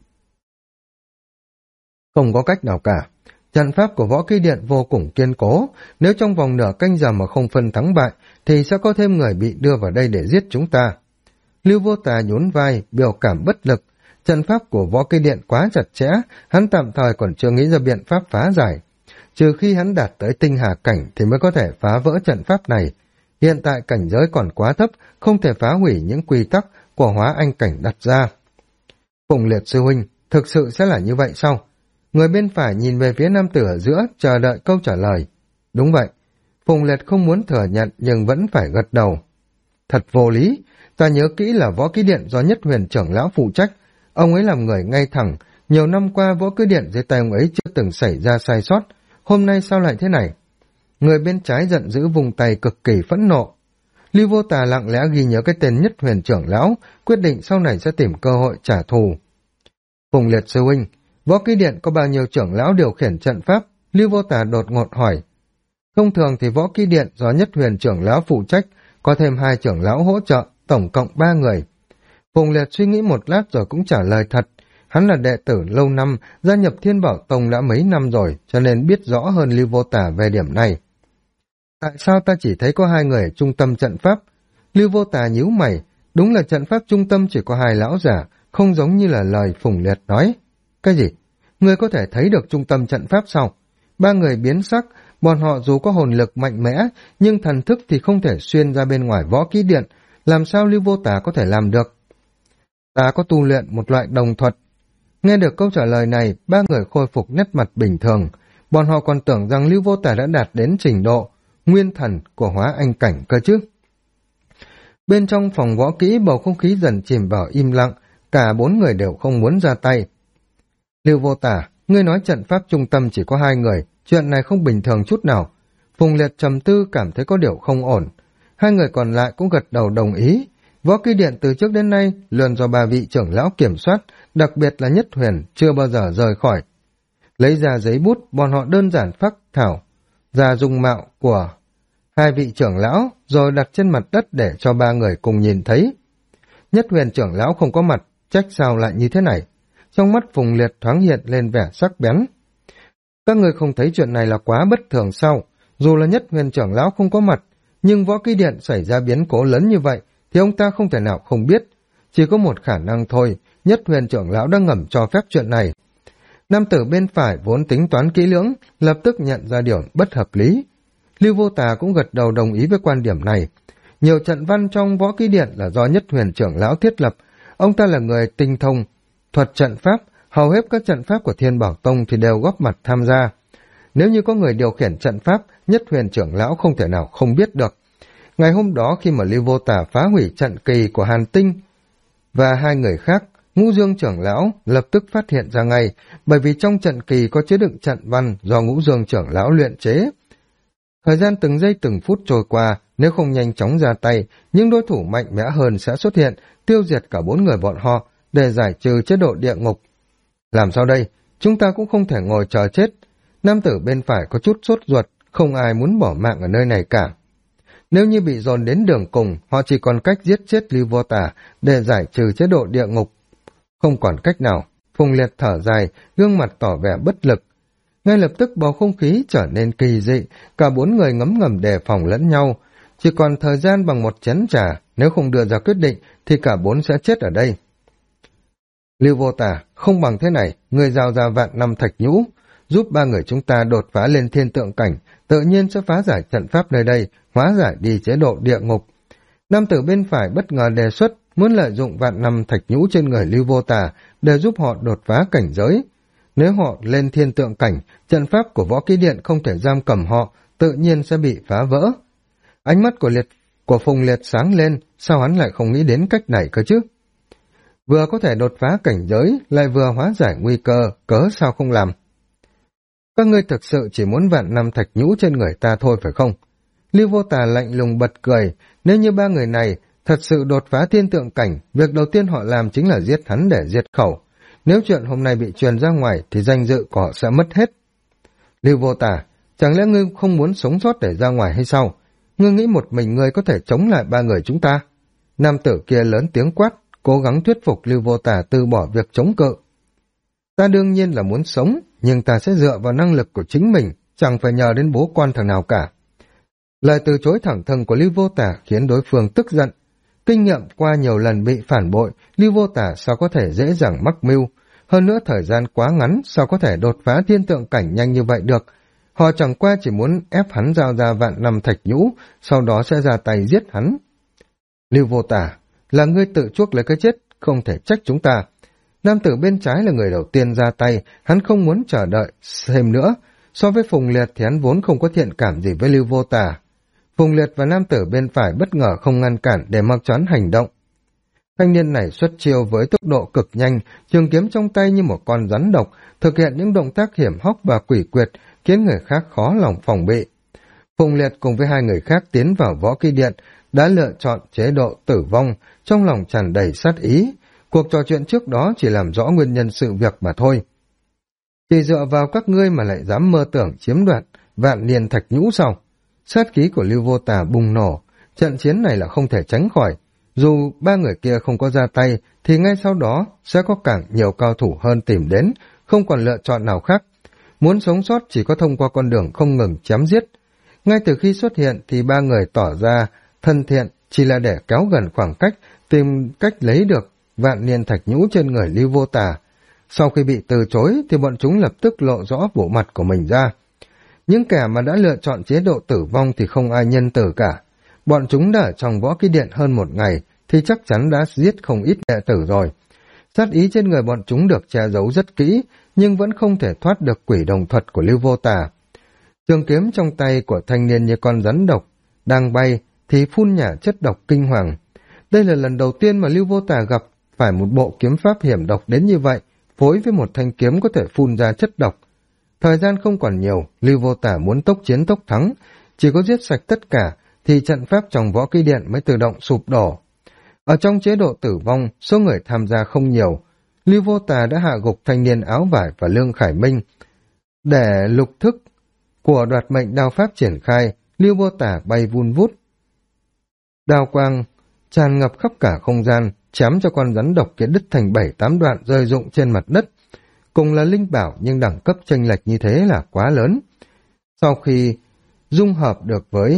Không có cách nào cả. Trận pháp của võ kỹ điện vô cùng kiên cố, nếu trong vòng nửa canh giờ mà không phân thắng bại, thì sẽ có thêm người bị đưa vào đây để giết chúng ta. Lưu Vô Tà nhún vai, biểu cảm bất lực. Trận pháp của võ kỹ điện quá chặt chẽ, hắn tạm thời còn chưa nghĩ ra biện pháp phá giải. Trừ khi hắn đạt tới tinh hà cảnh thì mới có thể phá vỡ trận pháp này. Hiện tại cảnh giới còn quá thấp, không thể phá hủy những quy tắc của hóa anh cảnh đặt ra. Phùng Liệt sư huynh, thực sự sẽ là như vậy sao? Người bên phải nhìn về phía nam tử ở giữa, chờ đợi câu trả lời. Đúng vậy. Phùng Liệt không muốn thừa nhận nhưng vẫn phải gật đầu. Thật vô lý, ta nhớ kỹ là võ kỹ điện do Nhất Huyền trưởng lão phụ trách. Ông ấy làm người ngay thẳng, nhiều năm qua võ kỹ điện dưới tay ông ấy chưa từng xảy ra sai sót. Hôm nay sao lại thế này? Người bên trái giận dữ vùng tay cực kỳ phẫn nộ. Lưu Vô Tà lặng lẽ ghi nhớ cái tên Nhất Huyền trưởng lão, quyết định sau này sẽ tìm cơ hội trả thù. Phùng Liệt sư huynh, võ kỹ điện có bao nhiêu trưởng lão điều khiển trận pháp? Lưu Vô Tà đột ngột hỏi. Thông thường thì võ kỹ điện do Nhất Huyền trưởng lão phụ trách, có thêm 2 trưởng lão hỗ trợ, tổng cộng 3 người. Phùng Liệt suy nghĩ một lát rồi cũng trả lời thật. Hắn là đệ tử lâu năm, gia nhập Thiên Bảo Tông đã mấy năm rồi, cho nên biết rõ hơn Lưu Vô Tà về điểm này. Tại sao ta chỉ thấy có 2 người ở trung tâm trận pháp? Lưu Vô Tà nhíu mày, đúng là trận pháp trung tâm chỉ có 2 lão giả, không giống như là lời Phùng Liệt nói. Cái gì? Ngươi có thể thấy được trung tâm trận pháp sao? 3 người biến sắc, bọn họ dù có hồn lực mạnh mẽ, nhưng thần thức thì không thể xuyên ra bên ngoài võ kỹ điện, làm sao Lưu Vô Tà có thể làm được? Ta có tu luyện một loại đồng thuật. Nghe được câu trả lời này, 3 người khôi phục nét mặt bình thường. Bọn họ còn tưởng rằng Lưu Vô Tà đã đạt đến trình độ nguyên thần của hóa anh cảnh cơ chứ. Bên trong phòng võ kỹ, bầu không khí dần chìm vào im lặng, cả 4 người đều không muốn ra tay. Lưu Vô Tà, ngươi nói trận pháp trung tâm chỉ có 2 người, chuyện này không bình thường chút nào. Phùng Liệt trầm tư cảm thấy có điều không ổn. 2 người còn lại cũng gật đầu đồng ý. Võ kỹ điện từ trước đến nay luôn do 3 vị trưởng lão kiểm soát, đặc biệt là Nhất Huyền chưa bao giờ rời khỏi. Lấy ra giấy bút, bọn họ đơn giản phác thảo ra dung mạo của 2 vị trưởng lão, rồi đặt trên mặt đất để cho 3 người cùng nhìn thấy. Nhất Huyền trưởng lão không có mặt, trách sao lại như thế này? Trong mắt Phùng Liệt thoáng hiện lên vẻ sắc bén. Các người không thấy chuyện này là quá bất thường sao? Dù là Nhất Huyền trưởng lão không có mặt, nhưng võ kỹ điện xảy ra biến cố lớn như vậy, thì ông ta không thể nào không biết. Chỉ có một khả năng thôi, Nhất Huyền trưởng lão đang ngầm cho phép chuyện này. Nam tử bên phải vốn tính toán kỹ lưỡng, lập tức nhận ra điều bất hợp lý. Lưu Vô Tà cũng gật đầu đồng ý với quan điểm này. Nhiều trận văn trong võ kỹ điện là do Nhất Huyền trưởng lão thiết lập. Ông ta là người tinh thông thuật trận pháp, hầu hết các trận pháp của Thiên Bảo Tông thì đều góp mặt tham gia. nếu như có người điều khiển trận pháp, Nhất Huyền trưởng lão không thể nào không biết được. Ngày hôm đó khi mà Lưu Vô Tà phá hủy trận kỳ của Hàn Tinh và hai người khác, Ngũ Dương trưởng lão lập tức phát hiện ra ngay, bởi vì trong trận kỳ có chứa đựng trận văn do Ngũ Dương trưởng lão luyện chế. Thời gian từng giây từng phút trôi qua, nếu không nhanh chóng ra tay, những đối thủ mạnh mẽ hơn sẽ xuất hiện, tiêu diệt cả 4 người bọn họ để giải trừ chế độ địa ngục. Làm sao đây? Chúng ta cũng không thể ngồi chờ chết. Nam tử bên phải có chút sốt ruột, không ai muốn bỏ mạng ở nơi này cả. Nếu như bị dồn đến đường cùng, họ chỉ còn cách giết chết Lưu Vô Tà để giải trừ chế độ địa ngục. Không còn cách nào, Phùng Liệt thở dài, gương mặt tỏ vẻ bất lực. Ngay lập tức bầu không khí trở nên kỳ dị, cả 4 người ngấm ngầm đề phòng lẫn nhau. Chỉ còn thời gian bằng một chén trà, nếu không đưa ra quyết định thì cả 4 sẽ chết ở đây. Lưu Vô Tà, không bằng thế này, người giao ra vạn năm thạch nhũ, giúp 3 người chúng ta đột phá lên thiên tượng cảnh, tự nhiên sẽ phá giải trận pháp nơi đây, hóa giải đi chế độ địa ngục. Nam tử bên phải bất ngờ đề xuất muốn lợi dụng vạn năm thạch nhũ trên người Lưu Vô Tà để giúp họ đột phá cảnh giới. Nếu họ lên thiên tượng cảnh, trận pháp của Võ Ký Điện không thể giam cầm họ, tự nhiên sẽ bị phá vỡ. Ánh mắt của Phùng Liệt sáng lên, sao hắn lại không nghĩ đến cách này cơ chứ? Vừa có thể đột phá cảnh giới, lại vừa hóa giải nguy cơ, cớ sao không làm? Các ngươi thực sự chỉ muốn vạn năm thạch nhũ trên người ta thôi phải không? Lưu Vô Tà lạnh lùng bật cười, nếu như 3 người này thật sự đột phá thiên tượng cảnh, việc đầu tiên họ làm chính là giết hắn để diệt khẩu. Nếu chuyện hôm nay bị truyền ra ngoài thì danh dự của họ sẽ mất hết. Lưu Vô Tà, chẳng lẽ ngươi không muốn sống sót để ra ngoài hay sao? Ngươi nghĩ một mình ngươi có thể chống lại 3 người chúng ta? Nam tử kia lớn tiếng quát, cố gắng thuyết phục Lưu Vô Tà từ bỏ việc chống cự. Ta đương nhiên là muốn sống, nhưng ta sẽ dựa vào năng lực của chính mình, chẳng phải nhờ đến bố con thằng nào cả. Lời từ chối thẳng thừng của Lưu Vô Tà khiến đối phương tức giận. Kinh nghiệm qua nhiều lần bị phản bội, Lưu Vô Tà sao có thể dễ dàng mắc mưu. Hơn nữa thời gian quá ngắn, sao có thể đột phá thiên tượng cảnh nhanh như vậy được. Họ chẳng qua chỉ muốn ép hắn giao ra vạn năm thạch nhũ, sau đó sẽ ra tay giết hắn. Lưu Vô Tà, là ngươi tự chuốc lấy cái chết, không thể trách chúng ta. Nam tử bên trái là người đầu tiên ra tay, hắn không muốn chờ đợi thêm nữa. So với Phùng Liệt thì hắn vốn không có thiện cảm gì với Lưu Vô Tà. Phùng Liệt và nam tử bên phải bất ngờ không ngăn cản để mặc cho hắn hành động. Thanh niên này xuất chiêu với tốc độ cực nhanh, trường kiếm trong tay như một con rắn độc, thực hiện những động tác hiểm hóc và quỷ quyệt, khiến người khác khó lòng phòng bị. Phùng Liệt cùng với 2 người khác tiến vào Võ Ký Điện, đã lựa chọn chế độ tử vong, trong lòng tràn đầy sát ý. Cuộc trò chuyện trước đó chỉ làm rõ nguyên nhân sự việc mà thôi. Chỉ dựa vào các ngươi mà lại dám mơ tưởng chiếm đoạt vạn niên thạch nhũ sao? Sát khí của Lưu Vô Tà bùng nổ, trận chiến này là không thể tránh khỏi. Dù 3 người kia không có ra tay, thì ngay sau đó sẽ có càng nhiều cao thủ hơn tìm đến, không còn lựa chọn nào khác. Muốn sống sót chỉ có thông qua con đường không ngừng chém giết. Ngay từ khi xuất hiện thì 3 người tỏ ra thân thiện, chỉ là để kéo gần khoảng cách, tìm cách lấy được vạn niên thạch nhũ trên người Lưu Vô Tà. Sau khi bị từ chối thì bọn chúng lập tức lộ rõ bộ mặt của mình ra. Những kẻ mà đã lựa chọn chế độ tử vong thì không ai nhân từ cả. Bọn chúng đã ở trong Võ Ký Điện hơn 1 ngày thì chắc chắn đã giết không ít đệ tử rồi. Sát ý trên người bọn chúng được che giấu rất kỹ, nhưng vẫn không thể thoát được quỷ đồng thuật của Lưu Vô Tà. Trường kiếm trong tay của thanh niên như con rắn độc, đang bay thì phun nhả chất độc kinh hoàng. Đây là lần đầu tiên mà Lưu Vô Tà gặp phải một bộ kiếm pháp hiểm độc đến như vậy, phối với một thanh kiếm có thể phun ra chất độc. Thời gian không còn nhiều, Lưu Vô Tà muốn tốc chiến tốc thắng, chỉ có giết sạch tất cả thì trận pháp trong Võ Ký Điện mới tự động sụp đổ. Ở trong chế độ tử vong, số người tham gia không nhiều. Lưu Vô Tà đã hạ gục thanh niên áo vải và Lương Khải Minh. Để lục thức của đoạt mệnh đao pháp triển khai, Lưu Vô Tà bay vun vút. Đao quang tràn ngập khắp cả không gian, chém cho con rắn độc kia đứt thành 7-8 đoạn rơi rụng trên mặt đất. Cùng là linh bảo nhưng đẳng cấp chênh lệch như thế là quá lớn. Sau khi dung hợp được với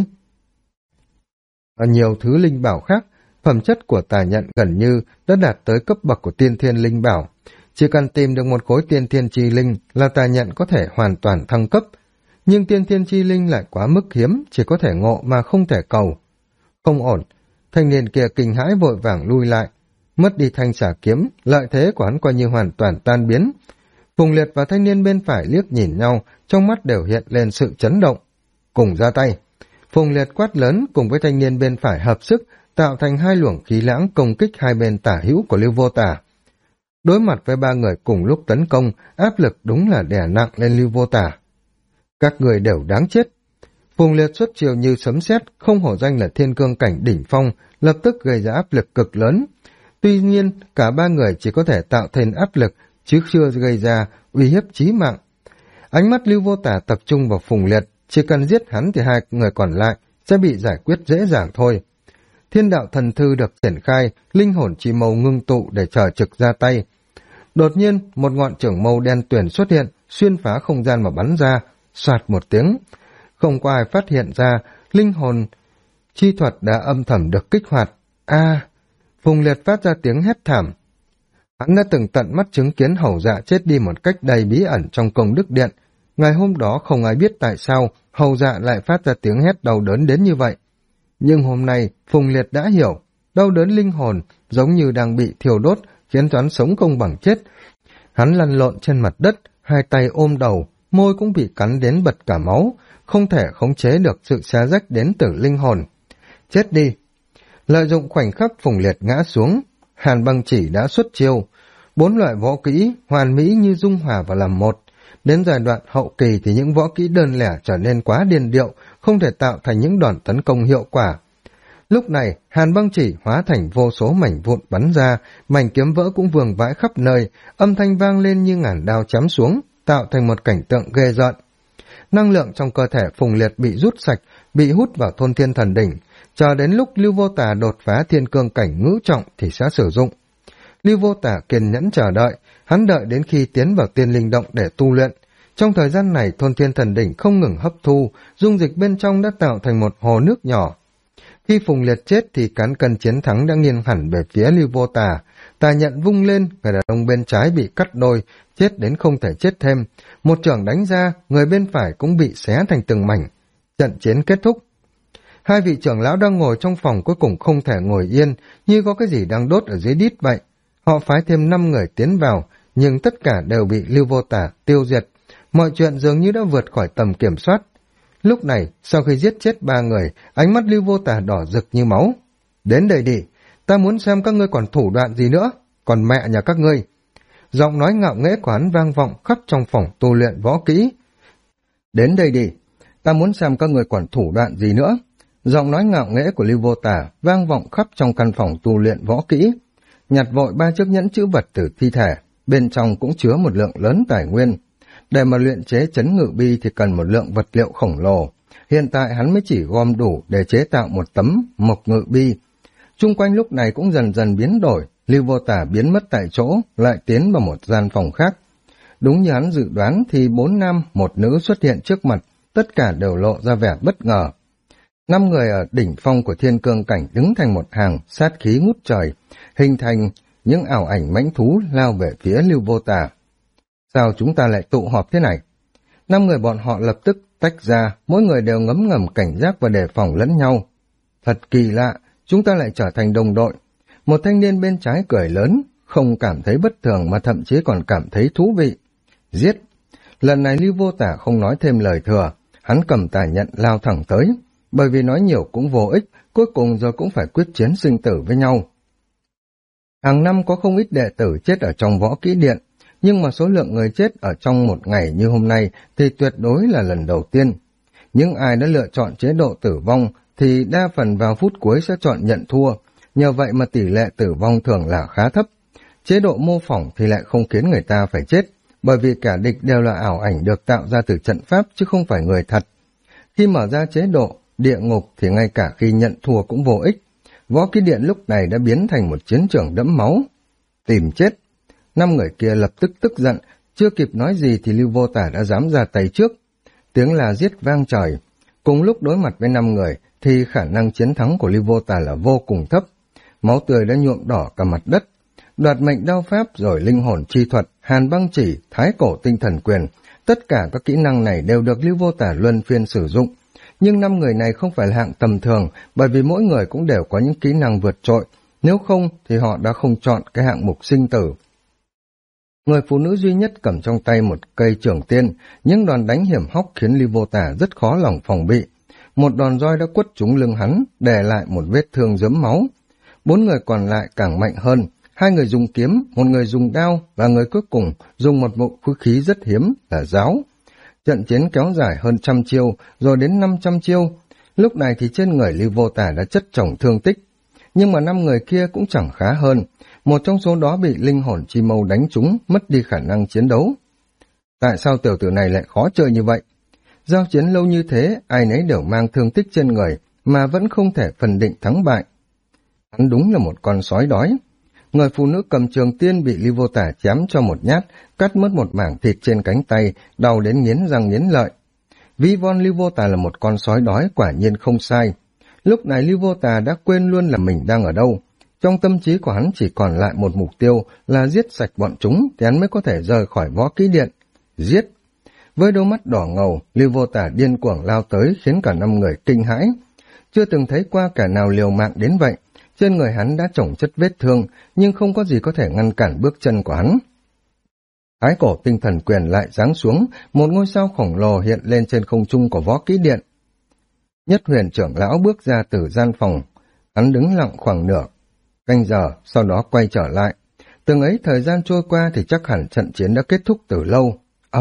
nhiều thứ linh bảo khác, phẩm chất của tà nhận gần như đã đạt tới cấp bậc của tiên thiên linh bảo. Chỉ cần tìm được một khối tiên thiên chi linh là tà nhận có thể hoàn toàn thăng cấp. Nhưng tiên thiên chi linh lại quá mức hiếm, chỉ có thể ngộ mà không thể cầu. Không ổn, thanh niên kia kinh hãi vội vàng lui lại. Mất đi thanh xà kiếm, lợi thế của hắn coi như hoàn toàn tan biến. Phùng Liệt và thanh niên bên phải liếc nhìn nhau, trong mắt đều hiện lên sự chấn động. Cùng ra tay. Phùng Liệt quát lớn cùng với thanh niên bên phải hợp sức, tạo thành hai luồng khí lãng công kích hai bên tả hữu của Lưu Vô Tả. Đối mặt với ba người cùng lúc tấn công, áp lực đúng là đè nặng lên Lưu Vô Tả. Các người đều đáng chết. Phùng Liệt xuất chiều như sấm sét, không hổ danh là thiên cương cảnh đỉnh phong, lập tức gây ra áp lực cực lớn. Tuy nhiên, cả ba người chỉ có thể tạo thành áp lực, chứ chưa gây ra uy hiếp chí mạng. Ánh mắt Lưu Vô Tả tập trung vào Phùng Liệt, chỉ cần giết hắn thì hai người còn lại sẽ bị giải quyết dễ dàng thôi. Thiên đạo thần thư được triển khai, linh hồn chi mâu ngưng tụ để chờ trực ra tay. Đột nhiên, một ngọn trưởng mâu đen tuyền xuất hiện, xuyên phá không gian mà bắn ra, soạt một tiếng. Không có ai phát hiện ra, linh hồn chi thuật đã âm thầm được kích hoạt. Phùng Liệt phát ra tiếng hét thảm. Hắn đã từng tận mắt chứng kiến Hầu Dạ chết đi một cách đầy bí ẩn trong công đức điện. Ngày hôm đó không ai biết tại sao Hầu Dạ lại phát ra tiếng hét đau đớn đến như vậy. Nhưng hôm nay, Phùng Liệt đã hiểu, đau đớn linh hồn giống như đang bị thiêu đốt, khiến cho hắn sống không bằng chết. Hắn lăn lộn trên mặt đất, hai tay ôm đầu, môi cũng bị cắn đến bật cả máu, không thể khống chế được sự xé rách đến từ linh hồn. Chết đi! Lợi dụng khoảnh khắc Phùng Liệt ngã xuống, Hàn Băng Chỉ đã xuất chiêu. 4 loại võ kỹ hoàn mỹ như dung hòa và làm một. Đến giai đoạn hậu kỳ thì những võ kỹ đơn lẻ trở nên quá điên điệu, không thể tạo thành những đòn tấn công hiệu quả. Lúc này, Hàn Băng Chỉ hóa thành vô số mảnh vụn bắn ra, mảnh kiếm vỡ cũng vương vãi khắp nơi, âm thanh vang lên như ngàn đao chém xuống, tạo thành một cảnh tượng ghê rợn. Năng lượng trong cơ thể Phùng Liệt bị rút sạch, bị hút vào thôn thiên thần đỉnh, chờ đến lúc Lưu Vô Tả đột phá thiên cương cảnh ngũ trọng thì sẽ sử dụng. Lưu Vô Tả kiên nhẫn chờ đợi, hắn đợi đến khi tiến vào tiên linh động để tu luyện. Trong thời gian này, thôn thiên thần đỉnh không ngừng hấp thu, dung dịch bên trong đã tạo thành một hồ nước nhỏ. Khi Phùng Liệt chết thì cán cân chiến thắng đã nghiêng hẳn về phía Lưu Vô Tả. Tà nhận vung lên, người đàn ông bên trái bị cắt đôi, chết đến không thể chết thêm. Một chưởng đánh ra, người bên phải cũng bị xé thành từng mảnh. Trận chiến kết thúc. Hai vị trưởng lão đang ngồi trong phòng cuối cùng không thể ngồi yên, như có cái gì đang đốt ở dưới đít vậy. Họ phái thêm 5 người tiến vào, nhưng tất cả đều bị Lưu Vô Tả tiêu diệt. Mọi chuyện dường như đã vượt khỏi tầm kiểm soát. Lúc này, sau khi giết chết 3 người, ánh mắt Lưu Vô Tả đỏ rực như máu. Đến đây đi, ta muốn xem các ngươi còn thủ đoạn gì nữa, còn mẹ nhà các ngươi. Giọng nói ngạo nghễ của hắn vang vọng khắp trong phòng tu luyện võ kỹ. Đến đây đi, ta muốn xem các ngươi còn thủ đoạn gì nữa. Giọng nói ngạo nghễ của Lưu Vô Tả vang vọng khắp trong căn phòng tu luyện võ kỹ. Nhặt vội 3 chiếc nhẫn chữ vật từ thi thể, bên trong cũng chứa một lượng lớn tài nguyên. Để mà luyện chế chấn ngự bi thì cần một lượng vật liệu khổng lồ. Hiện tại hắn mới chỉ gom đủ để chế tạo một tấm mộc ngự bi. Chung quanh lúc này cũng dần dần biến đổi, Lưu Vô Tả biến mất tại chỗ, lại tiến vào một gian phòng khác. Đúng như hắn dự đoán thì 4 nam, 1 nữ xuất hiện trước mặt, tất cả đều lộ ra vẻ bất ngờ. 5 người ở đỉnh phong của thiên cương cảnh đứng thành một hàng, sát khí ngút trời, hình thành những ảo ảnh mãnh thú lao về phía Lưu Vô Tả. Sao chúng ta lại tụ họp thế này? 5 người bọn họ lập tức tách ra, mỗi người đều ngấm ngầm cảnh giác và đề phòng lẫn nhau. Thật kỳ lạ, chúng ta lại trở thành đồng đội. Một thanh niên bên trái cười lớn, không cảm thấy bất thường mà thậm chí còn cảm thấy thú vị. Giết! Lần này Lưu Vô Tả không nói thêm lời thừa, hắn cầm tài nhận lao thẳng tới. Bởi vì nói nhiều cũng vô ích, cuối cùng rồi cũng phải quyết chiến sinh tử với nhau. Hàng năm có không ít đệ tử chết ở trong võ kỹ điện, nhưng mà số lượng người chết ở trong một ngày như hôm nay thì tuyệt đối là lần đầu tiên. Những ai đã lựa chọn chế độ tử vong thì đa phần vào phút cuối sẽ chọn nhận thua, nhờ vậy mà tỷ lệ tử vong thường là khá thấp. Chế độ mô phỏng thì lại không khiến người ta phải chết, bởi vì cả địch đều là ảo ảnh được tạo ra từ trận pháp chứ không phải người thật. Khi mở ra chế độ địa ngục thì ngay cả khi nhận thua cũng vô ích. Võ kỹ điện lúc này đã biến thành một chiến trường đẫm máu. Tìm chết! 5 người kia lập tức tức giận, chưa kịp nói gì thì Lưu Vô Tả đã dám ra tay trước. Tiếng là giết vang trời. Cùng lúc đối mặt với 5 người thì khả năng chiến thắng của Lưu Vô Tả là vô cùng thấp. Máu tươi đã nhuộm đỏ cả mặt đất. Đoạt mệnh đao pháp rồi linh hồn chi thuật, Hàn Băng Chỉ, Thái Cổ Tinh Thần Quyền, tất cả các kỹ năng này đều được Lưu Vô Tả luân phiên sử dụng. Nhưng 5 người này không phải là hạng tầm thường, bởi vì mỗi người cũng đều có những kỹ năng vượt trội, nếu không thì họ đã không chọn cái hạng mục sinh tử. Người phụ nữ duy nhất cầm trong tay một cây trường tiên, những đòn đánh hiểm hóc khiến Ly Vô Tả rất khó lòng phòng bị. Một đòn roi đã quất trúng lưng hắn, để lại một vết thương rớm máu. 4 người còn lại càng mạnh hơn, 2 người dùng kiếm, 1 người dùng đao và người cuối cùng dùng một bộ vũ khí rất hiếm là giáo. Trận chiến kéo dài hơn 100 chiêu, rồi đến 500 chiêu. Lúc này thì trên người Ly Vô Tả đã chất chồng thương tích, nhưng mà 5 người kia cũng chẳng khá hơn. Một trong số đó bị linh hồn chi mâu đánh trúng, mất đi khả năng chiến đấu. Tại sao tiểu tử này lại khó chơi như vậy? Giao chiến lâu như thế, ai nấy đều mang thương tích trên người, mà vẫn không thể phân định thắng bại. Hắn đúng là một con sói đói. Người phụ nữ cầm trường tiên bị Ly Vô Tả chém cho một nhát, cắt mất một mảng thịt trên cánh tay, đau đến nghiến răng nghiến lợi. Ví von Ly Vô Tả là một con sói đói, quả nhiên không sai. Lúc này Ly Vô Tả đã quên luôn là mình đang ở đâu. Trong tâm trí của hắn chỉ còn lại một mục tiêu là giết sạch bọn chúng thì hắn mới có thể rời khỏi võ kỹ điện. Giết! Với đôi mắt đỏ ngầu, Ly Vô Tả điên cuồng lao tới khiến cả 5 người kinh hãi. Chưa từng thấy qua kẻ nào liều mạng đến vậy. Trên người hắn đã chồng chất vết thương, nhưng không có gì có thể ngăn cản bước chân của hắn. Thái cổ tinh thần quyền lại giáng xuống, một ngôi sao khổng lồ hiện lên trên không trung của võ kỹ điện. Nhất Huyền trưởng lão bước ra từ gian phòng, hắn đứng lặng khoảng nửa canh giờ, sau đó quay trở lại. Từng ấy thời gian trôi qua thì chắc hẳn trận chiến đã kết thúc từ lâu.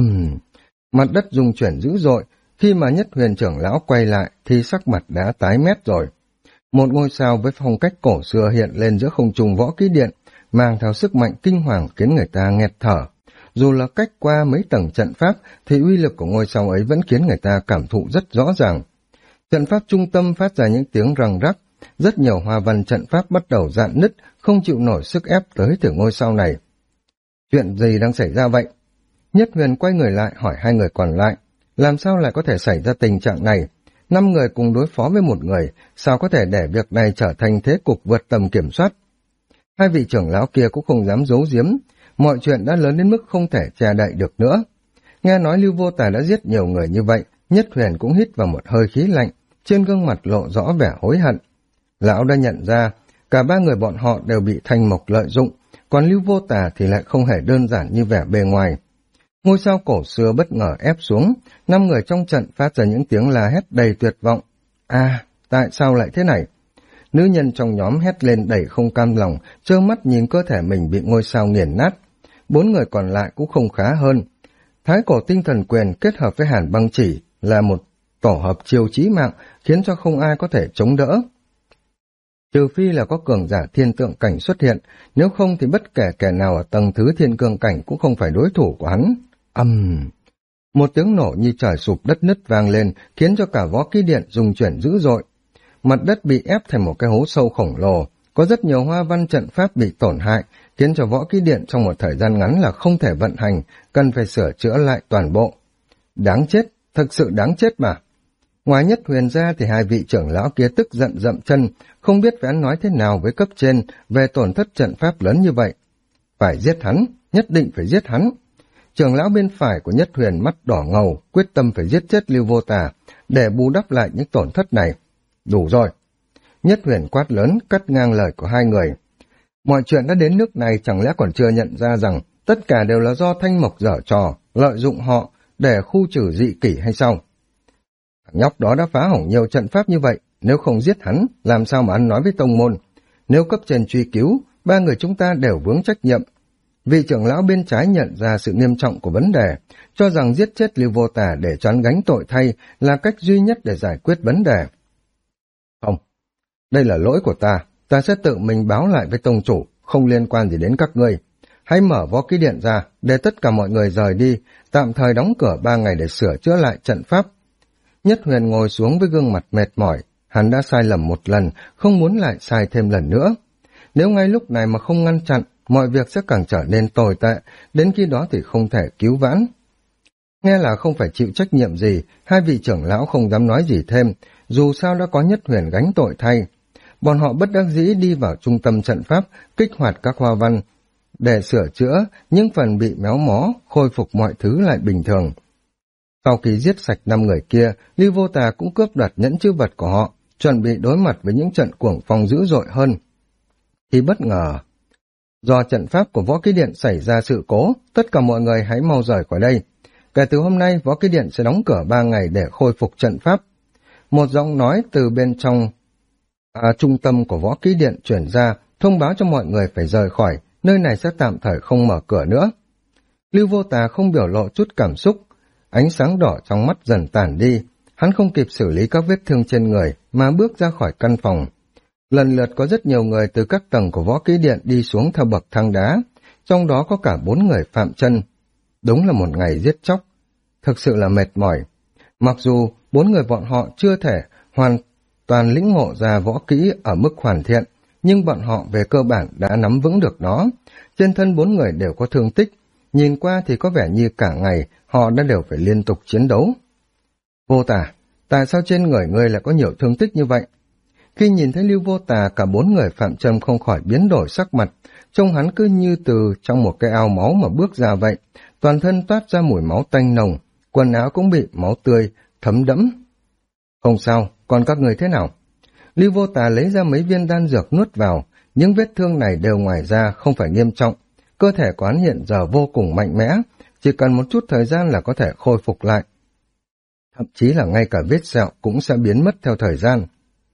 Mặt đất rung chuyển dữ dội, khi mà Nhất Huyền trưởng lão quay lại thì sắc mặt đã tái mét rồi. Một ngôi sao với phong cách cổ xưa hiện lên giữa không trung võ kỹ điện, mang theo sức mạnh kinh hoàng khiến người ta nghẹt thở. Dù là cách qua mấy tầng trận pháp thì uy lực của ngôi sao ấy vẫn khiến người ta cảm thụ rất rõ ràng. Trận pháp trung tâm phát ra những tiếng răng rắc, rất nhiều hoa văn trận pháp bắt đầu rạn nứt, không chịu nổi sức ép tới từ ngôi sao này. Chuyện gì đang xảy ra vậy? Nhất Huyền quay người lại hỏi 2 người còn lại, làm sao lại có thể xảy ra tình trạng này? 5 người cùng đối phó với 1 người, sao có thể để việc này trở thành thế cục vượt tầm kiểm soát? 2 vị trưởng lão kia cũng không dám giấu giếm, mọi chuyện đã lớn đến mức không thể che đậy được nữa. Nghe nói Lưu Vô Tả đã giết nhiều người như vậy, Nhất Huyền cũng hít vào một hơi khí lạnh, trên gương mặt lộ rõ vẻ hối hận. Lão đã nhận ra, cả 3 người bọn họ đều bị Thanh Mộc lợi dụng, còn Lưu Vô Tả thì lại không hề đơn giản như vẻ bề ngoài. Ngôi sao cổ xưa bất ngờ ép xuống, 5 người trong trận phát ra những tiếng la hét đầy tuyệt vọng. Tại sao lại thế này? Nữ nhân trong nhóm hét lên đầy không cam lòng, trơ mắt nhìn cơ thể mình bị ngôi sao nghiền nát. 4 người còn lại cũng không khá hơn. Thái cổ tinh thần quyền kết hợp với Hàn băng chỉ là một tổ hợp chiêu chí mạng, khiến cho không ai có thể chống đỡ. Trừ phi là có cường giả thiên tượng cảnh xuất hiện, nếu không thì bất kể kẻ nào ở tầng thứ thiên cương cảnh cũng không phải đối thủ của hắn. Một tiếng nổ như trời sụp đất nứt vang lên, khiến cho cả võ kỹ điện rung chuyển dữ dội. Mặt đất bị ép thành một cái hố sâu khổng lồ, có rất nhiều hoa văn trận pháp bị tổn hại, khiến cho võ kỹ điện trong một thời gian ngắn là không thể vận hành, cần phải sửa chữa lại toàn bộ. Đáng chết, thực sự đáng chết mà. Ngoài Nhất Huyền ra thì 2 vị trưởng lão kia tức giận dậm chân, không biết phải nói thế nào với cấp trên về tổn thất trận pháp lớn như vậy. Phải giết hắn, nhất định phải giết hắn. Trưởng lão bên phải của Nhất Huyền mắt đỏ ngầu, quyết tâm phải giết chết Lưu Vô Tả để bù đắp lại những tổn thất này. Đủ rồi. Nhất Huyền quát lớn, cắt ngang lời của 2 người. Mọi chuyện đã đến nước này, chẳng lẽ còn chưa nhận ra rằng tất cả đều là do Thanh Mộc giở trò, lợi dụng họ để khu trừ dị kỷ hay sao? Thằng nhóc đó đã phá hỏng nhiều trận pháp như vậy, nếu không giết hắn, làm sao mà ăn nói với tông môn? Nếu cấp trên truy cứu, 3 người chúng ta đều vướng trách nhiệm. Vị trưởng lão bên trái nhận ra sự nghiêm trọng của vấn đề, cho rằng giết chết Lưu Vô Tả để cho hắn gánh tội thay là cách duy nhất để giải quyết vấn đề. Không, đây là lỗi của ta sẽ tự mình báo lại với tông chủ, không liên quan gì đến các ngươi. Hãy mở võ kỹ điện ra, để tất cả mọi người rời đi, tạm thời đóng cửa 3 ngày để sửa chữa lại trận pháp. Nhất Huyền ngồi xuống với gương mặt mệt mỏi, hắn đã sai lầm một lần, không muốn lại sai thêm lần nữa. Nếu ngay lúc này mà không ngăn chặn, mọi việc sẽ càng trở nên tồi tệ, đến khi đó thì không thể cứu vãn. Nghe là không phải chịu trách nhiệm gì, 2 vị trưởng lão không dám nói gì thêm, dù sao đã có Nhất Huyền gánh tội thay. Bọn họ bất đắc dĩ đi vào trung tâm trận pháp, kích hoạt các hoa văn, để sửa chữa những phần bị méo mó, khôi phục mọi thứ lại bình thường. Sau khi giết sạch 5 người kia, Lưu Vô Tà cũng cướp đoạt nhẫn chữ vật của họ, chuẩn bị đối mặt với những trận cuồng phong dữ dội hơn. Thì bất ngờ, Do trận pháp của Võ Kỹ Điện xảy ra sự cố, tất cả mọi người hãy mau rời khỏi đây. Kể từ hôm nay, Võ Kỹ Điện sẽ đóng cửa 3 ngày để khôi phục trận pháp. Một giọng nói từ bên trong trung tâm của Võ Kỹ Điện chuyển ra, thông báo cho mọi người phải rời khỏi, nơi này sẽ tạm thời không mở cửa nữa. Lưu Vô Tà không biểu lộ chút cảm xúc, ánh sáng đỏ trong mắt dần tản đi, hắn không kịp xử lý các vết thương trên người mà bước ra khỏi căn phòng. Lần lượt có rất nhiều người từ các tầng của Võ Kỹ Điện đi xuống theo bậc thang đá, trong đó có cả 4 người phạm chân. Đúng là một ngày giết chóc, thực sự là mệt mỏi. Mặc dù 4 người bọn họ chưa thể hoàn toàn lĩnh ngộ ra võ kỹ ở mức hoàn thiện, nhưng bọn họ về cơ bản đã nắm vững được nó. Trên thân 4 người đều có thương tích, nhìn qua thì có vẻ như cả ngày họ đã đều phải liên tục chiến đấu. Vô Tà, tại sao trên người ngươi lại có nhiều thương tích như vậy? Khi nhìn thấy Lưu Vô Tà, cả 4 người phạm chân không khỏi biến đổi sắc mặt, trông hắn cứ như từ trong một cái ao máu mà bước ra vậy, toàn thân toát ra mùi máu tanh nồng, quần áo cũng bị máu tươi thấm đẫm. Không sao, còn các người thế nào? Lưu Vô Tà lấy ra mấy viên đan dược nuốt vào, những vết thương này đều ngoài ra không phải nghiêm trọng, cơ thể của hắn hiện giờ vô cùng mạnh mẽ, chỉ cần một chút thời gian là có thể khôi phục lại. Thậm chí là ngay cả vết sẹo cũng sẽ biến mất theo thời gian.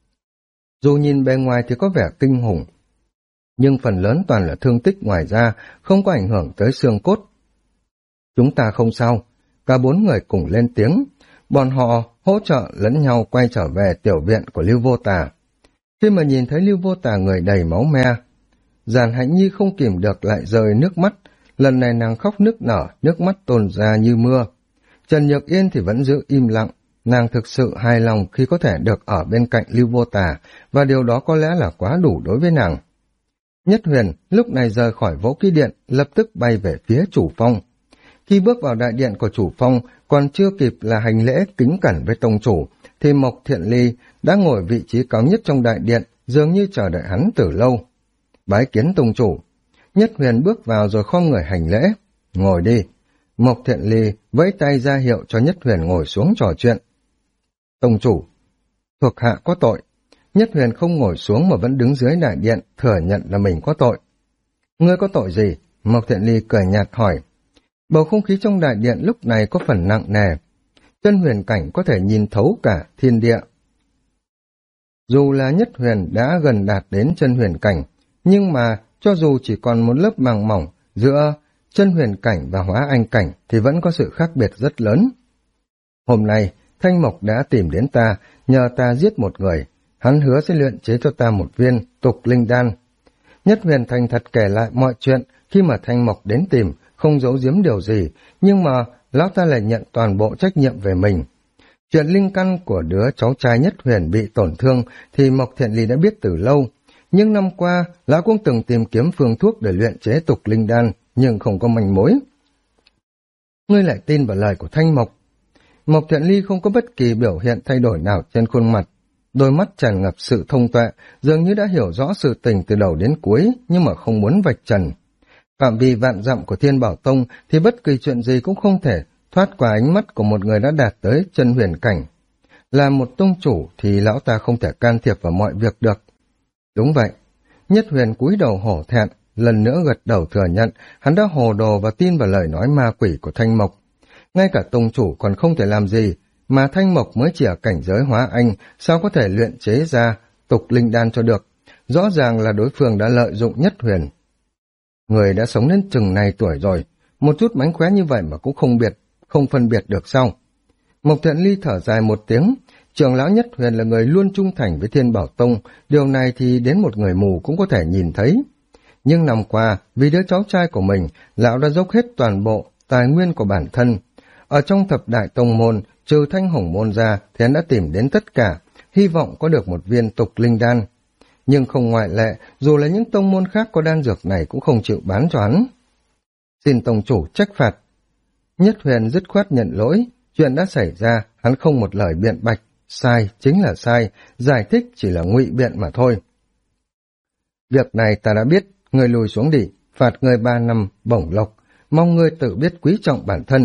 Dù nhìn bề ngoài thì có vẻ kinh khủng, nhưng phần lớn toàn là thương tích ngoài ra, không có ảnh hưởng tới xương cốt. Chúng ta không sao, cả 4 người cùng lên tiếng, bọn họ hỗ trợ lẫn nhau quay trở về tiểu viện của Lưu Vô Tà. Khi mà nhìn thấy Lưu Vô Tà người đầy máu me, Giản Hạnh Nhi không kìm được lại rơi nước mắt, lần này nàng khóc nức nở, nước mắt tuôn ra như mưa. Trần Nhược Yên thì vẫn giữ im lặng, nàng thực sự hài lòng khi có thể được ở bên cạnh Lưu Vô Tà, và điều đó có lẽ là quá đủ đối với nàng. Nhất Huyền lúc này rời khỏi Võ Kỹ Điện, lập tức bay về phía chủ phong. Khi bước vào đại điện của chủ phong, còn chưa kịp là hành lễ kính cẩn với tông chủ, thì Mộc Thiện Ly đã ngồi vị trí cao nhất trong đại điện, dường như chờ đợi hắn từ lâu. Bái kiến tông chủ. Nhất Huyền bước vào rồi khom người hành lễ. Ngồi đi. Mộc Thiện Ly vẫy tay ra hiệu cho Nhất Huyền ngồi xuống trò chuyện. Tông chủ, thuộc hạ có tội. Nhất Huyền không ngồi xuống mà vẫn đứng dưới đại điện, thừa nhận là mình có tội. Ngươi có tội gì? Mộc Thiện Ly cười nhạt hỏi. Bầu không khí trong đại điện lúc này có phần nặng nề. Chân huyền cảnh có thể nhìn thấu cả thiên địa. Dù là Nhất Huyền đã gần đạt đến chân huyền cảnh, nhưng mà cho dù chỉ còn một lớp màng mỏng giữa chân huyền cảnh và hóa anh cảnh thì vẫn có sự khác biệt rất lớn. Hôm nay, Thanh Mộc đã tìm đến ta, nhờ ta giết một người. Hắn hứa sẽ luyện chế cho ta một viên tục linh đan. Nhất Huyền thành thật kể lại mọi chuyện khi mà Thanh Mộc đến tìm, không giấu giếm điều gì, nhưng mà lão ta lại nhận toàn bộ trách nhiệm về mình. Chuyện linh căn của đứa cháu trai Nhất Huyền bị tổn thương thì Mộc Thiện Ly đã biết từ lâu, nhưng năm qua lão cũng từng tìm kiếm phương thuốc để luyện chế tục linh đan, nhưng không có manh mối. Ngươi lại tin vào lời của Thanh Mộc? Mộc Thiện Ly không có bất kỳ biểu hiện thay đổi nào trên khuôn mặt, đôi mắt tràn ngập sự thông tuệ, dường như đã hiểu rõ sự tình từ đầu đến cuối, nhưng mà không muốn vạch trần. Phạm vi vạn dặm của Thiên Bảo Tông thì bất kỳ chuyện gì cũng không thể thoát qua ánh mắt của một người đã đạt tới chân huyền cảnh. Là một tông chủ thì lão ta không thể can thiệp vào mọi việc được. Đúng vậy. Nhất Huyền cúi đầu hổ thẹn, lần nữa gật đầu thừa nhận hắn đã hồ đồ và tin vào lời nói ma quỷ của Thanh Mộc. Ngay cả tông chủ còn không thể làm gì, mà Thanh Mộc mới chỉ ở cảnh giới hóa anh, sao có thể luyện chế ra tục linh đan cho được. Rõ ràng là đối phương đã lợi dụng Nhất Huyền. Người đã sống đến chừng này tuổi rồi, một chút mánh khóe như vậy mà cũng không phân biệt được sao? Mộc Thiện Ly thở dài một tiếng, trưởng lão Nhất Huyền là người luôn trung thành với Thiên Bảo Tông, điều này thì đến một người mù cũng có thể nhìn thấy. Nhưng năm qua, vì đứa cháu trai của mình, lão đã dốc hết toàn bộ tài nguyên của bản thân. Ở trong thập đại tông môn, trừ Thanh Hồng môn ra, thì hắn đã tìm đến tất cả, hy vọng có được một viên tục linh đan. Nhưng không ngoại lệ, dù là những tông môn khác có đan dược này cũng không chịu bán cho hắn. Xin tông chủ trách phạt. Nhất Huyền dứt khoát nhận lỗi, chuyện đã xảy ra, hắn không một lời biện bạch, sai chính là sai, giải thích chỉ là ngụy biện mà thôi. Việc này ta đã biết, người lùi xuống đi, phạt người 3 năm bổng lộc, mong ngươi tự biết quý trọng bản thân.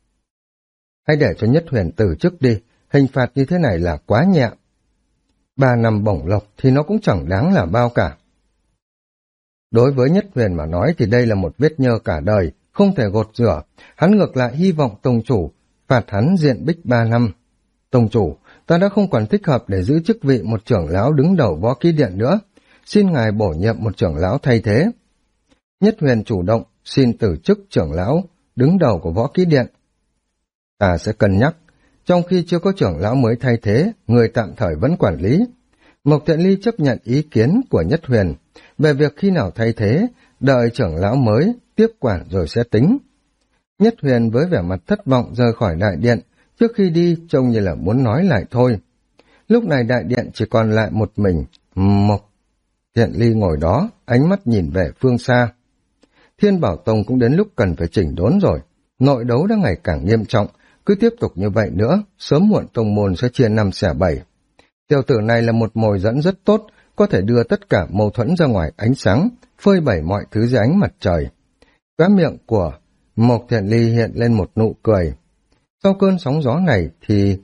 Hãy để cho Nhất Huyền từ chức đi, hình phạt như thế này là quá nhẹ. 3 năm bổng lộc thì nó cũng chẳng đáng là bao cả. Đối với Nhất Huyền mà nói thì đây là một vết nhơ cả đời, không thể gột rửa. Hắn ngược lại hy vọng tông chủ phạt hắn diện bích 3 năm. Tông chủ, ta đã không còn thích hợp để giữ chức vị một trưởng lão đứng đầu Võ Kỹ Điện nữa. Xin ngài bổ nhiệm một trưởng lão thay thế. Nhất Huyền chủ động xin từ chức trưởng lão đứng đầu của Võ Kỹ Điện. Ta sẽ cân nhắc. Trong khi chưa có trưởng lão mới thay thế, người tạm thời vẫn quản lý. Mộc Thiện Ly chấp nhận ý kiến của Nhất Huyền về việc khi nào thay thế, đợi trưởng lão mới tiếp quản rồi sẽ tính. Nhất Huyền với vẻ mặt thất vọng rời khỏi đại điện, trước khi đi trông như là muốn nói lại thôi. Lúc này đại điện chỉ còn lại một mình, Mộc Thiện Ly ngồi đó, ánh mắt nhìn về phương xa. Thiên Bảo Tông cũng đến lúc cần phải chỉnh đốn rồi, nội đấu đã ngày càng nghiêm trọng, cứ tiếp tục như vậy nữa, sớm muộn tông môn sẽ chia 5 xẻ 7. Tiểu tử này là một mồi dẫn rất tốt, có thể đưa tất cả mâu thuẫn ra ngoài ánh sáng, phơi bày mọi thứ dưới ánh mặt trời. Khóe miệng của Mộc Thiện Ly hiện lên một nụ cười. Sau cơn sóng gió này thì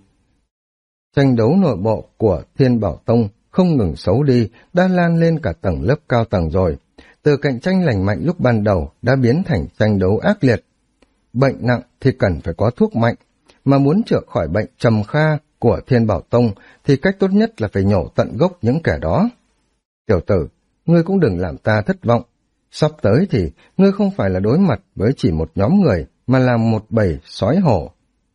tranh đấu nội bộ của Thiên Bảo Tông không ngừng xấu đi, đã lan lên cả tầng lớp cao tầng rồi. Từ cạnh tranh lành mạnh lúc ban đầu đã biến thành tranh đấu ác liệt. Bệnh nặng thì cần phải có thuốc mạnh, mà muốn chữa khỏi bệnh trầm kha của Thiên Bảo Tông thì cách tốt nhất là phải nhổ tận gốc những kẻ đó. Tiểu tử, ngươi cũng đừng làm ta thất vọng. Sắp tới thì ngươi không phải là đối mặt với chỉ một nhóm người, mà là một bầy sói hổ.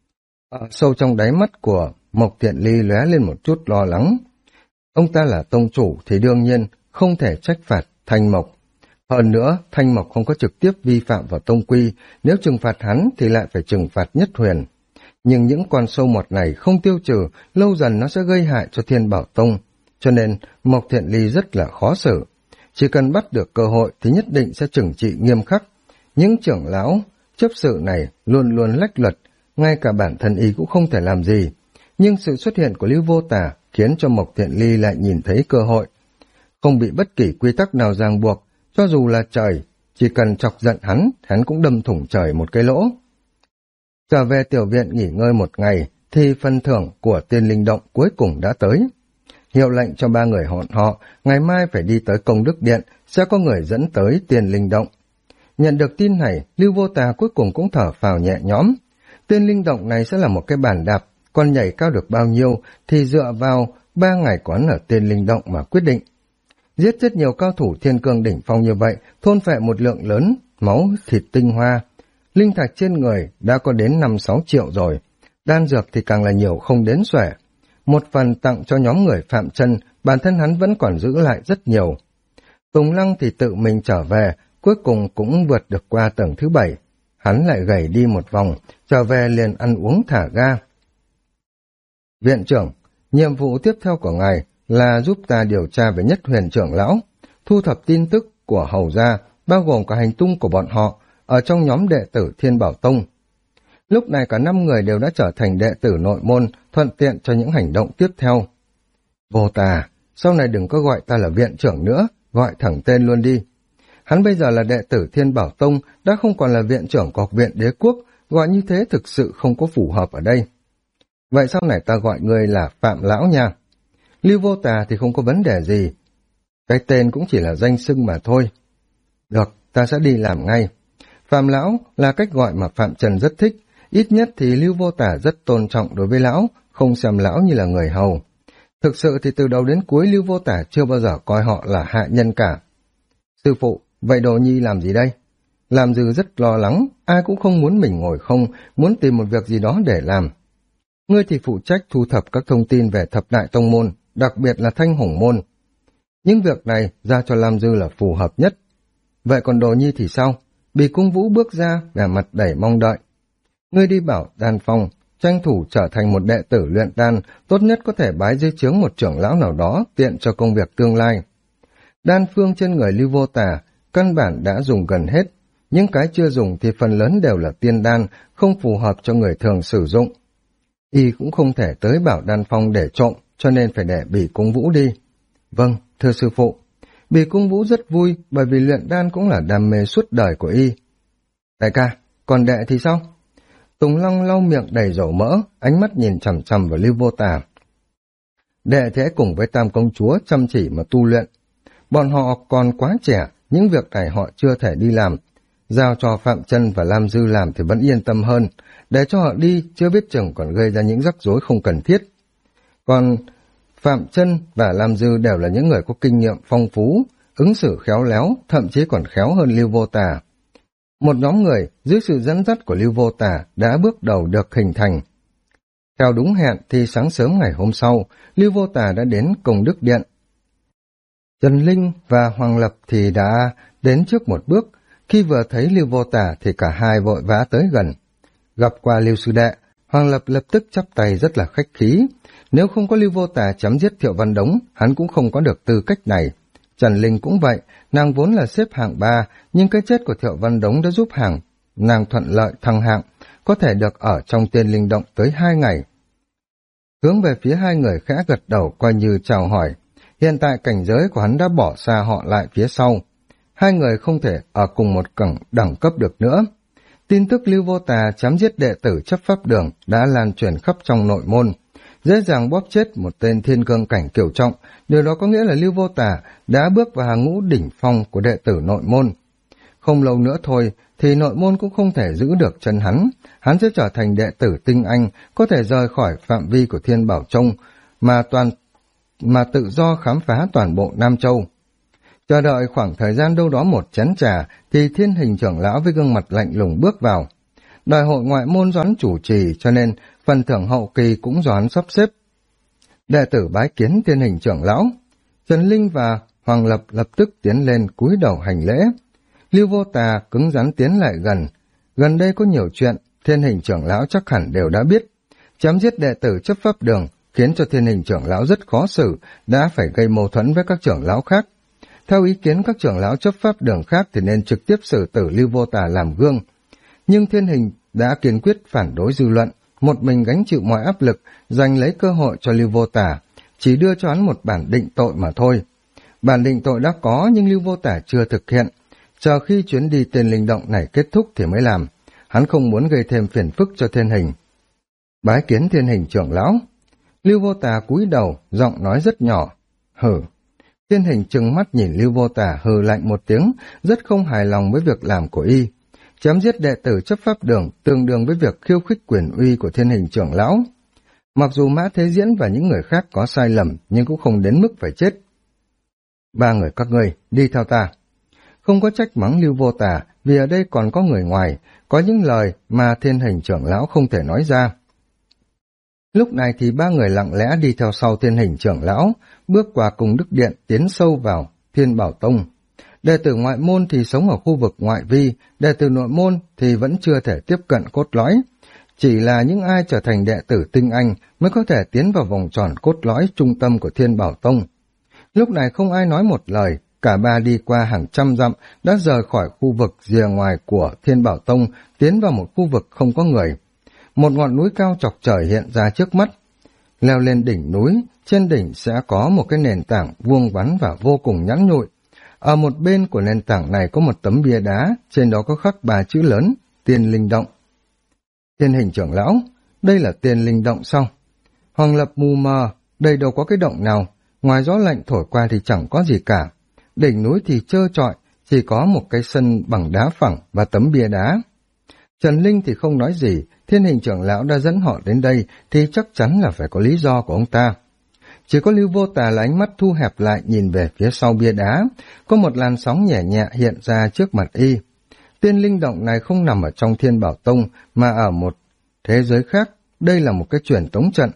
Sâu trong đáy mắt của Mộc Thiện Ly lóe lên một chút lo lắng. Ông ta là tông chủ thì đương nhiên không thể trách phạt Thanh Mộc. Hơn nữa, Thanh Mộc không có trực tiếp vi phạm vào tông quy, nếu trừng phạt hắn thì lại phải trừng phạt Nhất Huyền. Nhưng những con sâu mọt này không tiêu trừ, lâu dần nó sẽ gây hại cho Thiên Bảo Tông, cho nên Mộc Thiện Ly rất là khó xử. Chỉ cần bắt được cơ hội thì nhất định sẽ trừng trị nghiêm khắc. Những trưởng lão, chấp sự này luôn luôn lách luật, ngay cả bản thân y cũng không thể làm gì. Nhưng sự xuất hiện của Lưu Vô Tà khiến cho Mộc Thiện Ly lại nhìn thấy cơ hội. Không bị bất kỳ quy tắc nào ràng buộc, cho dù là trời, chỉ cần chọc giận hắn cũng đâm thủng trời một cái lỗ. Trở về tiểu viện nghỉ ngơi một ngày, thì phần thưởng của Tiên Linh Động cuối cùng đã tới. Hiệu lệnh cho 3 người họ, ngày mai phải đi tới Công Đức Điện, sẽ có người dẫn tới Tiên Linh Động. Nhận được tin này, Lưu Vô Tà cuối cùng cũng thở phào nhẹ nhõm. Tiên Linh Động này sẽ là một cái bàn đạp, còn nhảy cao được bao nhiêu thì dựa vào 3 ngày quán ở Tiên Linh Động mà quyết định. Giết rất nhiều cao thủ thiên cương đỉnh phong như vậy, thôn phệ một lượng lớn máu thịt tinh hoa. Linh thạch trên người đã có đến 5-6 triệu rồi, đan dược thì càng là nhiều không đếm xuể. Một phần tặng cho nhóm người Phạm Chân, bản thân hắn vẫn còn giữ lại rất nhiều. Tùng Lăng thì tự mình trở về, cuối cùng cũng vượt được qua tầng thứ 7. Hắn lại gầy đi một vòng, trở về liền ăn uống thả ga. Viện trưởng, nhiệm vụ tiếp theo của ngài là giúp ta điều tra về Nhất Huyền trưởng lão, thu thập tin tức của hầu gia, bao gồm cả hành tung của bọn họ, ở trong nhóm đệ tử Thiên Bảo Tông. Lúc này cả 5 người đều đã trở thành đệ tử nội môn, thuận tiện cho những hành động tiếp theo. Vô Tà, sau này đừng có gọi ta là viện trưởng nữa, gọi thẳng tên luôn đi. Hắn bây giờ là đệ tử Thiên Bảo Tông, đã không còn là viện trưởng của Học viện Đế Quốc, gọi như thế thực sự không có phù hợp ở đây. Vậy sau này ta gọi ngươi là Phạm Lão nha. Lưu Vô Tà thì không có vấn đề gì, cái tên cũng chỉ là danh xưng mà thôi. Được, ta sẽ đi làm ngay. Phạm Lão là cách gọi mà Phạm Trần rất thích, ít nhất thì Lưu Vô Tà rất tôn trọng đối với Lão, không xem Lão như là người hầu. Thực sự thì từ đầu đến cuối Lưu Vô Tà chưa bao giờ coi họ là hạ nhân cả. Sư phụ, vậy Đồ Nhi làm gì đây? Làm Dư rất lo lắng, ai cũng không muốn mình ngồi không, muốn tìm một việc gì đó để làm. Ngươi thì phụ trách thu thập các thông tin về thập đại tông môn, đặc biệt là Thanh Hồng Môn. Những việc này ra cho Lam Dư là phù hợp nhất. Vậy còn Đồ Nhi thì sao? Bì Cung Vũ bước ra, vẻ mặt đầy mong đợi. Ngươi đi bảo Đan Phong, tranh thủ trở thành một đệ tử luyện đan, tốt nhất có thể bái dưới trướng một trưởng lão nào đó, tiện cho công việc tương lai. Đan phương trên người Lưu Vô Tà, căn bản đã dùng gần hết. Những cái chưa dùng thì phần lớn đều là tiên đan, không phù hợp cho người thường sử dụng. Y cũng không thể tới bảo Đan Phong để trộm, cho nên phải để Bì Cung Vũ đi. Vâng, thưa sư phụ. Bì Cung Vũ rất vui, bởi vì luyện đan cũng là đam mê suốt đời của y. Đại ca, còn đệ thì sao? Tùng Long lau miệng đầy dầu mỡ, ánh mắt nhìn chằm chằm vào Lưu Vô Tà. Đệ thế cùng với Tam Công Chúa chăm chỉ mà tu luyện. Bọn họ còn quá trẻ, những việc này họ chưa thể đi làm. Giao cho Phạm Chân và Lam Dư làm thì vẫn yên tâm hơn, để cho họ đi chưa biết chừng còn gây ra những rắc rối không cần thiết. Còn Phạm Chân và Lam Dư đều là những người có kinh nghiệm phong phú, ứng xử khéo léo, thậm chí còn khéo hơn Lưu Vô Tà. Một nhóm người dưới sự dẫn dắt của Lưu Vô Tà đã bước đầu được hình thành. Theo đúng hẹn thì sáng sớm ngày hôm sau, Lưu Vô Tà đã đến Công Đức Điện. Trần Linh và Hoàng Lập thì đã đến trước một bước. Khi vừa thấy Lưu Vô Tà thì cả hai vội vã tới gần. Gặp qua Lưu sư đệ, Hoàng Lập lập tức chắp tay rất là khách khí. Nếu không có Lưu Vô Tà chấm giết Thiệu Văn Đống, hắn cũng không có được tư cách này. Trần Linh cũng vậy, nàng vốn là xếp hạng 3, nhưng cái chết của Thiệu Văn Đống đã giúp nàng thuận lợi thăng hạng, có thể được ở trong Tiên Linh Động tới 2 ngày. Hướng về phía hai người khẽ gật đầu coi như chào hỏi. Hiện tại cảnh giới của hắn đã bỏ xa họ lại phía sau. Hai người không thể ở cùng một đẳng cấp được nữa. Tin tức Lưu Vô Tà chém giết đệ tử chấp pháp đường đã lan truyền khắp trong nội môn. Dễ dàng bóp chết một tên thiên cương cảnh cửu trọng, điều đó có nghĩa là Lưu Vô Tà đã bước vào hàng ngũ đỉnh phong của đệ tử nội môn. Không lâu nữa thôi thì nội môn cũng không thể giữ được chân hắn sẽ trở thành đệ tử tinh anh, có thể rời khỏi phạm vi của Thiên Bảo Tông mà tự do khám phá toàn bộ Nam Châu. Chờ đợi khoảng thời gian đâu đó một chén trà thì Thiên Hình trưởng lão với gương mặt lạnh lùng bước vào. Đại hội ngoại môn do hắn chủ trì cho nên phần thưởng hậu kỳ cũng do hắn sắp xếp. Đệ tử bái kiến Thiên Hình trưởng lão. Trần Linh và Hoàng Lập lập tức tiến lên cúi đầu hành lễ. Lưu Vô Tà cứng rắn tiến lại gần. Gần đây có nhiều chuyện, Thiên Hình trưởng lão chắc hẳn đều đã biết. Chém giết đệ tử chấp pháp đường khiến cho Thiên Hình trưởng lão rất khó xử, đã phải gây mâu thuẫn với các trưởng lão khác. Theo ý kiến các trưởng lão chấp pháp đường khác thì nên trực tiếp xử tử Lưu Vô Tà làm gương. Nhưng Thiên Hình đã kiên quyết phản đối dư luận, một mình gánh chịu mọi áp lực, giành lấy cơ hội cho Lưu Vô Tà, chỉ đưa cho hắn một bản định tội mà thôi. Bản định tội đã có nhưng Lưu Vô Tà chưa thực hiện, chờ khi chuyến đi Tiên Linh Động này kết thúc thì mới làm. Hắn không muốn gây thêm phiền phức cho Thiên Hình. Bái kiến Thiên Hình trưởng lão. Lưu Vô Tà cúi đầu, giọng nói rất nhỏ. Hử. Thiên Hình trừng mắt nhìn Lưu Vô Tà hừ lạnh một tiếng, rất không hài lòng với việc làm của y. Chém giết đệ tử chấp pháp đường tương đương với việc khiêu khích quyền uy của Thiên Hình trưởng lão. Mặc dù Mã Thế Diễn và những người khác có sai lầm nhưng cũng không đến mức phải chết. Ba người các ngươi đi theo ta. Không có trách mắng Lưu Vô Tà vì ở đây còn có người ngoài, có những lời mà Thiên Hình trưởng lão không thể nói ra. Lúc này thì ba người lặng lẽ đi theo sau Thiên Hình trưởng lão, bước qua Cung Đức Điện tiến sâu vào Thiên Bảo Tông. Đệ tử ngoại môn thì sống ở khu vực ngoại vi, đệ tử nội môn thì vẫn chưa thể tiếp cận cốt lõi. Chỉ là những ai trở thành đệ tử tinh anh mới có thể tiến vào vòng tròn cốt lõi trung tâm của Thiên Bảo Tông. Lúc này không ai nói một lời, cả ba đi qua hàng trăm dặm đã rời khỏi khu vực rìa ngoài của Thiên Bảo Tông, tiến vào một khu vực không có người. Một ngọn núi cao chọc trời hiện ra trước mắt. Leo lên đỉnh núi, trên đỉnh sẽ có một cái nền tảng vuông vắn và vô cùng nhẵn nhụi. Ở một bên của nền tảng này có một tấm bia đá, trên đó có khắc 3 chữ lớn, Tiên Linh Động. Thiên Hình trưởng lão, đây là Tiên Linh Động sao? Hoàng Lập mù mờ, đây đâu có cái động nào, ngoài gió lạnh thổi qua thì chẳng có gì cả. Đỉnh núi thì trơ trọi, chỉ có một cái sân bằng đá phẳng và tấm bia đá. Trần Linh thì không nói gì, Thiên Hình trưởng lão đã dẫn họ đến đây thì chắc chắn là phải có lý do của ông ta. Chỉ có Lưu Vô Tà là ánh mắt thu hẹp lại nhìn về phía sau bia đá, có một làn sóng nhẹ nhẹ hiện ra trước mặt y. Tiên Linh Động này không nằm ở trong Thiên Bảo Tông mà ở một thế giới khác, đây là một cái truyền tống trận.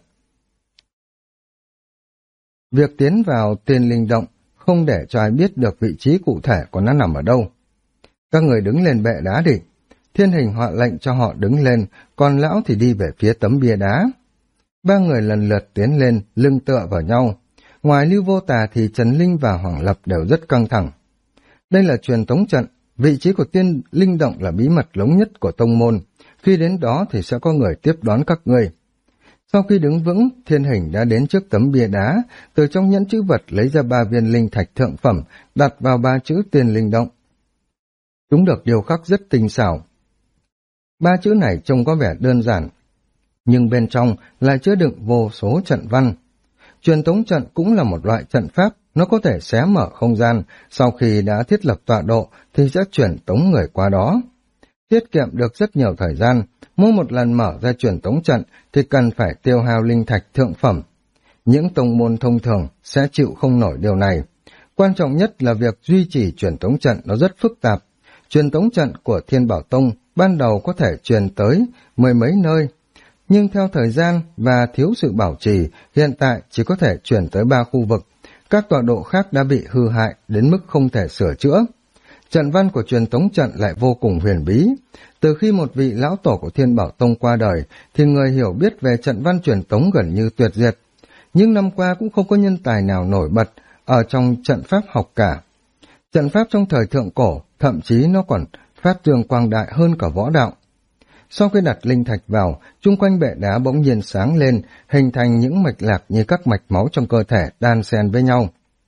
Việc tiến vào Tiên Linh Động không để cho ai biết được vị trí cụ thể của nó nằm ở đâu. Các người đứng lên bệ đá đi. Thiên Hình họ lệnh cho họ đứng lên, còn lão thì đi về phía tấm bia đá. Ba người lần lượt tiến lên, lưng tựa vào nhau. Ngoài Lưu Vô Tà thì Trần Linh và Hoàng Lập đều rất căng thẳng. Đây là truyền tống trận, vị trí của Tiên Linh Động là bí mật lớn nhất của tông môn. Khi đến đó thì sẽ có người tiếp đón các ngươi. Sau khi đứng vững, Thiên Hình đã đến trước tấm bia đá, từ trong nhẫn chữ vật lấy ra 3 viên linh thạch thượng phẩm, đặt vào 3 chữ Tiên Linh Động. Chúng được điêu khắc rất tinh xảo. 3 chữ này trông có vẻ đơn giản, nhưng bên trong lại chứa đựng vô số trận văn. Truyền tống trận cũng là một loại trận pháp, nó có thể xé mở không gian, sau khi đã thiết lập tọa độ thì sẽ truyền tống người qua đó. Tiết kiệm được rất nhiều thời gian, mỗi một lần mở ra truyền tống trận thì cần phải tiêu hao linh thạch thượng phẩm. Những tông môn thông thường sẽ chịu không nổi điều này. Quan trọng nhất là việc duy trì truyền tống trận nó rất phức tạp. Truyền tống trận của Thiên Bảo Tông ban đầu có thể truyền tới mười mấy nơi, nhưng theo thời gian và thiếu sự bảo trì, hiện tại chỉ có thể truyền tới 3 khu vực. Các tọa độ khác đã bị hư hại đến mức không thể sửa chữa. Trận văn của truyền tống trận lại vô cùng huyền bí. Từ khi một vị lão tổ của Thiên Bảo Tông qua đời, thì người hiểu biết về trận văn truyền tống gần như tuyệt diệt. Nhưng năm qua cũng không có nhân tài nào nổi bật ở trong trận pháp học cả. Trận pháp trong thời thượng cổ, thậm chí nó còn phát dương quang đại hơn cả võ đạo. Sau khi đặt linh thạch vào, chung quanh bệ đá bỗng nhiên sáng lên, hình thành những mạch lạc như các mạch máu trong cơ thể đan xen với nhau.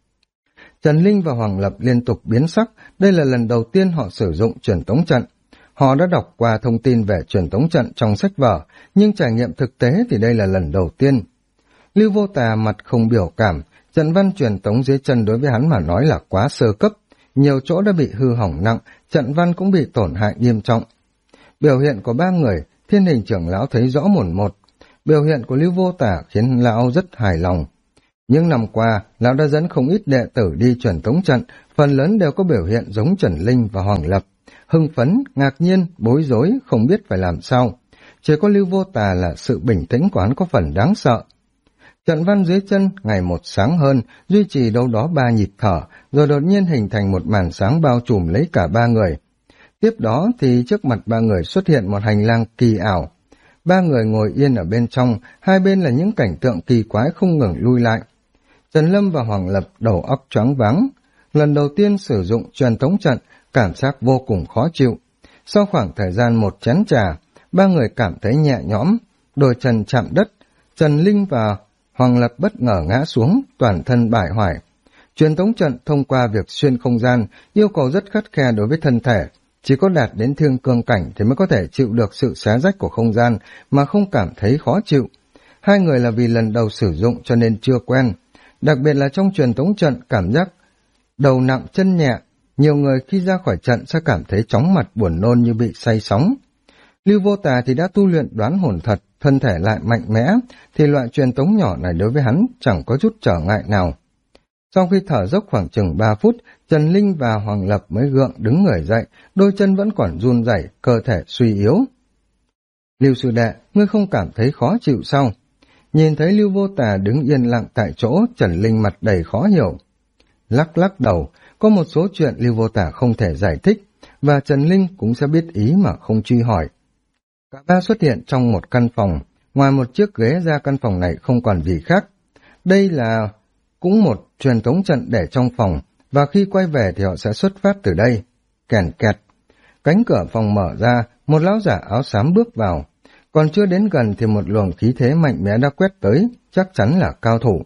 Trần Linh và Hoàng Lập liên tục biến sắc, đây là lần đầu tiên họ sử dụng truyền tống trận. Họ đã đọc qua thông tin về truyền tống trận trong sách vở, nhưng trải nghiệm thực tế thì đây là lần đầu tiên. Lưu Vô Tà mặt không biểu cảm, trận văn truyền tống dưới chân đối với hắn mà nói là quá sơ cấp, nhiều chỗ đã bị hư hỏng nặng, trận văn cũng bị tổn hại nghiêm trọng. Biểu hiện của 3 người, Thiên Hình trưởng lão thấy rõ mồn một. Biểu hiện của Lưu Vô Tà khiến lão rất hài lòng. Những năm qua, lão đã dẫn không ít đệ tử đi truyền tống trận, phần lớn đều có biểu hiện giống Trần Linh và Hoàng Lập. Hưng phấn, ngạc nhiên, bối rối, không biết phải làm sao. Chỉ có Lưu Vô Tà là sự bình tĩnh của hắn có phần đáng sợ. Trận văn dưới chân ngày một sáng hơn, duy trì đâu đó 3 nhịp thở, rồi đột nhiên hình thành một màn sáng bao trùm lấy cả 3 người. Tiếp đó thì trước mặt 3 người xuất hiện một hành lang kỳ ảo. 3 người ngồi yên ở bên trong, hai bên là những cảnh tượng kỳ quái không ngừng lui lại. Trần Lâm và Hoàng Lập đầu óc choáng váng. Lần đầu tiên sử dụng truyền tống trận, cảm giác vô cùng khó chịu. Sau khoảng thời gian một chén trà, 3 người cảm thấy nhẹ nhõm, đôi chân chạm đất. Trần Linh và Hoàng Lập bất ngờ ngã xuống, toàn thân bại hoại. Truyền tống trận thông qua việc xuyên không gian, yêu cầu rất khắt khe đối với thân thể. Chỉ có đạt đến thương cương cảnh thì mới có thể chịu được sự xé rách của không gian mà không cảm thấy khó chịu. Hai người là vì lần đầu sử dụng cho nên chưa quen. Đặc biệt là trong truyền tống trận cảm giác đầu nặng chân nhẹ, nhiều người khi ra khỏi trận sẽ cảm thấy chóng mặt buồn nôn như bị say sóng. Lưu Vô Tà thì đã tu luyện đoán hồn thật, thân thể lại mạnh mẽ, thì loại truyền tống nhỏ này đối với hắn chẳng có chút trở ngại nào. Sau khi thở dốc khoảng chừng 3 phút, Trần Linh và Hoàng Lập mới gượng đứng người dậy, đôi chân vẫn còn run rẩy, cơ thể suy yếu. Lưu sư đệ, ngươi không cảm thấy khó chịu sao? Nhìn thấy Lưu Vô Tà đứng yên lặng tại chỗ, Trần Linh mặt đầy khó hiểu. Lắc lắc đầu, có một số chuyện Lưu Vô Tà không thể giải thích, và Trần Linh cũng sẽ biết ý mà không truy hỏi. Cả ba xuất hiện trong một căn phòng, ngoài một chiếc ghế ra căn phòng này không còn gì khác. Đây là cũng một truyền tống trận để trong phòng, và khi quay về thì họ sẽ xuất phát từ đây. Kèn kẹt, cánh cửa phòng mở ra, một lão giả áo xám bước vào. Còn chưa đến gần thì một luồng khí thế mạnh mẽ đã quét tới, chắc chắn là cao thủ.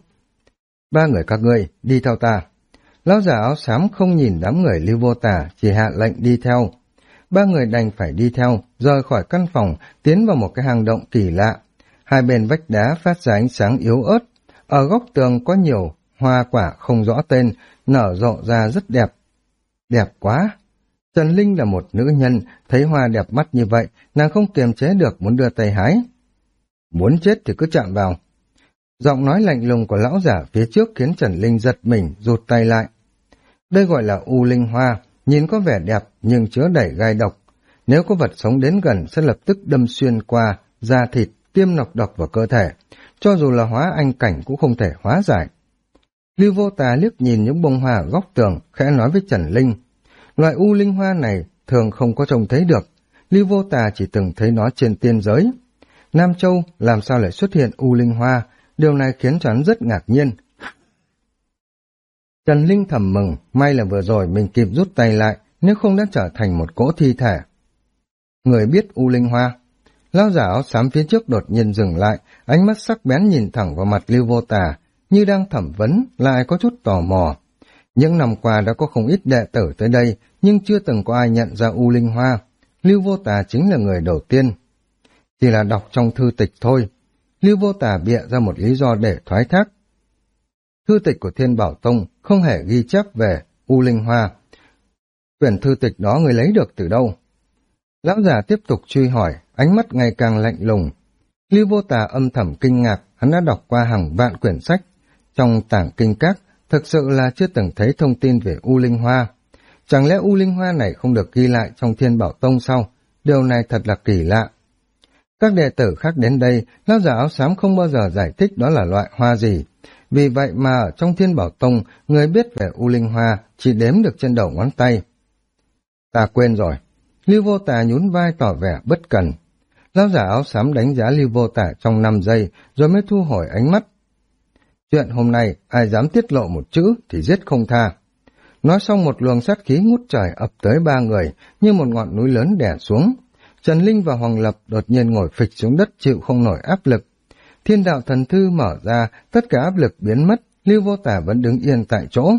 3 người các ngươi, đi theo ta. Lão giả áo xám không nhìn đám người Lưu Vô Tà, chỉ hạ lệnh đi theo. 3 người đành phải đi theo, rời khỏi căn phòng, tiến vào một cái hang động kỳ lạ. Hai bên vách đá phát ra ánh sáng yếu ớt. Ở góc tường có nhiều hoa quả không rõ tên, nở rộ ra rất đẹp. Đẹp quá! Trần Linh là một nữ nhân, thấy hoa đẹp mắt như vậy, nàng không kiềm chế được muốn đưa tay hái. Muốn chết thì cứ chạm vào. Giọng nói lạnh lùng của lão giả phía trước khiến Trần Linh giật mình, rụt tay lại. Đây gọi là u linh hoa, nhìn có vẻ đẹp nhưng chứa đầy gai độc. Nếu có vật sống đến gần sẽ lập tức đâm xuyên qua, da thịt, tiêm nọc độc vào cơ thể. Cho dù là hóa anh cảnh cũng không thể hóa giải. Lưu Vô Tà liếc nhìn những bông hoa ở góc tường, khẽ nói với Trần Linh. Loại u linh hoa này thường không có trông thấy được. Lưu Vô Tà chỉ từng thấy nó trên tiên giới. Nam Châu làm sao lại xuất hiện u linh hoa, điều này khiến cho hắn rất ngạc nhiên. Trần Linh thầm mừng, may là vừa rồi mình kịp rút tay lại, nếu không đã trở thành một cỗ thi thể. Người biết u linh hoa. Lão giả áo xám phía trước đột nhiên dừng lại, ánh mắt sắc bén nhìn thẳng vào mặt Lưu Vô Tà, như đang thẩm vấn, lại có chút tò mò. Những năm qua đã có không ít đệ tử tới đây, nhưng chưa từng có ai nhận ra u linh hoa. Lưu Vô Tà chính là người đầu tiên. Chỉ là đọc trong thư tịch thôi. Lưu Vô Tà bịa ra một lý do để thoái thác. thư tịch của Thiên Bảo Tông không hề ghi chép về U Linh Hoa. Quyển thư tịch đó người lấy được từ đâu? Lão già tiếp tục truy hỏi, ánh mắt ngày càng lạnh lùng. Lưu Vô Tà âm thầm kinh ngạc, hắn đã đọc qua hàng vạn quyển sách. Trong tảng kinh các, thực sự là chưa từng thấy thông tin về U Linh Hoa. Chẳng lẽ U Linh Hoa này không được ghi lại trong Thiên Bảo Tông sao? Điều này thật là kỳ lạ. Các đệ tử khác đến đây, lão già áo xám không bao giờ giải thích đó là loại hoa gì. Vì vậy mà ở trong Thiên Bảo Tông, người biết về U Linh Hoa chỉ đếm được trên đầu ngón tay. Ta quên rồi. Lưu Vô Tà nhún vai tỏ vẻ bất cần. Lão giả áo xám đánh giá Lưu Vô Tà trong 5 giây, rồi mới thu hồi ánh mắt. Chuyện hôm nay, ai dám tiết lộ một chữ thì giết không tha. Nói xong một luồng sát khí ngút trời ập tới 3 người, như một ngọn núi lớn đè xuống. Trần Linh và Hoàng Lập đột nhiên ngồi phịch xuống đất chịu không nổi áp lực. Thiên đạo thần thư mở ra, tất cả áp lực biến mất, Lưu Vô Tà vẫn đứng yên tại chỗ.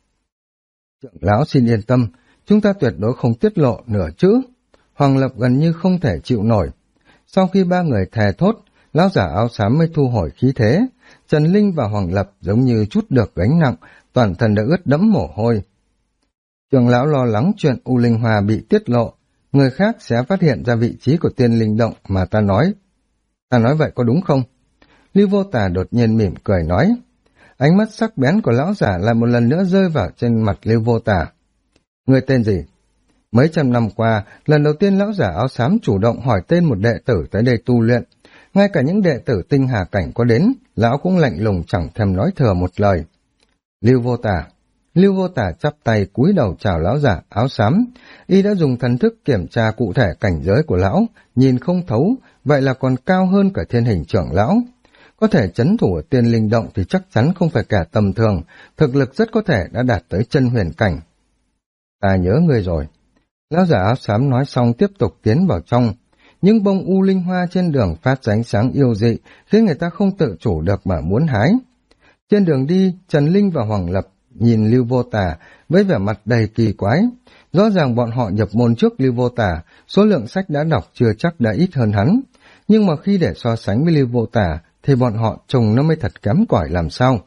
Trưởng lão xin yên tâm, chúng ta tuyệt đối không tiết lộ nửa chữ. Hoàng Lập gần như không thể chịu nổi. Sau khi 3 người thề thốt, lão giả áo xám mới thu hồi khí thế. Trần Linh và Hoàng Lập giống như chút được gánh nặng, toàn thân đã ướt đẫm mồ hôi. Trưởng lão lo lắng chuyện U Linh Hoa bị tiết lộ, người khác sẽ phát hiện ra vị trí của tiên linh động mà ta nói. Ta nói vậy có đúng không? Lưu Vô Tà đột nhiên mỉm cười nói. Ánh mắt sắc bén của lão giả lại một lần nữa rơi vào trên mặt Lưu Vô Tà. Người tên gì? Mấy trăm năm qua, lần đầu tiên lão giả áo xám chủ động hỏi tên một đệ tử tới đây tu luyện. Ngay cả những đệ tử tinh hà cảnh có đến, lão cũng lạnh lùng chẳng thèm nói thừa một lời. Lưu Vô Tà. Lưu Vô Tà chắp tay cúi đầu chào lão giả áo xám. Y đã dùng thần thức kiểm tra cụ thể cảnh giới của lão, nhìn không thấu, vậy là còn cao hơn cả thiên hình trưởng lão. Có thể chấn thủ ở tiên linh động thì chắc chắn không phải kẻ tầm thường, thực lực rất có thể đã đạt tới chân huyền cảnh. Ta nhớ ngươi rồi. Lão giả áo xám nói xong tiếp tục tiến vào trong. Những bông U Linh Hoa trên đường phát ra ánh sáng yêu dị, khiến người ta không tự chủ được mà muốn hái. Trên đường đi, Trần Linh và Hoàng Lập nhìn Lưu Vô Tà với vẻ mặt đầy kỳ quái. Rõ ràng bọn họ nhập môn trước Lưu Vô Tà, số lượng sách đã đọc chưa chắc đã ít hơn hắn. Nhưng mà khi để so sánh với Lưu Vô Tà, thì bọn họ trông nó mới thật kém cỏi làm sao.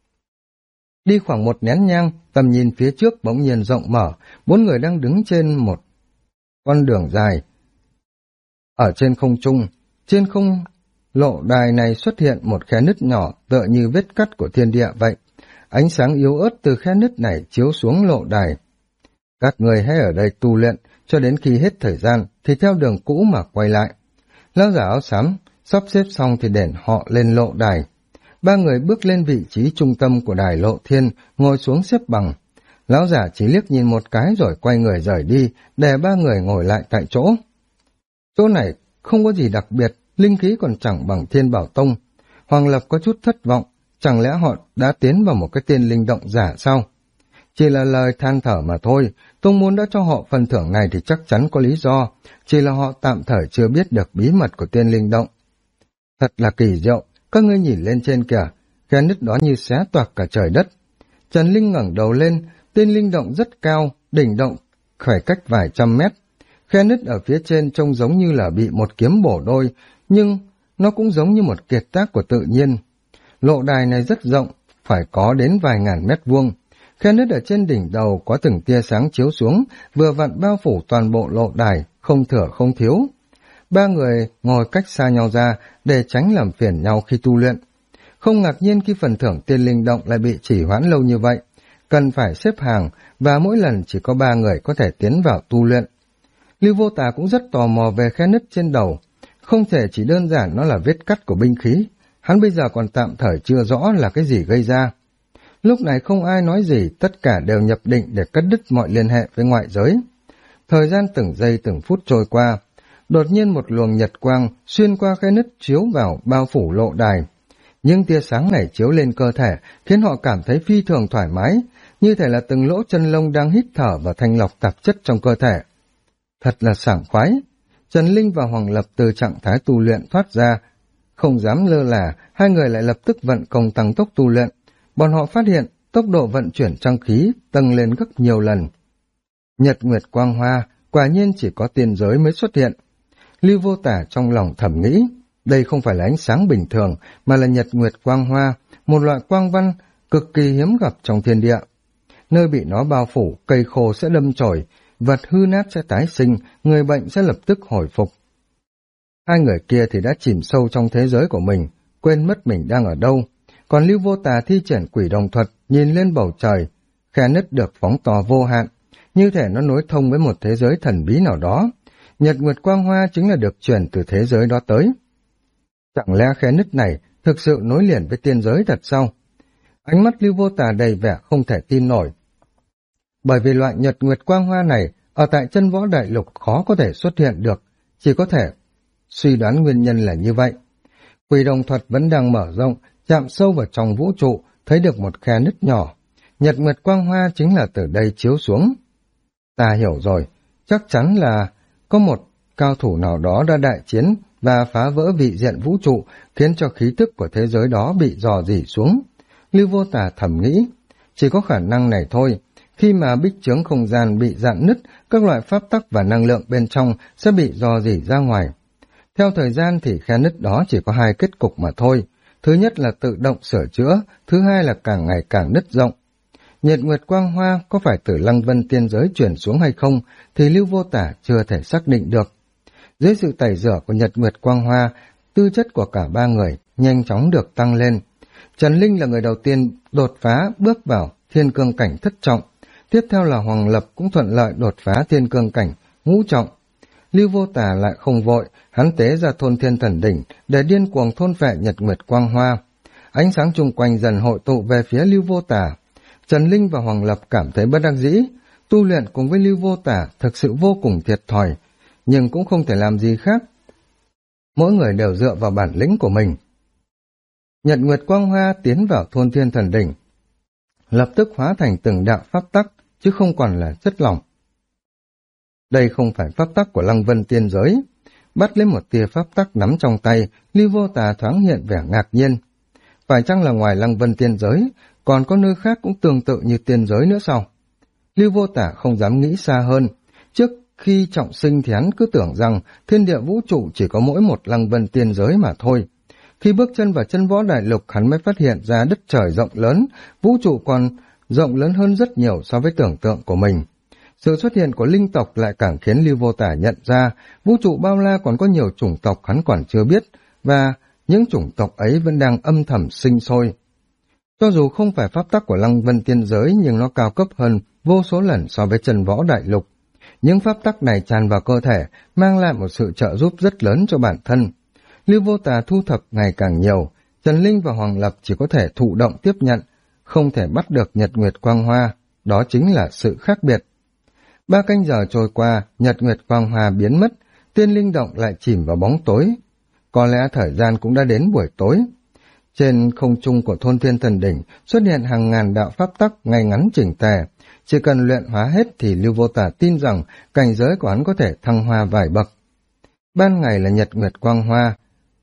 Đi khoảng 1 nén nhang, tầm nhìn phía trước bỗng nhiên rộng mở, 4 người đang đứng trên một con đường dài. Ở trên không trung, trên không lộ đài này xuất hiện một khe nứt nhỏ tựa như vết cắt của thiên địa vậy. Ánh sáng yếu ớt từ khe nứt này chiếu xuống lộ đài. Các người hãy ở đây tu luyện, cho đến khi hết thời gian thì theo đường cũ mà quay lại. Lão giả áo xám sắp xếp xong thì đền họ lên lộ đài. 3 người bước lên vị trí trung tâm của đài lộ thiên, ngồi xuống xếp bằng. Lão giả chỉ liếc nhìn một cái rồi quay người rời đi, để 3 người ngồi lại tại chỗ. Chỗ này không có gì đặc biệt, linh khí còn chẳng bằng Thiên Bảo Tông. Hoàng Lập có chút thất vọng, chẳng lẽ họ đã tiến vào một cái tiên linh động giả sao? Chỉ là lời than thở mà thôi, tông môn đã cho họ phần thưởng này thì chắc chắn có lý do, chỉ là họ tạm thời chưa biết được bí mật của tiên linh động. Thật là kỳ diệu, các ngươi nhìn lên trên kìa, khe nứt đó như xé toạc cả trời đất. Trần Linh ngẩng đầu lên, tiên linh động rất cao, đỉnh động phải cách vài trăm mét. Khe nứt ở phía trên trông giống như là bị một kiếm bổ đôi, nhưng nó cũng giống như một kiệt tác của tự nhiên. Lộ đài này rất rộng, phải có đến vài ngàn mét vuông. Khe nứt ở trên đỉnh đầu có từng tia sáng chiếu xuống, vừa vặn bao phủ toàn bộ lộ đài, không thừa không thiếu. 3 người ngồi cách xa nhau ra để tránh làm phiền nhau khi tu luyện. Không ngạc nhiên khi phần thưởng tiên linh động lại bị trì hoãn lâu như vậy. Cần phải xếp hàng và mỗi lần chỉ có 3 người có thể tiến vào tu luyện. Lưu Vô Tà cũng rất tò mò về khe nứt trên đầu. Không thể chỉ đơn giản nó là vết cắt của binh khí. Hắn bây giờ còn tạm thời chưa rõ là cái gì gây ra. Lúc này không ai nói gì, tất cả đều nhập định để cắt đứt mọi liên hệ với ngoại giới. Thời gian từng giây từng phút trôi qua. Đột nhiên một luồng nhật quang xuyên qua khe nứt chiếu vào bao phủ lộ đài. Nhưng tia sáng này chiếu lên cơ thể khiến họ cảm thấy phi thường thoải mái, như thể là từng lỗ chân lông đang hít thở và thanh lọc tạp chất trong cơ thể. Thật là sảng khoái. Trần Linh và Hoàng Lập từ trạng thái tu luyện thoát ra. Không dám lơ là, 2 người lại lập tức vận công tăng tốc tu luyện. Bọn họ phát hiện tốc độ vận chuyển trang khí tăng lên gấp nhiều lần. Nhật nguyệt quang hoa, quả nhiên chỉ có tiên giới mới xuất hiện. Lưu Vô Tà trong lòng thầm nghĩ, đây không phải là ánh sáng bình thường, mà là nhật nguyệt quang hoa, một loại quang văn cực kỳ hiếm gặp trong thiên địa. Nơi bị nó bao phủ, cây khô sẽ đâm chồi, vật hư nát sẽ tái sinh, người bệnh sẽ lập tức hồi phục. Hai người kia thì đã chìm sâu trong thế giới của mình, quên mất mình đang ở đâu. Còn Lưu Vô Tà thi triển quỷ đồng thuật, nhìn lên bầu trời, khe nứt được phóng to vô hạn, như thể nó nối thông với một thế giới thần bí nào đó. Nhật nguyệt quang hoa chính là được truyền từ thế giới đó tới. Chẳng lẽ khe nứt này thực sự nối liền với tiên giới thật sao? Ánh mắt Lưu Vô Tà đầy vẻ không thể tin nổi. Bởi vì loại nhật nguyệt quang hoa này ở tại chân võ đại lục khó có thể xuất hiện được, chỉ có thể suy đoán nguyên nhân là như vậy. Quỷ đồng thuật vẫn đang mở rộng, chạm sâu vào trong vũ trụ, thấy được một khe nứt nhỏ. Nhật nguyệt quang hoa chính là từ đây chiếu xuống. Ta hiểu rồi, chắc chắn là có một cao thủ nào đó đã đại chiến và phá vỡ vị diện vũ trụ, khiến cho khí tức của thế giới đó bị dò dỉ xuống. Lưu Vô Tà thầm nghĩ, chỉ có khả năng này thôi. Khi mà bích chướng không gian bị rạn nứt, các loại pháp tắc và năng lượng bên trong sẽ bị dò dỉ ra ngoài. Theo thời gian thì khe nứt đó chỉ có hai kết cục mà thôi. Thứ nhất là tự động sửa chữa, thứ hai là càng ngày càng nứt rộng. Nhật nguyệt quang hoa có phải từ Lăng Vân tiên giới chuyển xuống hay không thì Lưu Vô Tà chưa thể xác định được. Dưới sự tẩy rửa của nhật nguyệt quang hoa, tư chất của cả ba người nhanh chóng được tăng lên. Trần Linh là người đầu tiên đột phá bước vào thiên cương cảnh thất trọng. Tiếp theo là Hoàng Lập cũng thuận lợi đột phá thiên cương cảnh ngũ trọng. Lưu Vô Tà lại không vội, hắn tế ra thôn thiên thần đỉnh để điên cuồng thôn phệ nhật nguyệt quang hoa. Ánh sáng chung quanh dần hội tụ về phía Lưu Vô Tà. Trần Linh và Hoàng Lập cảm thấy bất đắc dĩ, tu luyện cùng với Lưu Vô Tà thực sự vô cùng thiệt thòi, nhưng cũng không thể làm gì khác. Mỗi người đều dựa vào bản lĩnh của mình. Nhật nguyệt quang hoa tiến vào thôn thiên thần đỉnh, lập tức hóa thành từng đạo pháp tắc, chứ không còn là chất lỏng. Đây không phải pháp tắc của Lăng Vân tiên giới. Bắt lấy một tia pháp tắc nắm trong tay, Lưu Vô Tà thoáng hiện vẻ ngạc nhiên. Phải chăng là ngoài Lăng Vân tiên giới, còn có nơi khác cũng tương tự như tiên giới nữa sao? Lưu Vô Tà không dám nghĩ xa hơn. Trước khi trọng sinh thì hắn cứ tưởng rằng thiên địa vũ trụ chỉ có mỗi một Lăng Vân tiên giới mà thôi. Khi bước chân vào chân võ đại lục, hắn mới phát hiện ra đất trời rộng lớn, vũ trụ còn rộng lớn hơn rất nhiều so với tưởng tượng của mình. Sự xuất hiện của linh tộc lại càng khiến Lưu Vô Tà nhận ra vũ trụ bao la còn có nhiều chủng tộc hắn còn chưa biết, và những chủng tộc ấy vẫn đang âm thầm sinh sôi. Cho dù không phải pháp tắc của Lăng Vân tiên giới nhưng nó cao cấp hơn vô số lần so với chân võ đại lục. Những pháp tắc này tràn vào cơ thể, mang lại một sự trợ giúp rất lớn cho bản thân. Lưu Vô Tà thu thập ngày càng nhiều, Trần Linh và Hoàng Lập chỉ có thể thụ động tiếp nhận, không thể bắt được nhật nguyệt quang hoa, đó chính là sự khác biệt. 3 canh giờ trôi qua, nhật nguyệt quang hoa biến mất, tiên linh động lại chìm vào bóng tối. Có lẽ thời gian cũng đã đến buổi tối. Trên không trung của thôn thiên thần đỉnh xuất hiện hàng ngàn đạo pháp tắc ngay ngắn chỉnh tề. Chỉ cần luyện hóa hết thì Lưu Vô Tà tin rằng cảnh giới của hắn có thể thăng hoa vài bậc. Ban ngày là nhật nguyệt quang hoa,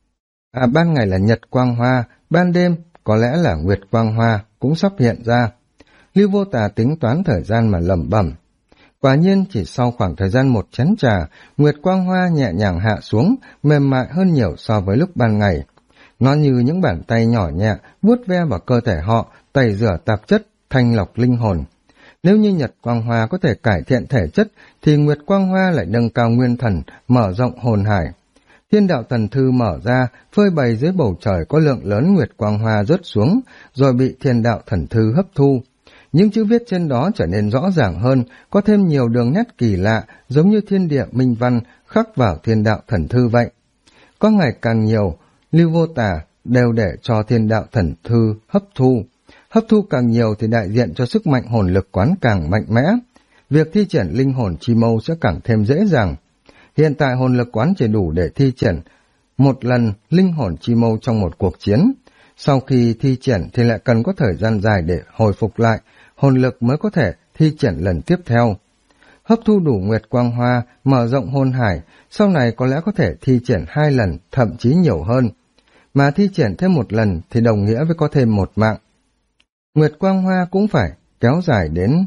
ban ngày là nhật quang hoa, ban đêm có lẽ là nguyệt quang hoa cũng sắp hiện ra. Lưu Vô Tà tính toán thời gian mà lẩm bẩm. Quả nhiên chỉ sau khoảng thời gian một chén trà, nguyệt quang hoa nhẹ nhàng hạ xuống, mềm mại hơn nhiều so với lúc ban ngày. Nó như những bàn tay nhỏ nhẹ, vuốt ve vào cơ thể họ, tẩy rửa tạp chất, thanh lọc linh hồn. Nếu như nhật quang hoa có thể cải thiện thể chất, thì nguyệt quang hoa lại nâng cao nguyên thần, mở rộng hồn hải. Thiên đạo thần thư mở ra, phơi bày dưới bầu trời có lượng lớn nguyệt quang hoa rớt xuống, rồi bị thiên đạo thần thư hấp thu. Những chữ viết trên đó trở nên rõ ràng hơn, có thêm nhiều đường nét kỳ lạ, giống như thiên địa minh văn khắc vào thiên đạo thần thư vậy. Có ngày càng nhiều, Lưu Vô Tà đều để cho thiên đạo thần thư hấp thu. Hấp thu càng nhiều thì đại diện cho sức mạnh hồn lực quán càng mạnh mẽ. Việc thi triển linh hồn chi mâu sẽ càng thêm dễ dàng. Hiện tại hồn lực quán chỉ đủ để thi triển một lần linh hồn chi mâu trong một cuộc chiến. Sau khi thi triển thì lại cần có thời gian dài để hồi phục lại, hồn lực mới có thể thi triển lần tiếp theo. Hấp thu đủ nguyệt quang hoa, mở rộng hồn hải, sau này có lẽ có thể thi triển 2 lần, thậm chí nhiều hơn. Mà thi triển thêm 1 lần thì đồng nghĩa với có thêm 1 mạng. Nguyệt quang hoa cũng phải kéo dài đến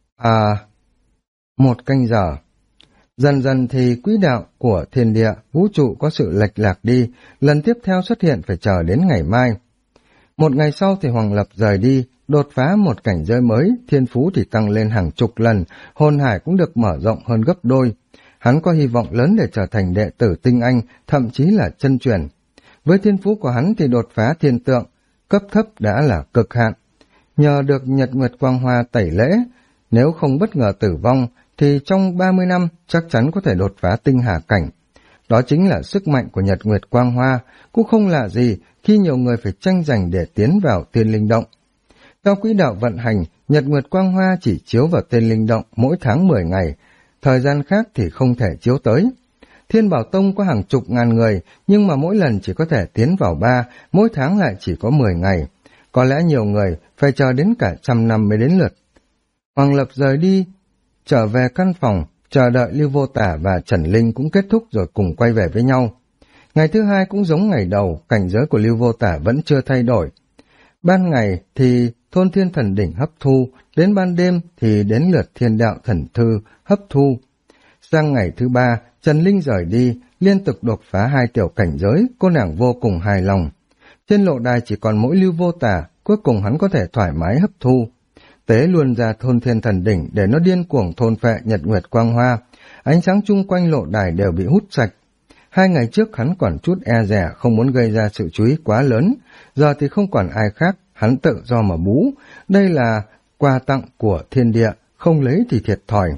1 canh giờ. Dần dần thì quỹ đạo của thiên địa, vũ trụ có sự lệch lạc đi, lần tiếp theo xuất hiện phải chờ đến ngày mai. 1 ngày sau thì Hoàng Lập rời đi, đột phá một cảnh giới mới, thiên phú thì tăng lên hàng chục lần, hồn hải cũng được mở rộng hơn gấp đôi. Hắn có hy vọng lớn để trở thành đệ tử tinh anh, thậm chí là chân truyền. Với thiên phú của hắn thì đột phá thiên tượng, cấp thấp đã là cực hạn. Nhờ được Nhật Nguyệt Quang Hoa tẩy lễ, nếu không bất ngờ tử vong, thì trong 30 năm chắc chắn có thể đột phá tinh hà cảnh. Đó chính là sức mạnh của Nhật Nguyệt Quang Hoa, cũng không lạ gì khi nhiều người phải tranh giành để tiến vào Tiên Linh Động. Theo quỹ đạo vận hành, Nhật Nguyệt Quang Hoa chỉ chiếu vào Tiên Linh Động mỗi tháng 10 ngày, thời gian khác thì không thể chiếu tới. Thiên Bảo Tông có hàng chục ngàn người, nhưng mà mỗi lần chỉ có thể tiến vào 3, mỗi tháng lại chỉ có 10 ngày. Có lẽ nhiều người phải chờ đến cả 100 năm mới đến lượt. Hoàng Lập rời đi, trở về căn phòng, chờ đợi Lưu Vô Tả và Trần Linh cũng kết thúc rồi cùng quay về với nhau. Ngày thứ hai cũng giống ngày đầu, cảnh giới của Lưu Vô Tả vẫn chưa thay đổi. Ban ngày thì Thôn Thiên Thần Đỉnh hấp thu, đến ban đêm thì đến lượt Thiên Đạo Thần Thư hấp thu. Sang ngày thứ ba, Trần Linh rời đi, liên tục đột phá 2 tiểu cảnh giới, cô nàng vô cùng hài lòng. Trên lộ đài chỉ còn mỗi Lưu Vô Tả, cuối cùng hắn có thể thoải mái hấp thu. Tế luôn ra Thôn Thiên Thần Đỉnh để nó điên cuồng thôn phệ Nhật Nguyệt Quang Hoa, ánh sáng chung quanh lộ đài đều bị hút sạch. 2 ngày trước hắn còn chút e dè không muốn gây ra sự chú ý quá lớn, giờ thì không còn ai khác, hắn tự do mà bú, đây là quà tặng của thiên địa, không lấy thì thiệt thòi.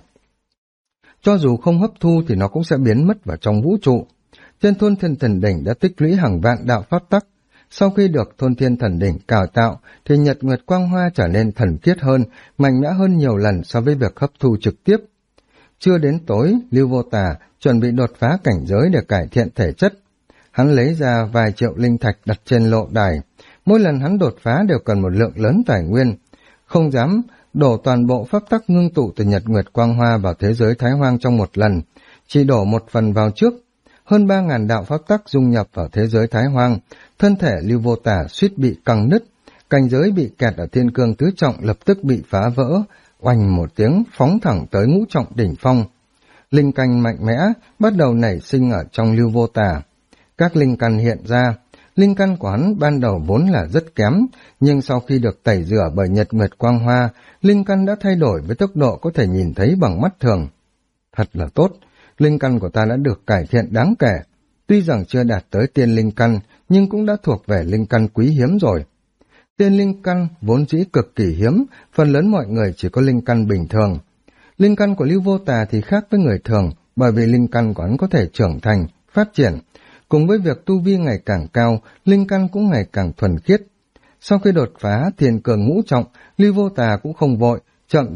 Cho dù không hấp thu thì nó cũng sẽ biến mất vào trong vũ trụ. Trên Thôn Thiên Thần Đỉnh đã tích lũy hàng vạn đạo pháp tắc, sau khi được Thôn Thiên Thần Đỉnh cải tạo thì Nhật Nguyệt Quang Hoa trở nên thần khiết hơn, mạnh mẽ hơn nhiều lần so với việc hấp thu trực tiếp. Chưa đến tối, Lưu Vô Tà chuẩn bị đột phá cảnh giới để cải thiện thể chất. Hắn lấy ra vài triệu linh thạch đặt trên lộ đài. Mỗi lần hắn đột phá đều cần một lượng lớn tài nguyên. Không dám đổ toàn bộ pháp tắc ngưng tụ từ Nhật Nguyệt Quang Hoa vào thế giới Thái Hoang trong một lần, chỉ đổ một phần vào trước. Hơn 3.000 đạo pháp tắc dung nhập vào thế giới Thái Hoang, thân thể Lưu Vô Tả suýt bị căng nứt, cảnh giới bị kẹt ở Thiên Cương tứ trọng lập tức bị phá vỡ, oanh một tiếng phóng thẳng tới ngũ trọng đỉnh phong. Linh căn mạnh mẽ bắt đầu nảy sinh ở trong Lưu Vô Tả. Các linh căn hiện ra, linh căn của hắn ban đầu vốn là rất kém, nhưng sau khi được tẩy rửa bởi Nhật Nguyệt Quang Hoa, linh căn đã thay đổi với tốc độ có thể nhìn thấy bằng mắt thường. Thật là tốt, linh căn của ta đã được cải thiện đáng kể. Tuy rằng chưa đạt tới tiên linh căn, nhưng cũng đã thuộc về linh căn quý hiếm rồi. Tiên linh căn vốn dĩ cực kỳ hiếm, phần lớn mọi người chỉ có linh căn bình thường. Linh căn của Lưu Vô Tà thì khác với người thường, bởi vì linh căn của hắn có thể trưởng thành, phát triển. Cùng với việc tu vi ngày càng cao, linh căn cũng ngày càng thuần khiết. Sau khi đột phá Thiên Cường ngũ trọng, Lưu Vô Tà cũng không vội, chậm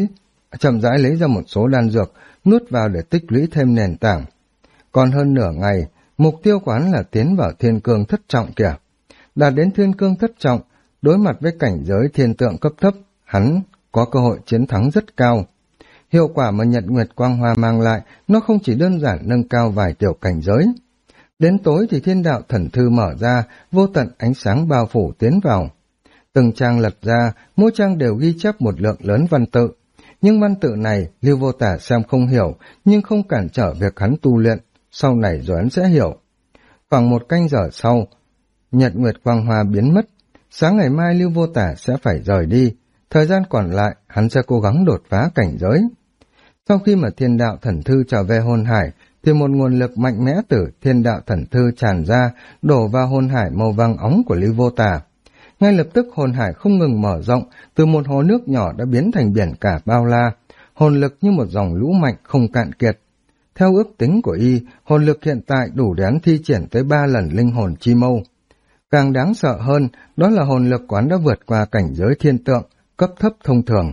rãi lấy ra một số đan dược, nuốt vào để tích lũy thêm nền tảng. Còn hơn nửa ngày, mục tiêu của hắn là tiến vào Thiên Cương thất trọng kìa. Đạt đến Thiên Cương thất trọng, đối mặt với cảnh giới thiên tượng cấp thấp, hắn có cơ hội chiến thắng rất cao. Hiệu quả mà Nhật Nguyệt Quang Hoa mang lại, nó không chỉ đơn giản nâng cao vài tiểu cảnh giới. Đến tối thì Thiên Đạo Thần Thư mở ra, vô tận ánh sáng bao phủ tiến vào. Từng trang lật ra, mỗi trang đều ghi chép một lượng lớn văn tự. Nhưng văn tự này, Lưu Vô Tả xem không hiểu, nhưng không cản trở việc hắn tu luyện, sau này rồi hắn sẽ hiểu. Khoảng 1 canh giờ sau, Nhật Nguyệt Quang Hoa biến mất. Sáng ngày mai Lưu Vô Tả sẽ phải rời đi, thời gian còn lại hắn sẽ cố gắng đột phá cảnh giới. Sau khi mà Thiên Đạo Thần Thư trở về hồn hải, thì một nguồn lực mạnh mẽ từ Thiên Đạo Thần Thư tràn ra, đổ vào hồn hải màu vàng óng của Lưu Vô Tả. Ngay lập tức hồn hải không ngừng mở rộng, từ một hồ nước nhỏ đã biến thành biển cả bao la, hồn lực như một dòng lũ mạnh không cạn kiệt. Theo ước tính của y, hồn lực hiện tại đủ để hắn thi triển tới 3 lần linh hồn chi mâu. Càng đáng sợ hơn, đó là hồn lực của hắn đã vượt qua cảnh giới thiên tượng, cấp thấp thông thường.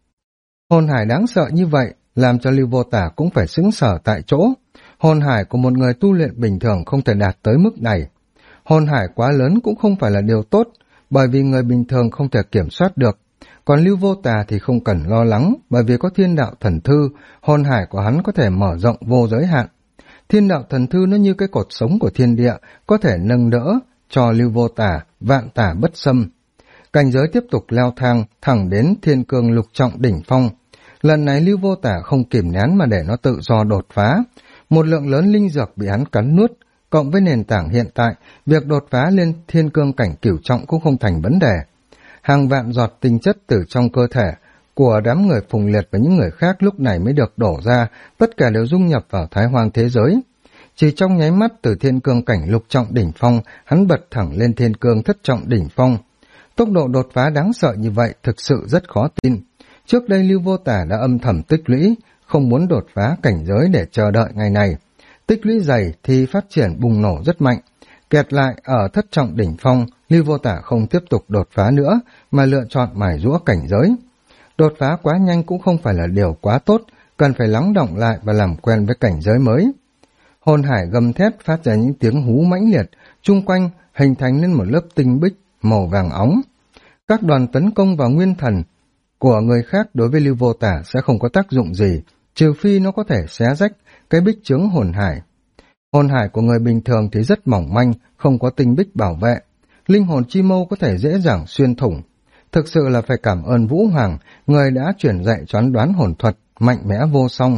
Hồn hải đáng sợ như vậy, làm cho Lưu Vô Tả cũng phải sững sờ tại chỗ. Hồn hải của một người tu luyện bình thường không thể đạt tới mức này. Hồn hải quá lớn cũng không phải là điều tốt, bởi vì người bình thường không thể kiểm soát được. Còn Lưu Vô Tà thì không cần lo lắng, bởi vì có Thiên Đạo Thần Thư, hồn hải của hắn có thể mở rộng vô giới hạn. Thiên Đạo Thần Thư nó như cái cột sống của thiên địa, có thể nâng đỡ cho Lưu Vô Tà vạn tả bất xâm. Cảnh giới tiếp tục leo thang thẳng đến Thiên Cương lục trọng đỉnh phong. Lần này Lưu Vô Tả không kìm nén mà để nó tự do đột phá. Một lượng lớn linh dược bị hắn cắn nuốt, cộng với nền tảng hiện tại, việc đột phá lên Thiên Cương cảnh cửu trọng cũng không thành vấn đề. hàng vạn giọt tinh chất từ trong cơ thể của đám người Phùng Liệt và những người khác lúc này mới được đổ ra, tất cả đều dung nhập vào Thái Hoang thế giới. Chỉ trong nháy mắt từ thiên cương cảnh lục trọng đỉnh phong, hắn bật thẳng lên thiên cương thất trọng đỉnh phong. Tốc độ đột phá đáng sợ như vậy thực sự rất khó tin. Trước đây Lưu Vô Tả đã âm thầm tích lũy, không muốn đột phá cảnh giới để chờ đợi ngày này. Tích lũy dày thì phát triển bùng nổ rất mạnh. Kẹt lại ở thất trọng đỉnh phong, Lưu Vô Tả không tiếp tục đột phá nữa, mà lựa chọn mài giũa cảnh giới. Đột phá quá nhanh cũng không phải là điều quá tốt, cần phải lắng đọng lại và làm quen với cảnh giới mới. Hồn hải gầm thét phát ra những tiếng hú mãnh liệt, chung quanh hình thành lên một lớp tinh bích màu vàng óng. Các đoàn tấn công vào nguyên thần của người khác đối với Lưu Vô Tả sẽ không có tác dụng gì, trừ phi nó có thể xé rách cái bích chướng hồn hải. Hồn hải của người bình thường thì rất mỏng manh, không có tinh bích bảo vệ. Linh hồn chi mâu có thể dễ dàng xuyên thủng. Thực sự là phải cảm ơn Vũ Hoàng, người đã truyền dạy cho hắn đoán hồn thuật, mạnh mẽ vô song.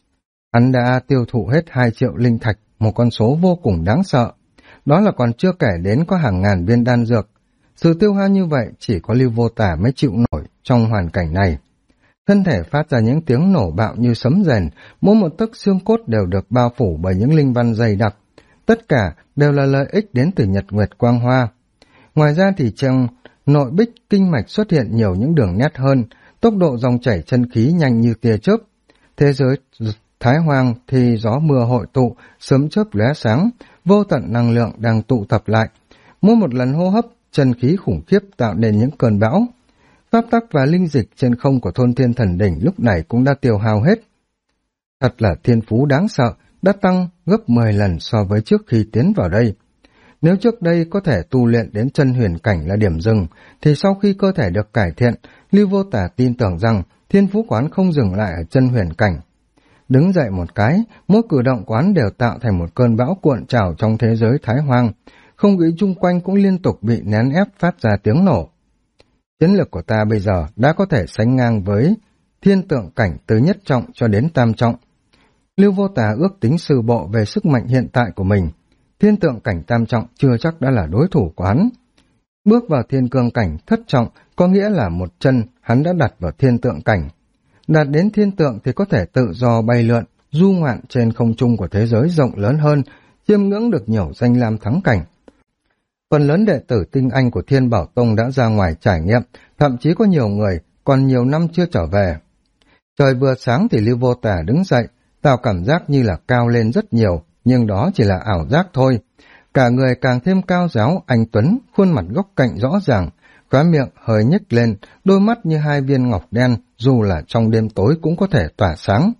Hắn đã tiêu thụ hết 2 triệu linh thạch, một con số vô cùng đáng sợ. Đó là còn chưa kể đến có hàng ngàn viên đan dược. Sự tiêu hao như vậy chỉ có Lưu Vô Tả mới chịu nổi trong hoàn cảnh này. Thân thể phát ra những tiếng nổ bạo như sấm rền, mỗi một tấc xương cốt đều được bao phủ bởi những linh văn dày đặc. Tất cả đều là lợi ích đến từ Nhật Nguyệt Quang Hoa. Ngoài ra thì trong nội bích kinh mạch xuất hiện nhiều những đường nét hơn, tốc độ dòng chảy chân khí nhanh như tia chớp. Thế giới Thái Hoang thì gió mưa hội tụ, sớm chớp lóe sáng, vô tận năng lượng đang tụ tập lại. Mỗi một lần hô hấp, chân khí khủng khiếp tạo nên những cơn bão. Pháp tắc và linh dịch trên không của thôn Thiên Thần Đỉnh lúc này cũng đã tiêu hao hết. Thật là thiên phú đáng sợ, đã tăng gấp 10 lần so với trước khi tiến vào đây. Nếu trước đây có thể tu luyện đến chân huyền cảnh là điểm dừng, thì sau khi cơ thể được cải thiện, Lưu Vô Tả tin tưởng rằng thiên phú quán không dừng lại ở chân huyền cảnh. Đứng dậy một cái, mỗi cử động quán đều tạo thành một cơn bão cuộn trào trong thế giới Thái Hoang. Không khí chung quanh cũng liên tục bị nén ép phát ra tiếng nổ. Chiến lược của ta bây giờ đã có thể sánh ngang với thiên tượng cảnh từ nhất trọng cho đến tam trọng. Lưu Vô Tả ước tính sơ bộ về sức mạnh hiện tại của mình. Thiên tượng cảnh tam trọng chưa chắc đã là đối thủ của hắn. Bước vào thiên cương cảnh thất trọng có nghĩa là một chân hắn đã đặt vào thiên tượng cảnh. Đạt đến thiên tượng thì có thể tự do bay lượn, du ngoạn trên không trung của thế giới rộng lớn hơn, chiêm ngưỡng được nhiều danh lam thắng cảnh. Phần lớn đệ tử tinh anh của Thiên Bảo Tông đã ra ngoài trải nghiệm, thậm chí có nhiều người còn nhiều năm chưa trở về. Trời vừa sáng thì Lưu Vô Tả đứng dậy, tạo cảm giác như là cao lên rất nhiều, nhưng đó chỉ là ảo giác thôi. Cả người càng thêm cao ráo, anh tuấn, khuôn mặt góc cạnh rõ ràng, khóe miệng hơi nhếch lên, đôi mắt như 2 viên ngọc đen, dù là trong đêm tối cũng có thể tỏa sáng.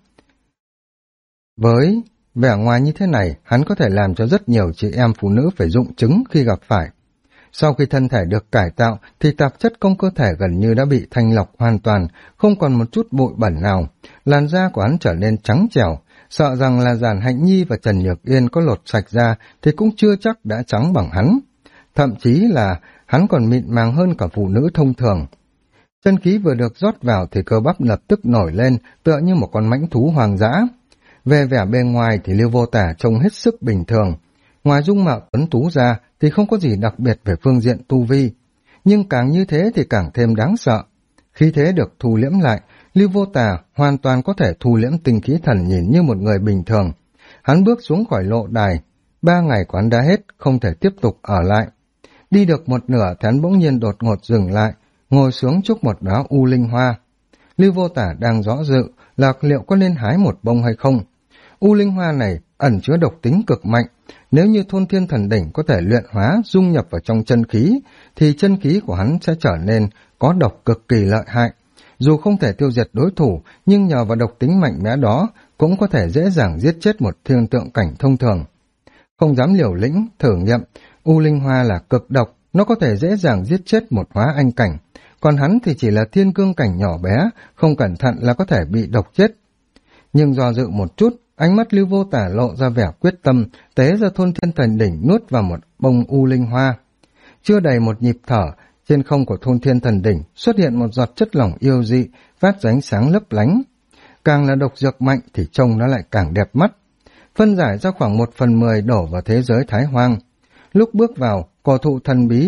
Với vẻ ngoài như thế này, hắn có thể làm cho rất nhiều chị em phụ nữ phải rụng trứng khi gặp phải. Sau khi thân thể được cải tạo, thì tạp chất trong cơ thể gần như đã bị thanh lọc hoàn toàn, không còn một chút bụi bẩn nào. Làn da của hắn trở nên trắng trẻo, sợ rằng là Giản Hạnh Nhi và Trần Nhược Yên có lột sạch da thì cũng chưa chắc đã trắng bằng hắn. Thậm chí là hắn còn mịn màng hơn cả phụ nữ thông thường. Chân khí vừa được rót vào thì cơ bắp lập tức nổi lên, tựa như một con mãnh thú hoang dã. Về vẻ bên ngoài thì Lưu Vô Tả trông hết sức bình thường. Ngoài dung mạo tuấn tú ra thì không có gì đặc biệt về phương diện tu vi. Nhưng càng như thế thì càng thêm đáng sợ. Khí thế được thu liễm lại, Lưu Vô Tả hoàn toàn có thể thu liễm tinh khí thần nhìn như một người bình thường. Hắn bước xuống khỏi lộ đài, 3 ngày quán đã hết, không thể tiếp tục ở lại. Đi được một nửa thì hắn bỗng nhiên đột ngột dừng lại, ngồi xuống trước một đóa u linh hoa. Lưu Vô Tả đang rõ dự là liệu có nên hái một bông hay không. U linh hoa này ẩn chứa độc tính cực mạnh, nếu như Thôn Thiên Thần Đỉnh có thể luyện hóa dung nhập vào trong chân khí, thì chân khí của hắn sẽ trở nên có độc cực kỳ lợi hại. Dù không thể tiêu diệt đối thủ, nhưng nhờ vào độc tính mạnh mẽ đó cũng có thể dễ dàng giết chết một thiên tượng cảnh thông thường. Không dám liều lĩnh, thử nghiệm, u linh hoa là cực độc, nó có thể dễ dàng giết chết một hóa anh cảnh, còn hắn thì chỉ là thiên cương cảnh nhỏ bé, không cẩn thận là có thể bị độc chết. Nhưng do dự một chút, ánh mắt Lưu Vô Tả lộ ra vẻ quyết tâm, tế ra Thôn Thiên Thần Đỉnh nuốt vào một bông u linh hoa. Chưa đầy một nhịp thở, trên không của Thôn Thiên Thần Đỉnh xuất hiện một giọt chất lỏng yêu dị, phát ra ánh sáng lấp lánh. Càng là độc dược mạnh thì trông nó lại càng đẹp mắt. Phân giải ra khoảng 1/10 đổ vào thế giới Thái Hoang. Lúc bước vào, cổ thụ thần bí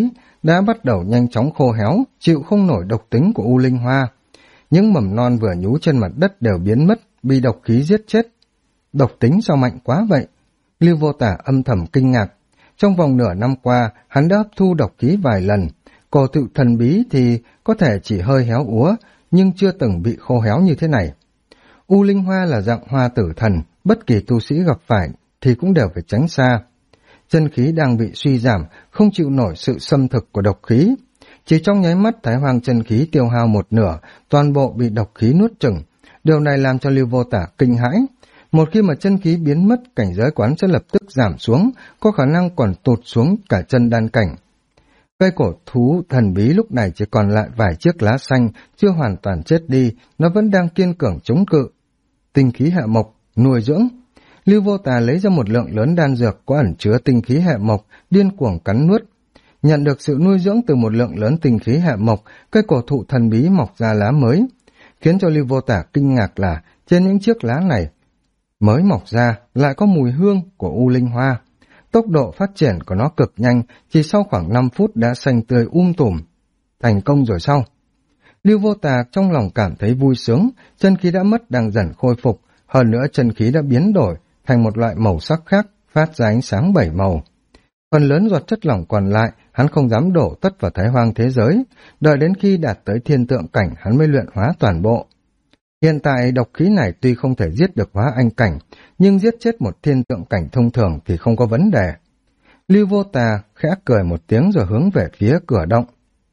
đã bắt đầu nhanh chóng khô héo, chịu không nổi độc tính của U Linh Hoa. Những mầm non vừa nhú trên mặt đất đều biến mất, bị độc khí giết chết. Độc tính sao mạnh quá vậy? Lưu Vô Tả âm thầm kinh ngạc. Trong vòng nửa năm qua, hắn đã hấp thu độc khí vài lần. Cổ thụ thần bí thì có thể chỉ hơi héo úa, nhưng chưa từng bị khô héo như thế này. U Linh Hoa là dạng hoa tử thần, bất kỳ tu sĩ gặp phải thì cũng đều phải tránh xa. Chân khí đang bị suy giảm, không chịu nổi sự xâm thực của độc khí. Chỉ trong nháy mắt Thái Hoang chân khí tiêu hao một nửa, toàn bộ bị độc khí nuốt chửng. Điều này làm cho Lưu Vô Tả kinh hãi. Một khi mà chân khí biến mất, cảnh giới quán sẽ lập tức giảm xuống, có khả năng còn tụt xuống cả chân đan cảnh. Cây cổ thú thần bí lúc này chỉ còn lại vài chiếc lá xanh, chưa hoàn toàn chết đi, nó vẫn đang kiên cường chống cự. Tinh khí hệ mộc, nuôi dưỡng. Lưu Vô Tà lấy ra một lượng lớn đan dược có ẩn chứa tinh khí hệ mộc, điên cuồng cắn nuốt. Nhận được sự nuôi dưỡng từ một lượng lớn tinh khí hệ mộc, cây cổ thụ thần bí mọc ra lá mới. Khiến cho Lưu Vô Tả kinh ngạc là trên những chiếc lá này mới mọc ra lại có mùi hương của U Linh Hoa. Tốc độ phát triển của nó cực nhanh, chỉ sau khoảng 5 phút đã xanh tươi tùm. Thành công rồi sao? Lưu Vô Tà trong lòng cảm thấy vui sướng, chân khí đã mất đang dần khôi phục, hơn nữa chân khí đã biến đổi thành một loại màu sắc khác, phát ra ánh sáng 7 màu. Phần lớn giọt chất lỏng còn lại, hắn không dám đổ tất vào Thái Hoang thế giới, đợi đến khi đạt tới thiên tượng cảnh hắn mới luyện hóa toàn bộ. Hiện tại độc khí này tuy không thể giết được hóa anh cảnh, nhưng giết chết một thiên tượng cảnh thông thường thì không có vấn đề. Lưu Vô Tà khẽ cười một tiếng rồi hướng về phía cửa động.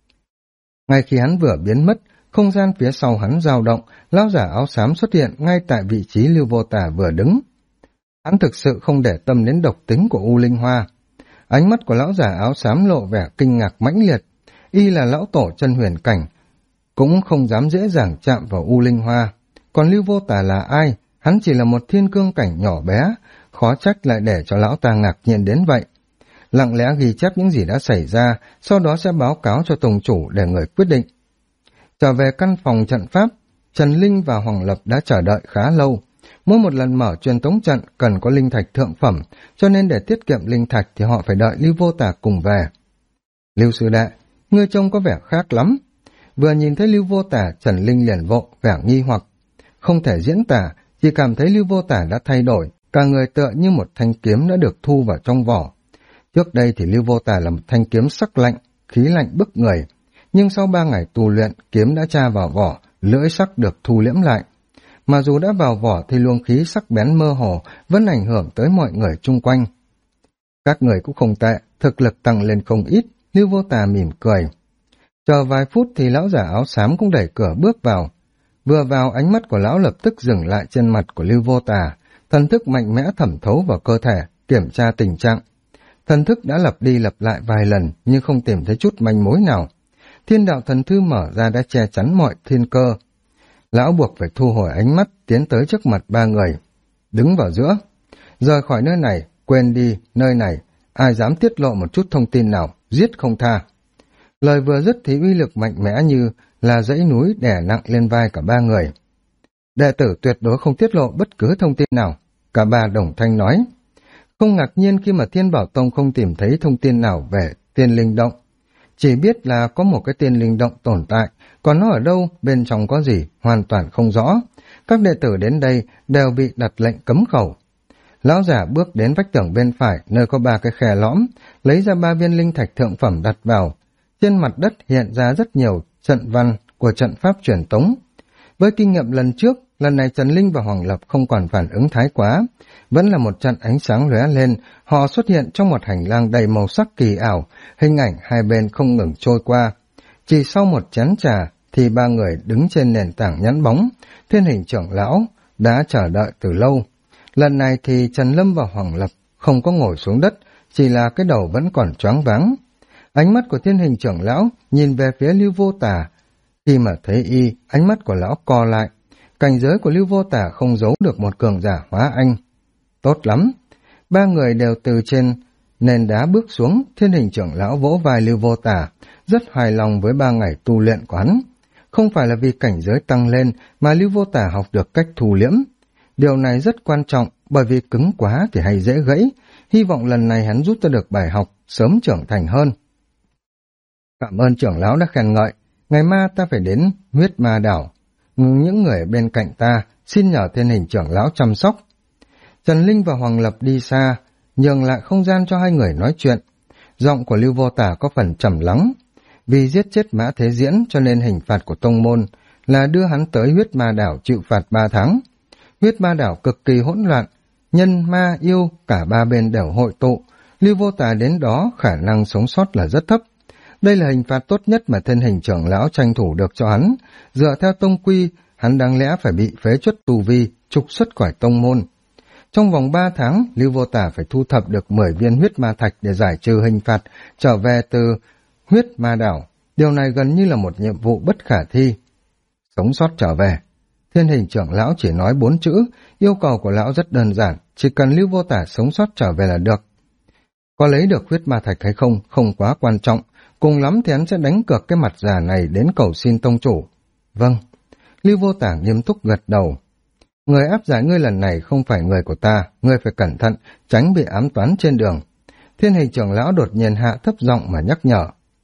Ngay khi hắn vừa biến mất, không gian phía sau hắn dao động, lão giả áo xám xuất hiện ngay tại vị trí Lưu Vô Tà vừa đứng. Hắn thực sự không để tâm đến độc tính của U Linh Hoa. Ánh mắt của lão giả áo xám lộ vẻ kinh ngạc mãnh liệt, y là lão tổ chân huyền cảnh, cũng không dám dễ dàng chạm vào U Linh Hoa. Còn Lưu Vô Tà là ai? Hắn chỉ là một thiên cương cảnh nhỏ bé, khó trách lại để cho lão ta ngạc nhiên đến vậy. Lặng lẽ ghi chép những gì đã xảy ra, sau đó sẽ báo cáo cho tông chủ để người quyết định. Trở về căn phòng trận pháp, Trần Linh và Hoàng Lập đã chờ đợi khá lâu. Mỗi một lần mở truyền tống trận cần có linh thạch thượng phẩm, cho nên để tiết kiệm linh thạch thì họ phải đợi Lưu Vô Tà cùng về. Lưu sư đệ, ngươi trông có vẻ khác lắm. Vừa nhìn thấy Lưu Vô Tà, Trần Linh liền vội vẻ nghi hoặc. Không thể diễn tả, chỉ cảm thấy Lưu Vô Tả đã thay đổi, cả người tựa như một thanh kiếm đã được thu vào trong vỏ. Trước đây thì Lưu Vô Tả là một thanh kiếm sắc lạnh, khí lạnh bức người, nhưng sau 3 ngày tu luyện, kiếm đã tra vào vỏ, lưỡi sắc được thu liễm lại. Mà dù đã vào vỏ thì luồng khí sắc bén mơ hồ vẫn ảnh hưởng tới mọi người chung quanh. Các người cũng không tệ, thực lực tăng lên không ít, Lưu Vô Tả mỉm cười. Chờ vài phút thì lão giả áo xám cũng đẩy cửa bước vào. Vừa vào, ánh mắt của lão lập tức dừng lại trên mặt của Lưu Vô Tà, thần thức mạnh mẽ thẩm thấu vào cơ thể, kiểm tra tình trạng. Thần thức đã lặp đi lặp lại vài lần nhưng không tìm thấy chút manh mối nào. Thiên đạo thần thư mở ra đã che chắn mọi thiên cơ. Lão buộc phải thu hồi ánh mắt, tiến tới trước mặt 3 người. Đứng vào giữa. Rời khỏi nơi này, quên đi, nơi này, ai dám tiết lộ một chút thông tin nào, giết không tha. Lời vừa dứt thì uy lực mạnh mẽ như là dãy núi đè nặng lên vai cả 3 người. Đệ tử tuyệt đối không tiết lộ bất cứ thông tin nào, cả 3 đồng thanh nói. Không ngạc nhiên khi mà Thiên Bảo Tông không tìm thấy thông tin nào về tiên linh động. Chỉ biết là có một cái tiên linh động tồn tại, còn nó ở đâu, bên trong có gì, hoàn toàn không rõ. Các đệ tử đến đây đều bị đặt lệnh cấm khẩu. Lão giả bước đến vách tường bên phải, nơi có 3 cái khe lõm, lấy ra 3 viên linh thạch thượng phẩm đặt vào. Trên mặt đất hiện ra rất nhiều trận văn của trận pháp truyền tống. Với kinh nghiệm lần trước, lần này Trần Linh và Hoàng Lập không còn phản ứng thái quá. Vẫn là một trận ánh sáng lóe lên, họ xuất hiện trong một hành lang đầy màu sắc kỳ ảo, hình ảnh hai bên không ngừng trôi qua. Chỉ sau một chén trà thì 3 người đứng trên nền tảng nhẵn bóng, Thiên Hình trưởng lão đã chờ đợi từ lâu. Lần này thì Trần Lâm và Hoàng Lập không có ngồi xuống đất, chỉ là cái đầu vẫn còn choáng váng. Ánh mắt của Thiên Hình trưởng lão nhìn về phía Lưu Vô Tà. Khi mà thấy y, ánh mắt của lão co lại. Cảnh giới của Lưu Vô Tà không giấu được một cường giả hóa anh. Tốt lắm. 3 người đều từ trên nền đá bước xuống. Thiên Hình trưởng lão vỗ vai Lưu Vô Tà, rất hài lòng với 3 ngày tu luyện của hắn. Không phải là vì cảnh giới tăng lên mà Lưu Vô Tà học được cách thu liễm. Điều này rất quan trọng, bởi vì cứng quá thì hay dễ gãy. Hy vọng lần này hắn rút ra được bài học, sớm trưởng thành hơn. Cảm ơn trưởng lão đã khen ngợi, ngày mai ta phải đến huyết ma đảo. Những người bên cạnh ta xin nhờ Thiên Hình trưởng lão chăm sóc. Trần Linh và Hoàng Lập đi xa, nhường lại không gian cho hai người nói chuyện. Giọng của Lưu Vô Tả có phần trầm lắng. Vì giết chết Mã Thế Diễn cho nên hình phạt của tông môn là đưa hắn tới huyết ma đảo chịu phạt 3 tháng. Huyết ma đảo cực kỳ hỗn loạn, nhân ma yêu cả ba bên đều hội tụ. Lưu Vô Tả đến đó khả năng sống sót là rất thấp. Đây là hình phạt tốt nhất mà Thiên Hình trưởng lão tranh thủ được cho hắn. Dựa theo tông quy, hắn đáng lẽ phải bị phế truất tù vi, trục xuất khỏi tông môn. Trong vòng 3 tháng, Lưu Vô Tả phải thu thập được 10 viên huyết ma thạch để giải trừ hình phạt, trở về từ huyết ma đảo. Điều này gần như là một nhiệm vụ bất khả thi. Sống sót trở về. Thiên Hình trưởng lão chỉ nói 4 chữ, yêu cầu của lão rất đơn giản, chỉ cần Lưu Vô Tả sống sót trở về là được. Có lấy được huyết ma thạch hay không, không quá quan trọng, cùng lắm thì hắn sẽ đánh cược cái mặt già này đến cầu xin tông chủ. Vâng. Lưu Vô Tả nghiêm túc gật đầu. Người áp giải ngươi lần này không phải người của ta, ngươi phải cẩn thận, tránh bị ám toán trên đường. Thiên Hình trưởng lão đột nhiên hạ thấp giọng mà nhắc nhở.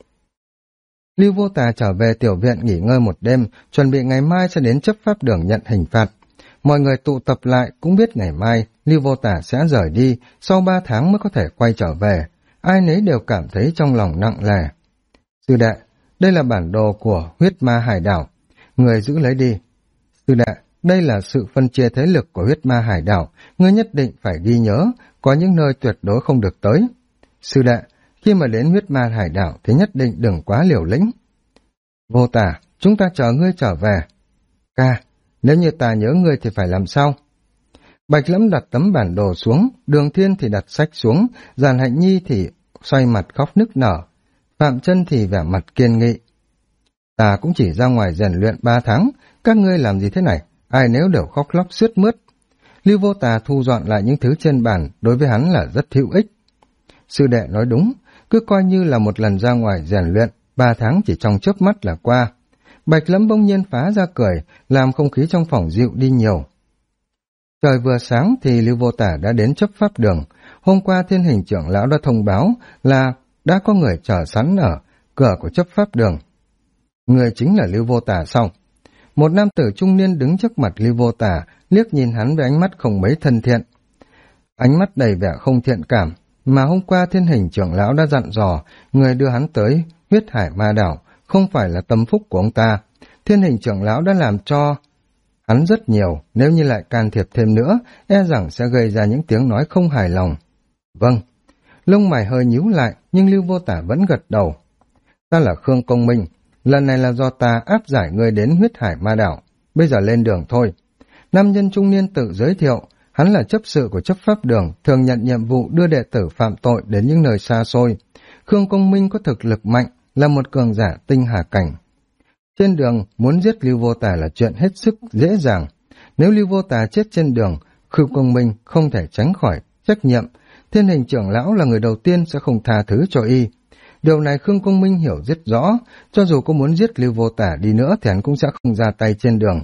Lưu Vô Tả trở về tiểu viện nghỉ ngơi một đêm, chuẩn bị ngày mai sẽ đến chấp pháp đường nhận hình phạt. Mọi người tụ tập lại cũng biết ngày mai Lưu Vô Tả sẽ rời đi, sau 3 tháng mới có thể quay trở về. Ai nấy đều cảm thấy trong lòng nặng nề. Sư đệ, đây là bản đồ của huyết ma hải đảo. Người giữ lấy đi. Sư đệ, đây là sự phân chia thế lực của huyết ma hải đảo. Ngươi nhất định phải ghi nhớ, có những nơi tuyệt đối không được tới. Sư đệ, khi mà đến huyết ma hải đảo thì nhất định đừng quá liều lĩnh. Vô Tả, chúng ta chờ ngươi trở về. Ca, nếu như ta nhớ ngươi thì phải làm sao? Bạch Lẫm đặt tấm bản đồ xuống, Đường Thiên thì đặt sách xuống, Giàn Hạnh Nhi thì xoay mặt khóc nức nở. Phạm Chân thì vẻ mặt kiên nghị. Ta cũng chỉ ra ngoài rèn luyện 3 tháng, các ngươi làm gì thế này? Ai nếu đều khóc lóc sướt mướt. Lưu Vô Tả thu dọn lại những thứ trên bàn, đối với hắn là rất hữu ích. Sư đệ nói đúng, cứ coi như là một lần ra ngoài rèn luyện, 3 tháng chỉ trong chớp mắt là qua. Bạch Lẫm bỗng nhiên phá ra cười, làm không khí trong phòng dịu đi nhiều. Trời vừa sáng thì Lưu Vô Tả đã đến chấp pháp đường. Hôm qua Thiên Hình trưởng lão đã thông báo là đã có người chờ sẵn ở cửa của chấp pháp đường. Người chính là Lưu Vô Tả sao? Một nam tử trung niên đứng trước mặt Lưu Vô Tả, liếc nhìn hắn với ánh mắt không mấy thân thiện. Ánh mắt đầy vẻ không thiện cảm, mà hôm qua Thiên Hình trưởng lão đã dặn dò, người đưa hắn tới huyết hải ma đảo, không phải là tâm phúc của ông ta. Thiên Hình trưởng lão đã làm cho hắn rất nhiều, nếu như lại can thiệp thêm nữa, e rằng sẽ gây ra những tiếng nói không hài lòng. Vâng. Lông mày hơi nhíu lại, nhưng Lưu Vô Tả vẫn gật đầu. Ta là Khương Công Minh, lần này là do ta áp giải ngươi đến huyết hải ma đảo. Bây giờ lên đường thôi. Nam nhân trung niên tự giới thiệu, hắn là chấp sự của chấp pháp đường, thường nhận nhiệm vụ đưa đệ tử phạm tội đến những nơi xa xôi. Khương Công Minh có thực lực mạnh, là một cường giả tinh hà cảnh. Trên đường, muốn giết Lưu Vô Tả là chuyện hết sức dễ dàng. Nếu Lưu Vô Tả chết trên đường, Khương Công Minh không thể tránh khỏi trách nhiệm. Thiên Hình trưởng lão là người đầu tiên sẽ không tha thứ cho y. Điều này Khương Công Minh hiểu rất rõ, cho dù có muốn giết Lưu Vô Tả đi nữa thì hắn cũng sẽ không ra tay trên đường.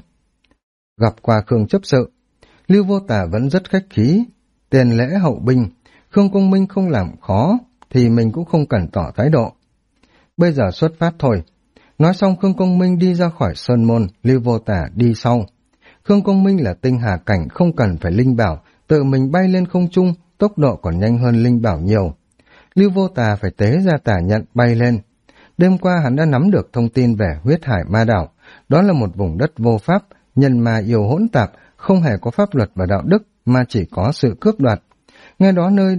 Gặp qua Khương chấp sự, Lưu Vô Tả vẫn rất khách khí, tiền lễ hậu binh, Khương Công Minh không làm khó thì mình cũng không cần tỏ thái độ. Bây giờ xuất phát thôi. Nói xong Khương Công Minh đi ra khỏi sơn môn, Lưu Vô Tả đi sau. Khương Công Minh là tinh hà cảnh, không cần phải linh bảo, tự mình bay lên không trung, tốc độ còn nhanh hơn linh bảo nhiều. Lưu Vô Tả phải tế ra tả nhận bay lên. Đêm qua hắn đã nắm được thông tin về huyết hải ma đảo, đó là một vùng đất vô pháp, nhân ma yêu hỗn tạp, không hề có pháp luật và đạo đức, mà chỉ có sự cướp đoạt. Nghe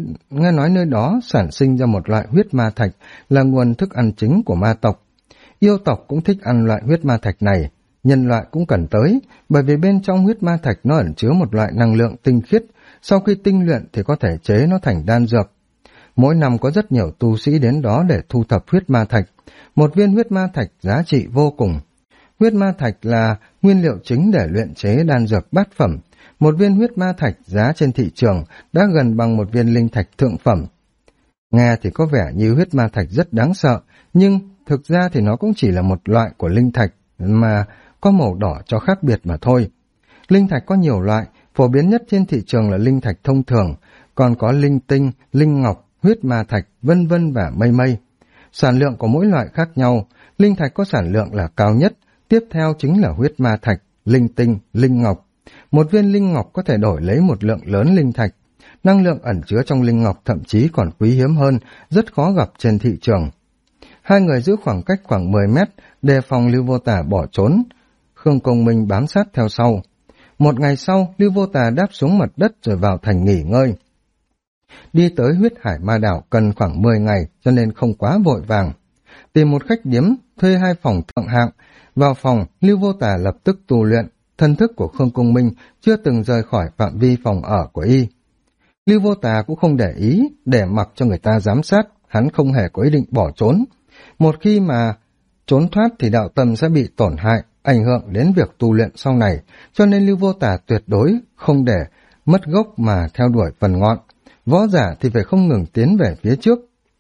nói nơi đó sản sinh ra một loại huyết ma thạch, là nguồn thức ăn chính của ma tộc. Yêu tộc cũng thích ăn loại huyết ma thạch này, nhân loại cũng cần tới, bởi vì bên trong huyết ma thạch nó ẩn chứa một loại năng lượng tinh khiết, sau khi tinh luyện thì có thể chế nó thành đan dược. Mỗi năm có rất nhiều tu sĩ đến đó để thu thập huyết ma thạch. Một viên huyết ma thạch giá trị vô cùng. Huyết ma thạch là nguyên liệu chính để luyện chế đan dược bát phẩm. Một viên huyết ma thạch giá trên thị trường đã gần bằng một viên linh thạch thượng phẩm. Nghe thì có vẻ như huyết ma thạch rất đáng sợ, nhưng thực ra thì nó cũng chỉ là một loại của linh thạch mà có màu đỏ cho khác biệt mà thôi. Linh thạch có nhiều loại, phổ biến nhất trên thị trường là linh thạch thông thường, còn có linh tinh, linh ngọc, huyết ma thạch, vân vân và mây mây. Sản lượng của mỗi loại khác nhau, linh thạch có sản lượng là cao nhất, tiếp theo chính là huyết ma thạch, linh tinh, linh ngọc. Một viên linh ngọc có thể đổi lấy một lượng lớn linh thạch. Năng lượng ẩn chứa trong linh ngọc thậm chí còn quý hiếm hơn, rất khó gặp trên thị trường. Hai người giữ khoảng cách khoảng 10 mét, đề phòng Lưu Vô Tà bỏ trốn. Khương Công Minh bám sát theo sau. Một ngày sau, Lưu Vô Tà đáp xuống mặt đất rồi vào thành nghỉ ngơi. Đi tới huyết hải ma đảo cần khoảng 10 ngày, cho nên không quá vội vàng. Tìm một khách điếm, thuê 2 phòng thượng hạng. Vào phòng, Lưu Vô Tà lập tức tu luyện. Thân thức của Khương Công Minh chưa từng rời khỏi phạm vi phòng ở của y. Lưu Vô Tà cũng không để ý, để mặc cho người ta giám sát, hắn không hề có ý định bỏ trốn. Một khi mà trốn thoát thì đạo tâm sẽ bị tổn hại, ảnh hưởng đến việc tu luyện sau này, cho nên Lưu Vô Tà tuyệt đối không để mất gốc mà theo đuổi phần ngọn. Võ giả thì phải không ngừng tiến về phía trước.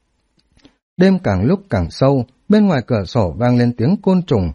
Đêm càng lúc càng sâu, bên ngoài cửa sổ vang lên tiếng côn trùng.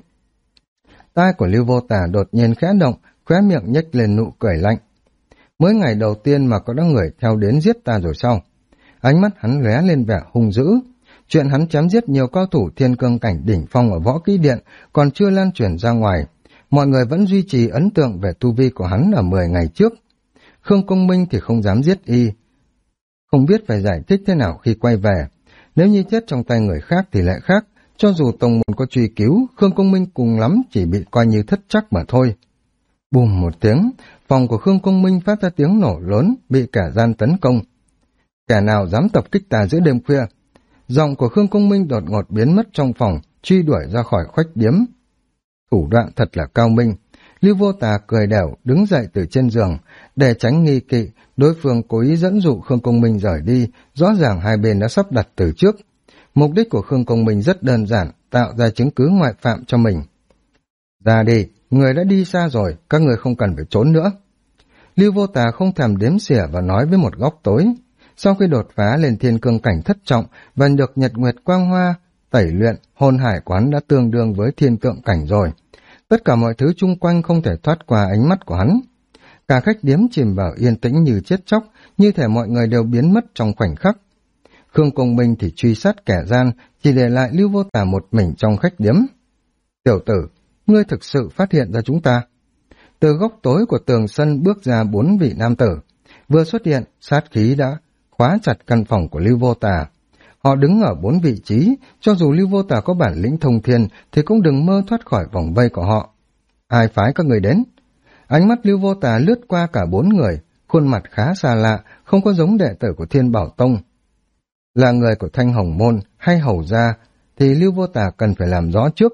Tai của Lưu Vô Tà đột nhiên khẽ động, khóe miệng nhếch lên nụ cười lạnh. Mới ngày đầu tiên mà có đã người theo đến giết ta rồi sao? Ánh mắt hắn lóe lên vẻ hung dữ. Chuyện hắn chém giết nhiều cao thủ thiên cương cảnh đỉnh phong ở võ kỹ điện còn chưa lan truyền ra ngoài. Mọi người vẫn duy trì ấn tượng về tu vi của hắn ở 10 ngày trước. Khương Công Minh thì không dám giết y. Không biết phải giải thích thế nào khi quay về. Nếu như chết trong tay người khác thì lại khác. Cho dù tông môn có truy cứu, Khương Công Minh cùng lắm chỉ bị coi như thất trắc mà thôi. Bùm một tiếng, phòng của Khương Công Minh phát ra tiếng nổ lớn, bị kẻ gian tấn công. Kẻ nào dám tập kích ta giữa đêm khuya? Giọng của Khương Công Minh đột ngột biến mất trong phòng, truy đuổi ra khỏi khoách điếm. Thủ đoạn thật là cao minh. Lưu Vô Tà cười đẻo, đứng dậy từ trên giường. Để tránh nghi kỵ, đối phương cố ý dẫn dụ Khương Công Minh rời đi, rõ ràng hai bên đã sắp đặt từ trước. Mục đích của Khương Công Minh rất đơn giản, tạo ra chứng cứ ngoại phạm cho mình. Ra đi, người đã đi xa rồi, các người không cần phải trốn nữa. Lưu Vô Tà không thèm đếm xỉa và nói với một góc tối. Sau khi đột phá lên thiên cương cảnh thất trọng và được nhật nguyệt quang hoa, tẩy luyện, hồn hải quán đã tương đương với thiên tượng cảnh rồi. Tất cả mọi thứ chung quanh không thể thoát qua ánh mắt của hắn. Cả khách điếm chìm vào yên tĩnh như chết chóc, như thể mọi người đều biến mất trong khoảnh khắc. Khương Công Minh thì truy sát kẻ gian, chỉ để lại Lưu Vô Tà một mình trong khách điếm. Tiểu tử, ngươi thực sự phát hiện ra chúng ta. Từ góc tối của tường sân bước ra 4 vị nam tử. Vừa xuất hiện, sát khí đã khóa chặt căn phòng của Lưu Vô Tà. Họ đứng ở 4 vị trí, cho dù Lưu Vô Tà có bản lĩnh thông thiên thì cũng đừng mơ thoát khỏi vòng vây của họ. Ai phái các người đến? Ánh mắt Lưu Vô Tà lướt qua cả 4 người, khuôn mặt khá xa lạ, không có giống đệ tử của Thiên Bảo Tông. Là người của Thanh Hồng Môn hay Hầu Gia thì Lưu Vô Tà cần phải làm rõ trước.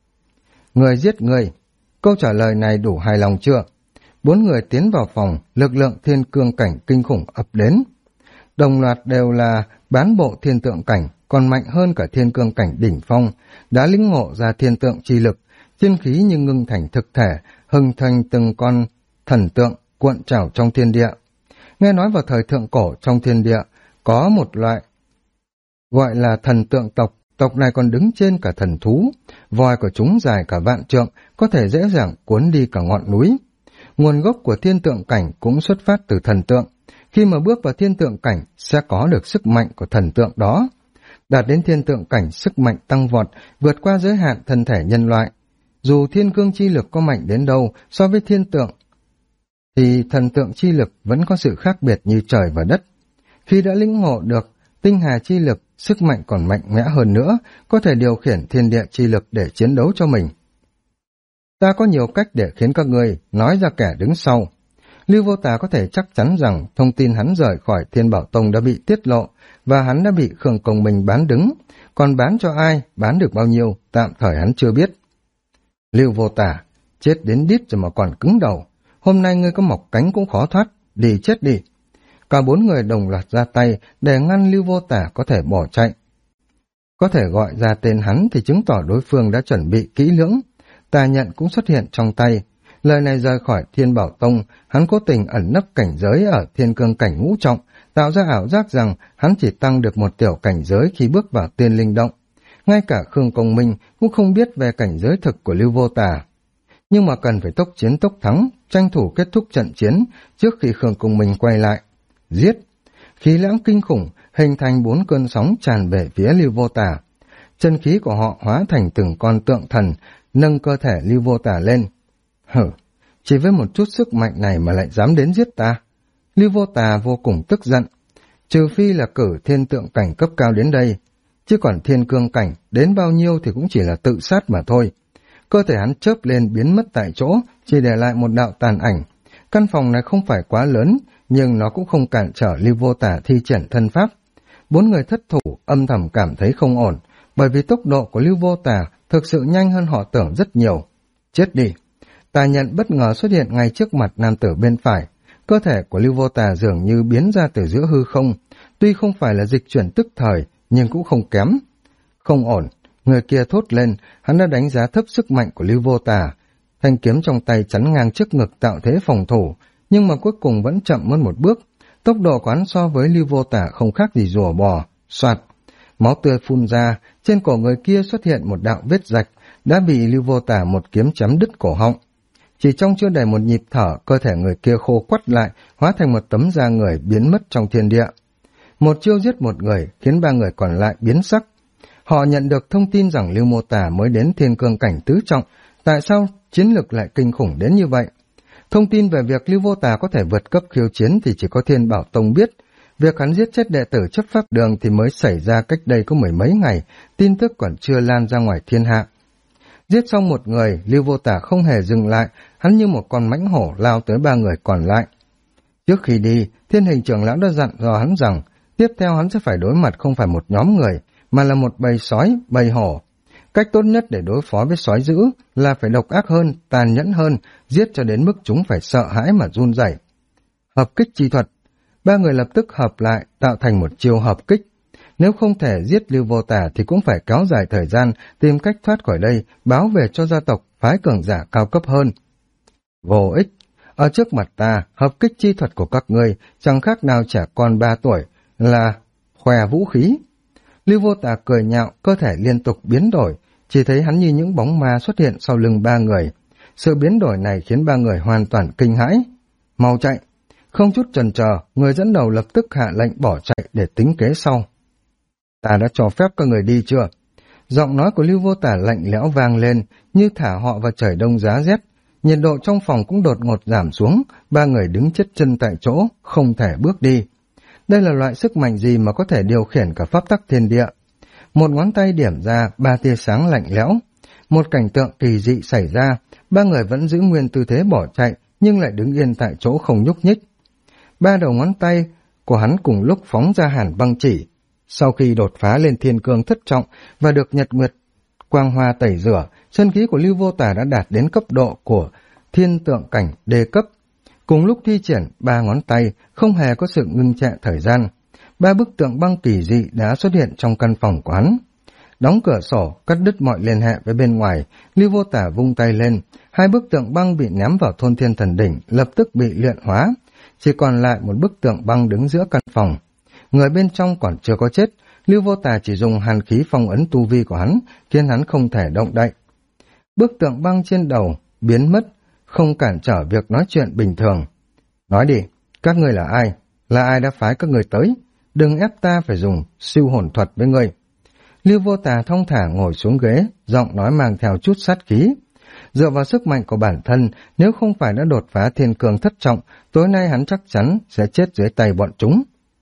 Người giết người. Câu trả lời này đủ hài lòng chưa? 4 người tiến vào phòng, lực lượng thiên cương cảnh kinh khủng ập đến. Đồng loạt đều là bán bộ thiên tượng cảnh, còn mạnh hơn cả thiên cương cảnh đỉnh phong, đã lĩnh ngộ ra thiên tượng chi lực, chân khí như ngưng thành thực thể, hình thành từng con thần tượng cuộn trào trong thiên địa. Nghe nói vào thời thượng cổ trong thiên địa có một loại gọi là thần tượng tộc, tộc này còn đứng trên cả thần thú, voi của chúng dài cả vạn trượng, có thể dễ dàng cuốn đi cả ngọn núi. Nguồn gốc của thiên tượng cảnh cũng xuất phát từ thần tượng. Khi mà bước vào thiên tượng cảnh sẽ có được sức mạnh của thần tượng đó. Đạt đến thiên tượng cảnh sức mạnh tăng vọt, vượt qua giới hạn thân thể nhân loại. Dù thiên cương chi lực có mạnh đến đâu so với thiên tượng, thì thần tượng chi lực vẫn có sự khác biệt như trời và đất. Khi đã lĩnh ngộ được tinh hà chi lực, sức mạnh còn mạnh mẽ hơn nữa, có thể điều khiển thiên địa chi lực để chiến đấu cho mình. Ta có nhiều cách để khiến các ngươi nói ra kẻ đứng sau. Lưu Vô Tà có thể chắc chắn rằng thông tin hắn rời khỏi Thiên Bảo Tông đã bị tiết lộ và hắn đã bị Khương Công Minh bán đứng. Còn bán cho ai, bán được bao nhiêu, tạm thời hắn chưa biết. Lưu Vô Tà, chết đến đít rồi mà còn cứng đầu. Hôm nay ngươi có mọc cánh cũng khó thoát, đi chết đi. Cả 4 người đồng loạt ra tay để ngăn Lưu Vô Tà có thể bỏ chạy. Có thể gọi ra tên hắn thì chứng tỏ đối phương đã chuẩn bị kỹ lưỡng. Tà nhận cũng xuất hiện trong tay. Lời này rời khỏi Thiên Bảo Tông, hắn cố tình ẩn nấp cảnh giới ở thiên cương cảnh ngũ trọng, tạo ra ảo giác rằng hắn chỉ tăng được một tiểu cảnh giới khi bước vào tiên linh động. Ngay cả Khương Công Minh cũng không biết về cảnh giới thực của Lưu Vô Tà. Nhưng mà cần phải tốc chiến tốc thắng, tranh thủ kết thúc trận chiến trước khi Khương Công Minh quay lại. Giết! Khí lãng kinh khủng hình thành 4 cơn sóng tràn về phía Lưu Vô Tà. chân khí của họ hóa thành từng con tượng thần, nâng cơ thể Lưu Vô Tà lên. Hử, chỉ với một chút sức mạnh này mà lại dám đến giết ta. Lưu Vô Tà vô cùng tức giận, trừ phi là cử thiên tượng cảnh cấp cao đến đây, chứ còn thiên cương cảnh đến bao nhiêu thì cũng chỉ là tự sát mà thôi. Cơ thể hắn chớp lên biến mất tại chỗ, chỉ để lại một đạo tàn ảnh. Căn phòng này không phải quá lớn, nhưng nó cũng không cản trở Lưu Vô Tà thi triển thân pháp. 4 người thất thủ âm thầm cảm thấy không ổn, bởi vì tốc độ của Lưu Vô Tà thực sự nhanh hơn họ tưởng rất nhiều. Chết đi! Tà nhận bất ngờ xuất hiện ngay trước mặt nam tử bên phải. Cơ thể của Lưu Vô Tà dường như biến ra từ giữa hư không, tuy không phải là dịch chuyển tức thời, nhưng cũng không kém. Không ổn, người kia thốt lên, hắn đã đánh giá thấp sức mạnh của Lưu Vô Tà. Thanh kiếm trong tay chắn ngang trước ngực tạo thế phòng thủ, nhưng mà cuối cùng vẫn chậm hơn một bước. Tốc độ của hắn so với Lưu Vô Tà không khác gì rùa bò. Soạt, máu tươi phun ra, trên cổ người kia xuất hiện một đạo vết rạch, đã bị Lưu Vô Tà một kiếm chém đứt cổ họng. Chỉ trong chưa đầy một nhịp thở, cơ thể người kia khô quắt lại, hóa thành một tấm da người biến mất trong thiên địa. Một chiêu giết một người khiến 3 người còn lại biến sắc. Họ nhận được thông tin rằng Lưu Mô Tà mới đến thiên cương cảnh tứ trọng, tại sao chiến lực lại kinh khủng đến như vậy? Thông tin về việc Lưu Vô Tà có thể vượt cấp khiêu chiến thì chỉ có Thiên Bảo Tông biết. Việc hắn giết chết đệ tử chấp pháp đường thì mới xảy ra cách đây có 10 mấy ngày, tin tức còn chưa lan ra ngoài thiên hạ. Giết xong một người, Lưu Vô Tà không hề dừng lại, hắn như một con mãnh hổ lao tới 3 người còn lại. Trước khi đi, Thiên Hình trưởng lão đã dặn dò hắn rằng, tiếp theo hắn sẽ phải đối mặt không phải một nhóm người, mà là một bầy sói, bầy hổ. Cách tốt nhất để đối phó với sói dữ là phải độc ác hơn, tàn nhẫn hơn, giết cho đến mức chúng phải sợ hãi mà run rẩy. Hợp kích chi thuật. 3 người lập tức hợp lại, tạo thành một chiêu hợp kích. Nếu không thể giết Lưu Vô Tà thì cũng phải kéo dài thời gian, tìm cách thoát khỏi đây, báo về cho gia tộc, phái cường giả cao cấp hơn. Vô ích. Ở trước mặt ta, hợp kích chi thuật của các ngươi chẳng khác nào trẻ con 3 tuổi, là khòe vũ khí. Lưu Vô Tà cười nhạo, cơ thể liên tục biến đổi, chỉ thấy hắn như những bóng ma xuất hiện sau lưng 3 người. Sự biến đổi này khiến 3 người hoàn toàn kinh hãi. Mau chạy! Không chút chần chờ, người dẫn đầu lập tức hạ lệnh bỏ chạy để tính kế sau. Ta đã cho phép các người đi chưa? Giọng nói của Lưu Vô Tà lạnh lẽo vang lên, như thả họ vào trời đông giá rét. Nhiệt độ trong phòng cũng đột ngột giảm xuống, 3 người đứng chết chân tại chỗ, không thể bước đi. Đây là loại sức mạnh gì mà có thể điều khiển cả pháp tắc thiên địa? Một ngón tay điểm ra, 3 tia sáng lạnh lẽo. Một cảnh tượng kỳ dị xảy ra, 3 người vẫn giữ nguyên tư thế bỏ chạy, nhưng lại đứng yên tại chỗ không nhúc nhích. 3 đầu ngón tay của hắn cùng lúc phóng ra hàn băng chỉ. Sau khi đột phá lên thiên cương thất trọng và được nhật nguyệt quang hoa tẩy rửa, chân khí của Lưu Vô Tà đã đạt đến cấp độ của thiên tượng cảnh đề cấp. Cùng lúc thi triển 3 ngón tay, không hề có sự ngưng trệ thời gian. 3 bức tượng băng kỳ dị đã xuất hiện trong căn phòng của hắn. Đóng cửa sổ, cắt đứt mọi liên hệ với bên ngoài, Lưu Vô Tà vung tay lên, 2 bức tượng băng bị ném vào thôn thiên thần đỉnh, lập tức bị luyện hóa. Chỉ còn lại một bức tượng băng đứng giữa căn phòng. Người bên trong còn chưa có chết, Lưu Vô Tà chỉ dùng hàn khí phong ấn tu vi của hắn, khiến hắn không thể động đậy. Bức tượng băng trên đầu biến mất, không cản trở việc nói chuyện bình thường. Nói đi, các ngươi là ai? Là ai đã phái các người tới? Đừng ép ta phải dùng siêu hồn thuật với ngươi. Lưu Vô Tà thong thả ngồi xuống ghế, giọng nói mang theo chút sát khí. Dựa vào sức mạnh của bản thân, nếu không phải đã đột phá thiên cương thất trọng, tối nay hắn chắc chắn sẽ chết dưới tay bọn chúng.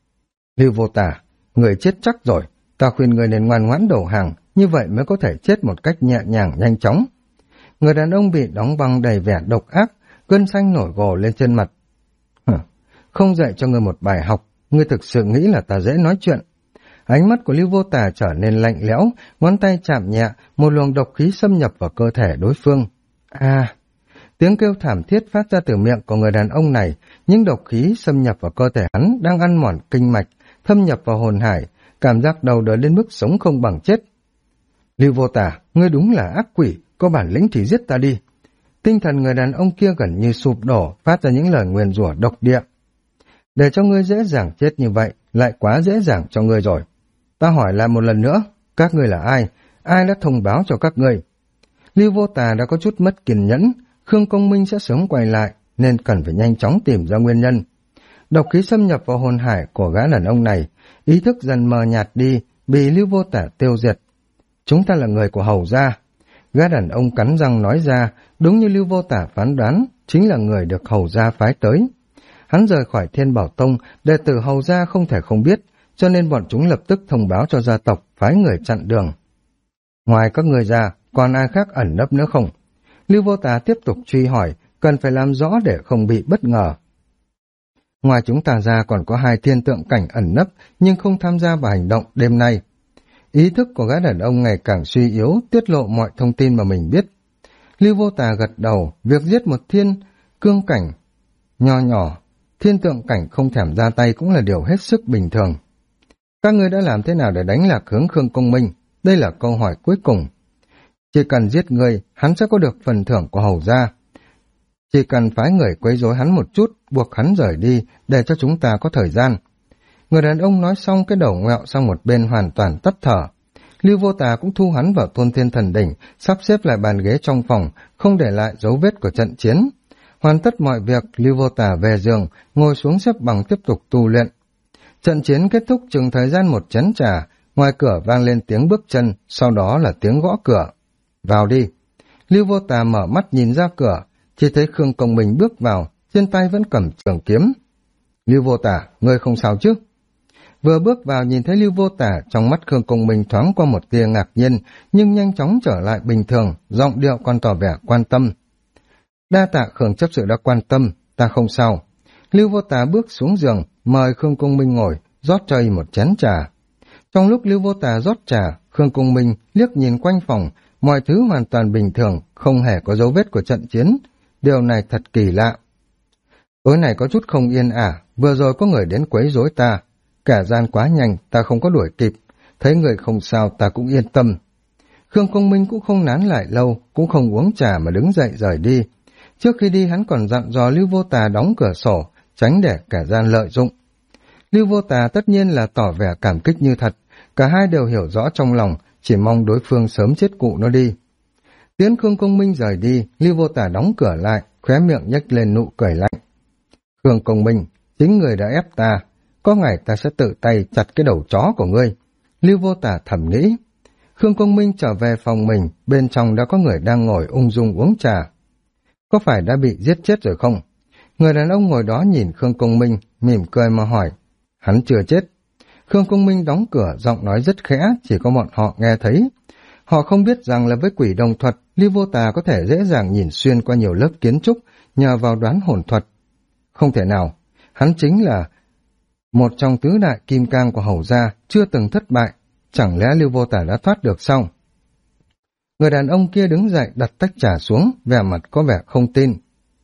Lưu Vô Tà, người chết chắc rồi, ta khuyên người nên ngoan ngoãn đầu hàng, như vậy mới có thể chết một cách nhẹ nhàng nhanh chóng. Người đàn ông bị đóng băng đầy vẻ độc ác, gân xanh nổi gồ lên trên mặt. Không dạy cho người một bài học, ngươi thực sự nghĩ là ta dễ nói chuyện. Ánh mắt của Lưu Vô Tà trở nên lạnh lẽo, ngón tay chạm nhẹ, một luồng độc khí xâm nhập vào cơ thể đối phương. Tiếng kêu thảm thiết phát ra từ miệng của người đàn ông này, những độc khí xâm nhập vào cơ thể hắn đang ăn mòn kinh mạch, thâm nhập vào hồn hải, cảm giác đầu đớn đến mức sống không bằng chết. Lưu Vô Tà, ngươi đúng là ác quỷ, có bản lĩnh thì giết ta đi. Tinh thần người đàn ông kia gần như sụp đổ, phát ra những lời nguyền rủa độc địa. Để cho ngươi dễ dàng chết như vậy, lại quá dễ dàng cho ngươi rồi. Ta hỏi lại một lần nữa, các ngươi là ai? Ai đã thông báo cho các ngươi? Lưu Vô Tà đã có chút mất kiên nhẫn, Khương Công Minh sẽ sớm quay lại, nên cần phải nhanh chóng tìm ra nguyên nhân. Độc khí xâm nhập vào hồn hải của gã đàn ông này, ý thức dần mờ nhạt đi, bị Lưu Vô Tà tiêu diệt. chúng ta là người của Hầu gia. Gã đàn ông cắn răng nói ra, đúng như Lưu Vô Tả phán đoán, chính là người được Hầu gia phái tới. Hắn rời khỏi Thiên Bảo Tông, đệ tử Hầu gia không thể không biết, cho nên bọn chúng lập tức thông báo cho gia tộc, phái người chặn đường. Ngoài các người ra, còn ai khác ẩn nấp nữa không? Lưu Vô Tả tiếp tục truy hỏi, cần phải làm rõ để không bị bất ngờ. Ngoài chúng ta ra còn có 2 thiên tượng cảnh ẩn nấp, nhưng không tham gia vào hành động đêm nay. Ý thức của gã đàn ông ngày càng suy yếu, tiết lộ mọi thông tin mà mình biết. Lưu Vô Tà gật đầu, việc giết một thiên cương cảnh nho nhỏ, thiên tượng cảnh không thèm ra tay cũng là điều hết sức bình thường. Các ngươi đã làm thế nào để đánh lạc hướng Khương Công Minh? Đây là câu hỏi cuối cùng. Chỉ cần giết người, hắn sẽ có được phần thưởng của Hầu gia. Chỉ cần phái người quấy rối hắn một chút, buộc hắn rời đi, để cho chúng ta có thời gian. Người đàn ông nói xong, cái đầu ngoẹo sang một bên hoàn toàn tắt thở. Lưu Vô Tà cũng thu hắn vào Tôn Thiên Thần Đỉnh, sắp xếp lại bàn ghế trong phòng, không để lại dấu vết của trận chiến. Hoàn tất mọi việc, Lưu Vô Tà về giường, ngồi xuống xếp bằng tiếp tục tu luyện. Trận chiến kết thúc chừng thời gian 1 chén trà, ngoài cửa vang lên tiếng bước chân, sau đó là tiếng gõ cửa. Vào đi. Lưu Vô Tà mở mắt nhìn ra cửa, chỉ thấy Khương Công Minh bước vào, trên tay vẫn cầm trường kiếm. Lưu Vô Tà, ngươi không sao chứ? Vừa bước vào nhìn thấy Lưu Vô Tả, trong mắt Khương Công Minh thoáng qua một tia ngạc nhiên, nhưng nhanh chóng trở lại bình thường, giọng điệu còn tỏ vẻ quan tâm. Đa tạ Khương chấp sự đã quan tâm, ta không sao. Lưu Vô Tả bước xuống giường, mời Khương Công Minh ngồi, rót cho y một chén trà. Trong lúc Lưu Vô Tả rót trà, Khương Công Minh liếc nhìn quanh phòng, mọi thứ hoàn toàn bình thường, không hề có dấu vết của trận chiến. Điều này thật kỳ lạ. Tối này có chút không yên ả, vừa rồi có người đến quấy rối ta. Cả gian quá nhanh, ta không có đuổi kịp. Thấy người không sao, ta cũng yên tâm. Khương Công Minh cũng không nán lại lâu, cũng không uống trà mà đứng dậy rời đi. Trước khi đi hắn còn dặn dò Lưu Vô Tà đóng cửa sổ, tránh để cả gian lợi dụng. Lưu Vô Tà tất nhiên là tỏ vẻ cảm kích như thật. Cả hai đều hiểu rõ trong lòng, chỉ mong đối phương sớm chết cụ nó đi. Tiễn Khương Công Minh rời đi, Lưu Vô Tà đóng cửa lại, khóe miệng nhếch lên nụ cười lạnh. Khương Công Minh, chính người đã ép ta. Có ngày ta sẽ tự tay chặt cái đầu chó của ngươi. Lưu Vô Tả thầm nghĩ. Khương Công Minh trở về phòng mình, bên trong đã có người đang ngồi ung dung uống trà. Có phải đã bị giết chết rồi không? Người đàn ông ngồi đó nhìn Khương Công Minh, mỉm cười mà hỏi. Hắn chưa chết. Khương Công Minh đóng cửa, giọng nói rất khẽ, chỉ có bọn họ nghe thấy. Họ không biết rằng là với quỷ đồng thuật, Lưu Vô Tà có thể dễ dàng nhìn xuyên qua nhiều lớp kiến trúc, nhờ vào đoán hồn thuật. Không thể nào, hắn chính là một trong tứ đại kim cang của Hầu gia, chưa từng thất bại, chẳng lẽ Lưu Vô Tả đã thoát được sao? Người đàn ông kia đứng dậy đặt tách trà xuống, vẻ mặt có vẻ không tin.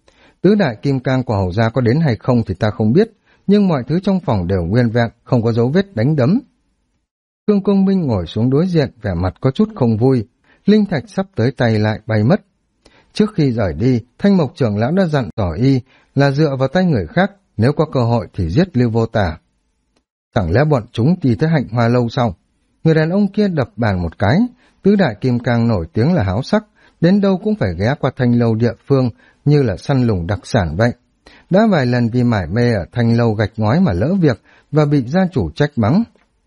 Tứ đại kim cang của Hầu gia có đến hay không thì ta không biết, nhưng mọi thứ trong phòng đều nguyên vẹn, không có dấu vết đánh đấm. Khương Công Minh ngồi xuống đối diện, vẻ mặt có chút không vui, linh thạch sắp tới tay lại bay mất. Trước khi rời đi, Thanh Mộc trưởng lão đã dặn tỏ y là dựa vào tay người khác, nếu có cơ hội thì giết Lưu Vô Tả. Chẳng lẽ bọn chúng đi tới Hạnh Hoa Lâu sao? Người đàn ông kia đập bàn một cái, tứ đại kim cang nổi tiếng là háo sắc, đến đâu cũng phải ghé qua Thanh Lâu địa phương như là săn lùng đặc sản vậy. Đã vài lần vì mải mê ở Thanh Lâu gạch ngói mà lỡ việc và bị gia chủ trách mắng.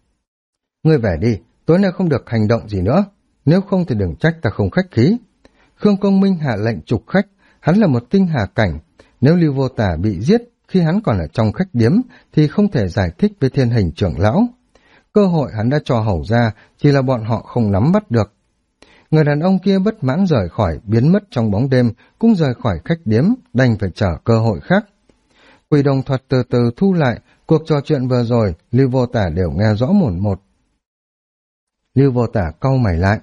Ngươi về đi, tối nay không được hành động gì nữa, nếu không thì đừng trách ta không khách khí. Khương Công Minh hạ lệnh trục khách, hắn là một tinh hà cảnh, nếu Lưu Vô Tả bị giết khi hắn còn ở trong khách điếm thì không thể giải thích với Thiên Hình trưởng lão. Cơ hội hắn đã cho Hầu ra, chỉ là bọn họ không nắm bắt được. Người đàn ông kia bất mãn rời khỏi, biến mất trong bóng đêm, cũng rời khỏi khách điếm, đành phải chờ cơ hội khác. Quỷ đồng thuật từ từ thu lại, cuộc trò chuyện vừa rồi, Lưu Vô Tả đều nghe rõ mồn một. Lưu Vô Tả cau mày lại.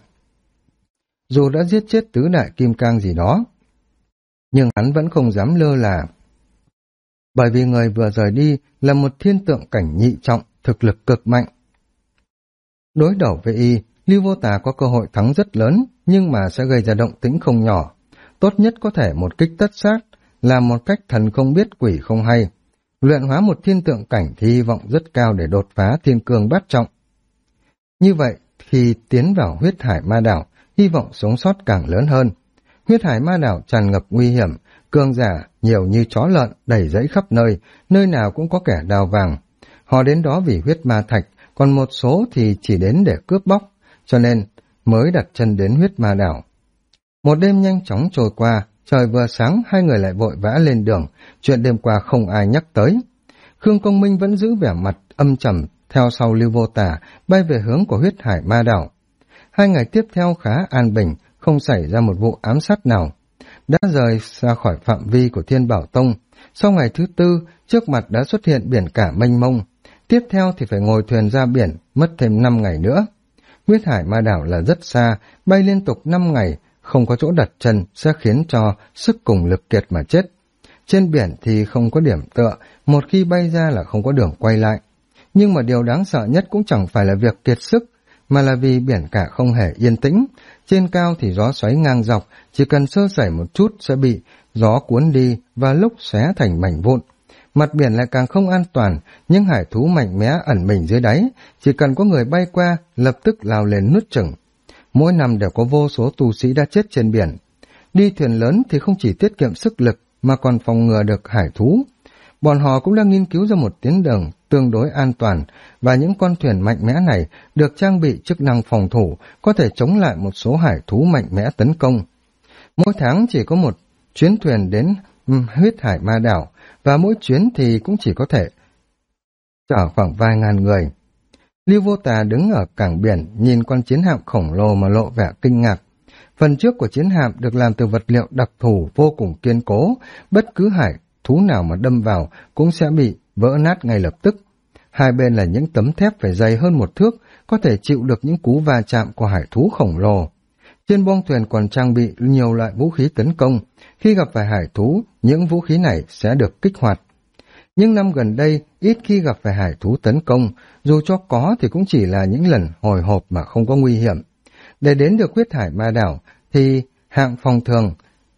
Dù đã giết chết tứ đại kim cang gì đó, nhưng hắn vẫn không dám lơ là. Bởi vì người vừa rời đi là một thiên tượng cảnh nhị trọng, thực lực cực mạnh. Đối đầu với y, Lưu Vô Tà có cơ hội thắng rất lớn, nhưng mà sẽ gây ra động tĩnh không nhỏ. Tốt nhất có thể một kích tất sát, làm một cách thần không biết quỷ không hay. Luyện hóa một thiên tượng cảnh thì hy vọng rất cao để đột phá thiên cương bát trọng. Như vậy, khi tiến vào huyết hải ma đảo, hy vọng sống sót càng lớn hơn. Huyết hải ma đảo tràn ngập nguy hiểm, cường giả nhiều như chó lợn đầy rẫy khắp nơi, nơi nào cũng có kẻ đào vàng. Họ đến đó vì huyết ma thạch, còn một số thì chỉ đến để cướp bóc, cho nên mới đặt chân đến huyết ma đảo. Một đêm nhanh chóng trôi qua, trời vừa sáng hai người lại vội vã lên đường, chuyện đêm qua không ai nhắc tới. Khương Công Minh vẫn giữ vẻ mặt âm trầm, theo sau Lưu Vô Tà bay về hướng của huyết hải ma đảo. 2 ngày tiếp theo khá an bình, không xảy ra một vụ ám sát nào. Đã rời ra khỏi phạm vi của Thiên Bảo Tông, sau ngày thứ 4, trước mặt đã xuất hiện biển cả mênh mông. Tiếp theo thì phải ngồi thuyền ra biển, mất thêm 5 ngày nữa. Huyết hải ma đảo là rất xa, bay liên tục 5 ngày, không có chỗ đặt chân sẽ khiến cho sức cùng lực kiệt mà chết. Trên biển thì không có điểm tựa, một khi bay ra là không có đường quay lại. Nhưng mà điều đáng sợ nhất cũng chẳng phải là việc kiệt sức, mà là vì biển cả không hề yên tĩnh. Trên cao thì gió xoáy ngang dọc, chỉ cần sơ sẩy một chút sẽ bị gió cuốn đi và lúc xé thành mảnh vụn. Mặt biển lại càng không an toàn, nhưng hải thú mạnh mẽ ẩn mình dưới đáy, chỉ cần có người bay qua, lập tức lao lên nuốt chửng. Mỗi năm đều có vô số tu sĩ đã chết trên biển. Đi thuyền lớn thì không chỉ tiết kiệm sức lực, mà còn phòng ngừa được hải thú. Bọn họ cũng đang nghiên cứu ra một tuyến đường tương đối an toàn, và những con thuyền mạnh mẽ này được trang bị chức năng phòng thủ, có thể chống lại một số hải thú mạnh mẽ tấn công. Mỗi tháng chỉ có một chuyến thuyền đến huyết hải ma đảo, và mỗi chuyến thì cũng chỉ có thể chở khoảng vài ngàn người. Lưu Vô Tà đứng ở cảng biển, nhìn con chiến hạm khổng lồ mà lộ vẻ kinh ngạc. Phần trước của chiến hạm được làm từ vật liệu đặc thù vô cùng kiên cố, bất cứ hải thú nào mà đâm vào cũng sẽ bị vỡ nát ngay lập tức. Hai bên là những tấm thép phải dày hơn 1 thước, có thể chịu được những cú va chạm của hải thú khổng lồ. Trên boong thuyền còn trang bị nhiều loại vũ khí tấn công, khi gặp phải hải thú, những vũ khí này sẽ được kích hoạt. Nhưng năm gần đây, ít khi gặp phải hải thú tấn công, dù cho có thì cũng chỉ là những lần hồi hộp mà không có nguy hiểm. Để đến được huyết hải ma đảo, thì hạng phòng thường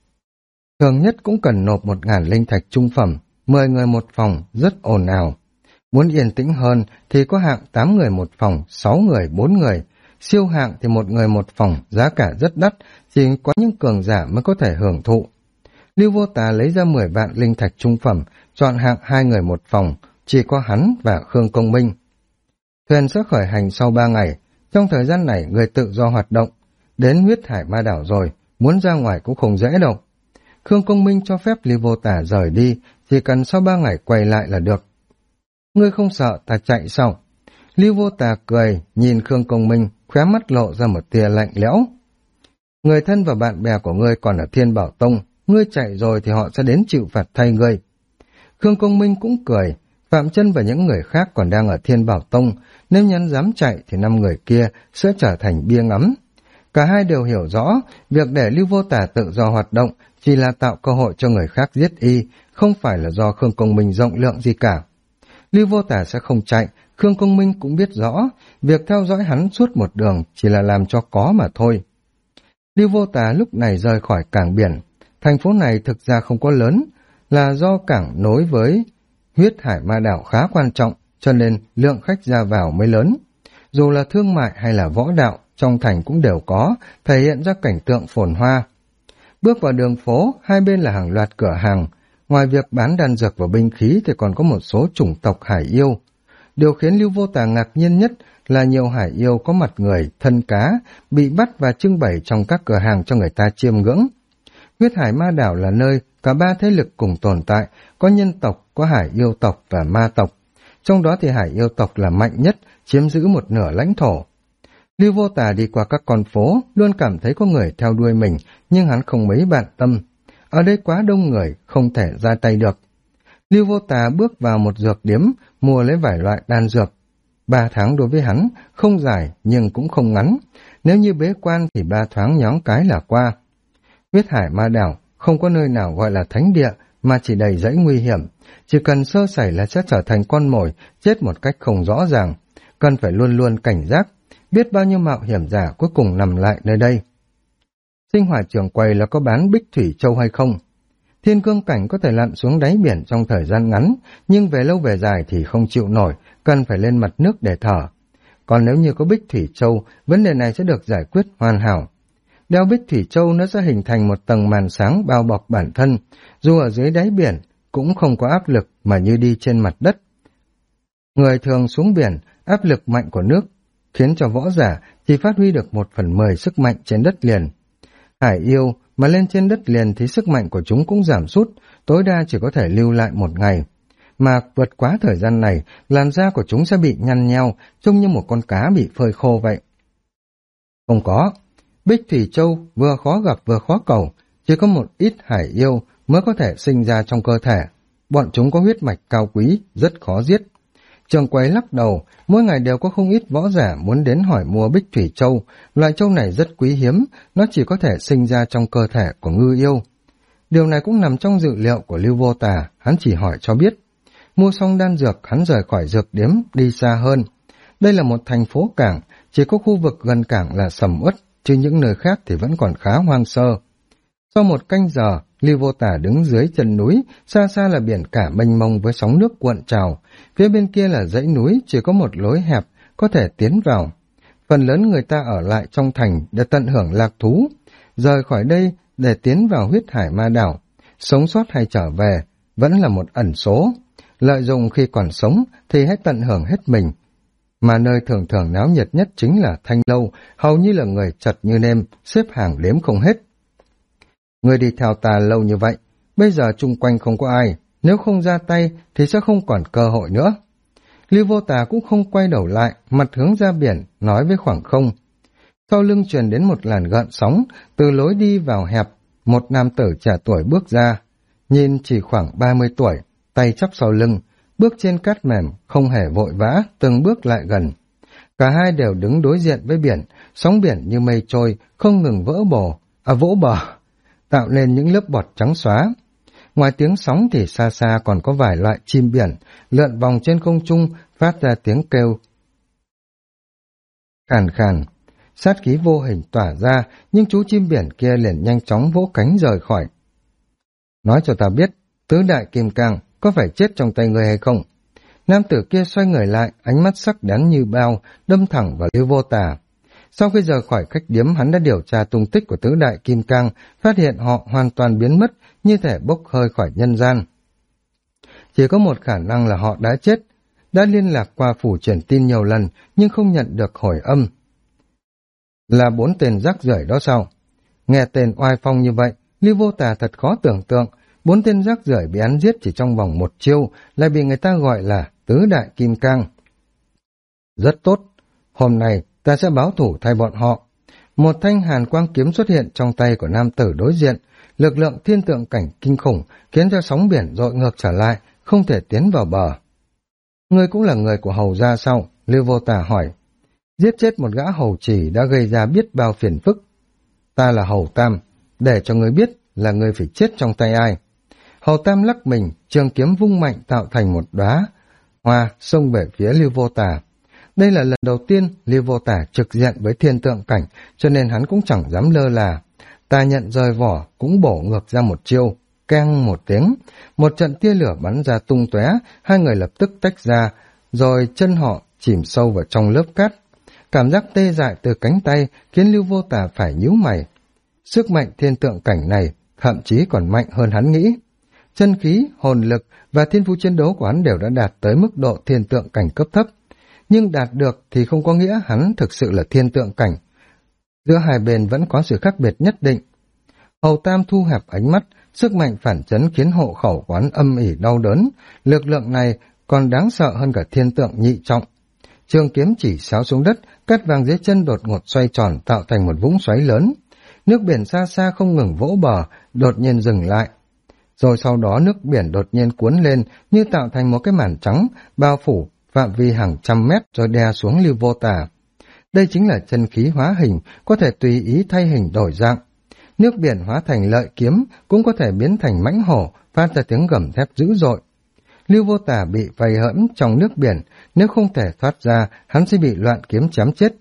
nhất cũng cần nộp 1.000 linh thạch trung phẩm, 10 người một phòng, rất ồn ào. Muốn yên tĩnh hơn thì có hạng 8 người một phòng, 6 người 4 người. Siêu hạng thì 1 người một phòng, giá cả rất đắt, chỉ có những cường giả mới có thể hưởng thụ. Lưu Vô Tà lấy ra 10 vạn linh thạch trung phẩm, chọn hạng 2 người một phòng, chỉ có hắn và Khương Công Minh. Thuyền sẽ khởi hành sau 3 ngày, trong thời gian này người tự do hoạt động. Đến huyết hải ma đảo rồi, muốn ra ngoài cũng không dễ đâu. Khương Công Minh cho phép Lưu Vô Tà rời đi, chỉ cần sau 3 ngày quay lại là được. Ngươi không sợ ta chạy sao? Lưu Vô Tà cười, nhìn Khương Công Minh, khóe mắt lộ ra một tia lạnh lẽo. Người thân và bạn bè của ngươi còn ở Thiên Bảo Tông, ngươi chạy rồi thì họ sẽ đến chịu phạt thay ngươi. Khương Công Minh cũng cười, Phạm Chân và những người khác còn đang ở Thiên Bảo Tông, nếu nhắn dám chạy thì 5 người kia sẽ trở thành bia ngắm. Cả hai đều hiểu rõ, việc để Lưu Vô Tà tự do hoạt động chỉ là tạo cơ hội cho người khác giết y, không phải là do Khương Công Minh rộng lượng gì cả. Lưu Vô Tà sẽ không chạy, Khương Công Minh cũng biết rõ, việc theo dõi hắn suốt một đường chỉ là làm cho có mà thôi. Lưu Vô Tà lúc này rời khỏi cảng biển. Thành phố này thực ra không có lớn, là do cảng nối với huyết hải ma đảo khá quan trọng, cho nên lượng khách ra vào mới lớn. Dù là thương mại hay là võ đạo, trong thành cũng đều có, thể hiện ra cảnh tượng phồn hoa. Bước vào đường phố, hai bên là hàng loạt cửa hàng. Ngoài việc bán đan dược và binh khí thì còn có một số chủng tộc hải yêu. Điều khiến Lưu Vô Tà ngạc nhiên nhất là nhiều hải yêu có mặt người, thân cá, bị bắt và trưng bày trong các cửa hàng cho người ta chiêm ngưỡng. Huyết hải ma đảo là nơi cả 3 thế lực cùng tồn tại, có nhân tộc, có hải yêu tộc và ma tộc. Trong đó thì hải yêu tộc là mạnh nhất, chiếm giữ một nửa lãnh thổ. Lưu Vô Tà đi qua các con phố, luôn cảm thấy có người theo đuôi mình, nhưng hắn không mấy bận tâm. Ở đây quá đông người, không thể ra tay được. Lưu Vô Tà bước vào một dược điếm, mua lấy vài loại đan dược. 3 tháng đối với hắn, không dài nhưng cũng không ngắn. Nếu như bế quan thì 3 thoáng nhóng cái là qua. Huyết hải ma đảo không có nơi nào gọi là thánh địa, mà chỉ đầy rẫy nguy hiểm. Chỉ cần sơ sẩy là sẽ trở thành con mồi, chết một cách không rõ ràng. Cần phải luôn luôn cảnh giác, biết bao nhiêu mạo hiểm giả cuối cùng nằm lại nơi đây. Sinh hỏa trường quầy là có bán bích thủy châu hay không? Thiên cương cảnh có thể lặn xuống đáy biển trong thời gian ngắn, nhưng về lâu về dài thì không chịu nổi, cần phải lên mặt nước để thở. Còn nếu như có bích thủy châu, vấn đề này sẽ được giải quyết hoàn hảo. Đeo bích thủy châu nó sẽ hình thành một tầng màn sáng bao bọc bản thân, dù ở dưới đáy biển cũng không có áp lực mà như đi trên mặt đất. Người thường xuống biển, áp lực mạnh của nước khiến cho võ giả chỉ phát huy được 1/10 sức mạnh trên đất liền. Hải yêu mà lên trên đất liền thì sức mạnh của chúng cũng giảm sút, tối đa chỉ có thể lưu lại 1 ngày. Mà vượt quá thời gian này, làn da của chúng sẽ bị nhăn nheo, trông như một con cá bị phơi khô vậy. Không có, Bích Thủy Châu vừa khó gặp vừa khó cầu, chỉ có một ít hải yêu mới có thể sinh ra trong cơ thể. Bọn chúng có huyết mạch cao quý, rất khó giết. Trường Quầy lắc đầu, mỗi ngày đều có không ít võ giả muốn đến hỏi mua Bích Thủy Châu. Loại châu này rất quý hiếm, nó chỉ có thể sinh ra trong cơ thể của ngư yêu. Điều này cũng nằm trong dự liệu của Lưu Vô Tà, hắn chỉ hỏi cho biết. Mua xong đan dược, hắn rời khỏi dược điếm, đi xa hơn. Đây là một thành phố cảng, chỉ có khu vực gần cảng là sầm uất, chứ những nơi khác thì vẫn còn khá hoang sơ. Sau 1 canh giờ, Lưu Vô Tà đứng dưới chân núi, xa xa là biển cả mênh mông với sóng nước cuộn trào. Phía bên kia là dãy núi, chỉ có một lối hẹp, có thể tiến vào. Phần lớn người ta ở lại trong thành để tận hưởng lạc thú. Rời khỏi đây để tiến vào huyết hải ma đảo. Sống sót hay trở về, vẫn là một ẩn số. Lợi dụng khi còn sống thì hãy tận hưởng hết mình. Mà nơi thường thường náo nhiệt nhất chính là Thanh Lâu, hầu như là người chật như nêm, xếp hàng đếm không hết. Người đi theo ta lâu như vậy, bây giờ chung quanh không có ai, nếu không ra tay thì sẽ không còn cơ hội nữa. Lưu Vô Tà cũng không quay đầu lại, mặt hướng ra biển, nói với khoảng không. Sau lưng truyền đến một làn gợn sóng, từ lối đi vào hẹp, một nam tử trẻ tuổi bước ra, nhìn chỉ khoảng 30 tuổi, tay chắp sau lưng, bước trên cát mềm, không hề vội vã, từng bước lại gần. Cả hai đều đứng đối diện với biển, sóng biển như mây trôi, không ngừng vỗ bờ, tạo nên những lớp bọt trắng xóa. Ngoài tiếng sóng thì xa xa còn có vài loại chim biển, lượn vòng trên không trung, phát ra tiếng kêu khàn khàn. Sát khí vô hình tỏa ra, nhưng chú chim biển kia liền nhanh chóng vỗ cánh rời khỏi. Nói cho ta biết, tứ đại kim cang có phải chết trong tay người hay không? Nam tử kia xoay người lại, ánh mắt sắc bén như bao, đâm thẳng vào Lưu Vô Tà. Sau khi rời khỏi khách điếm, hắn đã điều tra tung tích của tứ đại kim cang, phát hiện họ hoàn toàn biến mất, như thể bốc hơi khỏi nhân gian. Chỉ có một khả năng là họ đã chết, đã liên lạc qua phủ truyền tin nhiều lần, nhưng không nhận được hồi âm. Là 4 tên rác rưởi đó sao? Nghe tên oai phong như vậy, Lưu Vô Tà thật khó tưởng tượng, 4 tên rác rưởi bị hắn giết chỉ trong vòng 1 chiêu, lại bị người ta gọi là tứ đại kim cang. Rất tốt, hôm nay ta sẽ báo thủ thay bọn họ. Một thanh hàn quang kiếm xuất hiện trong tay của nam tử đối diện, lực lượng thiên tượng cảnh kinh khủng khiến cho sóng biển dội ngược trở lại, không thể tiến vào bờ. Ngươi cũng là người của hầu gia sao? Lưu Vô Tà hỏi. Giết chết một gã hầu chỉ đã gây ra biết bao phiền phức. Ta là Hầu Tam, để cho ngươi biết là ngươi phải chết trong tay ai. Hầu Tam lắc mình, trường kiếm vung mạnh tạo thành một đóa hoa xông về phía Lưu Vô Tà. Đây là lần đầu tiên Lưu Vô Tà trực diện với thiên tượng cảnh, cho nên hắn cũng chẳng dám lơ là. Tà nhận rời vỏ cũng bổ ngược ra một chiêu, keng một tiếng, một trận tia lửa bắn ra tung tóe, hai người lập tức tách ra, rồi chân họ chìm sâu vào trong lớp cát. Cảm giác tê dại từ cánh tay khiến Lưu Vô Tà phải nhíu mày. Sức mạnh thiên tượng cảnh này thậm chí còn mạnh hơn hắn nghĩ. Chân khí, hồn lực và thiên phú chiến đấu của hắn đều đã đạt tới mức độ thiên tượng cảnh cấp thấp. Nhưng đạt được thì không có nghĩa hắn thực sự là thiên tượng cảnh. Giữa hai bên vẫn có sự khác biệt nhất định. Hầu Tam thu hẹp ánh mắt, sức mạnh phản chấn khiến hộ khẩu của hắn âm ỉ đau đớn. Lực lượng này còn đáng sợ hơn cả thiên tượng nhị trọng. Trường kiếm chỉ xáo xuống đất, cát vàng dưới chân đột ngột xoay tròn tạo thành một vũng xoáy lớn. Nước biển xa xa không ngừng vỗ bờ, đột nhiên dừng lại. Rồi sau đó nước biển đột nhiên cuốn lên như tạo thành một cái màn trắng, bao phủ phạm vi hàng trăm mét rồi đè xuống Lưu Vô Tà. Đây chính là chân khí hóa hình, có thể tùy ý thay hình đổi dạng. Nước biển hóa thành lợi kiếm, cũng có thể biến thành mãnh hổ, phát ra tiếng gầm thét dữ dội. Lưu Vô Tà bị vây hãm trong nước biển, nếu không thể thoát ra, hắn sẽ bị loạn kiếm chém chết.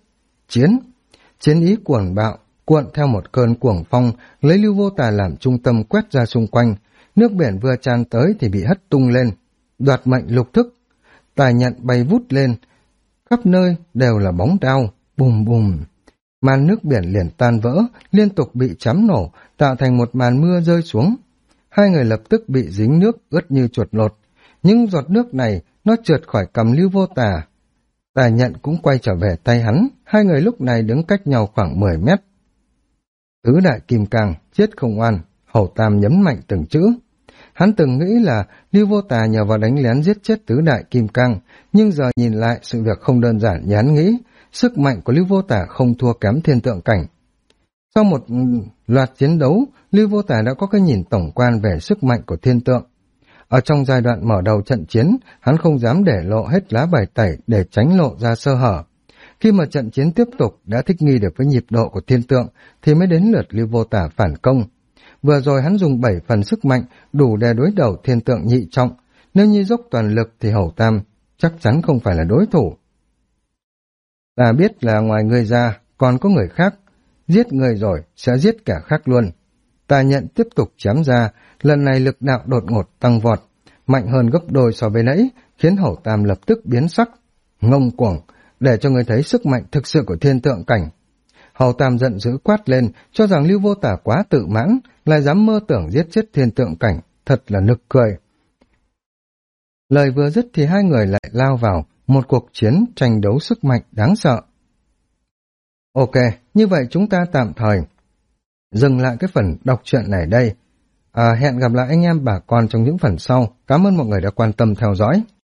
Chiến ý cuồng bạo, cuộn theo một cơn cuồng phong, lấy Lưu Vô Tà làm trung tâm quét ra xung quanh. Nước biển vừa tràn tới thì bị hất tung lên. Đoạt mệnh lục thức, tài nhận bay vút lên, khắp nơi đều là bóng đao, bùm bùm. Màn nước biển liền tan vỡ, liên tục bị chám nổ, tạo thành một màn mưa rơi xuống. Hai người lập tức bị dính nước ướt như chuột lột. Những giọt nước này nó trượt khỏi cằm Lưu Vô Tà, Tà Nhận cũng quay trở về tay hắn, hai người lúc này đứng cách nhau khoảng 10 mét. Tứ đại kim cang, chết không oan, Hầu Tam nhấn mạnh từng chữ. Hắn từng nghĩ là Lưu Vô Tà nhờ vào đánh lén giết chết tứ đại kim cang, nhưng giờ nhìn lại sự việc không đơn giản như hắn nghĩ, sức mạnh của Lưu Vô Tà không thua kém thiên tượng cảnh. Sau một loạt chiến đấu, Lưu Vô Tà đã có cái nhìn tổng quan về sức mạnh của thiên tượng. Ở trong giai đoạn mở đầu trận chiến, hắn không dám để lộ hết lá bài tẩy để tránh lộ ra sơ hở. Khi mà trận chiến tiếp tục đã thích nghi được với nhịp độ của thiên tượng, thì mới đến lượt Lưu Vô Tà phản công. Vừa rồi hắn dùng 7 phần sức mạnh đủ để đối đầu thiên tượng nhị trọng. Nếu như dốc toàn lực thì Hầu Tam chắc chắn không phải là đối thủ. Ta biết là ngoài ngươi ra còn có người khác. Giết người rồi sẽ giết cả khác luôn. Tà Nhận tiếp tục chém ra, lần này lực đạo đột ngột tăng vọt, mạnh hơn gấp đôi so với nãy, khiến Hầu Tam lập tức biến sắc. Ngông cuồng, để cho người thấy sức mạnh thực sự của thiên tượng cảnh. Hầu Tam giận dữ quát lên, cho rằng Lưu Vô Tà quá tự mãn, lại dám mơ tưởng giết chết thiên tượng cảnh, thật là nực cười. Lời vừa dứt thì hai người lại lao vào một cuộc chiến tranh đấu sức mạnh đáng sợ. Ok, như vậy chúng ta tạm thời dừng lại cái phần đọc truyện này đây. Hẹn gặp lại anh em bà con trong những phần sau. Cảm ơn mọi người đã quan tâm theo dõi.